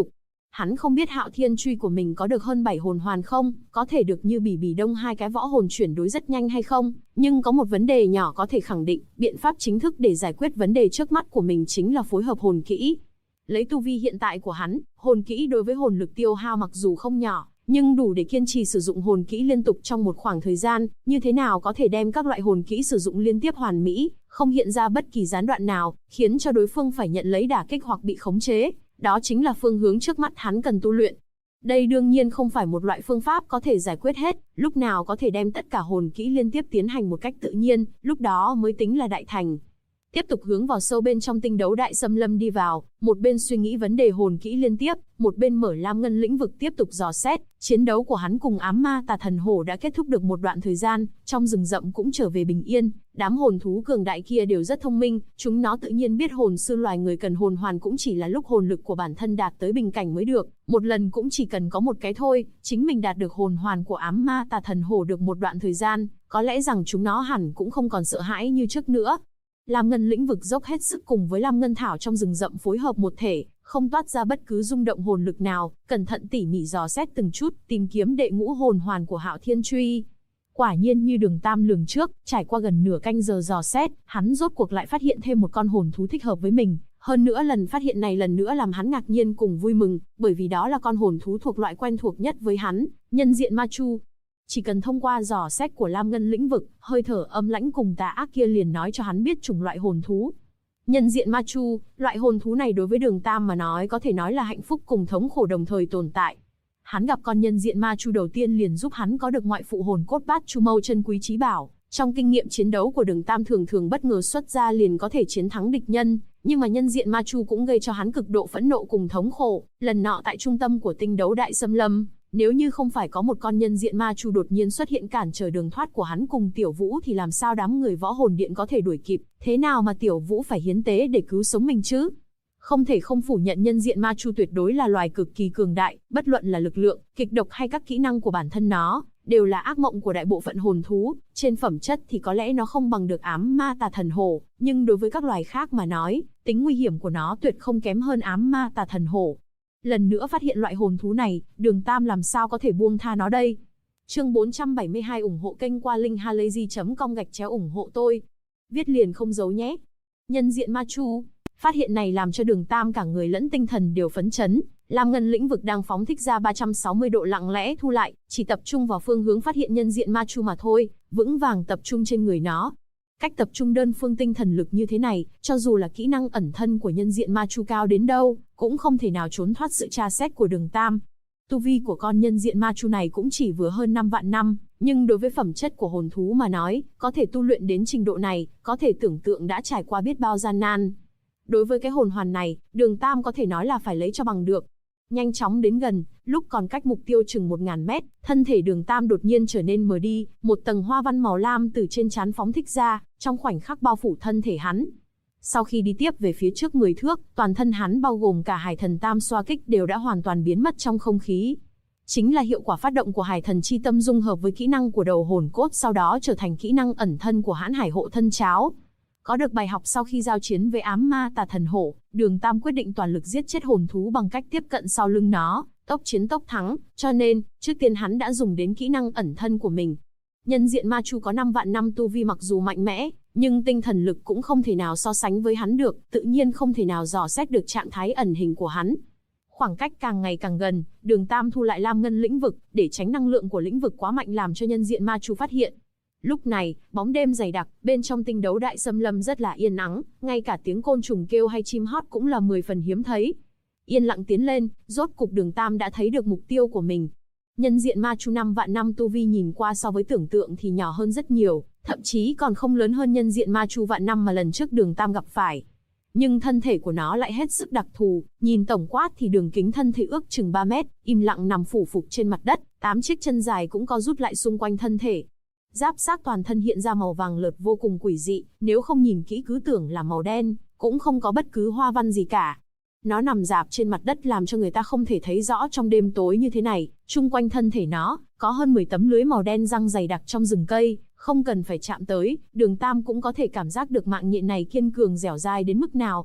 Hắn không biết Hạo Thiên Truy của mình có được hơn 7 hồn hoàn không, có thể được như Bỉ Bỉ Đông hai cái võ hồn chuyển đối rất nhanh hay không, nhưng có một vấn đề nhỏ có thể khẳng định, biện pháp chính thức để giải quyết vấn đề trước mắt của mình chính là phối hợp hồn kỹ. Lấy tu vi hiện tại của hắn, hồn kỹ đối với hồn lực tiêu hao mặc dù không nhỏ, nhưng đủ để kiên trì sử dụng hồn kỹ liên tục trong một khoảng thời gian, như thế nào có thể đem các loại hồn kỹ sử dụng liên tiếp hoàn mỹ, không hiện ra bất kỳ gián đoạn nào, khiến cho đối phương phải nhận lấy đả kích hoặc bị khống chế. Đó chính là phương hướng trước mắt hắn cần tu luyện. Đây đương nhiên không phải một loại phương pháp có thể giải quyết hết, lúc nào có thể đem tất cả hồn kỹ liên tiếp tiến hành một cách tự nhiên, lúc đó mới tính là đại thành. Tiếp tục hướng vào sâu bên trong tinh đấu đại xâm lâm đi vào, một bên suy nghĩ vấn đề hồn kỹ liên tiếp, một bên mở lam ngân lĩnh vực tiếp tục dò xét. Chiến đấu của hắn cùng ám ma tà thần hổ đã kết thúc được một đoạn thời gian, trong rừng rậm cũng trở về bình yên. Đám hồn thú cường đại kia đều rất thông minh, chúng nó tự nhiên biết hồn sư loài người cần hồn hoàn cũng chỉ là lúc hồn lực của bản thân đạt tới bình cảnh mới được, một lần cũng chỉ cần có một cái thôi. Chính mình đạt được hồn hoàn của ám ma tà thần hổ được một đoạn thời gian, có lẽ rằng chúng nó hẳn cũng không còn sợ hãi như trước nữa. Lam ngân lĩnh vực dốc hết sức cùng với lam ngân thảo trong rừng rậm phối hợp một thể, không toát ra bất cứ rung động hồn lực nào, cẩn thận tỉ mỉ dò xét từng chút, tìm kiếm đệ ngũ hồn hoàn của Hạo Thiên Truy. Quả nhiên như Đường Tam lường trước, trải qua gần nửa canh giờ dò xét, hắn rốt cuộc lại phát hiện thêm một con hồn thú thích hợp với mình. Hơn nữa lần phát hiện này lần nữa làm hắn ngạc nhiên cùng vui mừng, bởi vì đó là con hồn thú thuộc loại quen thuộc nhất với hắn, nhân diện ma chu. Chỉ cần thông qua dò xét của lam ngân lĩnh vực, hơi thở âm lãnh cùng tà ác kia liền nói cho hắn biết chủng loại hồn thú. Nhân diện ma chu, loại hồn thú này đối với Đường Tam mà nói có thể nói là hạnh phúc cùng thống khổ đồng thời tồn tại. Hắn gặp con nhân diện ma chu đầu tiên liền giúp hắn có được ngoại phụ hồn cốt bát chu mâu chân quý chí bảo. Trong kinh nghiệm chiến đấu của Đường Tam thường thường bất ngờ xuất ra liền có thể chiến thắng địch nhân, nhưng mà nhân diện ma chu cũng gây cho hắn cực độ phẫn nộ cùng thống khổ. Lần nọ tại trung tâm của tinh đấu đại xâm lâm, nếu như không phải có một con nhân diện ma chu đột nhiên xuất hiện cản trở đường thoát của hắn cùng Tiểu Vũ thì làm sao đám người võ hồn điện có thể đuổi kịp, thế nào mà Tiểu Vũ phải hiến tế để cứu sống mình chứ? Không thể không phủ nhận nhân diện ma chu tuyệt đối là loài cực kỳ cường đại, bất luận là lực lượng, kịch độc hay các kỹ năng của bản thân nó, đều là ác mộng của đại bộ phận hồn thú. Trên phẩm chất thì có lẽ nó không bằng được ám ma tà thần hổ, nhưng đối với các loài khác mà nói, tính nguy hiểm của nó tuyệt không kém hơn ám ma tà thần hổ. Lần nữa phát hiện loại hồn thú này, Đường Tam làm sao có thể buông tha nó đây? Chương 472 ủng hộ kênh qua linkhalazy.com ủng hộ tôi. Viết liền không giấu nhé. Nhân diện ma chu. Phát hiện này làm cho Đường Tam cả người lẫn tinh thần đều phấn chấn. Lam ngân lĩnh vực đang phóng thích ra 360 độ lặng lẽ thu lại, chỉ tập trung vào phương hướng phát hiện nhân diện ma chu mà thôi, vững vàng tập trung trên người nó. Cách tập trung đơn phương tinh thần lực như thế này, cho dù là kỹ năng ẩn thân của nhân diện ma chu cao đến đâu, cũng không thể nào trốn thoát sự tra xét của Đường Tam. Tu vi của con nhân diện ma chu này cũng chỉ vừa hơn 5 vạn năm, nhưng đối với phẩm chất của hồn thú mà nói, có thể tu luyện đến trình độ này, có thể tưởng tượng đã trải qua biết bao gian nan. Đối với cái hồn hoàn này, Đường Tam có thể nói là phải lấy cho bằng được. Nhanh chóng đến gần, lúc còn cách mục tiêu chừng 1000 mét, thân thể Đường Tam đột nhiên trở nên mờ đi, một tầng hoa văn màu lam từ trên trán phóng thích ra, trong khoảnh khắc bao phủ thân thể hắn. Sau khi đi tiếp về phía trước 10 thước, toàn thân hắn bao gồm cả Hải Thần Tam xoa kích đều đã hoàn toàn biến mất trong không khí. Chính là hiệu quả phát động của Hải Thần chi tâm dung hợp với kỹ năng của đầu hồn cốt, sau đó trở thành kỹ năng ẩn thân của Hãn Hải hộ thân cháo. Có được bài học sau khi giao chiến với ám ma tà thần hổ, Đường Tam quyết định toàn lực giết chết hồn thú bằng cách tiếp cận sau lưng nó, tốc chiến tốc thắng, cho nên, trước tiên hắn đã dùng đến kỹ năng ẩn thân của mình. Nhân diện ma chu có 5 vạn năm tu vi mặc dù mạnh mẽ, nhưng tinh thần lực cũng không thể nào so sánh với hắn được, tự nhiên không thể nào dò xét được trạng thái ẩn hình của hắn. Khoảng cách càng ngày càng gần, Đường Tam thu lại lam ngân lĩnh vực, để tránh năng lượng của lĩnh vực quá mạnh làm cho nhân diện ma chu phát hiện. Lúc này, bóng đêm dày đặc, bên trong tinh đấu đại xâm lâm rất là yên ắng, ngay cả tiếng côn trùng kêu hay chim hót cũng là 10 phần hiếm thấy. Yên lặng tiến lên, rốt cục Đường Tam đã thấy được mục tiêu của mình. Nhân diện ma chu 5 vạn năm tu vi nhìn qua so với tưởng tượng thì nhỏ hơn rất nhiều, thậm chí còn không lớn hơn nhân diện ma chu vạn năm mà lần trước Đường Tam gặp phải. Nhưng thân thể của nó lại hết sức đặc thù, nhìn tổng quát thì đường kính thân thể ước chừng 3 mét, im lặng nằm phủ phục trên mặt đất, 8 chiếc chân dài cũng co rút lại xung quanh thân thể. Giáp xác toàn thân hiện ra màu vàng lợt vô cùng quỷ dị, nếu không nhìn kỹ cứ tưởng là màu đen, cũng không có bất cứ hoa văn gì cả. Nó nằm rạp trên mặt đất làm cho người ta không thể thấy rõ trong đêm tối như thế này, chung quanh thân thể nó, có hơn 10 tấm lưới màu đen giăng dày đặc trong rừng cây, không cần phải chạm tới, Đường Tam cũng có thể cảm giác được mạng nhện này kiên cường dẻo dai đến mức nào.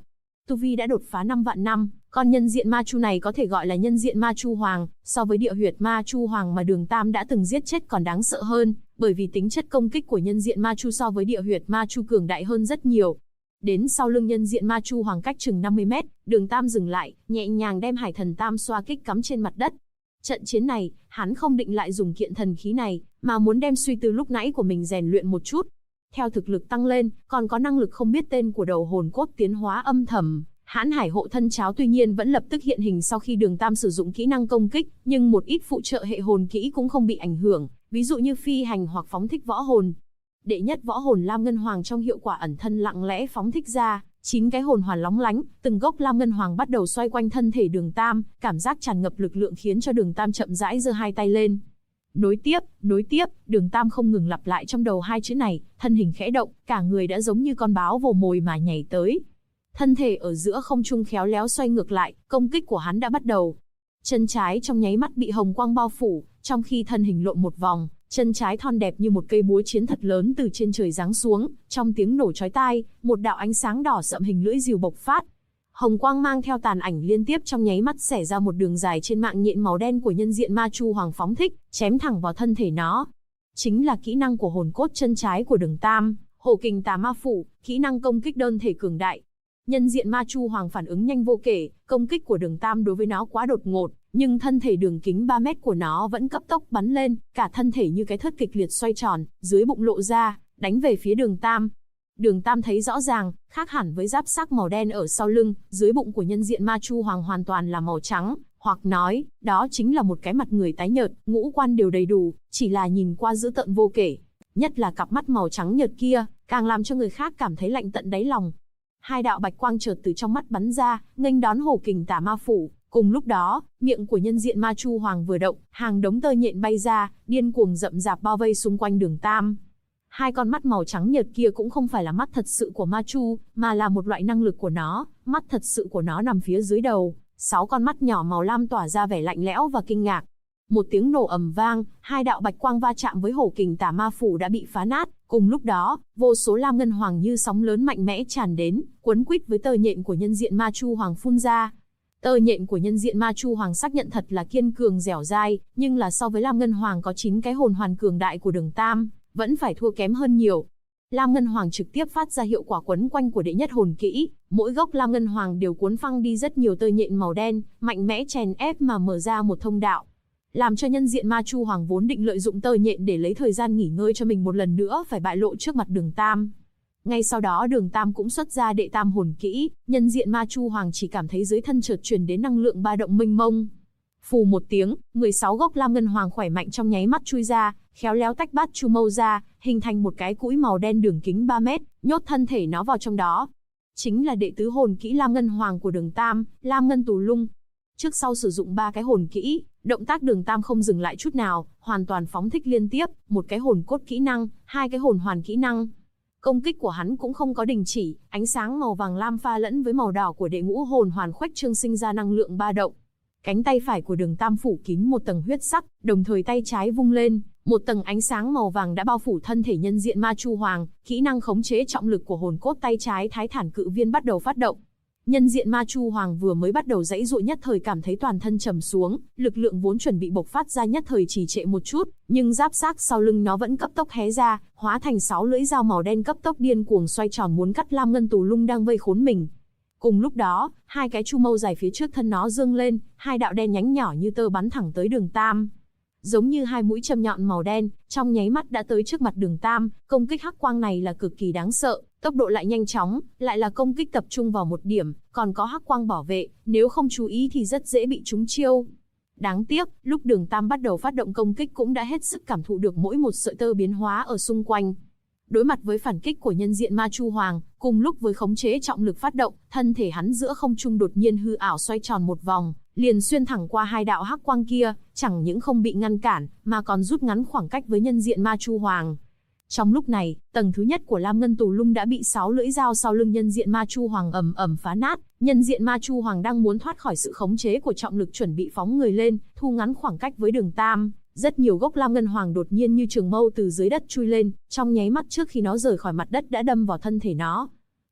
tu vi đã đột phá 5 vạn năm, còn nhân diện ma chu này có thể gọi là nhân diện ma chu hoàng, so với địa huyệt ma chu hoàng mà Đường Tam đã từng giết chết còn đáng sợ hơn, bởi vì tính chất công kích của nhân diện ma chu so với địa huyệt ma chu cường đại hơn rất nhiều. Đến sau lưng nhân diện ma chu hoàng cách chừng 50 mét, Đường Tam dừng lại, nhẹ nhàng đem Hải Thần Tam xoa kích cắm trên mặt đất. Trận chiến này, hắn không định lại dùng kiện thần khí này, mà muốn đem suy tư lúc nãy của mình rèn luyện một chút. Theo thực lực tăng lên, còn có năng lực không biết tên của đầu hồn cốt tiến hóa âm thầm, Hãn Hải hộ thân cháo tuy nhiên vẫn lập tức hiện hình sau khi Đường Tam sử dụng kỹ năng công kích, nhưng một ít phụ trợ hệ hồn kỹ cũng không bị ảnh hưởng, ví dụ như phi hành hoặc phóng thích võ hồn. Đệ nhất võ hồn Lam Ngân Hoàng trong hiệu quả ẩn thân lặng lẽ phóng thích ra, 9 cái hồn hoàn lóng lánh, từng gốc Lam Ngân Hoàng bắt đầu xoay quanh thân thể Đường Tam, cảm giác tràn ngập lực lượng khiến cho Đường Tam chậm rãi giơ hai tay lên. Nối tiếp, Đường Tam không ngừng lặp lại trong đầu hai chữ này, thân hình khẽ động, cả người đã giống như con báo vồ mồi mà nhảy tới. Thân thể ở giữa không trung khéo léo xoay ngược lại, công kích của hắn đã bắt đầu. Chân trái trong nháy mắt bị hồng quang bao phủ, trong khi thân hình lộn một vòng, chân trái thon đẹp như một cây búa chiến thật lớn từ trên trời giáng xuống, trong tiếng nổ chói tai, một đạo ánh sáng đỏ sậm hình lưỡi rìu bộc phát. Hồng quang mang theo tàn ảnh liên tiếp trong nháy mắt xẻ ra một đường dài trên mạng nhện màu đen của nhân diện ma chu hoàng phóng thích, chém thẳng vào thân thể nó. Chính là kỹ năng của hồn cốt chân trái của Đường Tam, Hổ Kình Tà Ma Phủ, kỹ năng công kích đơn thể cường đại. Nhân diện ma chu hoàng phản ứng nhanh vô kể, công kích của Đường Tam đối với nó quá đột ngột, nhưng thân thể đường kính 3 mét của nó vẫn cấp tốc bắn lên, cả thân thể như cái thớt kịch liệt xoay tròn, dưới bụng lộ ra, đánh về phía Đường Tam. Đường Tam thấy rõ ràng, khác hẳn với giáp xác màu đen ở sau lưng, dưới bụng của nhân diện ma chu hoàng hoàn toàn là màu trắng, hoặc nói, đó chính là một cái mặt người tái nhợt, ngũ quan đều đầy đủ, chỉ là nhìn qua dữ tợn vô kể. Nhất là cặp mắt màu trắng nhợt kia, càng làm cho người khác cảm thấy lạnh tận đáy lòng. Hai đạo bạch quang chợt từ trong mắt bắn ra, nghênh đón Hổ Kình Tà Ma Phủ. Cùng lúc đó, miệng của nhân diện ma chu hoàng vừa động, hàng đống tơ nhện bay ra, điên cuồng rậm rạp bao vây xung quanh Đường Tam. Hai con mắt màu trắng nhợt kia cũng không phải là mắt thật sự của ma chu, mà là một loại năng lực của nó, mắt thật sự của nó nằm phía dưới đầu, 6 con mắt nhỏ màu lam tỏa ra vẻ lạnh lẽo và kinh ngạc. Một tiếng nổ ầm vang, hai đạo bạch quang va chạm với Hổ Kình Tà Ma Phủ đã bị phá nát, cùng lúc đó, vô số lam ngân hoàng như sóng lớn mạnh mẽ tràn đến, quấn quýt với tơ nhện của nhân diện ma chu hoàng phun ra. Tơ nhện của nhân diện ma chu hoàng xác nhận thật là kiên cường dẻo dai, nhưng là so với lam ngân hoàng có 9 cái hồn hoàn cường đại của Đường Tam, vẫn phải thua kém hơn nhiều. Lam Ngân Hoàng trực tiếp phát ra hiệu quả quấn quanh của đệ nhất hồn kỹ, mỗi gốc Lam Ngân Hoàng đều cuốn phăng đi rất nhiều tơ nhện màu đen, mạnh mẽ chèn ép mà mở ra một thông đạo, làm cho nhân diện ma chu hoàng vốn định lợi dụng tơ nhện để lấy thời gian nghỉ ngơi cho mình một lần nữa phải bại lộ trước mặt Đường Tam. Ngay sau đó Đường Tam cũng xuất ra đệ tam hồn kỹ, nhân diện ma chu hoàng chỉ cảm thấy dưới thân chợt truyền đến năng lượng ba động mênh mông. Phù một tiếng, 16 gốc Lam Ngân Hoàng khỏe mạnh trong nháy mắt chui ra, khéo léo tách bát chu mâu ra, hình thành một cái cũi màu đen đường kính 3 mét, nhốt thân thể nó vào trong đó. Chính là đệ tứ hồn kỹ Lam Ngân Hoàng của Đường Tam, Lam Ngân Tù Lung. Trước sau sử dụng 3 cái hồn kỹ, động tác Đường Tam không dừng lại chút nào, hoàn toàn phóng thích liên tiếp, một cái hồn cốt kỹ năng, 2 cái hồn hoàn kỹ năng. Công kích của hắn cũng không có đình chỉ, ánh sáng màu vàng lam pha lẫn với màu đỏ của đệ ngũ hồn hoàn khuếch trương sinh ra năng lượng ba động. Cánh tay phải của Đường Tam phủ kín một tầng huyết sắc, đồng thời tay trái vung lên, một tầng ánh sáng màu vàng đã bao phủ thân thể nhân diện ma chu hoàng, kỹ năng khống chế trọng lực của hồn cốt tay trái Thái Thản Cự Viên bắt đầu phát động. Nhân diện ma chu hoàng vừa mới bắt đầu giãy giụa nhất thời cảm thấy toàn thân trầm xuống, lực lượng vốn chuẩn bị bộc phát ra nhất thời trì trệ một chút, nhưng giáp xác sau lưng nó vẫn cấp tốc hé ra, hóa thành 6 lưỡi dao màu đen cấp tốc điên cuồng xoay tròn muốn cắt Lam Ngân Tù Lung đang vây khốn mình. Cùng lúc đó, 2 cái chu mâu dài phía trước thân nó dương lên, 2 đạo đen nhánh nhỏ như tơ bắn thẳng tới Đường Tam. Giống như 2 mũi châm nhọn màu đen, trong nháy mắt đã tới trước mặt Đường Tam, công kích hắc quang này là cực kỳ đáng sợ, tốc độ lại nhanh chóng, lại là công kích tập trung vào một điểm, còn có hắc quang bảo vệ, nếu không chú ý thì rất dễ bị trúng chiêu. Đáng tiếc, lúc Đường Tam bắt đầu phát động công kích cũng đã hết sức cảm thụ được mỗi một sợi tơ biến hóa ở xung quanh. Đối mặt với phản kích của nhân diện ma chu hoàng, cùng lúc với khống chế trọng lực phát động, thân thể hắn giữa không trung đột nhiên hư ảo xoay tròn một vòng, liền xuyên thẳng qua 2 đạo hắc quang kia, chẳng những không bị ngăn cản, mà còn rút ngắn khoảng cách với nhân diện ma chu hoàng. Trong lúc này, tầng thứ nhất của Lam Ngân Tù Lung đã bị 6 lưỡi dao sau lưng nhân diện ma chu hoàng ầm ầm phá nát, nhân diện ma chu hoàng đang muốn thoát khỏi sự khống chế của trọng lực chuẩn bị phóng người lên, thu ngắn khoảng cách với Đường Tam. Rất nhiều gốc Lam Ngân Hoàng đột nhiên như trường mâu từ dưới đất chui lên, trong nháy mắt trước khi nó rời khỏi mặt đất đã đâm vào thân thể nó.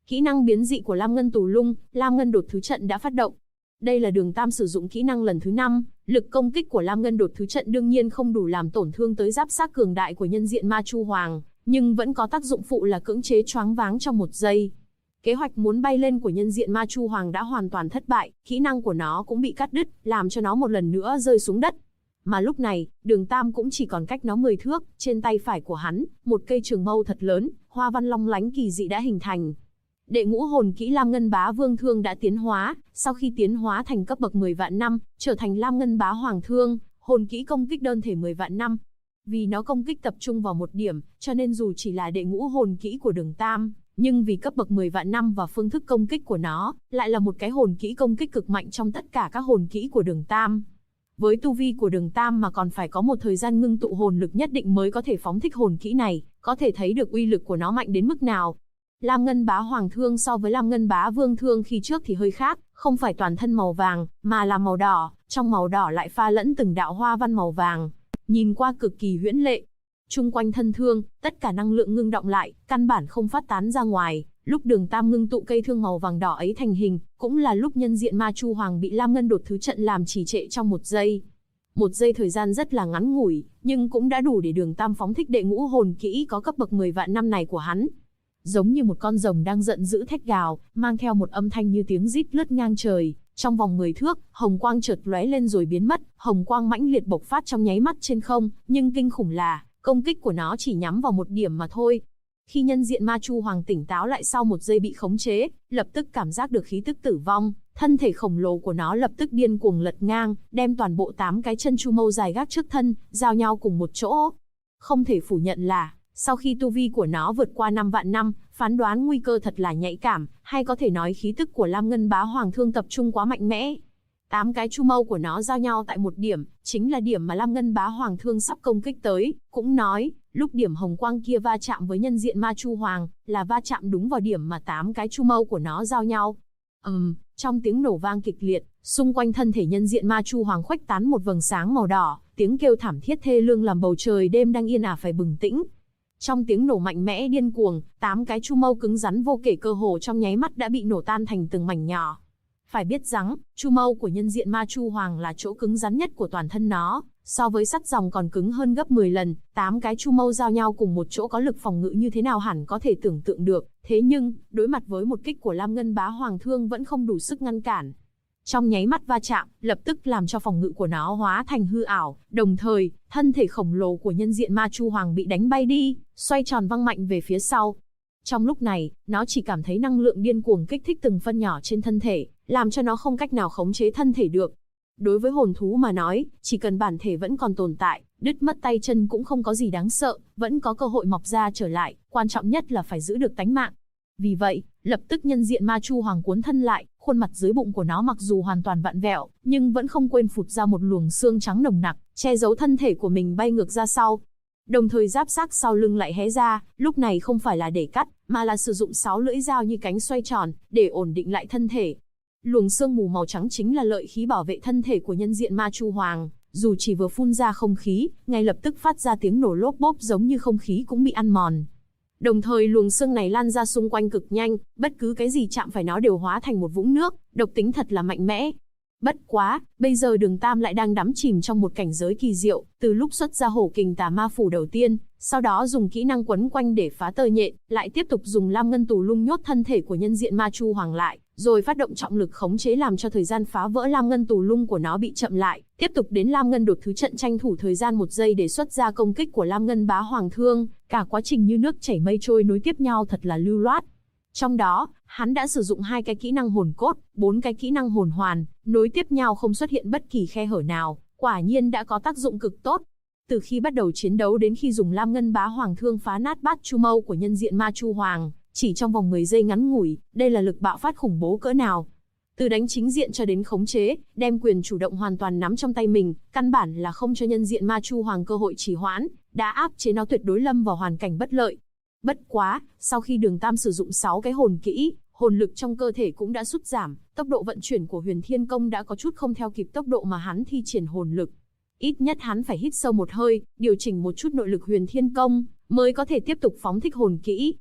Kỹ năng biến dị của Lam Ngân Tù Lung, Lam Ngân Đột Thứ Trận đã phát động. Đây là Đường Tam sử dụng kỹ năng lần thứ 5, lực công kích của Lam Ngân Đột Thứ Trận đương nhiên không đủ làm tổn thương tới giáp xác cường đại của nhân diện Ma Chu Hoàng, nhưng vẫn có tác dụng phụ là cưỡng chế choáng váng trong 1 giây. Kế hoạch muốn bay lên của nhân diện Ma Chu Hoàng đã hoàn toàn thất bại, kỹ năng của nó cũng bị cắt đứt, làm cho nó một lần nữa rơi xuống đất. Mà lúc này, Đường Tam cũng chỉ còn cách nó 10 thước, trên tay phải của hắn, một cây trường mâu thật lớn, hoa văn long lánh kỳ dị đã hình thành. Đệ ngũ hồn kỹ Lam Ngân Bá Vương Thương đã tiến hóa, sau khi tiến hóa thành cấp bậc 10 vạn năm, trở thành Lam Ngân Bá Hoàng Thương, hồn kỹ công kích đơn thể 10 vạn năm. Vì nó công kích tập trung vào một điểm, cho nên dù chỉ là đệ ngũ hồn kỹ của Đường Tam, nhưng vì cấp bậc 10 vạn năm và phương thức công kích của nó, lại là một cái hồn kỹ công kích cực mạnh trong tất cả các hồn kỹ của Đường Tam. Với tu vi của Đường Tam mà còn phải có một thời gian ngưng tụ hồn lực nhất định mới có thể phóng thích hồn kỹ này, có thể thấy được uy lực của nó mạnh đến mức nào. Lam Ngân Bá Hoàng Thương so với Lam Ngân Bá Vương Thương khi trước thì hơi khác, không phải toàn thân màu vàng, mà là màu đỏ, trong màu đỏ lại pha lẫn từng đạo hoa văn màu vàng, nhìn qua cực kỳ huyễn lệ. Chung quanh thân thương, tất cả năng lượng ngưng động lại, căn bản không phát tán ra ngoài. Lúc Đường Tam ngưng tụ cây thương màu vàng đỏ ấy thành hình, cũng là lúc nhân diện Ma Chu Hoàng bị Lam Ngân Đột Thứ Trận làm trì trệ trong 1 giây. 1 giây thời gian rất là ngắn ngủi, nhưng cũng đã đủ để Đường Tam phóng thích đệ ngũ hồn kỹ có cấp bậc 10 vạn năm này của hắn. Giống như một con rồng đang giận dữ thét gào, mang theo một âm thanh như tiếng rít lướt ngang trời. Trong vòng 10 thước, hồng quang chợt lóe lên rồi biến mất, hồng quang mãnh liệt bộc phát trong nháy mắt trên không, nhưng kinh khủng là, công kích của nó chỉ nhắm vào một điểm mà thôi. Khi nhân diện Ma Chu Hoàng tỉnh táo lại sau 1 giây bị khống chế, lập tức cảm giác được khí tức tử vong, thân thể khổng lồ của nó lập tức điên cuồng lật ngang, đem toàn bộ 8 cái chân chu mâu dài gác trước thân, giao nhau cùng một chỗ. Không thể phủ nhận là, sau khi tu vi của nó vượt qua 5 vạn năm, phán đoán nguy cơ thật là nhạy cảm, hay có thể nói khí tức của Lam Ngân Bá Hoàng Thương tập trung quá mạnh mẽ. 8 cái chu mâu của nó giao nhau tại một điểm, chính là điểm mà Lam Ngân Bá Hoàng Thương sắp công kích tới, cũng nói, lúc điểm hồng quang kia va chạm với nhân diện Ma Chu Hoàng, là va chạm đúng vào điểm mà 8 cái chu mâu của nó giao nhau. Trong tiếng nổ vang kịch liệt, xung quanh thân thể nhân diện Ma Chu Hoàng khuếch tán một vầng sáng màu đỏ, tiếng kêu thảm thiết thê lương làm bầu trời đêm đang yên ả phải bừng tĩnh. Trong tiếng nổ mạnh mẽ điên cuồng, 8 cái chu mâu cứng rắn vô kể cơ hồ trong nháy mắt đã bị nổ tan thành từng mảnh nhỏ. Phải biết rằng, chu mâu của nhân diện Ma Chu Hoàng là chỗ cứng rắn nhất của toàn thân nó, so với sắt ròng còn cứng hơn gấp 10 lần, 8 cái chu mâu giao nhau cùng một chỗ có lực phòng ngự như thế nào hẳn có thể tưởng tượng được, thế nhưng, đối mặt với một kích của Lam Ngân Bá Hoàng Thương vẫn không đủ sức ngăn cản. Trong nháy mắt va chạm, lập tức làm cho phòng ngự của nó hóa thành hư ảo, đồng thời, thân thể khổng lồ của nhân diện Ma Chu Hoàng bị đánh bay đi, xoay tròn văng mạnh về phía sau. Trong lúc này, nó chỉ cảm thấy năng lượng điên cuồng kích thích từng phân nhỏ trên thân thể, làm cho nó không cách nào khống chế thân thể được. Đối với hồn thú mà nói, chỉ cần bản thể vẫn còn tồn tại, đứt mất tay chân cũng không có gì đáng sợ, vẫn có cơ hội mọc ra trở lại, quan trọng nhất là phải giữ được tánh mạng. Vì vậy, lập tức nhân diện Ma Chu Hoàng cuốn thân lại, khuôn mặt dưới bụng của nó mặc dù hoàn toàn vặn vẹo, nhưng vẫn không quên phụt ra một luồng xương trắng nồng nặc, che giấu thân thể của mình bay ngược ra sau. Đồng thời giáp xác sau lưng lại hé ra, lúc này không phải là để cắt, mà là sử dụng 6 lưỡi dao như cánh xoay tròn, để ổn định lại thân thể. Luồng sương mù màu trắng chính là lợi khí bảo vệ thân thể của nhân diện Ma Chu Hoàng, dù chỉ vừa phun ra không khí, ngay lập tức phát ra tiếng nổ lốp bốp giống như không khí cũng bị ăn mòn. Đồng thời luồng sương này lan ra xung quanh cực nhanh, bất cứ cái gì chạm phải nó đều hóa thành một vũng nước, độc tính thật là mạnh mẽ. Bất quá, bây giờ Đường Tam lại đang đắm chìm trong một cảnh giới kỳ diệu, từ lúc xuất ra hổ kình tà ma phủ đầu tiên, sau đó dùng kỹ năng quấn quanh để phá tơ nhện, lại tiếp tục dùng Lam Ngân Tù Lung nhốt thân thể của nhân diện Ma Chu Hoàng lại, rồi phát động trọng lực khống chế làm cho thời gian phá vỡ Lam Ngân Tù Lung của nó bị chậm lại, tiếp tục đến Lam Ngân Đột Thứ Trận tranh thủ thời gian 1 giây để xuất ra công kích của Lam Ngân Bá Hoàng Thương, cả quá trình như nước chảy mây trôi nối tiếp nhau thật là lưu loát. Trong đó, hắn đã sử dụng 2 cái kỹ năng hồn cốt, 4 cái kỹ năng hồn hoàn, nối tiếp nhau không xuất hiện bất kỳ khe hở nào, quả nhiên đã có tác dụng cực tốt. Từ khi bắt đầu chiến đấu đến khi dùng Lam Ngân Bá Hoàng Thương phá nát bát chu mâu của nhân diện Ma Chu Hoàng, chỉ trong vòng 10 giây ngắn ngủi, đây là lực bạo phát khủng bố cỡ nào. Từ đánh chính diện cho đến khống chế, đem quyền chủ động hoàn toàn nắm trong tay mình, căn bản là không cho nhân diện Ma Chu Hoàng cơ hội trì hoãn, đã áp chế nó tuyệt đối lâm vào hoàn cảnh bất lợi. Bất quá, sau khi Đường Tam sử dụng 6 cái hồn kỹ, hồn lực trong cơ thể cũng đã sút giảm, tốc độ vận chuyển của Huyền Thiên Công đã có chút không theo kịp tốc độ mà hắn thi triển hồn lực. Ít nhất hắn phải hít sâu một hơi, điều chỉnh một chút nội lực Huyền Thiên Công, mới có thể tiếp tục phóng thích hồn kỹ.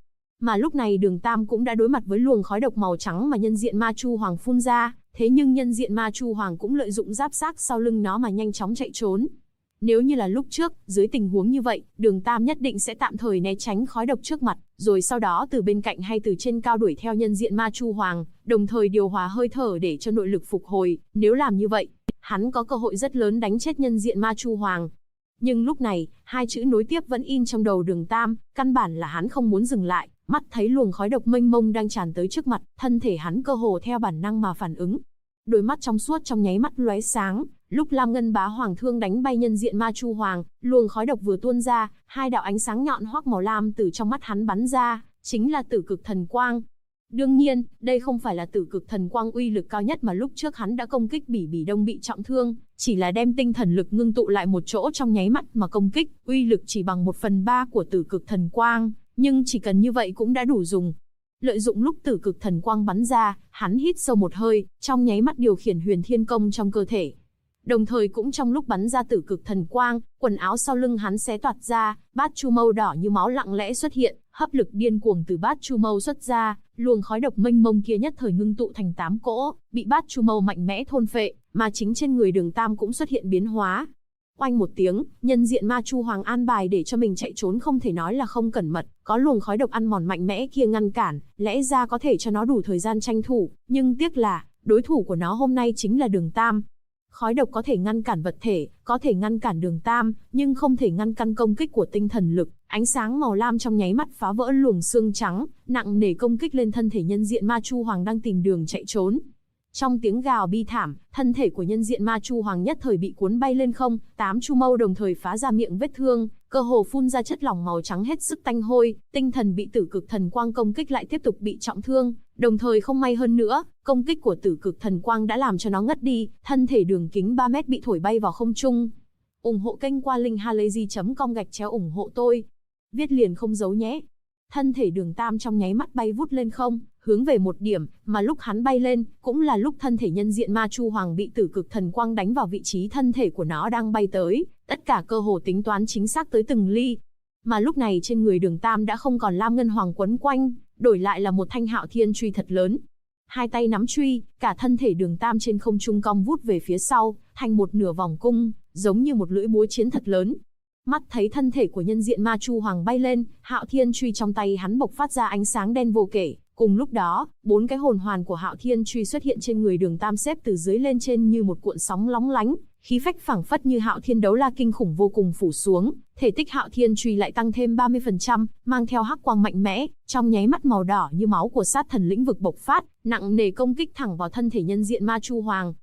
Mà lúc này Đường Tam cũng đã đối mặt với luồng khói độc màu trắng mà nhân diện Ma Chu Hoàng phun ra, thế nhưng nhân diện Ma Chu Hoàng cũng lợi dụng giáp xác sau lưng nó mà nhanh chóng chạy trốn. Nếu như là lúc trước, dưới tình huống như vậy, Đường Tam nhất định sẽ tạm thời né tránh khói độc trước mặt, rồi sau đó từ bên cạnh hay từ trên cao đuổi theo nhân diện Ma Chu Hoàng, đồng thời điều hòa hơi thở để cho nội lực phục hồi. Nếu làm như vậy, hắn có cơ hội rất lớn đánh chết nhân diện Ma Chu Hoàng. Nhưng lúc này, hai chữ nối tiếp vẫn in trong đầu Đường Tam, căn bản là hắn không muốn dừng lại, mắt thấy luồng khói độc mênh mông đang tràn tới trước mặt, thân thể hắn cơ hồ theo bản năng mà phản ứng. Đôi mắt trong suốt trong nháy mắt lóe sáng, lúc Lam Ngân Bá Hoàng thương đánh bay nhân diện Ma Chu Hoàng, luồng khói độc vừa tuôn ra, hai đạo ánh sáng nhọn hoắc màu lam từ trong mắt hắn bắn ra, chính là Tử Cực Thần Quang. Đương nhiên, đây không phải là Tử Cực Thần Quang uy lực cao nhất mà lúc trước hắn đã công kích Bỉ Bỉ Đông bị trọng thương, chỉ là đem tinh thần lực ngưng tụ lại một chỗ trong nháy mắt mà công kích, uy lực chỉ bằng 1/3 của Tử Cực Thần Quang, nhưng chỉ cần như vậy cũng đã đủ dùng. Lợi dụng lúc Tử Cực Thần Quang bắn ra, hắn hít sâu một hơi, trong nháy mắt điều khiển Huyền Thiên Công trong cơ thể. Đồng thời cũng trong lúc bắn ra Tử Cực Thần Quang, quần áo sau lưng hắn xé toạc ra, bát chu mâu đỏ như máu lặng lẽ xuất hiện, hấp lực điên cuồng từ bát chu mâu xuất ra, luồng khói độc mênh mông kia nhất thời ngưng tụ thành 8 cỗ, bị bát chu mâu mạnh mẽ thôn phệ, mà chính trên người Đường Tam cũng xuất hiện biến hóa. Oanh một tiếng, nhân diện Ma Chu Hoàng an bài để cho mình chạy trốn không thể nói là không cẩn mật, có luồng khói độc ăn mòn mạnh mẽ kia ngăn cản, lẽ ra có thể cho nó đủ thời gian tranh thủ, nhưng tiếc là, đối thủ của nó hôm nay chính là Đường Tam. Khói độc có thể ngăn cản vật thể, có thể ngăn cản Đường Tam, nhưng không thể ngăn căn công kích của tinh thần lực, ánh sáng màu lam trong nháy mắt phá vỡ luồng xương trắng, nặng nề công kích lên thân thể nhân diện Ma Chu Hoàng đang tìm đường chạy trốn. Trong tiếng gào bi thảm, thân thể của nhân diện Ma Chu Hoàng nhất thời bị cuốn bay lên không, 8 chu mâu đồng thời phá ra miệng vết thương, cơ hồ phun ra chất lỏng màu trắng hết sức tanh hôi, tinh thần bị Tử Cực Thần Quang công kích lại tiếp tục bị trọng thương, đồng thời không may hơn nữa, công kích của Tử Cực Thần Quang đã làm cho nó ngất đi, thân thể đường kính 3 mét bị thổi bay vào không trung. Ủng hộ kênh qua linkhalazy.com/ủng hộ tôi. Viết liền không giấu nhé. Thân thể Đường Tam trong nháy mắt bay vút lên không, hướng về một điểm, mà lúc hắn bay lên, cũng là lúc thân thể nhân diện Ma Chu Hoàng bị Tử Cực Thần Quang đánh vào vị trí thân thể của nó đang bay tới, tất cả cơ hồ tính toán chính xác tới từng ly. Mà lúc này trên người Đường Tam đã không còn Lam Ngân Hoàng quấn quanh, đổi lại là một thanh Hạo Thiên truy thật lớn. Hai tay nắm truy, cả thân thể Đường Tam trên không trung cong vút về phía sau, thành một nửa vòng cung, giống như một lưỡi búa chiến thật lớn. Mắt thấy thân thể của nhân diện Ma Chu Hoàng bay lên, Hạo Thiên truy trong tay hắn bộc phát ra ánh sáng đen vô kể. Cùng lúc đó, 4 cái hồn hoàn của Hạo Thiên truy xuất hiện trên người Đường Tam xếp từ dưới lên trên như một cuộn sóng lóng lánh, khí phách phảng phất như Hạo Thiên đấu la kinh khủng vô cùng phủ xuống, thể tích Hạo Thiên truy lại tăng thêm 30%, mang theo hắc quang mạnh mẽ, trong nháy mắt màu đỏ như máu của sát thần lĩnh vực bộc phát, nặng nề công kích thẳng vào thân thể nhân diện Ma Chu Hoàng.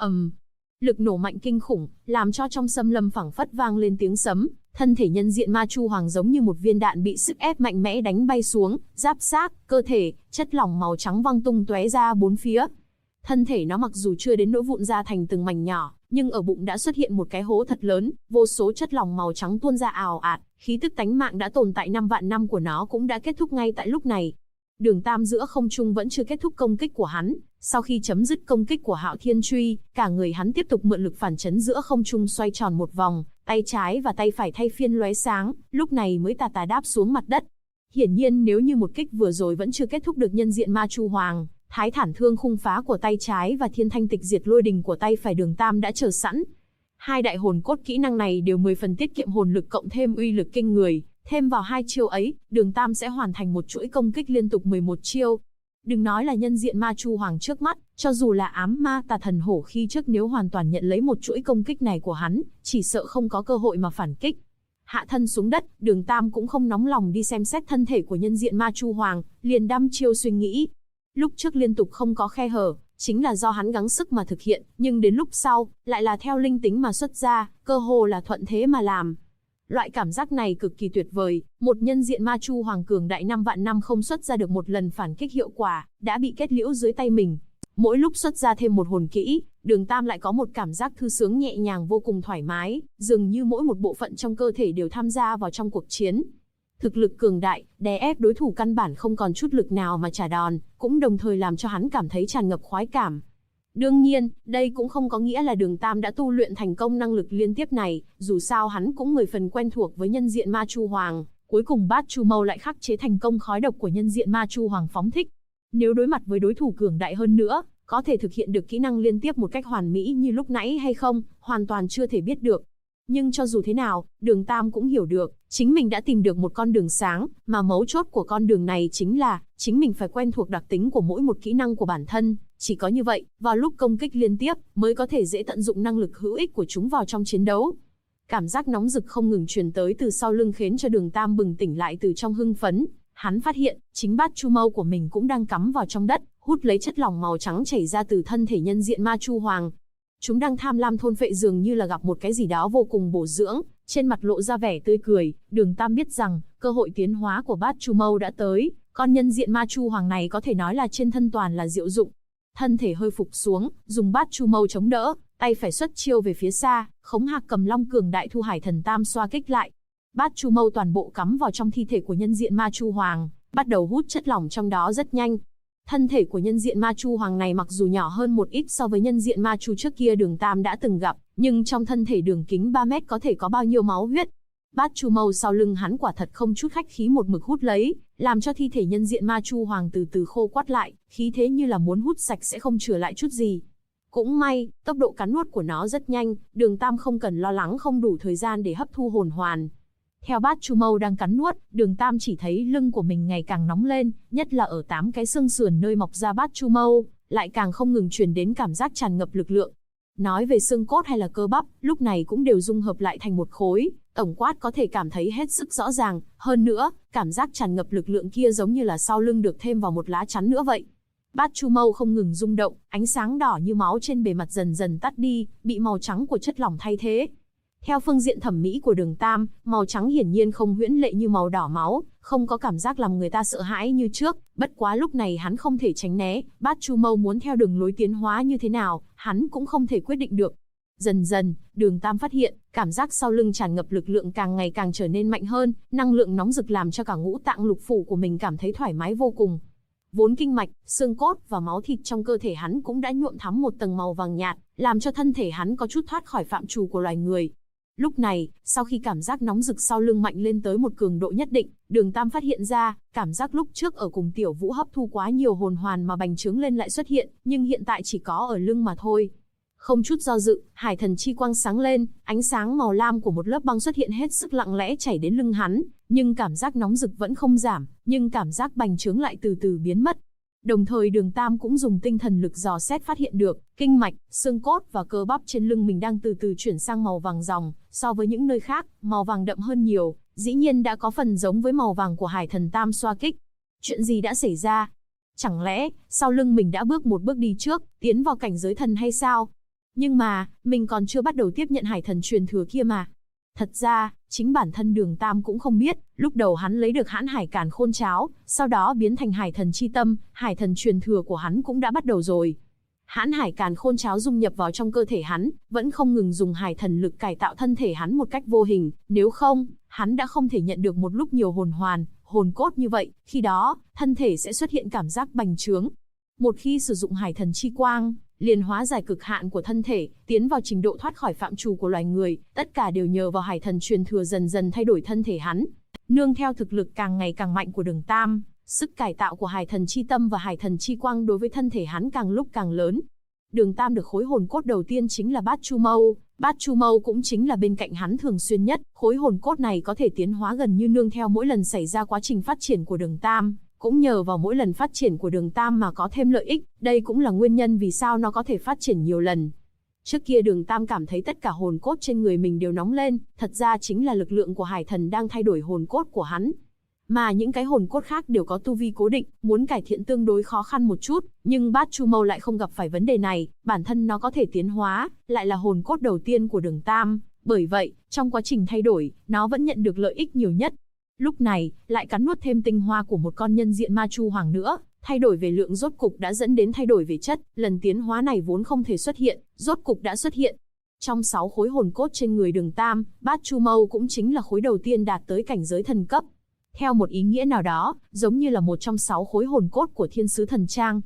Lực nổ mạnh kinh khủng, làm cho trong xâm lâm phảng phất vang lên tiếng sấm, thân thể nhân diện Ma Chu Hoàng giống như một viên đạn bị sức ép mạnh mẽ đánh bay xuống, giáp xác, cơ thể, chất lỏng màu trắng văng tung tóe ra bốn phía. Thân thể nó mặc dù chưa đến nỗi vụn ra thành từng mảnh nhỏ, nhưng ở bụng đã xuất hiện một cái hố thật lớn, vô số chất lỏng màu trắng tuôn ra ào ạt, khí tức tánh mạng đã tồn tại 5 vạn năm của nó cũng đã kết thúc ngay tại lúc này. Đường Tam giữa không trung vẫn chưa kết thúc công kích của hắn, sau khi chấm dứt công kích của Hạo Thiên truy, cả người hắn tiếp tục mượn lực phản chấn giữa không trung xoay tròn một vòng, tay trái và tay phải thay phiên lóe sáng, lúc này mới tà tà đáp xuống mặt đất. Hiển nhiên nếu như một kích vừa rồi vẫn chưa kết thúc được nhân diện Ma Chu Hoàng, Thái Thản Thương khung phá của tay trái và Thiên Thanh Tịch Diệt Lôi Đình của tay phải Đường Tam đã chờ sẵn. Hai đại hồn cốt kỹ năng này đều 10 phần tiết kiệm hồn lực cộng thêm uy lực kinh người, thêm vào hai chiêu ấy, Đường Tam sẽ hoàn thành một chuỗi công kích liên tục 11 chiêu. Đừng nói là nhân diện Ma Chu Hoàng trước mắt, cho dù là ám ma tà thần hổ khi trước nếu hoàn toàn nhận lấy một chuỗi công kích này của hắn, chỉ sợ không có cơ hội mà phản kích. Hạ thân xuống đất, Đường Tam cũng không nóng lòng đi xem xét thân thể của nhân diện Ma Chu Hoàng, liền đăm chiêu suy nghĩ. Lúc trước liên tục không có khe hở, chính là do hắn gắng sức mà thực hiện, nhưng đến lúc sau, lại là theo linh tính mà xuất ra, cơ hồ là thuận thế mà làm. Loại cảm giác này cực kỳ tuyệt vời, một nhân diện Ma Chu Hoàng cường đại 5 vạn năm không xuất ra được một lần phản kích hiệu quả, đã bị kết liễu dưới tay mình. Mỗi lúc xuất ra thêm một hồn kỹ, Đường Tam lại có một cảm giác thư sướng nhẹ nhàng vô cùng thoải mái, dường như mỗi một bộ phận trong cơ thể đều tham gia vào trong cuộc chiến. Thực lực cường đại, đè ép đối thủ căn bản không còn chút lực nào mà trả đòn, cũng đồng thời làm cho hắn cảm thấy tràn ngập khoái cảm. Đương nhiên, đây cũng không có nghĩa là Đường Tam đã tu luyện thành công năng lực liên tiếp này, dù sao hắn cũng 10 phần quen thuộc với nhân diện Ma Chu Hoàng, Cuối cùng Bát Chu Mâu lại khắc chế thành công khói độc của nhân diện Ma Chu Hoàng phóng thích. Nếu đối mặt với đối thủ cường đại hơn nữa, có thể thực hiện được kỹ năng liên tiếp một cách hoàn mỹ như lúc nãy hay không, hoàn toàn chưa thể biết được. Nhưng cho dù thế nào, Đường Tam cũng hiểu được, chính mình đã tìm được một con đường sáng, mà mấu chốt của con đường này chính là, chính mình phải quen thuộc đặc tính của mỗi một kỹ năng của bản thân. Chỉ có như vậy, vào lúc công kích liên tiếp, mới có thể dễ tận dụng năng lực hữu ích của chúng vào trong chiến đấu. Cảm giác nóng rực không ngừng truyền tới từ sau lưng khiến cho Đường Tam bừng tỉnh lại từ trong hưng phấn. Hắn phát hiện, chính Bát Chu Mâu của mình cũng đang cắm vào trong đất, hút lấy chất lỏng màu trắng chảy ra từ thân thể nhân diện Ma Chu Hoàng. Chúng đang tham lam thôn phệ dường như là gặp một cái gì đó vô cùng bổ dưỡng, trên mặt lộ ra vẻ tươi cười. Đường Tam biết rằng, cơ hội tiến hóa của Bát Chu Mâu đã tới, con nhân diện Ma Chu Hoàng này có thể nói là trên thân toàn là diệu dụng. Thân thể hơi phục xuống, dùng Bát Chu Mâu chống đỡ, tay phải xuất chiêu về phía xa, khống hạc cầm long cường đại thu Hải Thần Tam xoa kích lại. Bát Chu Mâu toàn bộ cắm vào trong thi thể của nhân diện Ma Chu Hoàng, bắt đầu hút chất lỏng trong đó rất nhanh. Thân thể của nhân diện Ma Chu Hoàng này mặc dù nhỏ hơn một ít so với nhân diện Ma Chu trước kia Đường Tam đã từng gặp, nhưng trong thân thể đường kính 3 mét có thể có bao nhiêu máu huyết. Bát Chu Mâu sau lưng hắn quả thật không chút khách khí một mực hút lấy, làm cho thi thể nhân diện Ma Chu Hoàng từ từ khô quắt lại, khí thế như là muốn hút sạch sẽ không chừa lại chút gì. Cũng may, tốc độ cắn nuốt của nó rất nhanh, Đường Tam không cần lo lắng không đủ thời gian để hấp thu hồn hoàn. Theo Bát Chu Mâu đang cắn nuốt, Đường Tam chỉ thấy lưng của mình ngày càng nóng lên, nhất là ở 8 cái xương sườn nơi mọc ra Bát Chu Mâu, lại càng không ngừng truyền đến cảm giác tràn ngập lực lượng. Nói về xương cốt hay là cơ bắp, lúc này cũng đều dung hợp lại thành một khối, tổng quát có thể cảm thấy hết sức rõ ràng, hơn nữa, cảm giác tràn ngập lực lượng kia giống như là sau lưng được thêm vào một lá chắn nữa vậy. Bát Chu Mâu không ngừng rung động, ánh sáng đỏ như máu trên bề mặt dần dần tắt đi, bị màu trắng của chất lỏng thay thế. Theo phương diện thẩm mỹ của Đường Tam, màu trắng hiển nhiên không huyễn lệ như màu đỏ máu, không có cảm giác làm người ta sợ hãi như trước, bất quá lúc này hắn không thể tránh né, Bát Chu Mâu muốn theo đường lối tiến hóa như thế nào, hắn cũng không thể quyết định được. Dần dần, Đường Tam phát hiện, cảm giác sau lưng tràn ngập lực lượng càng ngày càng trở nên mạnh hơn, năng lượng nóng rực làm cho cả ngũ tạng lục phủ của mình cảm thấy thoải mái vô cùng. Vốn kinh mạch, xương cốt và máu thịt trong cơ thể hắn cũng đã nhuộm thắm một tầng màu vàng nhạt, làm cho thân thể hắn có chút thoát khỏi phạm trù của loài người. Lúc này, sau khi cảm giác nóng rực sau lưng mạnh lên tới một cường độ nhất định, Đường Tam phát hiện ra, cảm giác lúc trước ở cùng Tiểu Vũ hấp thu quá nhiều hồn hoàn mà bành trướng lên lại xuất hiện, nhưng hiện tại chỉ có ở lưng mà thôi. Không chút do dự, Hải Thần chi quang sáng lên, ánh sáng màu lam của một lớp băng xuất hiện hết sức lặng lẽ chảy đến lưng hắn, nhưng cảm giác nóng rực vẫn không giảm, nhưng cảm giác bành trướng lại từ từ biến mất. Đồng thời Đường Tam cũng dùng tinh thần lực dò xét phát hiện được, kinh mạch, xương cốt và cơ bắp trên lưng mình đang từ từ chuyển sang màu vàng ròng, so với những nơi khác, màu vàng đậm hơn nhiều, dĩ nhiên đã có phần giống với màu vàng của Hải Thần Tam xoa kích. Chuyện gì đã xảy ra? Chẳng lẽ, sau lưng mình đã bước một bước đi trước, tiến vào cảnh giới thần hay sao? Nhưng mà, mình còn chưa bắt đầu tiếp nhận Hải Thần truyền thừa kia mà. Thật ra, chính bản thân Đường Tam cũng không biết, lúc đầu hắn lấy được Hãn Hải Càn Khôn Cháo, sau đó biến thành Hải Thần chi tâm, Hải Thần truyền thừa của hắn cũng đã bắt đầu rồi. Hãn Hải Càn Khôn Cháo dung nhập vào trong cơ thể hắn, vẫn không ngừng dùng Hải Thần lực cải tạo thân thể hắn một cách vô hình, nếu không, hắn đã không thể nhận được một lúc nhiều hồn hoàn, hồn cốt như vậy, khi đó, thân thể sẽ xuất hiện cảm giác bành trướng. Một khi sử dụng Hải Thần chi quang, liền hóa giải cực hạn của thân thể, tiến vào trình độ thoát khỏi phạm trù của loài người, tất cả đều nhờ vào Hải Thần truyền thừa dần dần thay đổi thân thể hắn. Nương theo thực lực càng ngày càng mạnh của Đường Tam, sức cải tạo của Hải Thần chi tâm và Hải Thần chi quang đối với thân thể hắn càng lúc càng lớn. Đường Tam được khối hồn cốt đầu tiên chính là Bát Chu Mâu, Bát Chu Mâu cũng chính là bên cạnh hắn thường xuyên nhất, khối hồn cốt này có thể tiến hóa gần như nương theo mỗi lần xảy ra quá trình phát triển của Đường Tam. Cũng nhờ vào mỗi lần phát triển của Đường Tam mà có thêm lợi ích, đây cũng là nguyên nhân vì sao nó có thể phát triển nhiều lần. Trước kia Đường Tam cảm thấy tất cả hồn cốt trên người mình đều nóng lên, thật ra chính là lực lượng của Hải Thần đang thay đổi hồn cốt của hắn. Mà những cái hồn cốt khác đều có tu vi cố định, muốn cải thiện tương đối khó khăn một chút, nhưng Bát Chu Mâu lại không gặp phải vấn đề này, bản thân nó có thể tiến hóa, lại là hồn cốt đầu tiên của Đường Tam, bởi vậy, trong quá trình thay đổi, nó vẫn nhận được lợi ích nhiều nhất. Lúc này, lại cắn nuốt thêm tinh hoa của một con nhân diện Ma Chu Hoàng nữa, thay đổi về lượng rốt cục đã dẫn đến thay đổi về chất, lần tiến hóa này vốn không thể xuất hiện, rốt cục đã xuất hiện. Trong 6 khối hồn cốt trên người Đường Tam, Bát Chu Mâu cũng chính là khối đầu tiên đạt tới cảnh giới thần cấp. Theo một ý nghĩa nào đó, giống như là một trong 6 khối hồn cốt của Thiên Sứ Thần Trang.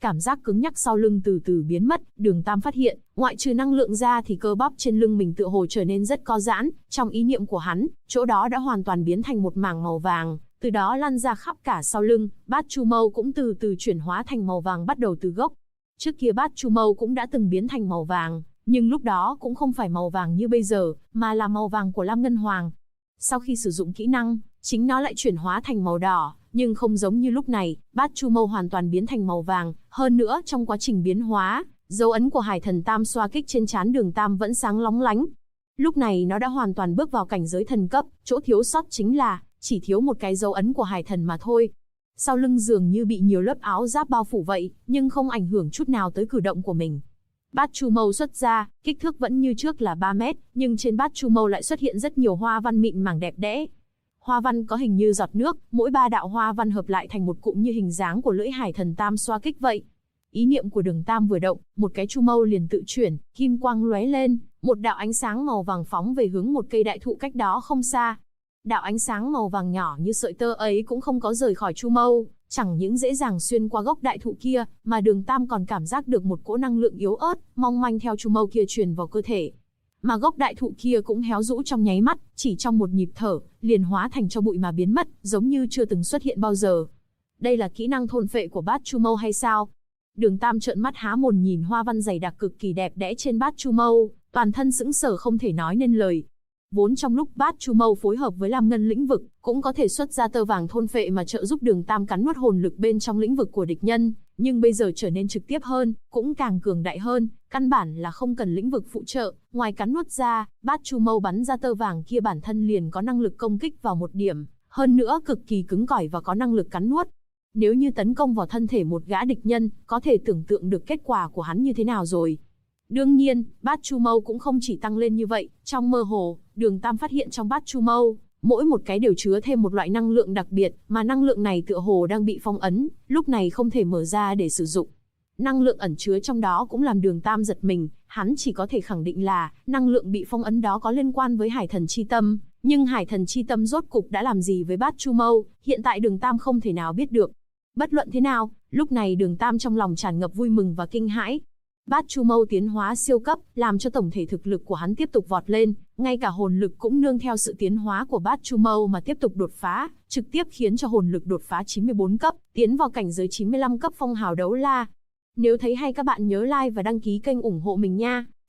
Cảm giác cứng nhắc sau lưng từ từ biến mất, Đường Tam phát hiện, ngoại trừ năng lượng ra thì cơ bắp trên lưng mình tựa hồ trở nên rất co giãn, trong ý niệm của hắn, chỗ đó đã hoàn toàn biến thành một mảng màu vàng, từ đó lan ra khắp cả sau lưng, Bát Chu Mâu cũng từ từ chuyển hóa thành màu vàng bắt đầu từ gốc. Trước kia Bát Chu Mâu cũng đã từng biến thành màu vàng, nhưng lúc đó cũng không phải màu vàng như bây giờ, mà là màu vàng của Lam Ngân Hoàng. Sau khi sử dụng kỹ năng, chính nó lại chuyển hóa thành màu đỏ, nhưng không giống như lúc này, Bát Chu Mâu hoàn toàn biến thành màu vàng, hơn nữa trong quá trình biến hóa, dấu ấn của Hải Thần Tam xoa kích trên trán Đường Tam vẫn sáng lóng lánh. Lúc này nó đã hoàn toàn bước vào cảnh giới thần cấp, chỗ thiếu sót chính là chỉ thiếu một cái dấu ấn của Hải Thần mà thôi. Sau lưng dường như bị nhiều lớp áo giáp bao phủ vậy, nhưng không ảnh hưởng chút nào tới cử động của mình. Bát Chu Mâu xuất ra, kích thước vẫn như trước là 3 mét, nhưng trên Bát Chu Mâu lại xuất hiện rất nhiều hoa văn mịn màng đẹp đẽ. Hoa văn có hình như giọt nước, mỗi 3 đạo hoa văn hợp lại thành một cụm như hình dáng của lưỡi Hải Thần Tam xoa kích vậy. Ý niệm của Đường Tam vừa động, một cái chu mâu liền tự chuyển, kim quang lóe lên, một đạo ánh sáng màu vàng phóng về hướng một cây đại thụ cách đó không xa. Đạo ánh sáng màu vàng nhỏ như sợi tơ ấy cũng không có rời khỏi chu mâu, chẳng những dễ dàng xuyên qua gốc đại thụ kia, mà Đường Tam còn cảm giác được một cỗ năng lượng yếu ớt, mong manh theo chu mâu kia truyền vào cơ thể. Mà gốc đại thụ kia cũng héo rũ trong nháy mắt, chỉ trong một nhịp thở, liền hóa thành tro bụi mà biến mất, giống như chưa từng xuất hiện bao giờ. Đây là kỹ năng thôn phệ của Bát Chu Mâu hay sao? Đường Tam trợn mắt há mồm nhìn hoa văn dày đặc cực kỳ đẹp đẽ trên Bát Chu Mâu, toàn thân sững sờ không thể nói nên lời. Vốn trong lúc Bát Chu Mâu phối hợp với Lam Ngân lĩnh vực, cũng có thể xuất ra tơ vàng thôn phệ mà trợ giúp Đường Tam cắn nuốt hồn lực bên trong lĩnh vực của địch nhân, nhưng bây giờ trở nên trực tiếp hơn, cũng càng cường đại hơn, căn bản là không cần lĩnh vực phụ trợ, ngoài cắn nuốt ra, Bát Chu Mâu bắn ra tơ vàng kia bản thân liền có năng lực công kích vào một điểm, hơn nữa cực kỳ cứng cỏi và có năng lực cắn nuốt. Nếu như tấn công vào thân thể một gã địch nhân, có thể tưởng tượng được kết quả của hắn như thế nào rồi. Đương nhiên, Bát Chu Mâu cũng không chỉ tăng lên như vậy, trong mơ hồ, Đường Tam phát hiện trong Bát Chu Mâu, mỗi một cái đều chứa thêm một loại năng lượng đặc biệt, mà năng lượng này tựa hồ đang bị phong ấn, lúc này không thể mở ra để sử dụng. Năng lượng ẩn chứa trong đó cũng làm Đường Tam giật mình, hắn chỉ có thể khẳng định là, năng lượng bị phong ấn đó có liên quan với Hải Thần Chi Tâm, nhưng Hải Thần Chi Tâm rốt cục đã làm gì với Bát Chu Mâu, hiện tại Đường Tam không thể nào biết được. Bất luận thế nào, lúc này Đường Tam trong lòng tràn ngập vui mừng và kinh hãi. Bát Chu Mâu tiến hóa siêu cấp, làm cho tổng thể thực lực của hắn tiếp tục vọt lên, ngay cả hồn lực cũng nương theo sự tiến hóa của Bát Chu Mâu mà tiếp tục đột phá, trực tiếp khiến cho hồn lực đột phá 94 cấp, tiến vào cảnh giới 95 cấp phong hào đấu la. Nếu thấy hay các bạn nhớ like và đăng ký kênh ủng hộ mình nha.